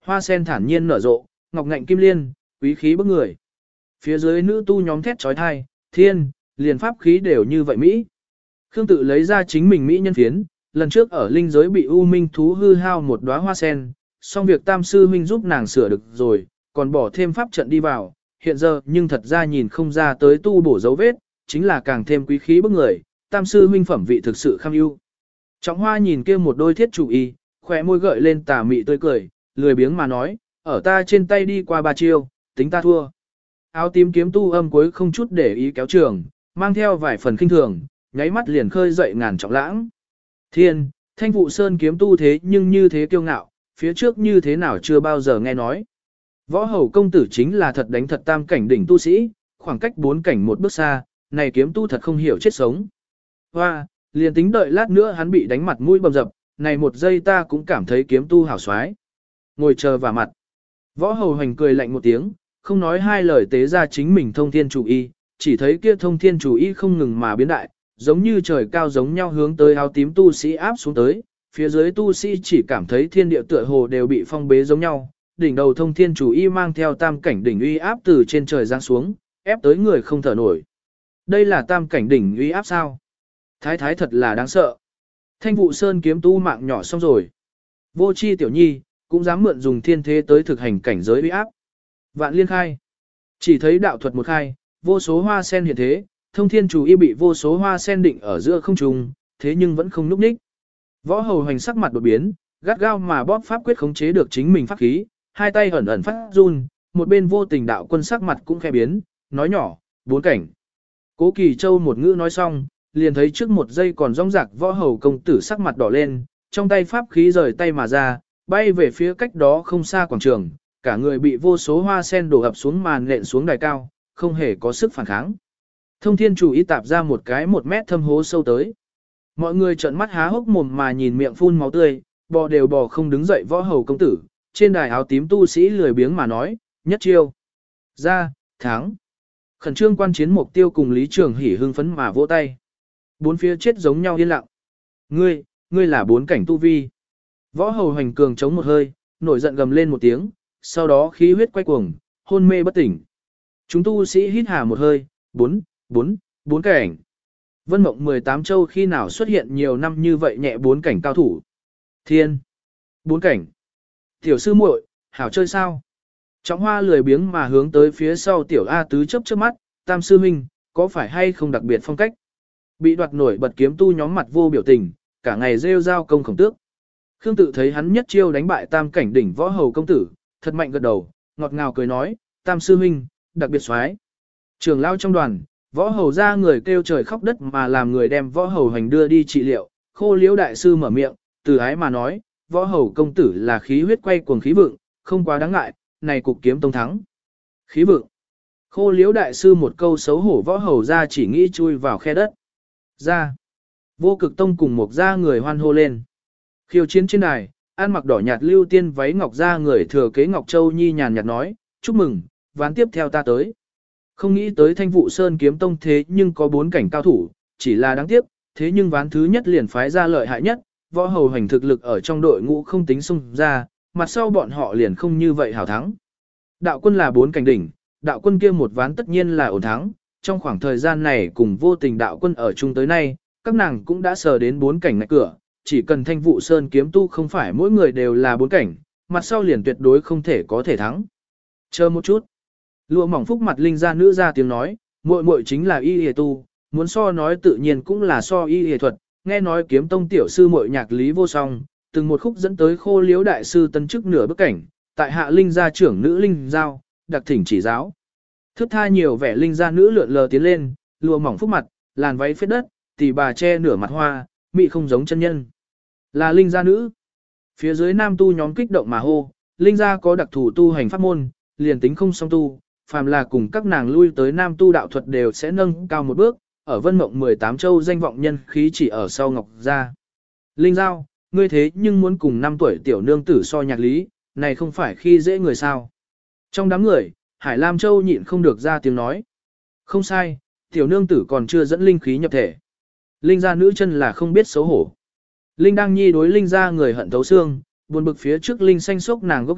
Speaker 1: hoa sen thản nhiên nở rộ, ngọc ngạnh kim liên, quý khí bức người. Phía dưới nữ tu nhóm thét trói thai, thiên, liền pháp khí đều như vậy Mỹ. Khương tự lấy ra chính mình Mỹ nhân phiến, lần trước ở linh giới bị U Minh thú hư hao một đóa hoa sen, xong việc tam sư huynh giúp nàng sửa được rồi, còn bỏ thêm pháp trận đi vào, hiện giờ nhưng thật ra nhìn không ra tới tu bổ dấu vết, chính là càng thêm quý khí bức người, tam sư huynh phẩm vị thực sự kham ưu. Trọng hoa nhìn kia một đôi thiết chủ y, khỏe môi gợi lên tà mị tươi cười, lười biếng mà nói, ở ta trên tay đi qua ba chiêu, tính ta thua. Áo tím kiếm tu âm cuối không chút để ý kéo trường, mang theo vài phần kinh thường, nháy mắt liền khơi dậy ngàn trọng lãng. Thiên, thanh vụ sơn kiếm tu thế nhưng như thế kiêu ngạo, phía trước như thế nào chưa bao giờ nghe nói. Võ hầu công tử chính là thật đánh thật tam cảnh đỉnh tu sĩ, khoảng cách bốn cảnh một bước xa, này kiếm tu thật không hiểu chết sống. Hoa, liền tính đợi lát nữa hắn bị đánh mặt mũi bầm dập, này một giây ta cũng cảm thấy kiếm tu hảo xoái. Ngồi chờ vào mặt. Võ hầu hành cười lạnh một tiếng, không nói hai lời tế ra chính mình thông thiên chủ y, chỉ thấy kia thông thiên chủ y không ngừng mà biến đại, giống như trời cao giống nhau hướng tới áo tím tu sĩ áp xuống tới, phía dưới tu sĩ chỉ cảm thấy thiên địa tựa hồ đều bị phong bế giống nhau, đỉnh đầu thông thiên chủ y mang theo tam cảnh đỉnh uy áp từ trên trời giáng xuống, ép tới người không thở nổi. Đây là tam cảnh đỉnh uy áp sao? Thái thái thật là đáng sợ. Thanh vụ sơn kiếm tu mạng nhỏ xong rồi. Vô chi tiểu nhi, cũng dám mượn dùng thiên thế tới thực hành cảnh giới uy áp. Vạn liên khai. Chỉ thấy đạo thuật một khai, vô số hoa sen hiện thế, thông thiên chủ y bị vô số hoa sen định ở giữa không trung, thế nhưng vẫn không núp ních. Võ hầu hành sắc mặt đột biến, gắt gao mà bóp pháp quyết khống chế được chính mình pháp khí, hai tay ẩn ẩn phát run, một bên vô tình đạo quân sắc mặt cũng khẽ biến, nói nhỏ, bốn cảnh. Cố Kỳ Châu một ngữ nói xong, liền thấy trước một giây còn rong rạc võ hầu công tử sắc mặt đỏ lên, trong tay pháp khí rời tay mà ra, bay về phía cách đó không xa quảng trường, cả người bị vô số hoa sen đổ ập xuống màn nện xuống đài cao, không hề có sức phản kháng. Thông thiên chủ y tạp ra một cái một mét thâm hố sâu tới. Mọi người trợn mắt há hốc mồm mà nhìn miệng phun máu tươi, bò đều bò không đứng dậy võ hầu công tử, trên đài áo tím tu sĩ lười biếng mà nói, nhất chiêu. Ra, thắng. Khẩn trương quan chiến mục tiêu cùng Lý Trường Hỉ hưng phấn mà vỗ tay. Bốn phía chết giống nhau yên lặng. Ngươi, ngươi là bốn cảnh tu vi. Võ hầu hành cường chống một hơi, nổi giận gầm lên một tiếng, sau đó khí huyết quay cuồng, hôn mê bất tỉnh. Chúng tu sĩ hít hà một hơi, bốn, bốn, bốn cảnh. Vân Mộng mười tám châu khi nào xuất hiện nhiều năm như vậy nhẹ bốn cảnh cao thủ. Thiên. Bốn cảnh. Tiểu sư muội, hảo chơi sao? Trọng hoa lười biếng mà hướng tới phía sau tiểu A tứ chớp chớp mắt, tam sư huynh, có phải hay không đặc biệt phong cách? Bị đoạt nổi bật kiếm tu nhóm mặt vô biểu tình, cả ngày rêu rao công khổng tước. Khương tự thấy hắn nhất chiêu đánh bại tam cảnh đỉnh võ hầu công tử, thật mạnh gật đầu, ngọt ngào cười nói, tam sư huynh, đặc biệt xoái. Trường lao trong đoàn, võ hầu ra người kêu trời khóc đất mà làm người đem võ hầu hành đưa đi trị liệu, khô liễu đại sư mở miệng, từ ái mà nói, võ hầu công tử là khí huyết quay cuồng khí vượng, không quá đáng ngại, này cục kiếm tông thắng. Khí vượng. Khô liễu đại sư một câu xấu hổ võ hầu ra chỉ nghĩ chui vào khe đất. Ra. Vô cực tông cùng một gia người hoan hô lên. Khiêu chiến trên đài, ăn mặc đỏ nhạt lưu tiên váy ngọc gia người thừa kế Ngọc Châu Nhi nhàn nhạt nói, chúc mừng, ván tiếp theo ta tới. Không nghĩ tới thanh vụ sơn kiếm tông thế nhưng có bốn cảnh cao thủ, chỉ là đáng tiếc, thế nhưng ván thứ nhất liền phái ra lợi hại nhất, võ hầu hành thực lực ở trong đội ngũ không tính xung ra, mặt sau bọn họ liền không như vậy hảo thắng. Đạo quân là bốn cảnh đỉnh, đạo quân kia một ván tất nhiên là ổn thắng, trong khoảng thời gian này cùng vô tình đạo quân ở chung tới nay, các nàng cũng đã sờ đến bốn cảnh ngạch cửa, chỉ cần thanh vụ sơn kiếm tu không phải mỗi người đều là bốn cảnh, mặt sau liền tuyệt đối không thể có thể thắng. Chờ một chút. Lụa mỏng phúc mặt linh ra nữ ra tiếng nói, muội muội chính là y hề tu, muốn so nói tự nhiên cũng là so y hề thuật, nghe nói kiếm tông tiểu sư muội nhạc lý vô song, từng một khúc dẫn tới khô liếu đại sư tân chức nửa bức cảnh, tại hạ linh gia trưởng nữ linh giao, đặc thỉnh chỉ giáo. Thước tha nhiều vẻ linh gia nữ lượn lờ tiến lên, lụa mỏng phúc mặt, làn váy phết đất, tỷ bà che nửa mặt hoa, mị không giống chân nhân. Là linh gia nữ. Phía dưới nam tu nhóm kích động mà hô, linh gia có đặc thù tu hành pháp môn, liền tính không song tu, phàm là cùng các nàng lui tới nam tu đạo thuật đều sẽ nâng cao một bước, ở vân mộng mười tám châu danh vọng nhân khí chỉ ở sau ngọc gia. Linh giao, ngươi thế nhưng muốn cùng năm tuổi tiểu nương tử so nhạc lý, này không phải khi dễ người sao. Trong đám người, Hải Lam Châu nhịn không được ra tiếng nói. Không sai, tiểu nương tử còn chưa dẫn linh khí nhập thể. Linh gia nữ chân là không biết xấu hổ. Linh đang nhi đối linh gia người hận thấu xương, buồn bực phía trước linh xanh sốc nàng gốc gác,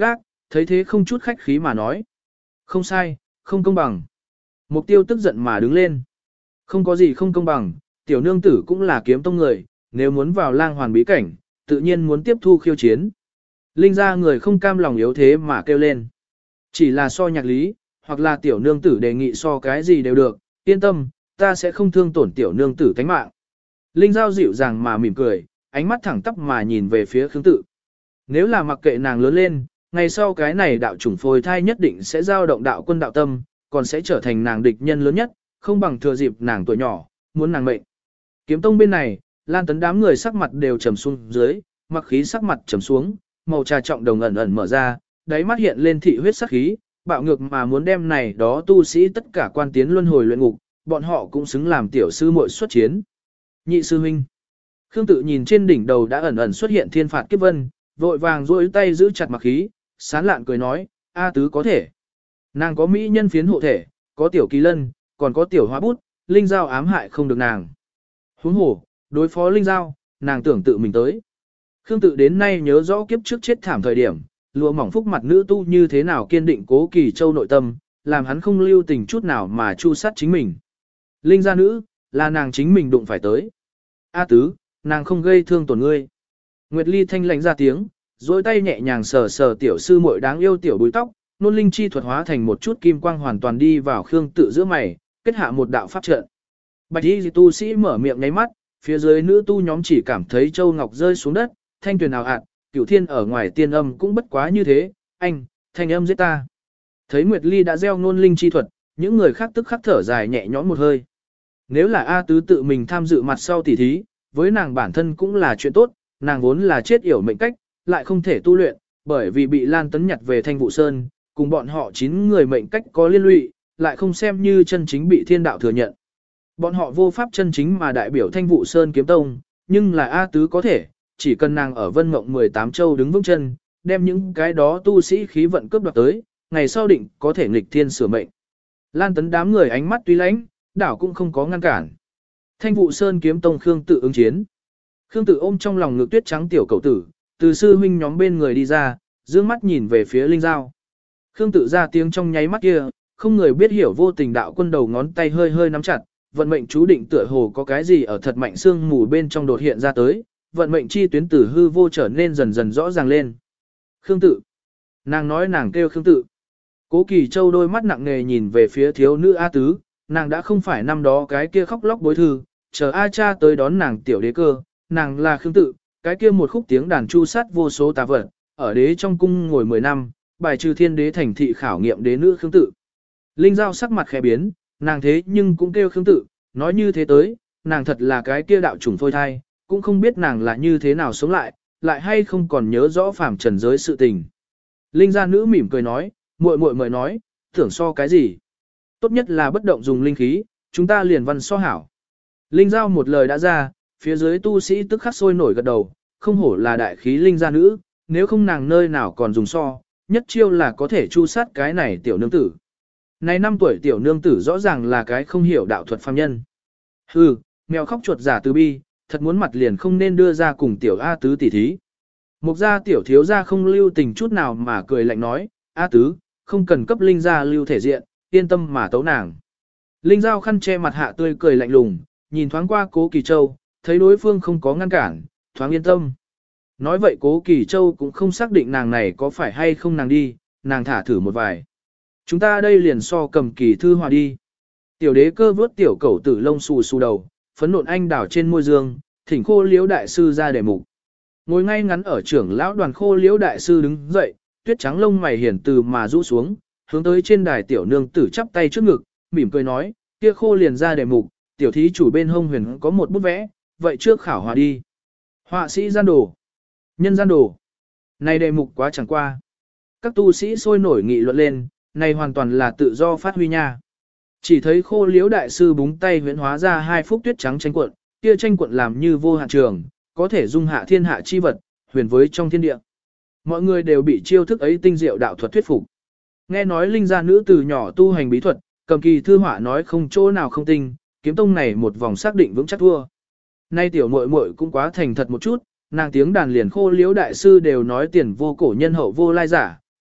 Speaker 1: thấy thế không chút khách khí mà nói. Không sai, không công bằng. Mục tiêu tức giận mà đứng lên. Không có gì không công bằng, tiểu nương tử cũng là kiếm tông người, nếu muốn vào lang hoàn bí cảnh, tự nhiên muốn tiếp thu khiêu chiến. Linh ra người không cam lòng yếu thế mà kêu lên. Chỉ là so nhạc lý, hoặc là tiểu nương tử đề nghị so cái gì đều được, yên tâm, ta sẽ không thương tổn tiểu nương tử tánh mạng. Linh Giao dịu dàng mà mỉm cười, ánh mắt thẳng tắp mà nhìn về phía Khương Tự. Nếu là mặc kệ nàng lớn lên, ngày sau cái này đạo chủng phôi thai nhất định sẽ giao động đạo quân đạo tâm, còn sẽ trở thành nàng địch nhân lớn nhất, không bằng thừa dịp nàng tuổi nhỏ, muốn nàng mệnh. Kiếm tông bên này, Lan Tấn đám người sắc mặt đều trầm xuống dưới, mặc khí sắc mặt trầm xuống, màu trà trọng đồng ẩn ẩn mở ra, đáy mắt hiện lên thị huyết sắc khí, bạo ngược mà muốn đem này đó tu sĩ tất cả quan tiến luân hồi luyện ngục, bọn họ cũng xứng làm tiểu sư muội xuất chiến. Nhị sư huynh. Khương Tự nhìn trên đỉnh đầu đã ẩn ẩn xuất hiện thiên phạt kiếp vân, vội vàng duỗi tay giữ chặt mặc khí, sán lạn cười nói, A tứ có thể. Nàng có mỹ nhân phiến hộ thể, có tiểu kỳ lân, còn có tiểu hóa bút, linh giao ám hại không được nàng. Huống hồ, đối phó linh giao, nàng tưởng tự mình tới. Khương Tự đến nay nhớ rõ kiếp trước chết thảm thời điểm, lụa mỏng phúc mặt nữ tu như thế nào kiên định cố Kỳ Châu nội tâm, làm hắn không lưu tình chút nào mà chu sát chính mình. Linh gia nữ, là nàng chính mình đụng phải tới. A tứ, nàng không gây thương tổn ngươi. Nguyệt Ly thanh lãnh ra tiếng, duỗi tay nhẹ nhàng sờ sờ tiểu sư muội đáng yêu tiểu búi tóc, nôn linh chi thuật hóa thành một chút kim quang hoàn toàn đi vào Khương Tự giữa mày, kết hạ một đạo pháp trận. Bạch y tu sĩ mở miệng nháy mắt, phía dưới nữ tu nhóm chỉ cảm thấy châu ngọc rơi xuống đất, thanh tuyền ảo ạt, cửu thiên ở ngoài tiên âm cũng bất quá như thế, anh, thanh âm giết ta. Thấy Nguyệt Ly đã gieo nôn linh chi thuật, những người khác tức khắc thở dài nhẹ nhõm một hơi. Nếu là A tứ tự mình tham dự mặt sau tỉ thí, với nàng bản thân cũng là chuyện tốt, nàng vốn là chết yểu mệnh cách, lại không thể tu luyện, bởi vì bị Lan Tấn nhặt về Thanh Vụ Sơn, cùng bọn họ chín người mệnh cách có liên lụy, lại không xem như chân chính bị thiên đạo thừa nhận. Bọn họ vô pháp chân chính mà đại biểu Thanh Vụ Sơn kiếm tông, nhưng là A tứ có thể, chỉ cần nàng ở Vân Mộng mười tám châu đứng vững chân, đem những cái đó tu sĩ khí vận cướp đoạt tới, ngày sau định có thể nghịch thiên sửa mệnh. Lan Tấn đám người ánh mắt tuy lãnh, đảo cũng không có ngăn cản. Thanh Vụ Sơn kiếm tông Khương Tự ứng chiến. Khương Tự ôm trong lòng ngực tuyết trắng tiểu cậu tử, từ sư huynh nhóm bên người đi ra, dương mắt nhìn về phía Linh Giao. Khương Tự ra tiếng trong nháy mắt kia, không người biết hiểu vô tình đạo quân đầu ngón tay hơi hơi nắm chặt, vận mệnh chú định tựa hồ có cái gì ở thật mạnh xương mù bên trong đột hiện ra tới, vận mệnh chi tuyến tử hư vô trở nên dần dần rõ ràng lên. Khương Tự. Nàng nói nàng kêu Khương Tự. Cố Kỳ Châu đôi mắt nặng nề nhìn về phía thiếu nữ A Tứ, nàng đã không phải năm đó cái kia khóc lóc bối thư, chờ A cha tới đón nàng tiểu đế cơ, nàng là Khương Tự, cái kia một khúc tiếng đàn chu sát vô số tà vật, ở đế trong cung ngồi mười năm, bài trừ thiên đế thành thị khảo nghiệm đế nữ Khương Tự. Linh Giao sắc mặt khẽ biến, nàng thế nhưng cũng kêu Khương Tự, nói như thế tới, nàng thật là cái kia đạo chủng phôi thai, cũng không biết nàng là như thế nào sống lại, lại hay không còn nhớ rõ phàm trần giới sự tình. Linh gia nữ mỉm cười nói, muội muội mời nói, tưởng so cái gì? Tốt nhất là bất động dùng linh khí, chúng ta liền văn so hảo. Linh Giao một lời đã ra, phía dưới tu sĩ tức khắc sôi nổi gật đầu, không hổ là đại khí linh gia nữ, nếu không nàng nơi nào còn dùng so, nhất chiêu là có thể chu sát cái này tiểu nương tử. Này năm tuổi tiểu nương tử rõ ràng là cái không hiểu đạo thuật phàm nhân. Hừ, mèo khóc chuột giả từ bi, thật muốn mặt liền không nên đưa ra cùng tiểu A Tứ tỉ thí. Mục gia tiểu thiếu gia không lưu tình chút nào mà cười lạnh nói, A Tứ, không cần cấp linh gia lưu thể diện, yên tâm mà tấu nàng. Linh Giao khăn che mặt hạ tươi cười lạnh lùng, nhìn thoáng qua Cố Kỳ Châu, thấy đối phương không có ngăn cản, thoáng yên tâm. Nói vậy Cố Kỳ Châu cũng không xác định nàng này có phải hay không nàng đi, nàng thả thử một vài. Chúng ta đây liền so cầm kỳ thư hòa đi. Tiểu đế cơ vớt tiểu cẩu tử lông xù xù đầu, phấn nộn anh đảo trên môi dương, thỉnh Khô Liễu đại sư ra đề mục. Ngồi ngay ngắn ở trưởng lão đoàn Khô Liễu đại sư đứng dậy, tuyết trắng lông mày hiển từ mà rũ xuống, hướng tới trên đài tiểu nương tử chắp tay trước ngực, mỉm cười nói, kia Khô liền ra đề mục, tiểu thí chủ bên hông huyền có một bút vẽ, vậy trước khảo hòa đi. Họa sĩ gian đồ, nhân gian đồ. Này đề mục quá chẳng qua. Các tu sĩ sôi nổi nghị luận lên, này hoàn toàn là tự do phát huy nha. Chỉ thấy Khô Liễu đại sư búng tay huyễn hóa ra hai phúc tuyết trắng tranh cuộn, kia tranh cuộn làm như vô hạn trường, có thể dung hạ thiên hạ chi vật, huyền với trong thiên địa. Mọi người đều bị chiêu thức ấy tinh diệu đạo thuật thuyết phục. Nghe nói linh gia nữ từ nhỏ tu hành bí thuật, cầm kỳ thư họa nói không chỗ nào không tinh, kiếm tông này một vòng xác định vững chắc thua. Nay tiểu muội muội cũng quá thành thật một chút, nàng tiếng đàn liền Khô Liễu đại sư đều nói tiền vô cổ nhân hậu vô lai giả,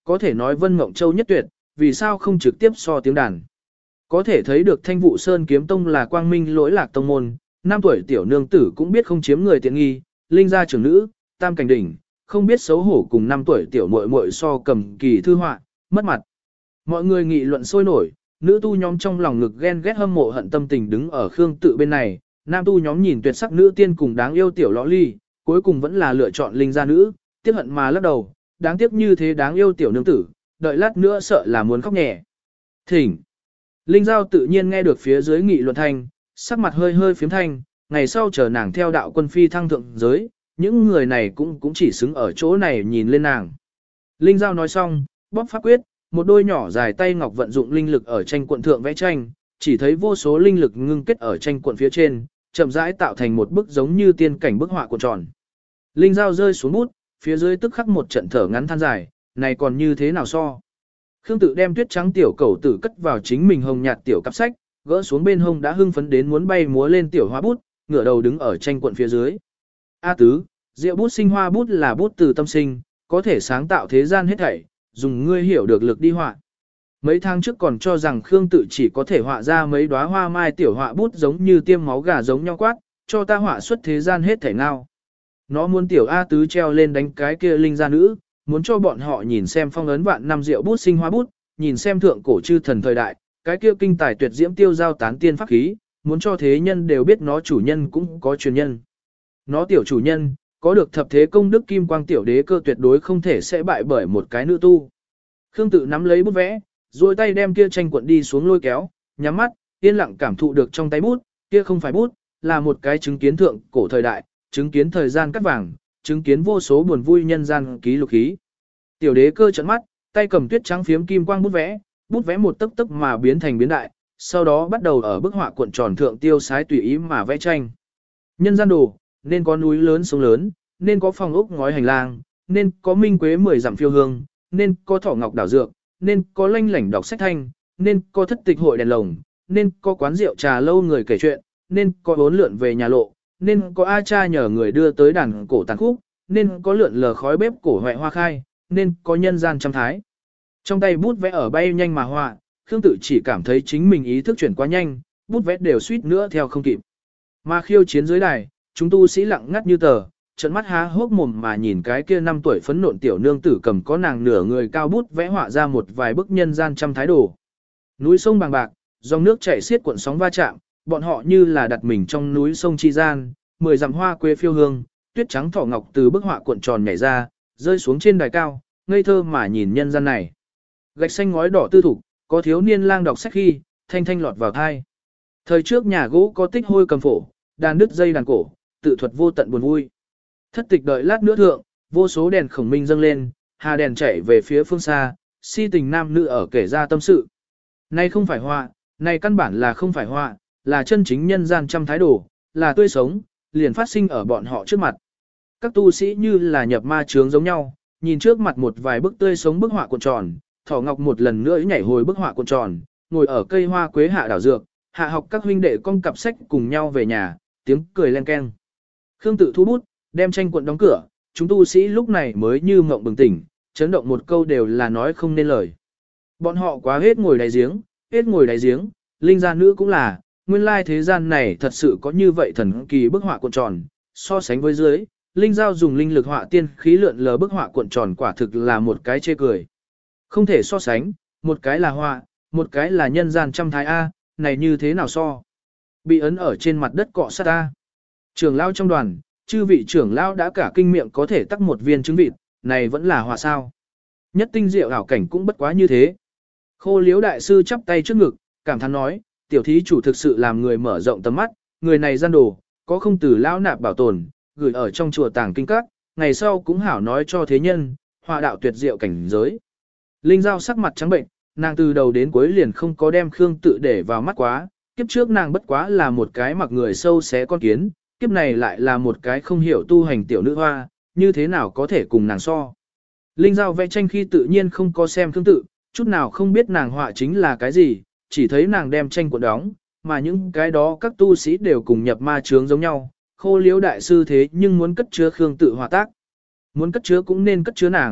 Speaker 1: có thể nói Vân Mộng Châu nhất tuyệt, vì sao không trực tiếp so tiếng đàn. Có thể thấy được Thanh Vụ Sơn Kiếm Tông là quang minh lỗi lạc tông môn, năm tuổi tiểu nương tử cũng biết không chiếm người tiện nghi, linh gia trưởng nữ, tam cảnh đỉnh, không biết xấu hổ cùng năm tuổi tiểu muội muội so cầm kỳ thư họa, mất mặt. Mọi người nghị luận sôi nổi, nữ tu nhóm trong lòng ngực ghen ghét hâm mộ hận tâm tình đứng ở Khương Tự bên này, nam tu nhóm nhìn tuyệt sắc nữ tiên cùng đáng yêu tiểu lõ ly, cuối cùng vẫn là lựa chọn linh gia nữ, tiếc hận mà lắc đầu, đáng tiếc như thế đáng yêu tiểu nương tử, đợi lát nữa sợ là muốn khóc nhẹ. Thỉnh. Linh Giao tự nhiên nghe được phía dưới nghị luận thanh, sắc mặt hơi hơi phiếm thanh, ngày sau chờ nàng theo đạo quân phi thăng thượng giới, những người này cũng cũng chỉ xứng ở chỗ này nhìn lên nàng. Linh Giao nói xong, bóp pháp quyết, một đôi nhỏ dài tay ngọc vận dụng linh lực ở tranh cuộn thượng vẽ tranh, chỉ thấy vô số linh lực ngưng kết ở tranh cuộn phía trên, chậm rãi tạo thành một bức giống như tiên cảnh bức họa cuộn tròn. Linh Giao rơi xuống bút, phía dưới tức khắc một trận thở ngắn than dài, này còn như thế nào so. Khương Tự đem tuyết trắng tiểu cầu tử cất vào chính mình hồng nhạt tiểu cặp sách, gỡ xuống bên hông đã hưng phấn đến muốn bay múa lên tiểu hoa bút, ngửa đầu đứng ở tranh cuộn phía dưới. A tứ, diệu bút sinh hoa bút là bút từ tâm sinh, có thể sáng tạo thế gian hết thảy, dùng ngươi hiểu được lực đi họa. Mấy tháng trước còn cho rằng Khương Tự chỉ có thể họa ra mấy đóa hoa mai tiểu họa bút giống như tiêm máu gà giống nhau quát, cho ta họa xuất thế gian hết thảy nào. Nó muốn tiểu A tứ treo lên đánh cái kia linh gia nữ, muốn cho bọn họ nhìn xem phong ấn vạn năm diệu bút sinh hoa bút, nhìn xem thượng cổ chư thần thời đại, cái kia kinh tài tuyệt diễm tiêu giao tán tiên pháp khí, muốn cho thế nhân đều biết nó chủ nhân cũng có truyền nhân. Nó tiểu chủ nhân, có được thập thế công đức kim quang tiểu đế cơ tuyệt đối không thể sẽ bại bởi một cái nữ tu. Khương Tự nắm lấy bút vẽ, duỗi tay đem kia tranh cuộn đi xuống lôi kéo, nhắm mắt, yên lặng cảm thụ được trong tay bút, kia không phải bút, là một cái chứng kiến thượng cổ thời đại, chứng kiến thời gian cắt vàng, chứng kiến vô số buồn vui nhân gian ký lục khí. Tiểu đế cơ trợn mắt, tay cầm tuyết trắng phiếm kim quang bút vẽ, bút vẽ một tấc tấc mà biến thành biến đại, sau đó bắt đầu ở bức họa cuộn tròn thượng tiêu sái tùy ý mà vẽ tranh. Nhân gian đồ, nên có núi lớn sông lớn, nên có phòng ốc ngói hành lang, nên có minh quế mười dặm phiêu hương, nên có thỏ ngọc đảo dược, nên có lanh lảnh đọc sách thanh, nên có thất tịch hội đèn lồng, nên có quán rượu trà lâu người kể chuyện, nên có bốn lượn về nhà lộ, nên có A cha nhờ người đưa tới đàn cổ tàn khúc, nên có lượn lờ khói bếp cổ hoẹ hoa khai, nên có nhân gian trăm thái. Trong tay bút vẽ ở bay nhanh mà họa, Khương Tự chỉ cảm thấy chính mình ý thức chuyển quá nhanh, bút vẽ đều suýt nữa theo không kịp. Mà khiêu chiến dưới đài, chúng tu sĩ lặng ngắt như tờ, trợn mắt há hốc mồm mà nhìn cái kia năm tuổi phấn nộn tiểu nương tử cầm có nàng nửa người cao bút vẽ họa ra một vài bức nhân gian trăm thái đồ. Núi sông bằng bạc, dòng nước chảy xiết cuộn sóng va chạm, bọn họ như là đặt mình trong núi sông chi gian, mười dặm hoa quê phiêu hương, tuyết trắng thỏ ngọc từ bức họa cuộn tròn nhảy ra, rơi xuống trên đài cao, ngây thơ mà nhìn nhân gian này. Gạch xanh ngói đỏ tư thục, có thiếu niên lang đọc sách khi, thanh thanh lọt vào thai. Thời trước nhà gỗ có tích hôi cầm phổ, đàn đứt dây đàn cổ, tự thuật vô tận buồn vui. Thất tịch đợi lát nữa thượng, vô số đèn khổng minh dâng lên, hà đèn chạy về phía phương xa, si tình nam nữ ở kể ra tâm sự. Này không phải họa, này căn bản là không phải họa, là chân chính nhân gian trăm thái đồ, là tươi sống, liền phát sinh ở bọn họ trước mặt. Các tu sĩ như là nhập ma chướng giống nhau, nhìn trước mặt một vài bức tươi sống bức họa cuộn tròn, Thỏ Ngọc một lần nữa nhảy hồi bức họa cuộn tròn, ngồi ở cây hoa quế hạ đảo dược, hạ học các huynh đệ con cặp sách cùng nhau về nhà, tiếng cười len keng. Khương Tự thu bút, đem tranh cuộn đóng cửa, chúng tu sĩ lúc này mới như mộng bừng tỉnh, chấn động một câu đều là nói không nên lời. Bọn họ quá hết ngồi đáy giếng, hết ngồi đáy giếng, linh gia nữ cũng là, nguyên lai thế gian này thật sự có như vậy thần kỳ bức họa cuộn tròn, so sánh với dưới, linh giao dùng linh lực họa tiên khí lượn lờ bức họa cuộn tròn quả thực là một cái chê cười. Không thể so sánh, một cái là họa, một cái là nhân gian trăm thái A, này như thế nào so? Bị ấn ở trên mặt đất cọ sát A. Trưởng lão trong đoàn, chư vị trưởng lão đã cả kinh miệng có thể tắc một viên trứng vịt, này vẫn là họa sao? Nhất tinh diệu ảo cảnh cũng bất quá như thế. Khô Liếu đại sư chắp tay trước ngực, cảm thán nói, tiểu thí chủ thực sự làm người mở rộng tầm mắt, người này gian đồ, có không từ lão nạp bảo tồn, gửi ở trong chùa tàng kinh các, ngày sau cũng hảo nói cho thế nhân, họa đạo tuyệt diệu cảnh giới. Linh Giao sắc mặt trắng bệnh, nàng từ đầu đến cuối liền không có đem Khương Tự để vào mắt quá, kiếp trước nàng bất quá là một cái mặc người sâu xé con kiến, kiếp này lại là một cái không hiểu tu hành tiểu nữ hoa, như thế nào có thể cùng nàng so. Linh Giao vẽ tranh khi tự nhiên không có xem Khương Tự, chút nào không biết nàng họa chính là cái gì, chỉ thấy nàng đem tranh cuộn đóng, mà những cái đó các tu sĩ đều cùng nhập ma chướng giống nhau, Khô Liếu đại sư thế nhưng muốn cất chứa Khương Tự họa tác. Muốn cất chứa cũng nên cất chứa nàng,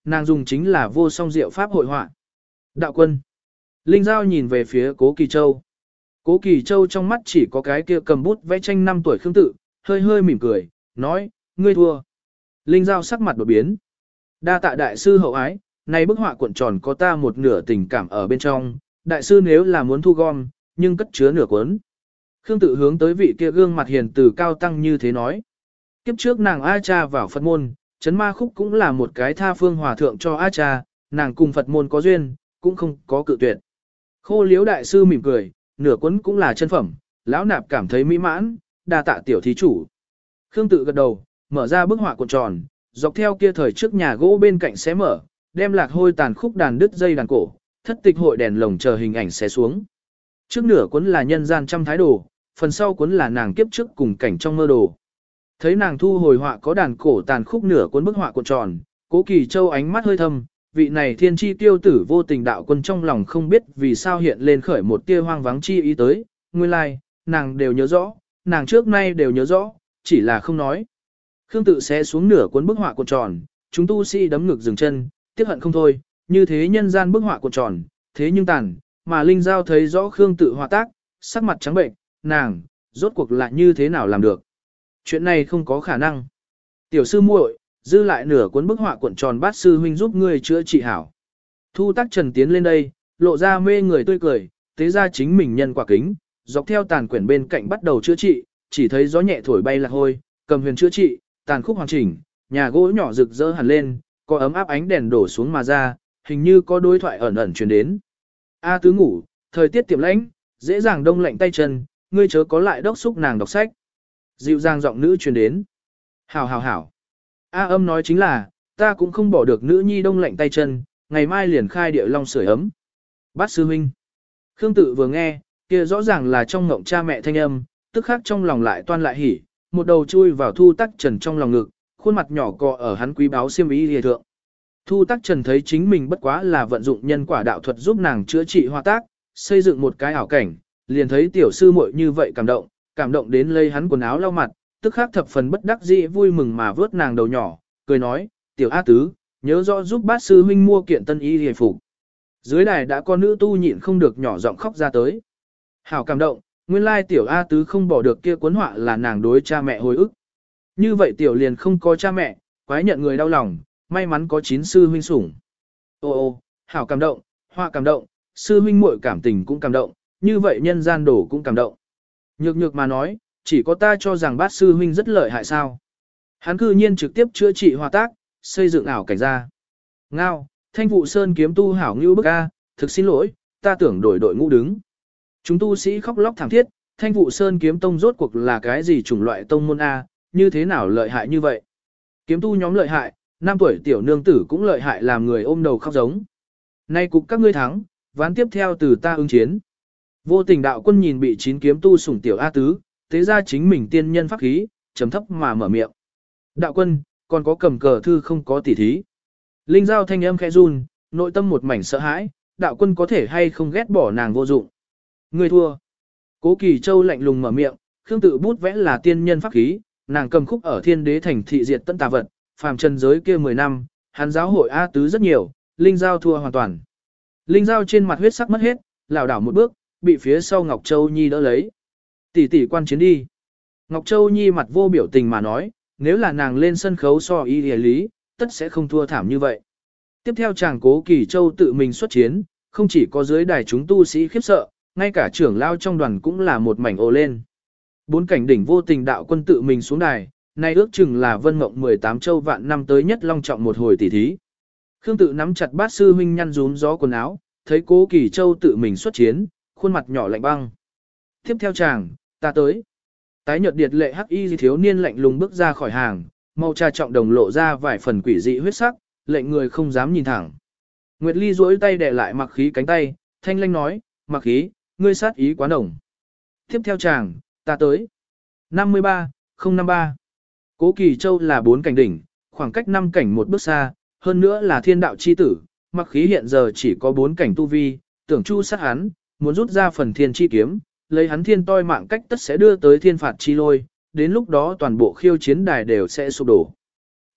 Speaker 1: nàng dùng chính là vô song diệu pháp hội họa. Đạo quân. Linh Giao nhìn về phía Cố Kỳ Châu. Cố Kỳ Châu trong mắt chỉ có cái kia cầm bút vẽ tranh năm tuổi Khương Tự, hơi hơi mỉm cười, nói, ngươi thua. Linh Giao sắc mặt đột biến. Đa tạ đại sư hậu ái, này bức họa cuộn tròn có ta một nửa tình cảm ở bên trong, đại sư nếu là muốn thu gom, nhưng cất chứa nửa cuốn. Khương Tự hướng tới vị kia gương mặt hiền từ cao tăng như thế nói. Kiếp trước nàng A Cha vào Phật môn, Chấn Ma Khúc cũng là một cái tha phương hòa thượng cho A Cha, nàng cùng Phật môn có duyên, cũng không có cự tuyệt. Khô Liếu đại sư mỉm cười, nửa cuốn cũng là chân phẩm, lão nạp cảm thấy mỹ mãn, đa tạ tiểu thí chủ. Khương Tự gật đầu, mở ra bức họa cuộn tròn, dọc theo kia thời trước nhà gỗ bên cạnh xé mở, đem lạc hôi tàn khúc đàn đứt dây đàn cổ, thất tịch hội đèn lồng chờ hình ảnh xé xuống. Trước nửa cuốn là nhân gian trăm thái đồ, phần sau cuốn là nàng kiếp trước cùng cảnh trong mơ đồ. Thấy nàng thu hồi họa có đàn cổ tàn khúc nửa cuốn bức họa cuộn tròn, Cố Kỳ Châu ánh mắt hơi thâm, vị này thiên chi tiêu tử vô tình đạo quân trong lòng không biết vì sao hiện lên khởi một tia hoang vắng chi ý tới, nguyên lai, like, nàng đều nhớ rõ, nàng trước nay đều nhớ rõ, chỉ là không nói. Khương Tự sẽ xuống nửa cuốn bức họa cuộn tròn, chúng tu sĩ đấm ngực dừng chân, tiếc hận không thôi, như thế nhân gian bức họa cuộn tròn, thế nhưng tàn, mà Linh Giao thấy rõ Khương Tự họa tác, sắc mặt trắng bệnh, nàng, rốt cuộc lại như thế nào làm được. Chuyện này không có khả năng. Tiểu sư muội, dư lại nửa cuốn bức họa cuộn tròn bát sư huynh giúp ngươi chữa trị hảo. Thu Tác Trần tiến lên đây, lộ ra mê người tươi cười, tế ra chính mình nhân quả kính, dọc theo tàn quyển bên cạnh bắt đầu chữa trị, chỉ thấy gió nhẹ thổi bay lạc hôi, cầm huyền chữa trị, tàn khúc hoàn chỉnh, nhà gỗ nhỏ rực rỡ hẳn lên, có ấm áp ánh đèn đổ xuống mà ra, hình như có đối thoại ẩn ẩn truyền đến. A tứ ngủ, thời tiết tiệm lãnh, dễ dàng đông lạnh tay chân, ngươi chớ có lại đốc xúc nàng đọc sách. Dịu dàng giọng nữ truyền đến. Hảo hảo hảo. A âm nói chính là, ta cũng không bỏ được nữ nhi đông lạnh tay chân, ngày mai liền khai địa long sưởi ấm. Bát sư huynh. Khương Tự vừa nghe, kia rõ ràng là trong ngộng cha mẹ thanh âm, tức khắc trong lòng lại toan lại hỉ, một đầu chui vào Thu Tác Trần trong lòng ngực, khuôn mặt nhỏ cọ ở hắn quý báo xiêm y liề thượng. Thu Tác Trần thấy chính mình bất quá là vận dụng nhân quả đạo thuật giúp nàng chữa trị hoa tác, xây dựng một cái ảo cảnh, liền thấy tiểu sư muội như vậy cảm động, cảm động đến lấy hắn quần áo lau mặt, tức khắc thập phần bất đắc dĩ vui mừng mà vớt nàng đầu nhỏ, cười nói, tiểu A tứ, nhớ rõ giúp bát sư huynh mua kiện tân y hề phục. Dưới đài đã có nữ tu nhịn không được nhỏ giọng khóc ra tới. Hảo cảm động, nguyên lai tiểu A tứ không bỏ được kia cuốn họa là nàng đối cha mẹ hồi ức. Như vậy tiểu liền không có cha mẹ, quái nhận người đau lòng, may mắn có chín sư huynh sủng. Ô ô, hảo cảm động, họa cảm động, sư huynh muội cảm tình cũng cảm động, như vậy nhân gian đổ cũng cảm động. Nhược nhược mà nói, chỉ có ta cho rằng bát sư huynh rất lợi hại sao. Hắn cư nhiên trực tiếp chữa trị hòa tác, xây dựng ảo cảnh ra. Ngao, thanh vụ sơn kiếm tu hảo như bức a, thực xin lỗi, ta tưởng đổi đội ngũ đứng. Chúng tu sĩ khóc lóc thảm thiết, thanh vụ sơn kiếm tông rốt cuộc là cái gì chủng loại tông môn a, như thế nào lợi hại như vậy. Kiếm tu nhóm lợi hại, năm tuổi tiểu nương tử cũng lợi hại làm người ôm đầu khóc giống. Nay cục các ngươi thắng, ván tiếp theo từ ta ứng chiến. Vô tình đạo quân nhìn bị chín kiếm tu sủng tiểu A tứ, thế ra chính mình tiên nhân pháp khí, trầm thấp mà mở miệng. Đạo quân, còn có cầm cờ thư không có tỉ thí. Linh Giao thanh âm khẽ run, nội tâm một mảnh sợ hãi, đạo quân có thể hay không ghét bỏ nàng vô dụng. Người thua. Cố Kỳ Châu lạnh lùng mở miệng, Khương Tự bút vẽ là tiên nhân pháp khí, nàng cầm khúc ở thiên đế thành thị diệt tân tà vật, phàm trần giới kia mười năm, hắn giáo hội A tứ rất nhiều, Linh Giao thua hoàn toàn. Linh Giao trên mặt huyết sắc mất hết, lảo đảo một bước, bị phía sau Ngọc Châu Nhi đỡ lấy. Tỷ tỷ quan chiến đi. Ngọc Châu Nhi mặt vô biểu tình mà nói, nếu là nàng lên sân khấu so y địa lý, tất sẽ không thua thảm như vậy. Tiếp theo chàng Cố Kỳ Châu tự mình xuất chiến, không chỉ có dưới đài chúng tu sĩ khiếp sợ, ngay cả trưởng lao trong đoàn cũng là một mảnh ồ lên. Bốn cảnh đỉnh vô tình đạo quân tự mình xuống đài, nay ước chừng là vân mộng mười tám châu vạn năm tới nhất long trọng một hồi tỷ thí. Khương Tự nắm chặt bát sư huynh nhăn rúm gió quần áo, thấy Cố Kỳ Châu tự mình xuất chiến, khuôn mặt nhỏ lạnh băng. Tiếp theo chàng, ta tới. Tái nhợt điệt lệ hắc y thiếu niên lạnh lùng bước ra khỏi hàng, màu trà trọng đồng lộ ra vài phần quỷ dị huyết sắc, lệnh người không dám nhìn thẳng. Nguyệt Ly duỗi tay đè lại Mặc Khí cánh tay, thanh lanh nói, Mặc Khí, ngươi sát ý quá nồng. Tiếp theo chàng, ta tới. năm mươi ba, không năm ba. Cố Kỳ Châu là bốn cảnh đỉnh, khoảng cách năm cảnh một bước xa, hơn nữa là thiên đạo chi tử, Mặc Khí hiện giờ chỉ có bốn cảnh tu vi, tưởng chu sát hắn, muốn rút ra phần thiên chi kiếm, lấy hắn thiên toi mạng cách tất sẽ đưa tới thiên phạt chi lôi, đến lúc đó toàn bộ khiêu chiến đài đều sẽ sụp đổ.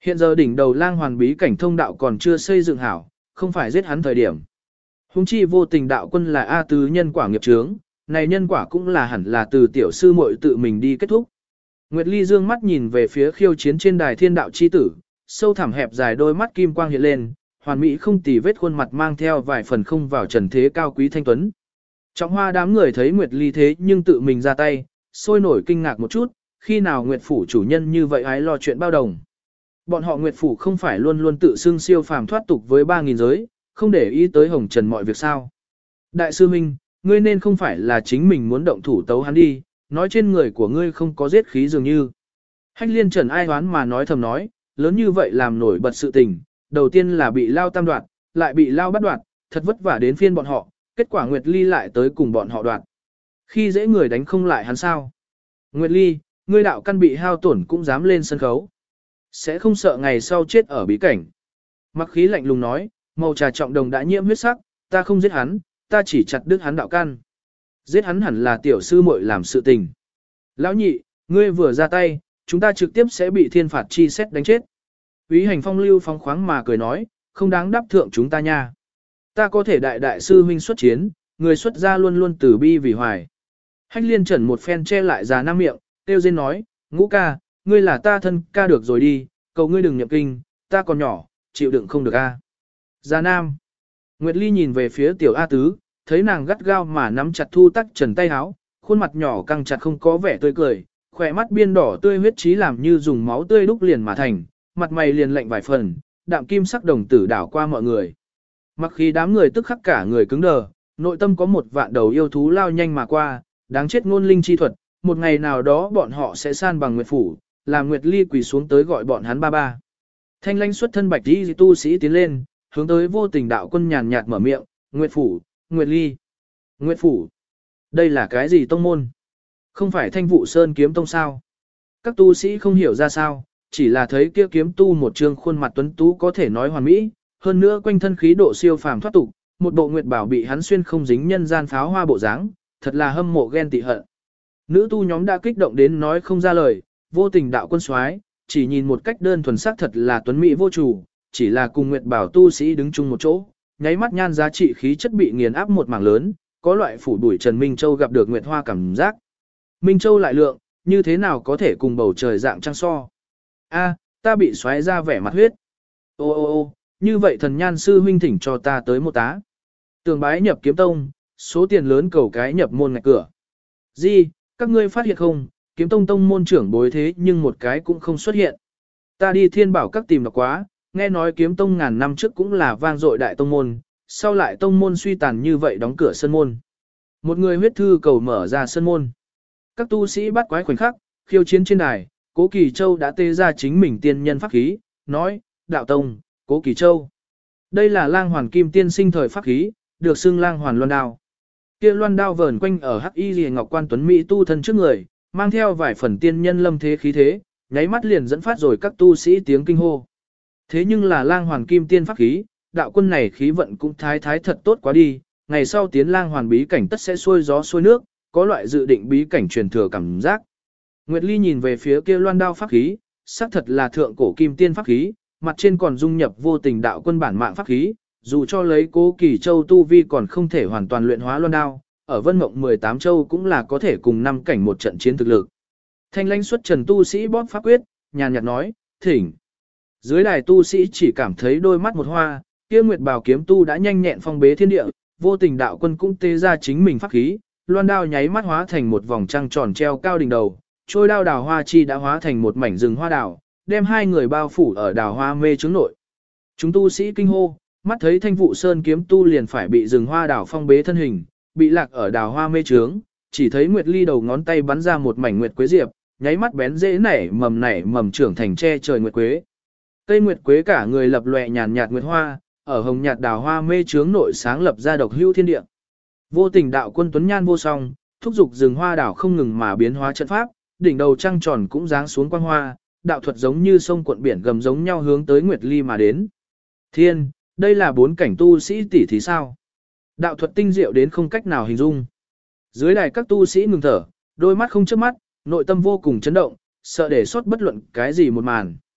Speaker 1: Hiện giờ đỉnh đầu lang hoàn bí cảnh thông đạo còn chưa xây dựng hảo, không phải giết hắn thời điểm. Hùng chi vô tình đạo quân là A tứ nhân quả nghiệp chướng, này nhân quả cũng là hẳn là từ tiểu sư muội tự mình đi kết thúc. Nguyệt Ly dương mắt nhìn về phía khiêu chiến trên đài thiên đạo chi tử, sâu thẳm hẹp dài đôi mắt kim quang hiện lên, hoàn mỹ không tì vết khuôn mặt mang theo vài phần không vào trần thế cao quý thanh tuấn. Trọng hoa đám người thấy Nguyệt Ly thế nhưng tự mình ra tay, sôi nổi kinh ngạc một chút, khi nào Nguyệt phủ chủ nhân như vậy ái lo chuyện bao đồng. Bọn họ Nguyệt phủ không phải luôn luôn tự xưng siêu phàm thoát tục với ba nghìn giới, không để ý tới hồng trần mọi việc sao. Đại sư Minh, ngươi nên không phải là chính mình muốn động thủ tấu hắn đi, nói trên người của ngươi không có giết khí dường như. Hách liên trần ai hoán mà nói thầm nói, lớn như vậy làm nổi bật sự tình, đầu tiên là bị lao tam đoạt, lại bị lao bắt đoạt, thật vất vả đến phiên bọn họ, kết quả Nguyệt Ly lại tới cùng bọn họ đoạt. Khi dễ người đánh không lại hắn sao? Nguyệt Ly, ngươi đạo căn bị hao tổn cũng dám lên sân khấu. Sẽ không sợ ngày sau chết ở bí cảnh. Mặc khí lạnh lùng nói, màu trà trọng đồng đã nhiễm huyết sắc, ta không giết hắn, ta chỉ chặt đứt hắn đạo căn. Giết hắn hẳn là tiểu sư muội làm sự tình. Lão nhị, ngươi vừa ra tay, chúng ta trực tiếp sẽ bị thiên phạt chi xét đánh chết. Úy hành phong lưu phong khoáng mà cười nói, không đáng đáp thượng chúng ta nha. Ta có thể đại đại sư huynh xuất chiến, người xuất gia luôn luôn từ bi vì hoài. Hách liên trần một phen che lại già nam miệng, tiêu dên nói, ngũ ca, ngươi là ta thân ca được rồi đi, cầu ngươi đừng nhập kinh, ta còn nhỏ, chịu đựng không được a. Già nam. Nguyệt Ly nhìn về phía tiểu A tứ, thấy nàng gắt gao mà nắm chặt thu tắc trần tay háo, khuôn mặt nhỏ căng chặt không có vẻ tươi cười, khỏe mắt biên đỏ tươi huyết trí làm như dùng máu tươi đúc liền mà thành, mặt mày liền lạnh vài phần, đạm kim sắc đồng tử đảo qua mọi người. Mặc khi đám người tức khắc cả người cứng đờ, nội tâm có một vạn đầu yêu thú lao nhanh mà qua, đáng chết ngôn linh chi thuật, một ngày nào đó bọn họ sẽ san bằng Nguyệt phủ, làm Nguyệt Ly quỳ xuống tới gọi bọn hắn ba ba. Thanh lãnh xuất thân bạch y tu sĩ tiến lên, hướng tới vô tình đạo quân nhàn nhạt mở miệng, Nguyệt phủ, Nguyệt Ly, Nguyệt phủ. Đây là cái gì tông môn? Không phải Thanh Vụ Sơn kiếm tông sao? Các tu sĩ không hiểu ra sao, chỉ là thấy kia kiếm tu một trương khuôn mặt tuấn tú có thể nói hoàn mỹ, hơn nữa quanh thân khí độ siêu phàm thoát tục, một bộ nguyệt bảo bị hắn xuyên không dính nhân gian pháo hoa bộ dáng, thật là hâm mộ ghen tị hận. Nữ tu nhóm đã kích động đến nói không ra lời, vô tình đạo quân soái, chỉ nhìn một cách đơn thuần sắc thật là tuấn mỹ vô chủ, chỉ là cùng nguyệt bảo tu sĩ đứng chung một chỗ, nháy mắt nhan giá trị khí chất bị nghiền áp một mảng lớn, có loại phủ đuổi Trần Minh Châu gặp được nguyệt hoa cảm giác. Minh Châu lại lượng, như thế nào có thể cùng bầu trời dạng trăng so? A, ta bị xoáy ra vẻ mặt huyết. Ô ô ô, như vậy thần nhan sư huynh thỉnh cho ta tới một tá. Tường bái nhập kiếm tông, số tiền lớn cầu cái nhập môn ngạch cửa. Gì, các ngươi phát hiện không, kiếm tông tông môn trưởng bối thế nhưng một cái cũng không xuất hiện. Ta đi thiên bảo các tìm đọc quá, nghe nói kiếm tông ngàn năm trước cũng là vang dội đại tông môn, sau lại tông môn suy tàn như vậy đóng cửa sân môn. Một người huyết thư cầu mở ra sân môn. Các tu sĩ bắt quái khoảnh khắc, khiêu chiến trên đài, Cố Kỳ Châu đã tê ra chính mình tiên nhân pháp khí, nói, đạo tông, Cố Kỳ Châu. Đây là lang hoàn kim tiên sinh thời pháp khí, được xưng lang hoàn loan đao. Kia loan đao vờn quanh ở hắc y liễu ngọc quan tuấn mỹ tu thân trước người, mang theo vài phần tiên nhân lâm thế khí thế, nháy mắt liền dẫn phát rồi các tu sĩ tiếng kinh hô. Thế nhưng là lang hoàn kim tiên pháp khí, đạo quân này khí vận cũng thái thái thật tốt quá đi, ngày sau tiến lang hoàn bí cảnh tất sẽ xuôi gió xuôi nước, có loại dự định bí cảnh truyền thừa cảm giác. Nguyệt Ly nhìn về phía kia loan đao pháp khí, xác thật là thượng cổ kim tiên pháp khí, mặt trên còn dung nhập vô tình đạo quân bản mạng pháp khí, dù cho lấy Cố Kỳ Châu tu vi còn không thể hoàn toàn luyện hóa loan đao, ở Vân Mộng mười tám châu cũng là có thể cùng năm cảnh một trận chiến thực lực. Thanh lãnh xuất trần tu sĩ bóp pháp quyết, nhàn nhạt nói, thỉnh. Dưới đài tu sĩ chỉ cảm thấy đôi mắt một hoa, kia Nguyệt Bào kiếm tu đã nhanh nhẹn phong bế thiên địa, vô tình đạo quân cũng tê ra chính mình pháp khí, loan đao nháy mắt hóa thành một vòng trăng tròn treo cao đỉnh đầu, trôi đao đào hoa chi đã hóa thành một mảnh rừng hoa đào, đem hai người bao phủ ở đào hoa mê trướng nội. Chúng tu sĩ kinh hô, mắt thấy Thanh Vụ Sơn kiếm tu liền phải bị rừng hoa đào phong bế thân hình, bị lạc ở đào hoa mê trướng, chỉ thấy Nguyệt Ly đầu ngón tay bắn ra một mảnh nguyệt quế diệp, nháy mắt bén dễ nảy mầm nảy mầm trưởng thành che trời nguyệt quế. Cây nguyệt quế cả người lập lòe nhàn nhạt nguyệt hoa, ở hồng nhạt đào hoa mê trướng nội sáng lập ra độc hưu thiên địa. Vô tình đạo quân tuấn nhan vô song, thúc giục rừng hoa đảo không ngừng mà biến hóa trận pháp, đỉnh đầu trăng tròn cũng giáng xuống quang hoa, đạo thuật giống như sông cuộn biển gầm giống nhau hướng tới Nguyệt Ly mà đến. Thiên, đây là bốn cảnh tu sĩ tỷ thí sao? Đạo thuật tinh diệu đến không cách nào hình dung. Dưới đài các tu sĩ ngừng thở, đôi mắt không chớp mắt, nội tâm vô cùng chấn động, sợ để sót bất luận cái gì một màn.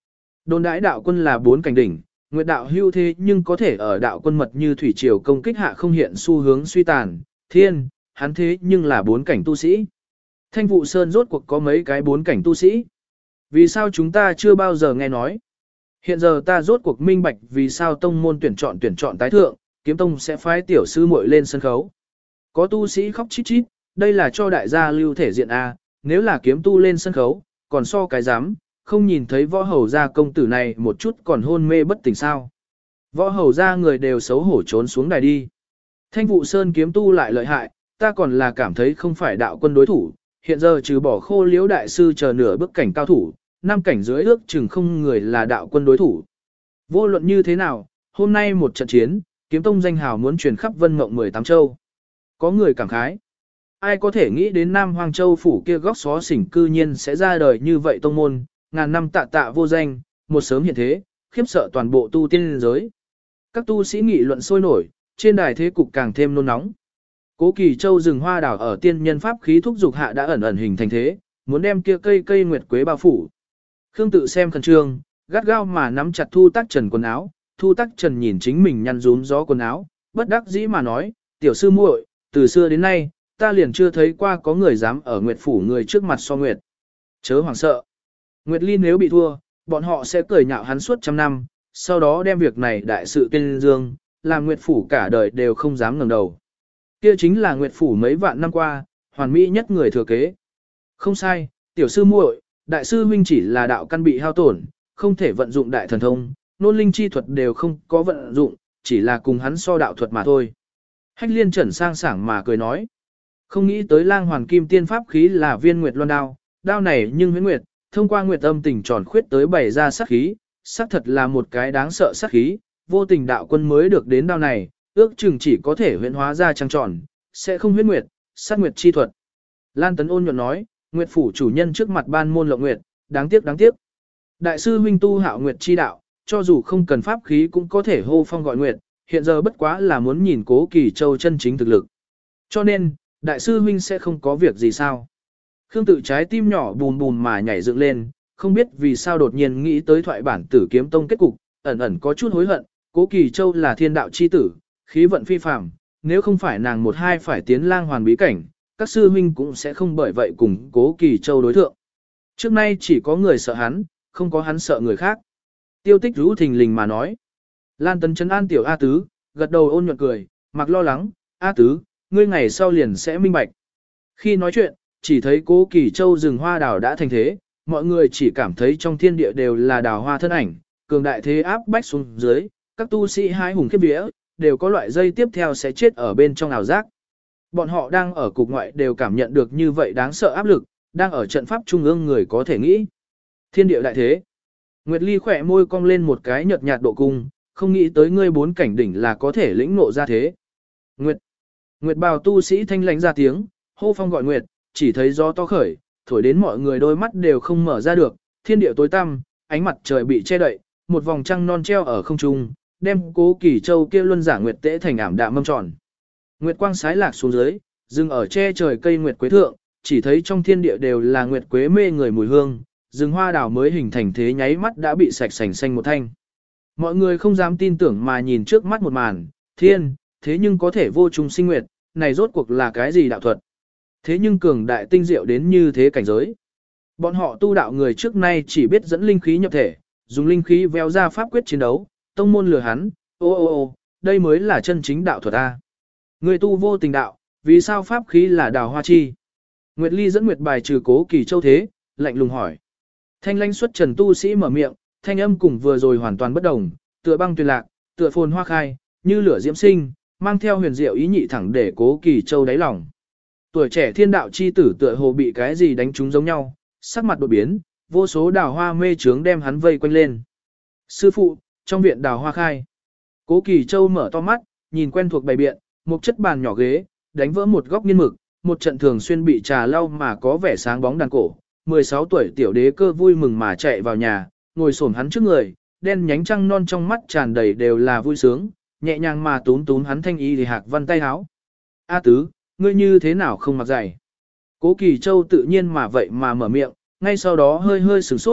Speaker 1: Đồn đãi đạo quân là bốn cảnh đỉnh, nguyệt đạo hưu thế nhưng có thể ở đạo quân mật như thủy triều công kích hạ không hiện xu hướng suy tàn, thiên, hắn thế nhưng là bốn cảnh tu sĩ. Thanh vụ sơn rốt cuộc có mấy cái bốn cảnh tu sĩ. Vì sao chúng ta chưa bao giờ nghe nói? Hiện giờ ta rốt cuộc minh bạch vì sao tông môn tuyển chọn tuyển chọn tái thượng, kiếm tông sẽ phái tiểu sư muội lên sân khấu. Có tu sĩ khóc chít chít, đây là cho đại gia lưu thể diện A, nếu là kiếm tu lên sân khấu, còn so cái dám, không nhìn thấy võ hầu gia công tử này một chút còn hôn mê bất tỉnh sao. Võ hầu gia người đều xấu hổ trốn xuống đài đi. Thanh vụ sơn kiếm tu lại lợi hại, ta còn là cảm thấy không phải đạo quân đối thủ, hiện giờ trừ bỏ khô liễu đại sư chờ nửa bước cảnh cao thủ, năm cảnh dưới ước chừng không người là đạo quân đối thủ. Vô luận như thế nào, hôm nay một trận chiến, kiếm tông danh hào muốn truyền khắp vân mộng mười tám châu. Có người cảm khái. Ai có thể nghĩ đến Nam Hoang Châu phủ kia góc xó xỉnh cư nhiên sẽ ra đời như vậy tông môn, ngàn năm tạ tạ vô danh, một sớm hiện thế, khiếp sợ toàn bộ tu tiên giới. Các tu sĩ nghị luận sôi nổi, trên đài thế cục càng thêm nôn nóng. Cố Kỳ Châu rừng hoa đảo ở tiên nhân pháp khí thúc dục hạ đã ẩn ẩn hình thành thế, muốn đem kia cây cây nguyệt quế bao phủ. Khương tự xem khẩn trương, gắt gao mà nắm chặt Thu Tắc Trần quần áo, Thu Tắc Trần nhìn chính mình nhăn rúm gió quần áo, bất đắc dĩ mà nói, tiểu sư muội, từ xưa đến nay, ta liền chưa thấy qua có người dám ở nguyệt phủ người trước mặt so nguyệt. Chớ hoảng sợ. Nguyệt Ly nếu bị thua, bọn họ sẽ cười nhạo hắn suốt trăm năm, sau đó đem việc này đại sự tuyên dương, làm nguyệt phủ cả đời đều không dám ngẩng đầu. Kia chính là nguyệt phủ mấy vạn năm qua, hoàn mỹ nhất người thừa kế. Không sai, tiểu sư muội, đại sư huynh chỉ là đạo căn bị hao tổn, không thể vận dụng đại thần thông, nôn linh chi thuật đều không có vận dụng, chỉ là cùng hắn so đạo thuật mà thôi. Hách liên trần sang sảng mà cười nói. Không nghĩ tới lang hoàn kim tiên pháp khí là viên nguyệt loan đao, đao này nhưng huyễn nguyệt, thông qua nguyệt âm tình tròn khuyết tới bày ra sát khí, xác thật là một cái đáng sợ sát khí, vô tình đạo quân mới được đến đao này, ước chừng chỉ có thể huyễn hóa ra trăng tròn, sẽ không huyễn nguyệt, sát nguyệt chi thuật. Lan Tấn ôn nhuận nói, nguyệt phủ chủ nhân trước mặt ban môn lộng nguyệt, đáng tiếc đáng tiếc. Đại sư huynh tu hạo nguyệt chi đạo, cho dù không cần pháp khí cũng có thể hô phong gọi nguyệt, hiện giờ bất quá là muốn nhìn Cố Kỳ Châu chân chính thực lực. Cho nên, đại sư huynh sẽ không có việc gì sao. Khương tự trái tim nhỏ bùn bùn mà nhảy dựng lên, không biết vì sao đột nhiên nghĩ tới thoại bản tử kiếm tông kết cục, ẩn ẩn có chút hối hận, Cố Kỳ Châu là thiên đạo chi tử, khí vận phi phàm, nếu không phải nàng một hai phải tiến lang hoàn bí cảnh, các sư huynh cũng sẽ không bởi vậy cùng Cố Kỳ Châu đối thượng. Trước nay chỉ có người sợ hắn, không có hắn sợ người khác. Tiêu Tích rũ thình lình mà nói. Lan Tấn trấn an tiểu A Tứ, gật đầu ôn nhuận cười, mặc lo lắng, A Tứ, ngươi ngày sau liền sẽ minh bạch. Khi nói chuyện, chỉ thấy Cố Kỳ Châu rừng hoa đào đã thành thế, mọi người chỉ cảm thấy trong thiên địa đều là đào hoa thân ảnh, cường đại thế áp bách xuống dưới, các tu sĩ hái hùng khiếp vía, đều có loại dây tiếp theo sẽ chết ở bên trong ảo giác. Bọn họ đang ở cục ngoại đều cảm nhận được như vậy đáng sợ áp lực, đang ở trận pháp trung ương người có thể nghĩ. Thiên địa đại thế. Nguyệt Ly khỏe môi cong lên một cái nhợt nhạt độ cung, không nghĩ tới ngươi bốn cảnh đỉnh là có thể lĩnh ngộ ra thế. Nguyệt. Nguyệt bào tu sĩ thanh lãnh ra tiếng, hô phong gọi Nguyệt, chỉ thấy gió to khởi, thổi đến mọi người đôi mắt đều không mở ra được, thiên địa tối tăm, ánh mặt trời bị che đậy, một vòng trăng non treo ở không trung, đem Cố Kỳ Châu kia luân giả nguyệt tễ thành ảm đạm mâm tròn. Nguyệt quang sái lạc xuống dưới, dừng ở che trời cây nguyệt quế thượng, chỉ thấy trong thiên địa đều là nguyệt quế mê người mùi hương, rừng hoa đào mới hình thành thế nháy mắt đã bị sạch sành xanh một thanh. Mọi người không dám tin tưởng mà nhìn trước mắt một màn, thiên, thế nhưng có thể vô trùng sinh nguyệt, này rốt cuộc là cái gì đạo thuật? Thế nhưng cường đại tinh diệu đến như thế cảnh giới. Bọn họ tu đạo người trước nay chỉ biết dẫn linh khí nhập thể, dùng linh khí véo ra pháp quyết chiến đấu, tông môn lừa hắn, ô ô ô, đây mới là chân chính đạo thuật A. Người tu vô tình đạo, vì sao pháp khí là đào hoa chi? Nguyệt Ly dẫn Nguyệt bài trừ Cố Kỳ Châu thế, lạnh lùng hỏi. Thanh lãnh xuất trần tu sĩ mở miệng, thanh âm cùng vừa rồi hoàn toàn bất đồng, tựa băng tuyền lạc, tựa phồn hoa khai, như lửa diễm sinh, mang theo huyền diệu ý nhị thẳng để Cố Kỳ Châu đáy lòng. Tuổi trẻ thiên đạo chi tử tựa hồ bị cái gì đánh trúng giống nhau, sắc mặt đột biến, vô số đào hoa mê trướng đem hắn vây quanh lên. Sư phụ, trong viện đào hoa khai. Cố Kỳ Châu mở to mắt, nhìn quen thuộc bày biện, một chất bàn nhỏ ghế, đánh vỡ một góc nghiên mực, một trận thường xuyên bị trà lau mà có vẻ sáng bóng đàn cổ. mười sáu tuổi tiểu đế cơ vui mừng mà chạy vào nhà, ngồi xổm hắn trước người, đen nhánh trăng non trong mắt tràn đầy đều là vui sướng, nhẹ nhàng mà túm túm hắn thanh y thì hạc văn tay háo. A Tứ, ngươi như thế nào không mặc giày? Cố Kỳ Châu tự nhiên mà vậy mà mở miệng, ngay sau đó hơi hơi sửng sốt,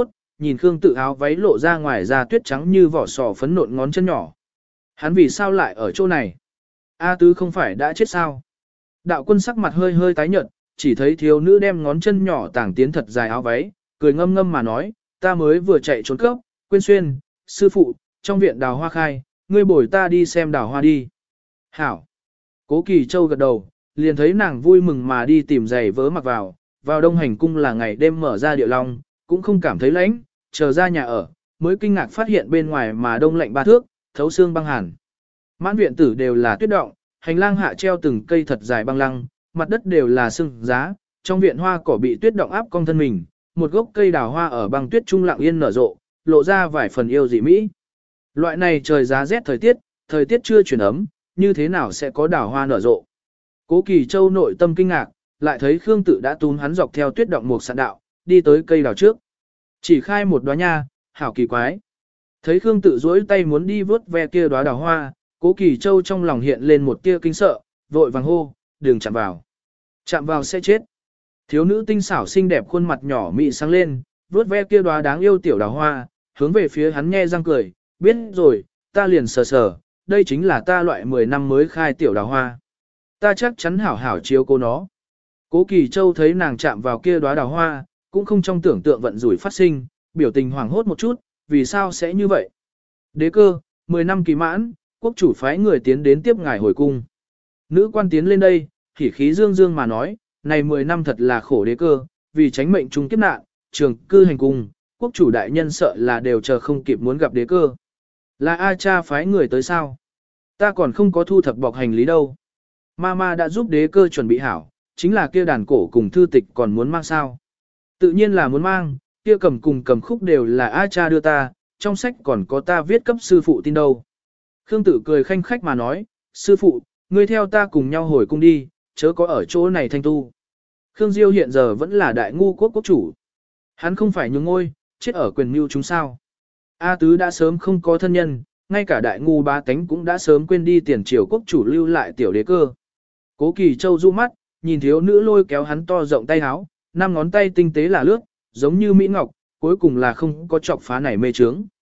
Speaker 1: nhìn Khương Tự áo váy lộ ra ngoài da tuyết trắng như vỏ sò phấn nộn ngón chân nhỏ. Hắn vì sao lại ở chỗ này? A Tứ không phải đã chết sao? Đạo Quân sắc mặt hơi hơi tái nhợt, chỉ thấy thiếu nữ đem ngón chân nhỏ tàng tiến thật dài áo váy, cười ngâm ngâm mà nói, ta mới vừa chạy trốn cấp, quên xuyên, sư phụ, trong viện đào hoa khai, ngươi bồi ta đi xem đào hoa đi. Hảo. Cố Kỳ Châu gật đầu, liền thấy nàng vui mừng mà đi tìm giày vớ mặc vào, vào Đông Hành cung là ngày đêm mở ra địa long, cũng không cảm thấy lạnh, chờ ra nhà ở, mới kinh ngạc phát hiện bên ngoài mà đông lạnh ba thước, thấu xương băng hàn. Mãn viện tử đều là tuyết động, hành lang hạ treo từng cây thật dài băng lăng, mặt đất đều là sương giá, trong viện hoa cỏ bị tuyết động áp cong thân mình, một gốc cây đào hoa ở băng tuyết trung lặng yên nở rộ, lộ ra vài phần yêu dị mỹ. Loại này trời giá rét thời tiết, thời tiết chưa chuyển ấm, như thế nào sẽ có đào hoa nở rộ. Cố Kỳ Châu nội tâm kinh ngạc, lại thấy Khương Tự đã túm hắn dọc theo tuyết động một sạn đạo, đi tới cây đào trước. Chỉ khai một đóa nha, hảo kỳ quái. Thấy Khương Tự duỗi tay muốn đi vớt ve kia đóa đào hoa, Cố Kỳ Châu trong lòng hiện lên một tia kinh sợ, vội vàng hô, đừng chạm vào. Chạm vào sẽ chết. Thiếu nữ tinh xảo xinh đẹp khuôn mặt nhỏ mị sáng lên, vớt ve kia đóa đáng yêu tiểu đào hoa, hướng về phía hắn nhe răng cười, biết rồi, ta liền sờ sờ, đây chính là ta loại mười năm mới khai tiểu đào hoa. Ta chắc chắn hảo hảo chiếu cô nó. Cố Kỳ Châu thấy nàng chạm vào kia đóa đào hoa, cũng không trong tưởng tượng vận rủi phát sinh, biểu tình hoảng hốt một chút, vì sao sẽ như vậy? Đế cơ, mười năm kỳ mãn, quốc chủ phái người tiến đến tiếp ngài hồi cung. Nữ quan tiến lên đây, khỉ khí dương dương mà nói, này mười năm thật là khổ đế cơ, vì tránh mệnh trung kiếp nạn, trường cư hành cung, quốc chủ đại nhân sợ là đều chờ không kịp muốn gặp đế cơ. Là A cha phái người tới sao? Ta còn không có thu thập bọc hành lý đâu. Mama đã giúp đế cơ chuẩn bị hảo, chính là kia đàn cổ cùng thư tịch còn muốn mang sao? Tự nhiên là muốn mang, kia cầm cùng cầm khúc đều là A cha đưa ta, trong sách còn có ta viết cấp sư phụ tin đâu. Khương Tự cười khanh khách mà nói, sư phụ, ngươi theo ta cùng nhau hồi cung đi, chớ có ở chỗ này thanh tu. Khương Diêu hiện giờ vẫn là đại ngu quốc quốc chủ. Hắn không phải nhường ngôi, chết ở quyền mưu chúng sao. A Tứ đã sớm không có thân nhân, ngay cả đại ngu ba tánh cũng đã sớm quên đi tiền triều quốc chủ lưu lại tiểu đế cơ. Cố Kỳ Châu du mắt, nhìn thiếu nữ lôi kéo hắn to rộng tay áo, năm ngón tay tinh tế là lướt, giống như mỹ ngọc, cuối cùng là không có chọc phá này mê trướng.